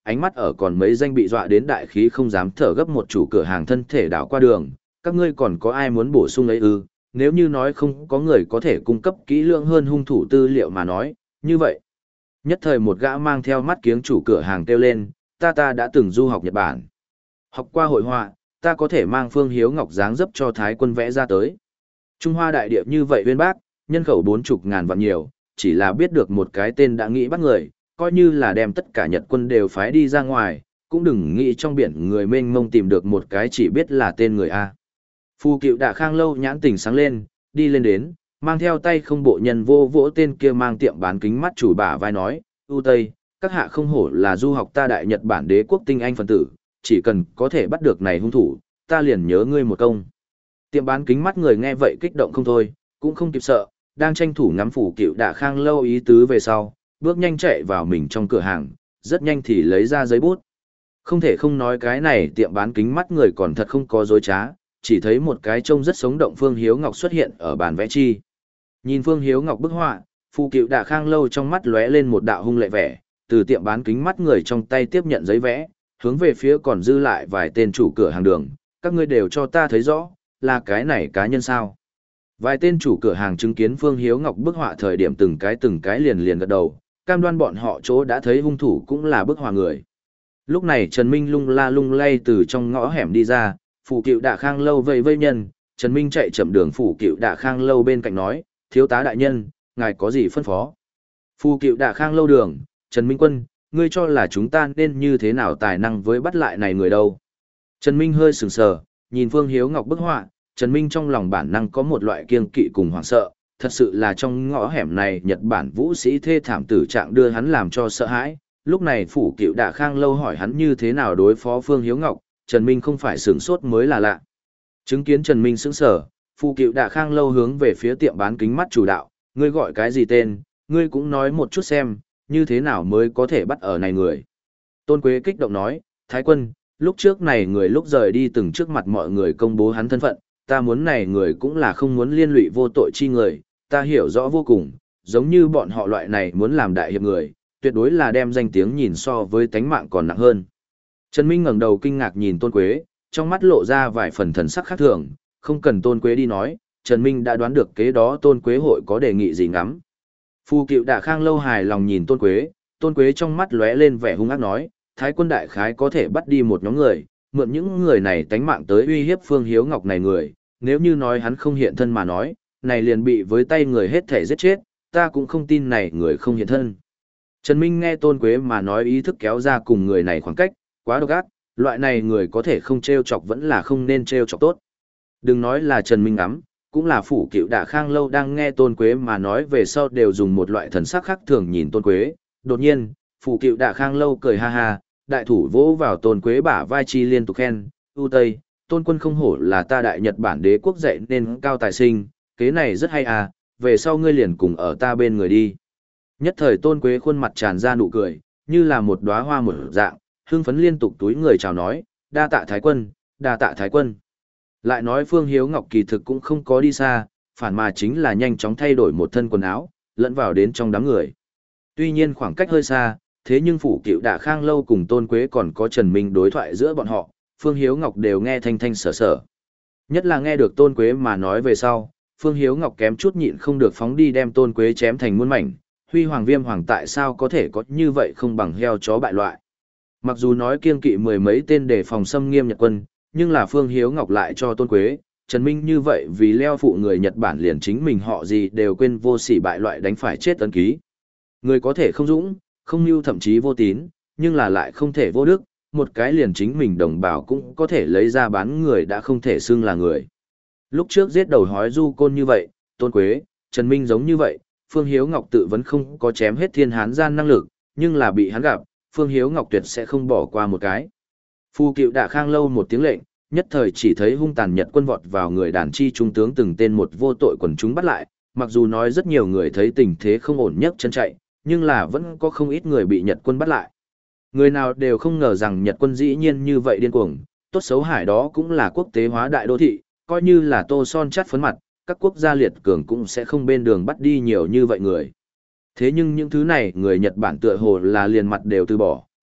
ánh mắt ở còn mấy danh bị dọa đến đại khí không dám thở gấp một chủ cửa hàng thân thể đảo qua đường, các ngươi còn có ai muốn bổ sung ấy ư, nếu như nói không có người có thể cung cấp kỹ lưỡng hơn hung thủ tư liệu mà nói, như vậy. Nhất thời một gã mang theo mắt kiếng chủ cửa hàng kêu lên, ta ta đã từng du học Nhật Bản. Học qua hội họa, ta có thể mang Phương Hiếu Ngọc dáng dấp cho Thái quân vẽ ra tới. Trung Hoa đại địa như vậy uyên bác, nhân khẩu bốn chục ngàn vạn nhiều, chỉ là biết được một cái tên đã nghĩ bắt người, coi như là đem tất cả Nhật quân đều phái đi ra ngoài, cũng đừng nghĩ trong biển người mênh mông tìm được một cái chỉ biết là tên người A. Phu Cựu Đả Khang lâu nhãn tỉnh sáng lên, đi lên đến, mang theo tay không bộ nhân vô vỗ tên kia mang tiệm bán kính mắt chủ bả vai nói, ưu tây, các hạ không hổ là du học ta đại Nhật Bản đế quốc tinh anh phân tử, chỉ cần có thể bắt được này hung thủ, ta liền nhớ ngươi một công. Tiệm bán kính mắt người nghe vậy kích động không thôi, cũng không kịp sợ, đang tranh thủ ngắm Phủ Cựu Đả Khang lâu ý tứ về sau, bước nhanh chạy vào mình trong cửa hàng, rất nhanh thì lấy ra giấy bút. Không thể không nói cái này tiệm bán kính mắt người còn thật không có dối trá, chỉ thấy một cái trông rất sống động Phương Hiếu Ngọc xuất hiện ở bàn vẽ chi. Nhìn Phương Hiếu Ngọc bức họa, Phù Cựu Đả Khang lâu trong mắt lóe lên một đạo hung lệ vẻ, từ tiệm bán kính mắt người trong tay tiếp nhận giấy vẽ, hướng về phía còn dư lại vài tên chủ cửa hàng đường, các ngươi đều cho ta thấy rõ, là cái này cá nhân sao. Vài tên chủ cửa hàng chứng kiến Phương Hiếu Ngọc bức họa thời điểm từng cái từng cái liền liền gật đầu, cam đoan bọn họ chỗ đã thấy hung thủ cũng là bức họa người. Lúc này Trần Minh lung la lung lay từ trong ngõ hẻm đi ra, Phủ Cựu Đả Khang lâu vây vây nhân, Trần Minh chạy chậm đường Phủ Cựu Đả Khang lâu bên cạnh nói, thiếu tá đại nhân, ngài có gì phân phó? Phủ Cựu Đả Khang lâu đường, Trần Minh Quân, ngươi cho là chúng ta nên như thế nào tài năng với bắt lại này người đâu? Trần Minh hơi sừng sờ, nhìn Phương Hiếu Ngọc bức họa, Trần Minh trong lòng bản năng có một loại kiêng kỵ cùng hoảng sợ, thật sự là trong ngõ hẻm này Nhật Bản vũ sĩ thê thảm tử trạng đưa hắn làm cho sợ hãi. Lúc này Phủ Cựu Đả Khang lâu hỏi hắn như thế nào đối phó Phương Hiếu Ngọc, Trần Minh không phải sửng sốt mới là lạ. Chứng kiến Trần Minh sững sờ, Phủ Cựu Đả Khang lâu hướng về phía tiệm bán kính mắt chủ đạo, ngươi gọi cái gì tên, ngươi cũng nói một chút xem, như thế nào mới có thể bắt ở này người. Tôn Quế kích động nói, Thái quân, lúc trước này người lúc rời đi từng trước mặt mọi người công bố hắn thân phận, ta muốn này người cũng là không muốn liên lụy vô tội chi người, ta hiểu rõ vô cùng, giống như bọn họ loại này muốn làm đại hiệp người, tuyệt đối là đem danh tiếng nhìn so với tánh mạng còn nặng hơn. Trần Minh ngẩng đầu kinh ngạc nhìn Tôn Quế, trong mắt lộ ra vài phần thần sắc khác thường, không cần Tôn Quế đi nói, Trần Minh đã đoán được kế đó Tôn Quế hội có đề nghị gì ngắm. Phu Cựu Đả Khang lâu hài lòng nhìn Tôn Quế, Tôn Quế trong mắt lóe lên vẻ hung ác nói, Thái quân đại khái có thể bắt đi một nhóm người, mượn những người này tánh mạng tới uy hiếp Phương Hiếu Ngọc này người, nếu như nói hắn không hiện thân mà nói, này liền bị với tay người hết thể giết chết, ta cũng không tin này người không hiện thân. Trần Minh nghe Tôn Quế mà nói ý thức kéo ra cùng người này khoảng cách, quá độc ác, loại này người có thể không trêu chọc vẫn là không nên trêu chọc tốt. Đừng nói là Trần Minh ngắm, cũng là Phủ Cựu Đả Khang lâu đang nghe Tôn Quế mà nói về sau đều dùng một loại thần sắc khác thường nhìn Tôn Quế. Đột nhiên, Phủ Cựu Đả Khang lâu cười ha ha, đại thủ vỗ vào Tôn Quế bả vai chi liên tục khen, ưu tây, Tôn quân không hổ là ta đại Nhật Bản đế quốc dạy nên cao tài sinh, kế này rất hay à, về sau ngươi liền cùng ở ta bên người đi. Nhất thời Tôn Quế khuôn mặt tràn ra nụ cười, như là một đóa hoa một dạng, hưng phấn liên tục túi người chào nói, đa tạ Thái quân, đa tạ Thái quân. Lại nói Phương Hiếu Ngọc kỳ thực cũng không có đi xa, phản mà chính là nhanh chóng thay đổi một thân quần áo, lẫn vào đến trong đám người. Tuy nhiên khoảng cách hơi xa, thế nhưng Phủ Cựu Đả Khang lâu cùng Tôn Quế còn có Trần Minh đối thoại giữa bọn họ, Phương Hiếu Ngọc đều nghe thanh thanh sở sở. Nhất là nghe được Tôn Quế mà nói về sau, Phương Hiếu Ngọc kém chút nhịn không được phóng đi đem Tôn Quế chém thành muôn mảnh, Huy Hoàng Viêm Hoàng tại sao có thể có như vậy không bằng heo chó bại loại. Mặc dù nói kiêng kỵ mười mấy tên để phòng xâm nghiêm Nhật quân, nhưng là Phương Hiếu Ngọc lại cho Tôn Quế, Trần Minh như vậy vì leo phụ người Nhật Bản liền chính mình họ gì đều quên vô sỉ bại loại đánh phải chết ấn ký. Người có thể không dũng, không mưu thậm chí vô tín, nhưng là lại không thể vô đức, một cái liền chính mình đồng bào cũng có thể lấy ra bán người đã không thể xưng là người. Lúc trước giết đầu hói du côn như vậy, Tôn Quế, Trần Minh giống như vậy, Phương Hiếu Ngọc tự vẫn không có chém hết thiên hán gian năng lực, nhưng là bị hắn gặp, Phương Hiếu Ngọc tuyệt sẽ không bỏ qua một cái. Phu Cựu Đả Khang lâu một tiếng lệnh, nhất thời chỉ thấy hung tàn Nhật quân vọt vào người đàn chi trung tướng từng tên một vô tội quần chúng bắt lại, mặc dù nói rất nhiều người thấy tình thế không ổn nhất chân chạy, nhưng là vẫn có không ít người bị Nhật quân bắt lại. Người nào đều không ngờ rằng Nhật quân dĩ nhiên như vậy điên cuồng, tốt xấu hải đó cũng là quốc tế hóa đại đô thị, coi như là tô son chắt phấn mặt, các quốc gia liệt cường cũng sẽ không bên đường bắt đi nhiều như vậy người. Thế nhưng những thứ này người Nhật Bản tựa hồ là liền mặt đều từ bỏ,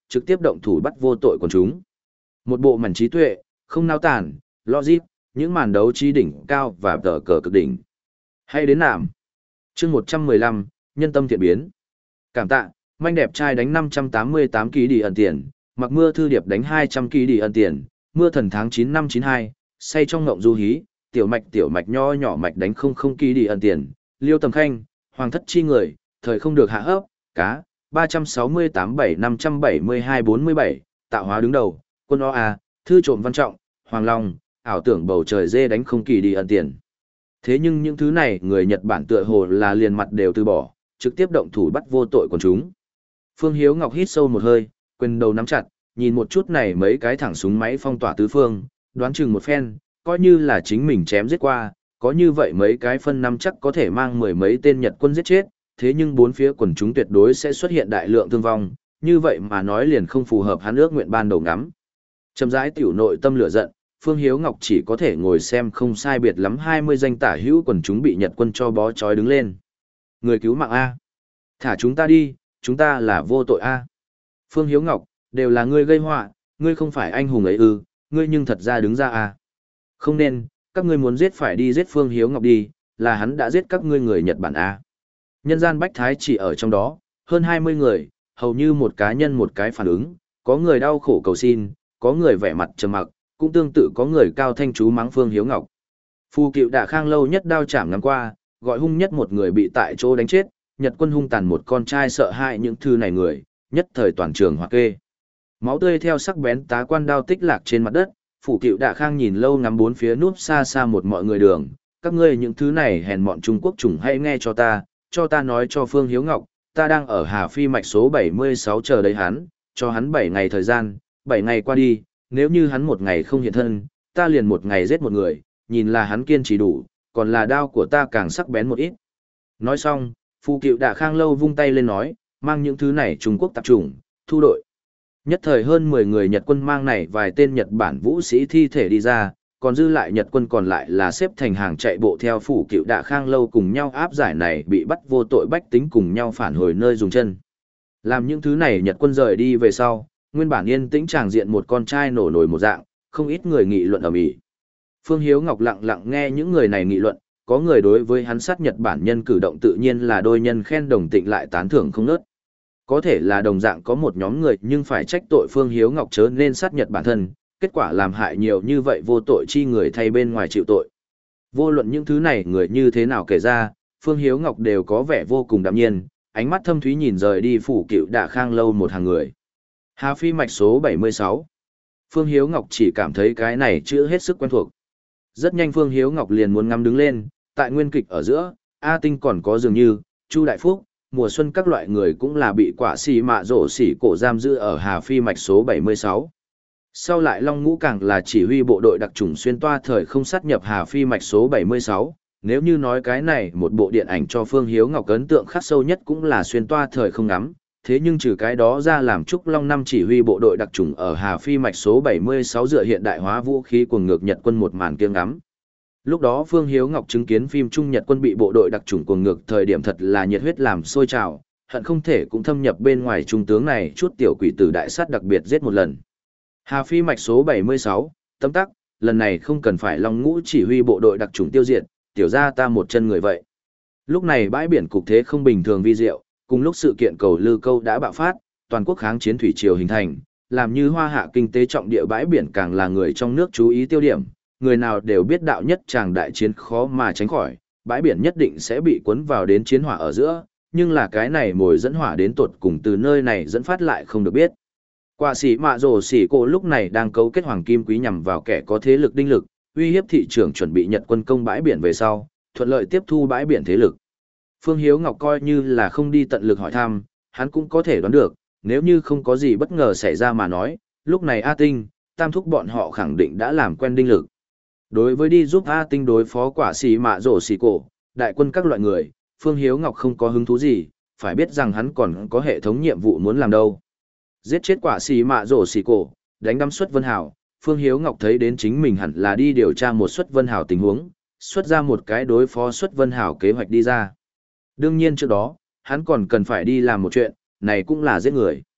trực tiếp động thủ bắt vô tội quần chúng. Một bộ màn trí tuệ, không nao tản, logic, những màn đấu trí đỉnh cao và tờ cờ cực đỉnh. Hay đến nạm. chương một trăm mười lăm, nhân tâm thiện biến. Cảm tạ, manh đẹp trai đánh năm trăm tám mươi tám ký đi ẩn tiền, mặc mưa thư điệp đánh hai trăm ký đi ẩn tiền, mưa thần tháng chín năm chín hai, say trong ngộng du hí, tiểu mạch tiểu mạch nho nhỏ mạch đánh không không ký đi ẩn tiền, liêu tầm khanh, hoàng thất chi người, thời không được hạ hấp, cá, ba trăm sáu mươi tám bảy năm trăm bảy mươi hai bốn mươi bảy, tạo hóa đứng đầu, quân o a, thư trộm văn trọng, hoàng long, ảo tưởng bầu trời dê đánh không kỳ đi ẩn tiền. Thế nhưng những thứ này người Nhật Bản tựa hồ là liền mặt đều từ bỏ, trực tiếp động thủ bắt vô tội quần chúng. Phương Hiếu Ngọc hít sâu một hơi, quyền đầu nắm chặt, nhìn một chút này mấy cái thẳng súng máy phong tỏa tứ phương, đoán chừng một phen, coi như là chính mình chém giết qua, có như vậy mấy cái phân năm chắc có thể mang mười mấy tên Nhật quân giết chết, thế nhưng bốn phía quần chúng tuyệt đối sẽ xuất hiện đại lượng thương vong, như vậy mà nói liền không phù hợp hắn ước nguyện ban đầu ngắm. Chậm rãi tiểu nội tâm lửa giận, Phương Hiếu Ngọc chỉ có thể ngồi xem không sai biệt lắm hai mươi danh tả hữu quần chúng bị Nhật quân cho bó trói đứng lên. Người cứu mạng A. Thả chúng ta đi, chúng ta là vô tội A. Phương Hiếu Ngọc, đều là ngươi gây họa, ngươi không phải anh hùng ấy ư, ngươi nhưng thật ra đứng ra A. Không nên, các ngươi muốn giết phải đi giết Phương Hiếu Ngọc đi, là hắn đã giết các ngươi người Nhật Bản A. Nhân gian bách thái chỉ ở trong đó, hơn hai mươi người, hầu như một cá nhân một cái phản ứng, có người đau khổ cầu xin, có người vẻ mặt trầm mặc, cũng tương tự có người cao thanh chú mắng Phương Hiếu Ngọc. Phu cựu đả khang lâu nhất đao chạm ngắm qua, gọi hung nhất một người bị tại chỗ đánh chết, Nhật quân hung tàn một con trai sợ hãi những thư này người, nhất thời toàn trường hoặc kê. Máu tươi theo sắc bén tá quan đao tích lạc trên mặt đất, phủ cựu đả khang nhìn lâu ngắm bốn phía núp xa xa một mọi người đường, các ngươi những thứ này hèn mọn Trung Quốc chủng hãy nghe cho ta, cho ta nói cho Phương Hiếu Ngọc, ta đang ở Hà Phi mạch số bảy mươi sáu chờ đấy hắn, cho hắn bảy ngày thời gian, bảy ngày qua đi, nếu như hắn một ngày không hiện thân, ta liền một ngày giết một người, nhìn là hắn kiên trì đủ, còn là đao của ta càng sắc bén một ít. Nói xong, Phu Cựu Đả Khang lâu vung tay lên nói, mang những thứ này Trung Quốc tạp chủng, thu đội. Nhất thời hơn mười người Nhật quân mang này vài tên Nhật Bản vũ sĩ thi thể đi ra, còn dư lại Nhật quân còn lại là xếp thành hàng chạy bộ theo Phủ Cựu Đả Khang lâu cùng nhau áp giải này bị bắt vô tội bách tính cùng nhau phản hồi nơi dùng chân. Làm những thứ này Nhật quân rời đi về sau, nguyên bản yên tĩnh tràng diện một con trai nổ nổi một dạng, không ít người nghị luận ầm ĩ. Phương Hiếu Ngọc lặng lặng nghe những người này nghị luận, có người đối với hắn sát Nhật Bản nhân cử động tự nhiên là đôi nhân khen đồng tịnh lại tán thưởng không nớt. Có thể là đồng dạng có một nhóm người nhưng phải trách tội Phương Hiếu Ngọc chớ nên sát Nhật bản thân, kết quả làm hại nhiều như vậy vô tội chi người thay bên ngoài chịu tội. Vô luận những thứ này người như thế nào kể ra, Phương Hiếu Ngọc đều có vẻ vô cùng đạm nhiên, ánh mắt thâm thúy nhìn rời đi Phủ Cựu Đả Khang lâu một hàng người. Hà Phi mạch số bảy mươi sáu. Phương Hiếu Ngọc chỉ cảm thấy cái này chữ hết sức quen thuộc. Rất nhanh Phương Hiếu Ngọc liền muốn ngắm đứng lên, tại nguyên kịch ở giữa, A Tinh còn có dường như, Chu Đại Phúc, mùa xuân các loại người cũng là bị quả xì mạ rổ xỉ cổ giam giữ ở Hà Phi mạch số bảy mươi sáu. Sau lại Long Ngũ càng là chỉ huy bộ đội đặc trùng xuyên toa thời không sát nhập Hà Phi mạch số bảy mươi sáu. Nếu như nói cái này một bộ điện ảnh cho Phương Hiếu Ngọc ấn tượng khắc sâu nhất cũng là xuyên toa thời không ngắm, thế nhưng trừ cái đó ra làm Trúc Long năm chỉ huy bộ đội đặc trùng ở Hà Phi mạch số bảy mươi sáu dựa hiện đại hóa vũ khí cuồng ngược Nhật quân một màn kiêng ngắm. Lúc đó Phương Hiếu Ngọc chứng kiến phim Trung Nhật quân bị bộ đội đặc trùng cuồng ngược thời điểm thật là nhiệt huyết làm sôi trào, hận không thể cũng thâm nhập bên ngoài trung tướng này chút tiểu quỷ tử đại sát đặc biệt giết một lần. Hà Phi mạch số bảy mươi sáu, tấm tắc, lần này không cần phải Long Ngũ chỉ huy bộ đội đặc trùng tiêu diệt, tiểu ra ta một chân người vậy. Lúc này bãi biển cục thế không bình thường vi diệu, cùng lúc sự kiện cầu Lư Câu đã bạo phát, toàn quốc kháng chiến thủy triều hình thành, làm như hoa hạ kinh tế trọng địa bãi biển càng là người trong nước chú ý tiêu điểm, người nào đều biết đạo nhất chàng đại chiến khó mà tránh khỏi, bãi biển nhất định sẽ bị cuốn vào đến chiến hỏa ở giữa, nhưng là cái này mồi dẫn hỏa đến tột cùng từ nơi này dẫn phát lại không được biết. Quả sĩ mạ rồ xỉ cổ lúc này đang cấu kết hoàng kim quý nhằm vào kẻ có thế lực đinh lực, uy hiếp thị trường chuẩn bị Nhật quân công bãi biển về sau, thuận lợi tiếp thu bãi biển thế lực. Phương Hiếu Ngọc coi như là không đi tận lực hỏi thăm, hắn cũng có thể đoán được, nếu như không có gì bất ngờ xảy ra mà nói, lúc này A Tinh, Tam Thúc bọn họ khẳng định đã làm quen đinh lực. Đối với đi giúp A Tinh đối phó quả xì mạ rổ xì cổ, đại quân các loại người, Phương Hiếu Ngọc không có hứng thú gì, phải biết rằng hắn còn có hệ thống nhiệm vụ muốn làm đâu. Giết chết quả xì mạ rổ xì cổ, đánh đắm xuất Vân Hảo, Phương Hiếu Ngọc thấy đến chính mình hẳn là đi điều tra một xuất Vân Hảo tình huống, xuất ra một cái đối phó xuất Vân Hảo kế hoạch đi ra. Đương nhiên trước đó, hắn còn cần phải đi làm một chuyện, này cũng là giết người.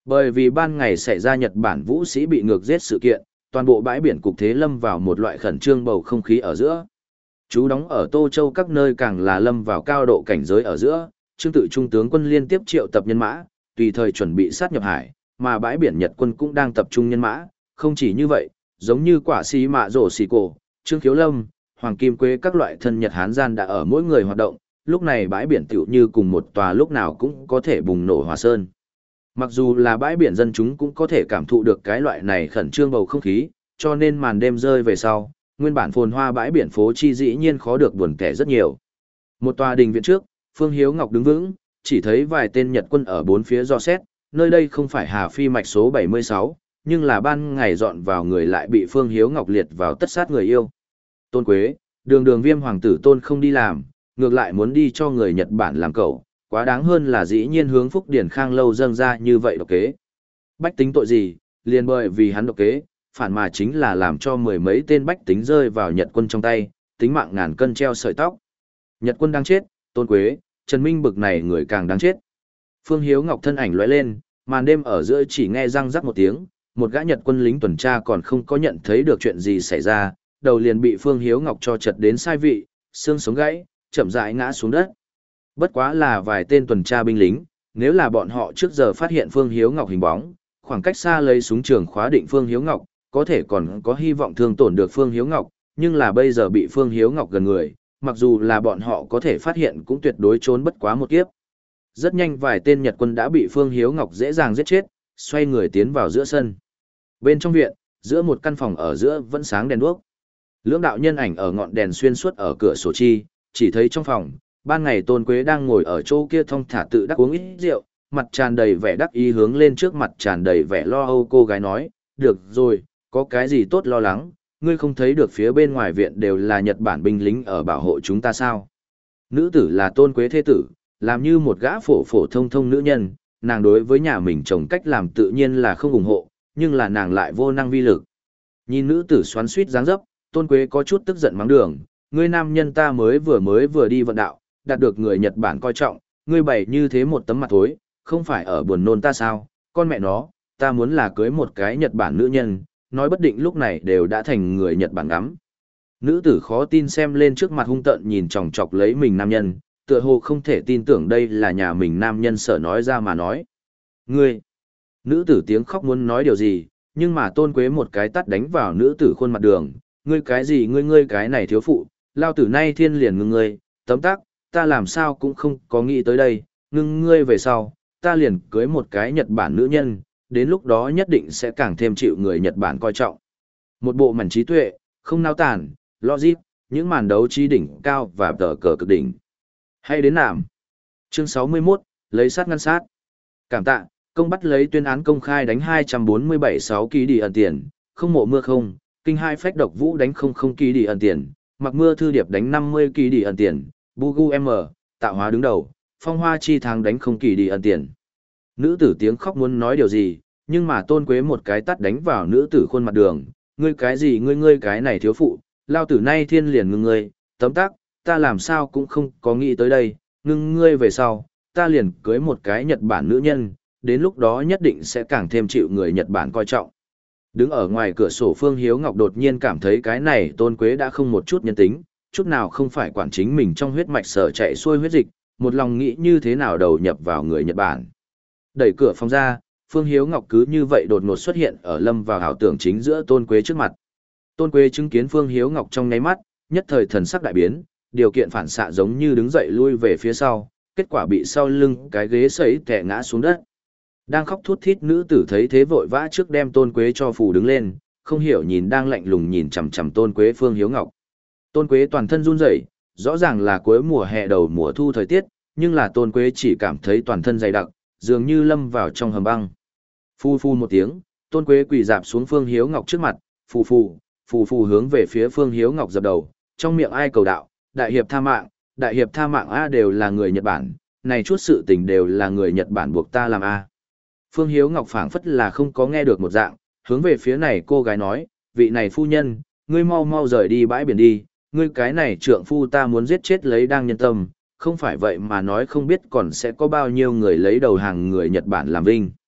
Bởi vì ban ngày xảy ra Nhật Bản vũ sĩ bị ngược giết sự kiện, toàn bộ bãi biển cục thế lâm vào một loại khẩn trương bầu không khí ở giữa. Chú đóng ở Tô Châu các nơi càng là lâm vào cao độ cảnh giới ở giữa, Trương tự trung tướng quân liên tiếp triệu tập nhân mã, tùy thời chuẩn bị sát nhập hải, mà bãi biển Nhật quân cũng đang tập trung nhân mã, không chỉ như vậy, giống như quả xí mạ rổ xì cổ, Trương Khiếu Lâm, Hoàng Kim Quế các loại thân Nhật Hán gian đã ở mỗi người hoạt động, lúc này bãi biển tựu như cùng một tòa lúc nào cũng có thể bùng nổ hỏa sơn. Mặc dù là bãi biển dân chúng cũng có thể cảm thụ được cái loại này khẩn trương bầu không khí, cho nên màn đêm rơi về sau, nguyên bản phồn hoa bãi biển phố chi dĩ nhiên khó được buồn kẻ rất nhiều. Một tòa đình viện trước, Phương Hiếu Ngọc đứng vững, chỉ thấy vài tên Nhật quân ở bốn phía dò xét, nơi đây không phải Hà Phi mạch số bảy mươi sáu, nhưng là ban ngày dọn vào người lại bị Phương Hiếu Ngọc liệt vào tất sát người yêu. Tôn Quế, đường đường Viêm hoàng tử Tôn không đi làm, ngược lại muốn đi cho người Nhật Bản làm cậu, quá đáng hơn là dĩ nhiên hướng Phúc Điển Khang lâu dâng ra như vậy độc kế. Bách tính tội gì, liền bởi vì hắn độc kế, phản mà chính là làm cho mười mấy tên bách tính rơi vào Nhật quân trong tay, tính mạng ngàn cân treo sợi tóc. Nhật quân đang chết, Tôn Quế, Trần Minh bực này người càng đáng chết. Phương Hiếu Ngọc thân ảnh lóe lên, màn đêm ở giữa chỉ nghe răng rắc một tiếng, một gã Nhật quân lính tuần tra còn không có nhận thấy được chuyện gì xảy ra, đầu liền bị Phương Hiếu Ngọc cho chật đến sai vị, xương sống gãy, chậm rãi ngã xuống đất. Bất quá là vài tên tuần tra binh lính, nếu là bọn họ trước giờ phát hiện Phương Hiếu Ngọc hình bóng, khoảng cách xa lấy súng trường khóa định Phương Hiếu Ngọc, có thể còn có hy vọng thương tổn được Phương Hiếu Ngọc, nhưng là bây giờ bị Phương Hiếu Ngọc gần người, mặc dù là bọn họ có thể phát hiện cũng tuyệt đối trốn bất quá một kiếp. Rất nhanh vài tên Nhật quân đã bị Phương Hiếu Ngọc dễ dàng giết chết, xoay người tiến vào giữa sân. Bên trong viện, giữa một căn phòng ở giữa vẫn sáng đèn đuốc. Lưỡng đạo nhân ảnh ở ngọn đèn xuyên suốt ở cửa sổ chi, chỉ thấy trong phòng, ban ngày Tôn Quế đang ngồi ở chỗ kia thong thả tự đắc uống ít rượu, mặt tràn đầy vẻ đắc ý hướng lên trước mặt tràn đầy vẻ lo âu cô gái nói, được rồi, có cái gì tốt lo lắng, ngươi không thấy được phía bên ngoài viện đều là Nhật Bản binh lính ở bảo hộ chúng ta sao? Nữ tử là Tôn Quế thế tử, làm như một gã phổ phổ thông thông nữ nhân, nàng đối với nhà mình chồng cách làm tự nhiên là không ủng hộ, nhưng là nàng lại vô năng vi lực. Nhìn nữ tử xoắn xuýt dáng dấp, Tôn Quế có chút tức giận mắng đường, ngươi nam nhân ta mới vừa mới vừa đi vận đạo, đạt được người Nhật Bản coi trọng, ngươi bày như thế một tấm mặt thối, không phải ở buồn nôn ta sao, con mẹ nó, ta muốn là cưới một cái Nhật Bản nữ nhân, nói bất định lúc này đều đã thành người Nhật Bản ngắm. Nữ tử khó tin xem lên trước mặt hung tợn nhìn chòng chọc lấy mình nam nhân, tựa hồ không thể tin tưởng đây là nhà mình nam nhân sợ nói ra mà nói. Ngươi! Nữ tử tiếng khóc muốn nói điều gì, nhưng mà Tôn Quế một cái tát đánh vào nữ tử khuôn mặt đường, ngươi cái gì ngươi ngươi cái này thiếu phụ, lao tử nay thiên liền ngưng ngươi, tấm tắc, ta làm sao cũng không có nghĩ tới đây, ngưng ngươi về sau, ta liền cưới một cái Nhật Bản nữ nhân, đến lúc đó nhất định sẽ càng thêm chịu người Nhật Bản coi trọng. Một bộ mảnh trí tuệ, không nao tản, logic, những màn đấu trí đỉnh cao và tờ cờ cực đỉnh. Hay đến nàm. Chương sáu mươi mốt, lấy sát ngăn sát. Cảm tạ, công bắt lấy tuyên án công khai đánh hai trăm bốn mươi bảy sáu ký đi ẩn tiền, không mộ mưa không, kinh hai phách độc vũ đánh không không ký đi ẩn tiền, mặc mưa thư điệp đánh năm mươi ký đi ẩn tiền, bugu m, tạo hóa đứng đầu, phong hoa chi tháng đánh không kỳ đi ẩn tiền. Nữ tử tiếng khóc muốn nói điều gì, nhưng mà Tôn Quế một cái tát đánh vào nữ tử khuôn mặt đường, ngươi cái gì ngươi ngươi cái này thiếu phụ, lao tử nay thiên liền ngưng ngươi, tấm tắc, ta làm sao cũng không có nghĩ tới đây, ngưng ngươi về sau, ta liền cưới một cái Nhật Bản nữ nhân, đến lúc đó nhất định sẽ càng thêm chịu người Nhật Bản coi trọng. Đứng ở ngoài cửa sổ Phương Hiếu Ngọc đột nhiên cảm thấy cái này Tôn Quế đã không một chút nhân tính, chút nào không phải quản chính mình trong huyết mạch sở chạy xuôi huyết dịch, một lòng nghĩ như thế nào đầu nhập vào người Nhật Bản. Đẩy cửa phòng ra, Phương Hiếu Ngọc cứ như vậy đột ngột xuất hiện ở lâm vào ảo tưởng chính giữa Tôn Quế trước mặt. Tôn Quế chứng kiến Phương Hiếu Ngọc trong nháy mắt, nhất thời thần sắc đại biến, điều kiện phản xạ giống như đứng dậy lui về phía sau, kết quả bị sau lưng cái ghế sấy tè ngã xuống đất. Đang khóc thút thít nữ tử thấy thế vội vã trước đem Tôn Quế cho phủ đứng lên, không hiểu nhìn đang lạnh lùng nhìn chằm chằm Tôn Quế Phương Hiếu Ngọc. Tôn Quế toàn thân run rẩy, rõ ràng là cuối mùa hè đầu mùa thu thời tiết, nhưng là Tôn Quế chỉ cảm thấy toàn thân dày đặc, dường như lâm vào trong hầm băng. Phu phu một tiếng, Tôn Quế quỳ dạp xuống Phương Hiếu Ngọc trước mặt, phù phù, phù phù hướng về phía Phương Hiếu Ngọc dập đầu, trong miệng ai cầu đạo, đại hiệp tha mạng, đại hiệp tha mạng a đều là người Nhật Bản, này chút sự tình đều là người Nhật Bản buộc ta làm a. Phương Hiếu Ngọc phảng phất là không có nghe được một dạng, hướng về phía này cô gái nói, vị này phu nhân, ngươi mau mau rời đi bãi biển đi, ngươi cái này trượng phu ta muốn giết chết lấy đang nhân tâm, không phải vậy mà nói không biết còn sẽ có bao nhiêu người lấy đầu hàng người Nhật Bản làm vinh.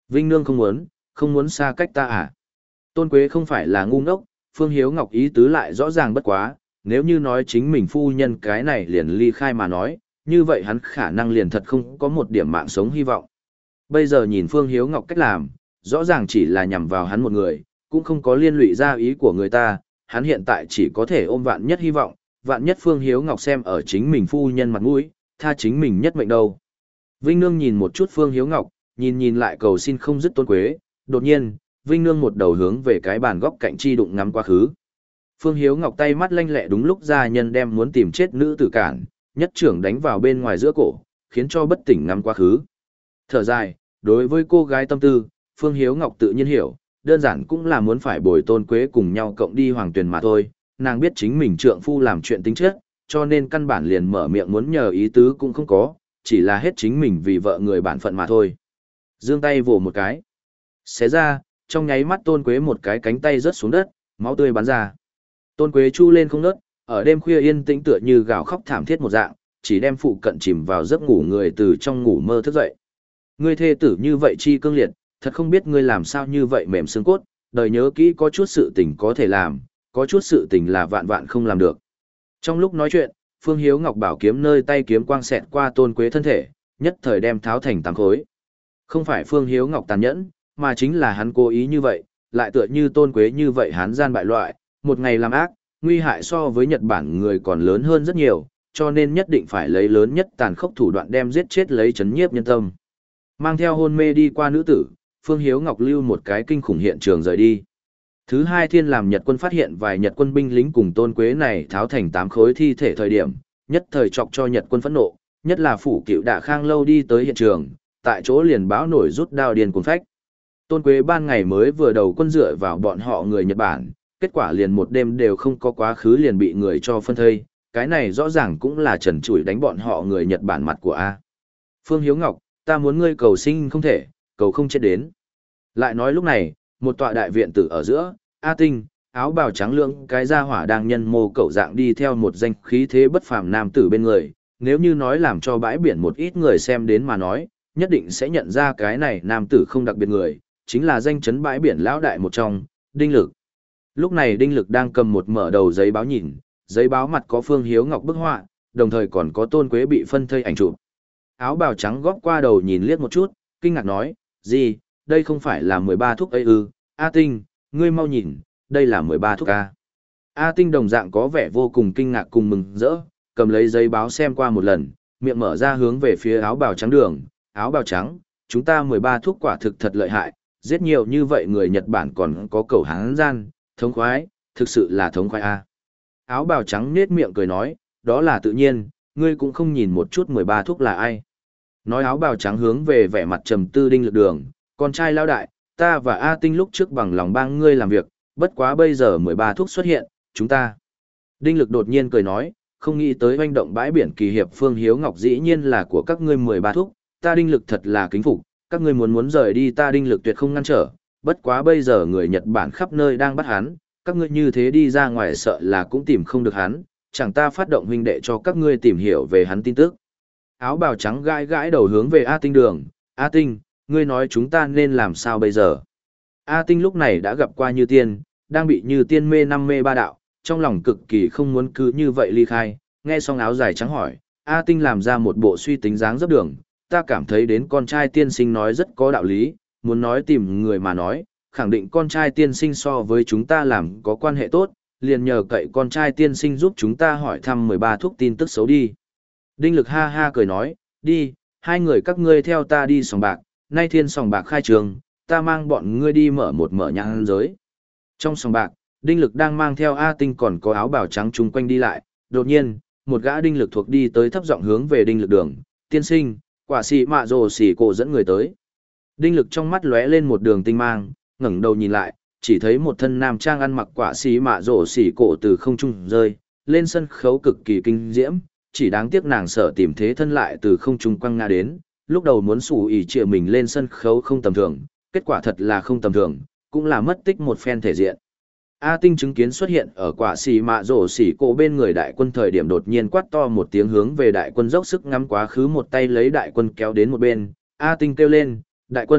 Vinh Nương không muốn, không muốn xa cách ta à? Tôn Quế không phải là ngu ngốc, Phương Hiếu Ngọc ý tứ lại rõ ràng bất quá, nếu như nói chính mình phu nhân cái này liền ly khai mà nói, như vậy hắn khả năng liền thật không có một điểm mạng sống hy vọng. Bây giờ nhìn Phương Hiếu Ngọc cách làm, rõ ràng chỉ là nhằm vào hắn một người, cũng không có liên lụy ra ý của người ta, hắn hiện tại chỉ có thể ôm vạn nhất hy vọng, vạn nhất Phương Hiếu Ngọc xem ở chính mình phu nhân mặt mũi, tha chính mình nhất mệnh đâu. Vinh Nương nhìn một chút Phương Hiếu Ngọc, nhìn nhìn lại cầu xin không dứt Tôn Quế, đột nhiên, Vinh Nương một đầu hướng về cái bàn góc cạnh chi đụng ngắm quá khứ. Phương Hiếu Ngọc tay mắt lanh lẹ đúng lúc gia nhân đem muốn tìm chết nữ tử cản, nhất trưởng đánh vào bên ngoài giữa cổ, khiến cho bất tỉnh ngắm quá khứ. Thở dài, đối với cô gái tâm tư, Phương Hiếu Ngọc tự nhiên hiểu, đơn giản cũng là muốn phải bồi Tôn Quế cùng nhau cộng đi hoàng tuyển mà thôi, nàng biết chính mình trượng phu làm chuyện tính chất, cho nên căn bản liền mở miệng muốn nhờ ý tứ cũng không có, chỉ là hết chính mình vì vợ người bản phận mà thôi. Giương tay vồ một cái, xé ra, trong nháy mắt Tôn Quế một cái cánh tay rớt xuống đất, máu tươi bắn ra. Tôn Quế chu lên không ngớt, ở đêm khuya yên tĩnh tựa như gào khóc thảm thiết một dạng, chỉ đem phụ cận chìm vào giấc ngủ người từ trong ngủ mơ thức dậy. Ngươi thê tử như vậy chi cương liệt, thật không biết ngươi làm sao như vậy mềm xương cốt, đời nhớ kỹ có chút sự tình có thể làm, có chút sự tình là vạn vạn không làm được. Trong lúc nói chuyện, Phương Hiếu Ngọc bảo kiếm nơi tay kiếm quang xẹt qua Tôn Quế thân thể, nhất thời đem tháo thành tám khối. Không phải Phương Hiếu Ngọc tàn nhẫn, mà chính là hắn cố ý như vậy, lại tựa như Tôn Quế như vậy hán gian bại loại, một ngày làm ác, nguy hại so với Nhật Bản người còn lớn hơn rất nhiều, cho nên nhất định phải lấy lớn nhất tàn khốc thủ đoạn đem giết chết lấy chấn nhiếp nhân tâm. Mang theo hôn mê đi qua nữ tử, Phương Hiếu Ngọc lưu một cái kinh khủng hiện trường rời đi. Thứ hai thiên làm Nhật quân phát hiện vài Nhật quân binh lính cùng Tôn Quế này tháo thành tám khối thi thể thời điểm, nhất thời chọc cho Nhật quân phẫn nộ, nhất là phủ cựu Đạ Khang lâu đi tới hiện trường, tại chỗ liền báo nổi rút đao điên cuồng phách. Tôn Quế ban ngày mới vừa đầu quân dựa vào bọn họ người Nhật Bản, kết quả liền một đêm đều không có quá khứ liền bị người cho phân thây, cái này rõ ràng cũng là trần trụi đánh bọn họ người Nhật Bản mặt của A. Phương Hiếu Ngọc, ta muốn ngươi cầu sinh không thể, cầu không chết đến. Lại nói lúc này, một tọa đại viện tử ở giữa, A Tinh, áo bào trắng lưỡng cái gia hỏa đang nhân mô cẩu dạng đi theo một danh khí thế bất phàm nam tử bên người, nếu như nói làm cho bãi biển một ít người xem đến mà nói, nhất định sẽ nhận ra cái này nam tử không đặc biệt người, chính là danh chấn bãi biển lão đại một trong, Đinh Lực. Lúc này Đinh Lực đang cầm một mở đầu giấy báo nhìn, giấy báo mặt có Phương Hiếu Ngọc bức họa, đồng thời còn có Tôn Quế bị phân thây ảnh chụp. Áo bào trắng góp qua đầu nhìn liếc một chút, kinh ngạc nói, gì, đây không phải là mười ba thuốc ấy ư, A Tinh, ngươi mau nhìn, đây là mười ba thuốc A. A Tinh đồng dạng có vẻ vô cùng kinh ngạc cùng mừng rỡ, cầm lấy giấy báo xem qua một lần, miệng mở ra hướng về phía áo bào trắng đường, áo bào trắng, chúng ta mười ba thuốc quả thực thật lợi hại, giết nhiều như vậy người Nhật Bản còn có cầu hán gian, thống khoái, thực sự là thống khoái A. Áo bào trắng nết miệng cười nói, đó là tự nhiên, ngươi cũng không nhìn một chút mười ba thuốc là ai. Nói áo bào trắng hướng về vẻ mặt trầm tư Đinh Lực đường, con trai lao đại, ta và A Tinh lúc trước bằng lòng bang ngươi làm việc, bất quá bây giờ mười ba thuốc xuất hiện, chúng ta. Đinh Lực đột nhiên cười nói, không nghĩ tới hoành động bãi biển kỳ hiệp Phương Hiếu Ngọc dĩ nhiên là của các ngươi mười ba thuốc, ta Đinh Lực thật là kính phục, các ngươi muốn muốn rời đi ta Đinh Lực tuyệt không ngăn trở, bất quá bây giờ người Nhật Bản khắp nơi đang bắt hắn, các ngươi như thế đi ra ngoài sợ là cũng tìm không được hắn, chẳng ta phát động huynh đệ cho các ngươi tìm hiểu về hắn tin tức. Áo bào trắng gãi gãi đầu hướng về A Tinh đường, A Tinh, ngươi nói chúng ta nên làm sao bây giờ? A Tinh lúc này đã gặp qua Như Tiên, đang bị Như Tiên mê năm mê ba đạo, trong lòng cực kỳ không muốn cứ như vậy ly khai, nghe xong áo dài trắng hỏi, A Tinh làm ra một bộ suy tính dáng dấp đường, ta cảm thấy đến con trai tiên sinh nói rất có đạo lý, muốn nói tìm người mà nói, khẳng định con trai tiên sinh so với chúng ta làm có quan hệ tốt, liền nhờ cậy con trai tiên sinh giúp chúng ta hỏi thăm mười ba thuốc tin tức xấu đi. Đinh Lực ha ha cười nói, đi, hai người các ngươi theo ta đi sòng bạc, nay thiên sòng bạc khai trường, ta mang bọn ngươi đi mở một mở nhãn giới. Trong sòng bạc, Đinh Lực đang mang theo A Tinh còn có áo bào trắng chung quanh đi lại, đột nhiên, một gã Đinh Lực thuộc đi tới thấp giọng hướng về Đinh Lực đường, tiên sinh, quả xì mạ rồ xì cổ dẫn người tới. Đinh Lực trong mắt lóe lên một đường tinh mang, ngẩng đầu nhìn lại, chỉ thấy một thân nam trang ăn mặc quả xì mạ rồ xì cổ từ không trung rơi, lên sân khấu cực kỳ kinh diễm, chỉ đáng tiếc nàng sợ tìm thế thân lại từ không trung quăng ngã đến, lúc đầu muốn sủ ỉ trịa mình lên sân khấu không tầm thường, kết quả thật là không tầm thường, cũng là mất tích một phen thể diện. A Tinh chứng kiến xuất hiện ở quả xì mạ rổ xỉ cổ bên người đại quân thời điểm đột nhiên quát to một tiếng hướng về đại quân dốc sức ngắm quá khứ một tay lấy đại quân kéo đến một bên. A Tinh kêu lên, đại quân,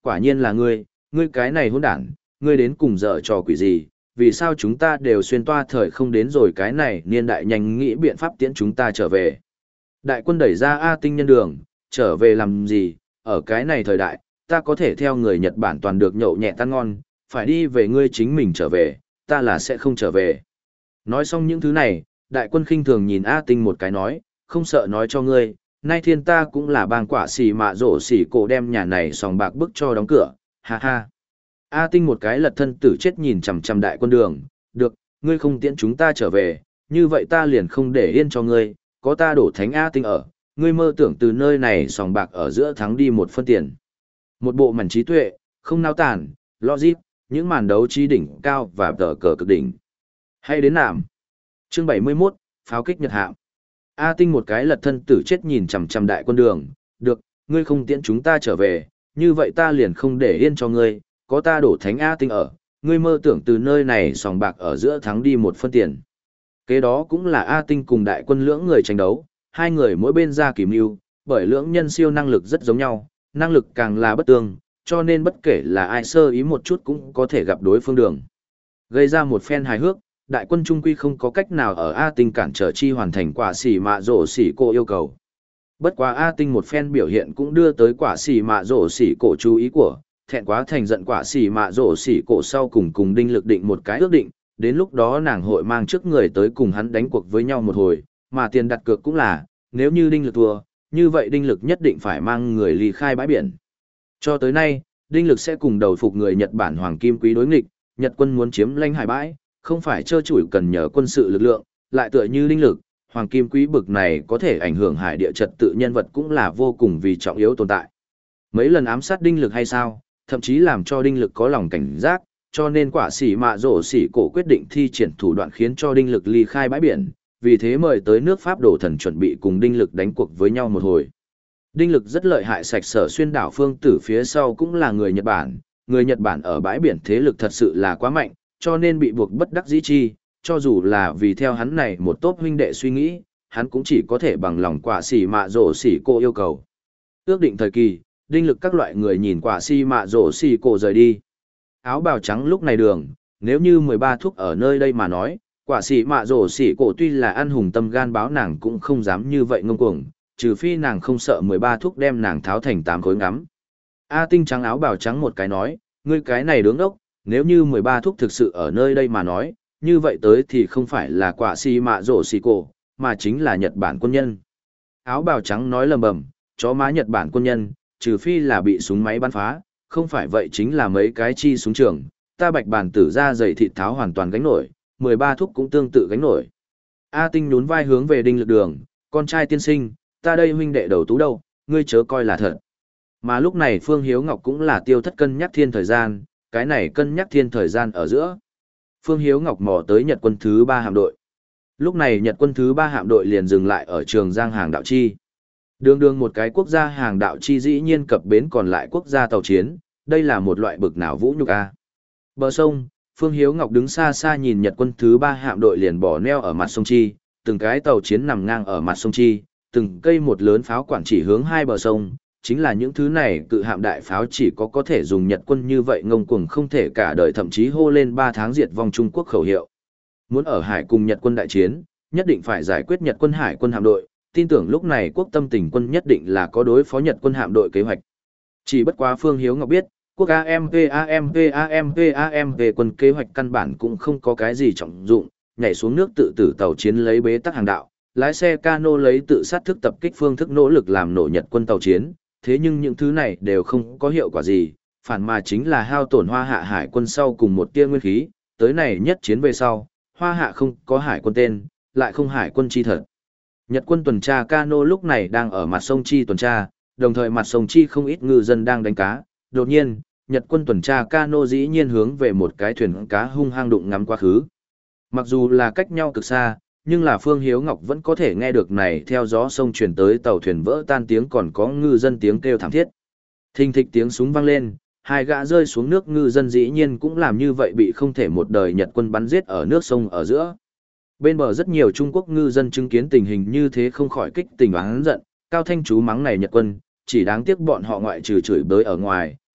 quả nhiên là ngươi, ngươi cái này hỗn đản, ngươi đến cùng dở trò quỷ gì, vì sao chúng ta đều xuyên toa thời không đến rồi cái này niên đại nhanh nghĩ biện pháp tiễn chúng ta trở về. Đại quân đẩy ra A Tinh nhân đường, trở về làm gì, ở cái này thời đại, ta có thể theo người Nhật Bản toàn được nhậu nhẹ tan ngon, phải đi về ngươi chính mình trở về, ta là sẽ không trở về. Nói xong những thứ này, đại quân khinh thường nhìn A Tinh một cái nói, không sợ nói cho ngươi, nay thiên ta cũng là bang quả xì mạ rổ xỉ cổ đem nhà này sòng bạc bức cho đóng cửa, ha ha. A Tinh một cái lật thân tử chết nhìn chằm chằm đại quân đường, được, ngươi không tiễn chúng ta trở về, như vậy ta liền không để yên cho ngươi, có ta đổ thánh A Tinh ở, ngươi mơ tưởng từ nơi này sòng bạc ở giữa thắng đi một phân tiền. Một bộ mảnh trí tuệ, không nao tản, logic, những màn đấu trí đỉnh cao và tờ cờ cực đỉnh. Hay đến nạm. Chương bảy mươi mốt, pháo kích nhật hạm. A Tinh một cái lật thân tử chết nhìn chằm chằm đại quân đường, được, ngươi không tiễn chúng ta trở về, như vậy ta liền không để yên cho ngươi, có ta đổ thánh A Tinh ở, ngươi mơ tưởng từ nơi này sòng bạc ở giữa thắng đi một phân tiền. Kế đó cũng là A Tinh cùng đại quân lưỡng người tranh đấu, hai người mỗi bên ra kìm mưu, bởi lưỡng nhân siêu năng lực rất giống nhau, năng lực càng là bất tương, cho nên bất kể là ai sơ ý một chút cũng có thể gặp đối phương đường. Gây ra một phen hài hước, đại quân trung quy không có cách nào ở A Tinh cản trở chi hoàn thành quả xỉ mạ rổ xỉ cổ yêu cầu. Bất quá A Tinh một phen biểu hiện cũng đưa tới quả xỉ mạ rổ xỉ cổ chú ý của, thẹn quá thành giận quả xỉ mạ rổ xỉ cổ sau cùng cùng đinh lực định một cái ước định, đến lúc đó nàng hội mang trước người tới cùng hắn đánh cuộc với nhau một hồi, mà tiền đặt cược cũng là, nếu như đinh lực thua, như vậy đinh lực nhất định phải mang người ly khai bãi biển. Cho tới nay, đinh lực sẽ cùng đầu phục người Nhật Bản Hoàng Kim Quý đối nghịch, Nhật quân muốn chiếm lãnh hải bãi, không phải trơ trụi cần nhờ quân sự lực lượng, lại tựa như đinh lực, Hoàng Kim Quý bực này có thể ảnh hưởng hải địa trật tự nhân vật cũng là vô cùng vì trọng yếu tồn tại. Mấy lần ám sát đinh lực hay sao, thậm chí làm cho đinh lực có lòng cảnh giác, cho nên quả xỉ mạ rổ xỉ cổ quyết định thi triển thủ đoạn khiến cho đinh lực ly khai bãi biển, vì thế mời tới nước Pháp đổ thần chuẩn bị cùng đinh lực đánh cuộc với nhau một hồi. Đinh lực rất lợi hại, sạch sở xuyên đảo phương tử phía sau cũng là người Nhật Bản, người Nhật Bản ở bãi biển thế lực thật sự là quá mạnh, cho nên bị buộc bất đắc dĩ chi, cho dù là vì theo hắn này một tốp huynh đệ suy nghĩ, hắn cũng chỉ có thể bằng lòng quả xỉ mạ rổ xỉ cổ yêu cầu. Ước định thời kỳ, đinh lực các loại người nhìn quả xỉ mạ rổ xỉ cổ rời đi. Áo bào trắng lúc này đường, nếu như mười ba thuốc ở nơi đây mà nói, quả xỉ mạ rổ xỉ cổ tuy là ăn hùng tâm gan báo nàng cũng không dám như vậy ngông cuồng, trừ phi nàng không sợ mười ba thuốc đem nàng tháo thành tám khối ngắm. A Tinh trắng áo bào trắng một cái nói, ngươi cái này đứng đốc, nếu như mười ba thuốc thực sự ở nơi đây mà nói, như vậy tới thì không phải là quả xỉ mạ rổ xỉ cổ, mà chính là Nhật Bản quân nhân. Áo bào trắng nói lầm bầm, chó má Nhật Bản quân nhân, trừ phi là bị súng máy bắn phá, không phải vậy chính là mấy cái chi súng trường, ta bạch bản tử ra dày thịt tháo hoàn toàn gánh nổi, mười ba thuốc cũng tương tự gánh nổi. A Tinh nhún vai hướng về đinh lực đường, con trai tiên sinh, ta đây huynh đệ đầu tú đâu, ngươi chớ coi là thật. Mà lúc này Phương Hiếu Ngọc cũng là tiêu thất cân nhắc thiên thời gian, cái này cân nhắc thiên thời gian ở giữa. Phương Hiếu Ngọc mò tới Nhật quân thứ ba hạm đội. Lúc này Nhật quân thứ ba hạm đội liền dừng lại ở Trường Giang hàng đạo chi. Đường đường một cái quốc gia hàng đạo chi dĩ nhiên cập bến còn lại quốc gia tàu chiến, đây là một loại bực nào vũ nhục a. Bờ sông, Phương Hiếu Ngọc đứng xa xa nhìn Nhật quân thứ ba hạm đội liền bỏ neo ở mặt sông Chi, từng cái tàu chiến nằm ngang ở mặt sông Chi, từng cây một lớn pháo quản chỉ hướng hai bờ sông, chính là những thứ này cự hạm đại pháo chỉ có có thể dùng Nhật quân như vậy ngông cuồng không thể cả đời, thậm chí hô lên ba tháng diệt vong Trung Quốc khẩu hiệu. Muốn ở hải cùng Nhật quân đại chiến, nhất định phải giải quyết Nhật quân hải quân hạm đội, tin tưởng lúc này quốc tâm tỉnh quân nhất định là có đối phó Nhật quân hạm đội kế hoạch. Chỉ bất quá Phương Hiếu Ngọc biết, quốc a em pê a em pê a em pê a em pê quân kế hoạch căn bản cũng không có cái gì trọng dụng, nhảy xuống nước tự tử tàu chiến lấy bế tắc hàng đạo, lái xe cano lấy tự sát thức tập kích phương thức nỗ lực làm nổ Nhật quân tàu chiến, thế nhưng những thứ này đều không có hiệu quả gì, phản mà chính là hao tổn Hoa Hạ hải quân sau cùng một tia nguyên khí, tới này nhất chiến về sau, Hoa Hạ không có hải quân tên, lại không hải quân chi thật. Nhật quân tuần tra cano lúc này đang ở mặt sông Chi tuần tra, đồng thời mặt sông Chi không ít ngư dân đang đánh cá, đột nhiên, Nhật quân tuần tra cano dĩ nhiên hướng về một cái thuyền cá hung hăng đụng ngắm quá khứ. Mặc dù là cách nhau cực xa, nhưng là Phương Hiếu Ngọc vẫn có thể nghe được này theo gió sông truyền tới tàu thuyền vỡ tan tiếng, còn có ngư dân tiếng kêu thảm thiết. Thình thịch tiếng súng vang lên, hai gã rơi xuống nước ngư dân dĩ nhiên cũng làm như vậy, bị không thể một đời Nhật quân bắn giết ở nước sông ở giữa. Bên bờ rất nhiều Trung Quốc ngư dân chứng kiến tình hình như thế không khỏi kích tình oán giận, cao thanh chú mắng này Nhật quân, chỉ đáng tiếc bọn họ ngoại trừ chửi bới ở ngoài,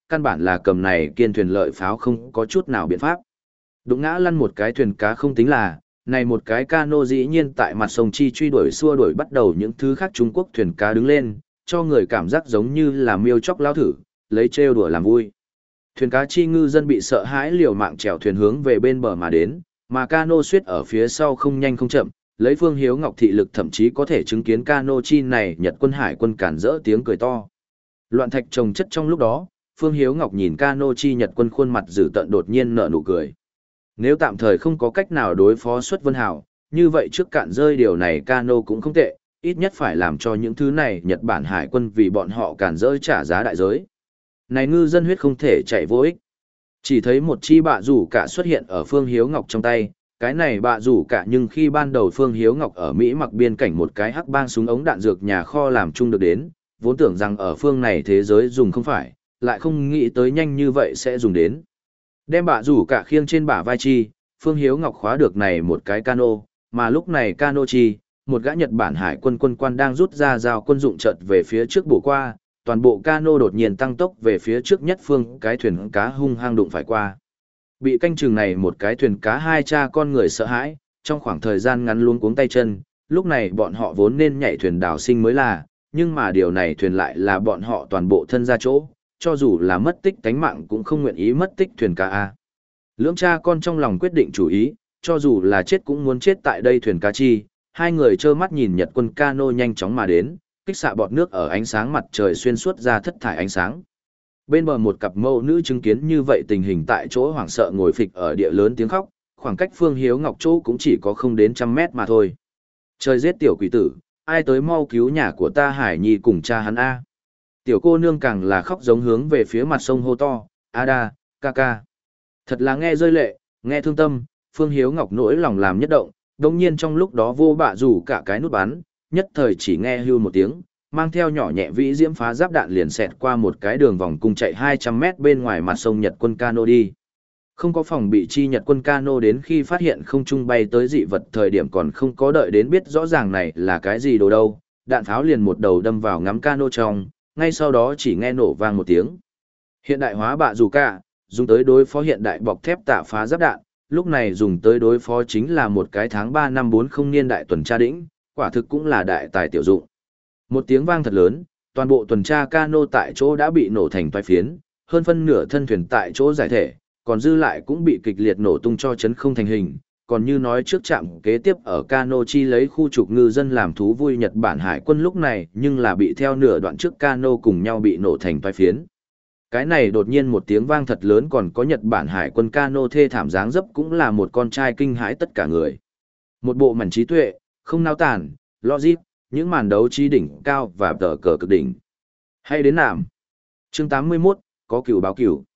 căn bản là cầm này kiên thuyền lợi pháo không có chút nào biện pháp. Đụng ngã lăn một cái thuyền cá không tính là, này một cái cano dĩ nhiên tại mặt sông chi truy đuổi xua đuổi bắt đầu những thứ khác Trung Quốc thuyền cá đứng lên, cho người cảm giác giống như là miêu chóc lao thử, lấy trêu đùa làm vui. Thuyền cá chi ngư dân bị sợ hãi liều mạng chèo thuyền hướng về bên bờ mà đến, mà cano suýt ở phía sau không nhanh không chậm, lấy Phương Hiếu Ngọc thị lực thậm chí có thể chứng kiến cano chi này Nhật quân hải quân cản rỡ tiếng cười to. Loạn thạch trồng chất trong lúc đó, Phương Hiếu Ngọc nhìn cano chi Nhật quân khuôn mặt dữ tợn đột nhiên nở nụ cười. Nếu tạm thời không có cách nào đối phó xuất Vân Hảo, như vậy trước cạn rơi điều này cano cũng không tệ, ít nhất phải làm cho những thứ này Nhật Bản hải quân vì bọn họ cản rỡ trả giá đại giới. Này ngư dân huyết không thể chạy vô ích. Chỉ thấy một chi bạ rủ cả xuất hiện ở Phương Hiếu Ngọc trong tay, cái này bạ rủ cả nhưng khi ban đầu Phương Hiếu Ngọc ở Mỹ mặc biên cảnh một cái hắc bang súng ống đạn dược nhà kho làm chung được đến, vốn tưởng rằng ở phương này thế giới dùng không phải, lại không nghĩ tới nhanh như vậy sẽ dùng đến. Đem bạ rủ cả khiêng trên bả vai chi, Phương Hiếu Ngọc khóa được này một cái cano, mà lúc này cano chi, một gã Nhật Bản hải quân quân quan đang rút ra dao quân dụng chợt về phía trước bổ qua, toàn bộ cano đột nhiên tăng tốc về phía trước nhất phương cái thuyền cá hung hăng đụng phải qua. Bị canh chừng này một cái thuyền cá hai cha con người sợ hãi, trong khoảng thời gian ngắn luống cuống tay chân, lúc này bọn họ vốn nên nhảy thuyền đào sinh mới là, nhưng mà điều này thuyền lại là bọn họ toàn bộ thân ra chỗ, cho dù là mất tích tánh mạng cũng không nguyện ý mất tích thuyền cá A. Lưỡng cha con trong lòng quyết định chủ ý, cho dù là chết cũng muốn chết tại đây thuyền cá chi, hai người trơ mắt nhìn Nhật quân cano nhanh chóng mà đến, kích xạ bọt nước ở ánh sáng mặt trời xuyên suốt ra thất thải ánh sáng. Bên bờ một cặp mẫu nữ chứng kiến như vậy tình hình tại chỗ hoảng sợ ngồi phịch ở địa lớn tiếng khóc, khoảng cách Phương Hiếu Ngọc chỗ cũng chỉ có không đến trăm mét mà thôi. Trời giết tiểu quỷ tử, ai tới mau cứu nhà của ta Hải Nhi cùng cha hắn A. Tiểu cô nương càng là khóc giống hướng về phía mặt sông hô to, Ada, ca ca. Thật là nghe rơi lệ, nghe thương tâm, Phương Hiếu Ngọc nỗi lòng làm nhất động, đồng nhiên trong lúc đó vô bạ rủ cả cái nút bắn, nhất thời chỉ nghe hưu một tiếng, mang theo nhỏ nhẹ vĩ diễm phá giáp đạn liền xẹt qua một cái đường vòng cung chạy hai trăm mét bên ngoài mặt sông Nhật quân cano đi. Không có phòng bị chi Nhật quân cano đến khi phát hiện không trung bay tới dị vật thời điểm còn không có đợi đến biết rõ ràng này là cái gì đồ đâu, đạn pháo liền một đầu đâm vào ngắm cano trong, ngay sau đó chỉ nghe nổ vang một tiếng. Hiện đại hóa bạ dù cả, dùng tới đối phó hiện đại bọc thép tạ phá giáp đạn, lúc này dùng tới đối phó chính là một cái tháng ba năm bốn không niên đại tuần tra đỉnh, quả thực cũng là đại tài tiểu dụng. Một tiếng vang thật lớn, toàn bộ tuần tra cano tại chỗ đã bị nổ thành toái phiến, hơn phân nửa thân thuyền tại chỗ giải thể, còn dư lại cũng bị kịch liệt nổ tung cho chấn không thành hình. Còn như nói trước trạm kế tiếp ở cano chi lấy khu trục ngư dân làm thú vui Nhật Bản hải quân lúc này nhưng là bị theo nửa đoạn trước cano cùng nhau bị nổ thành toái phiến. Cái này đột nhiên một tiếng vang thật lớn còn có Nhật Bản hải quân cano thê thảm dáng dấp cũng là một con trai kinh hãi tất cả người. Một bộ mảnh trí tuệ, không nao tản, logic, những màn đấu trí đỉnh cao và tờ cờ cực đỉnh. Hay đến nàm. Chương tám mươi mốt, có cửu báo cửu.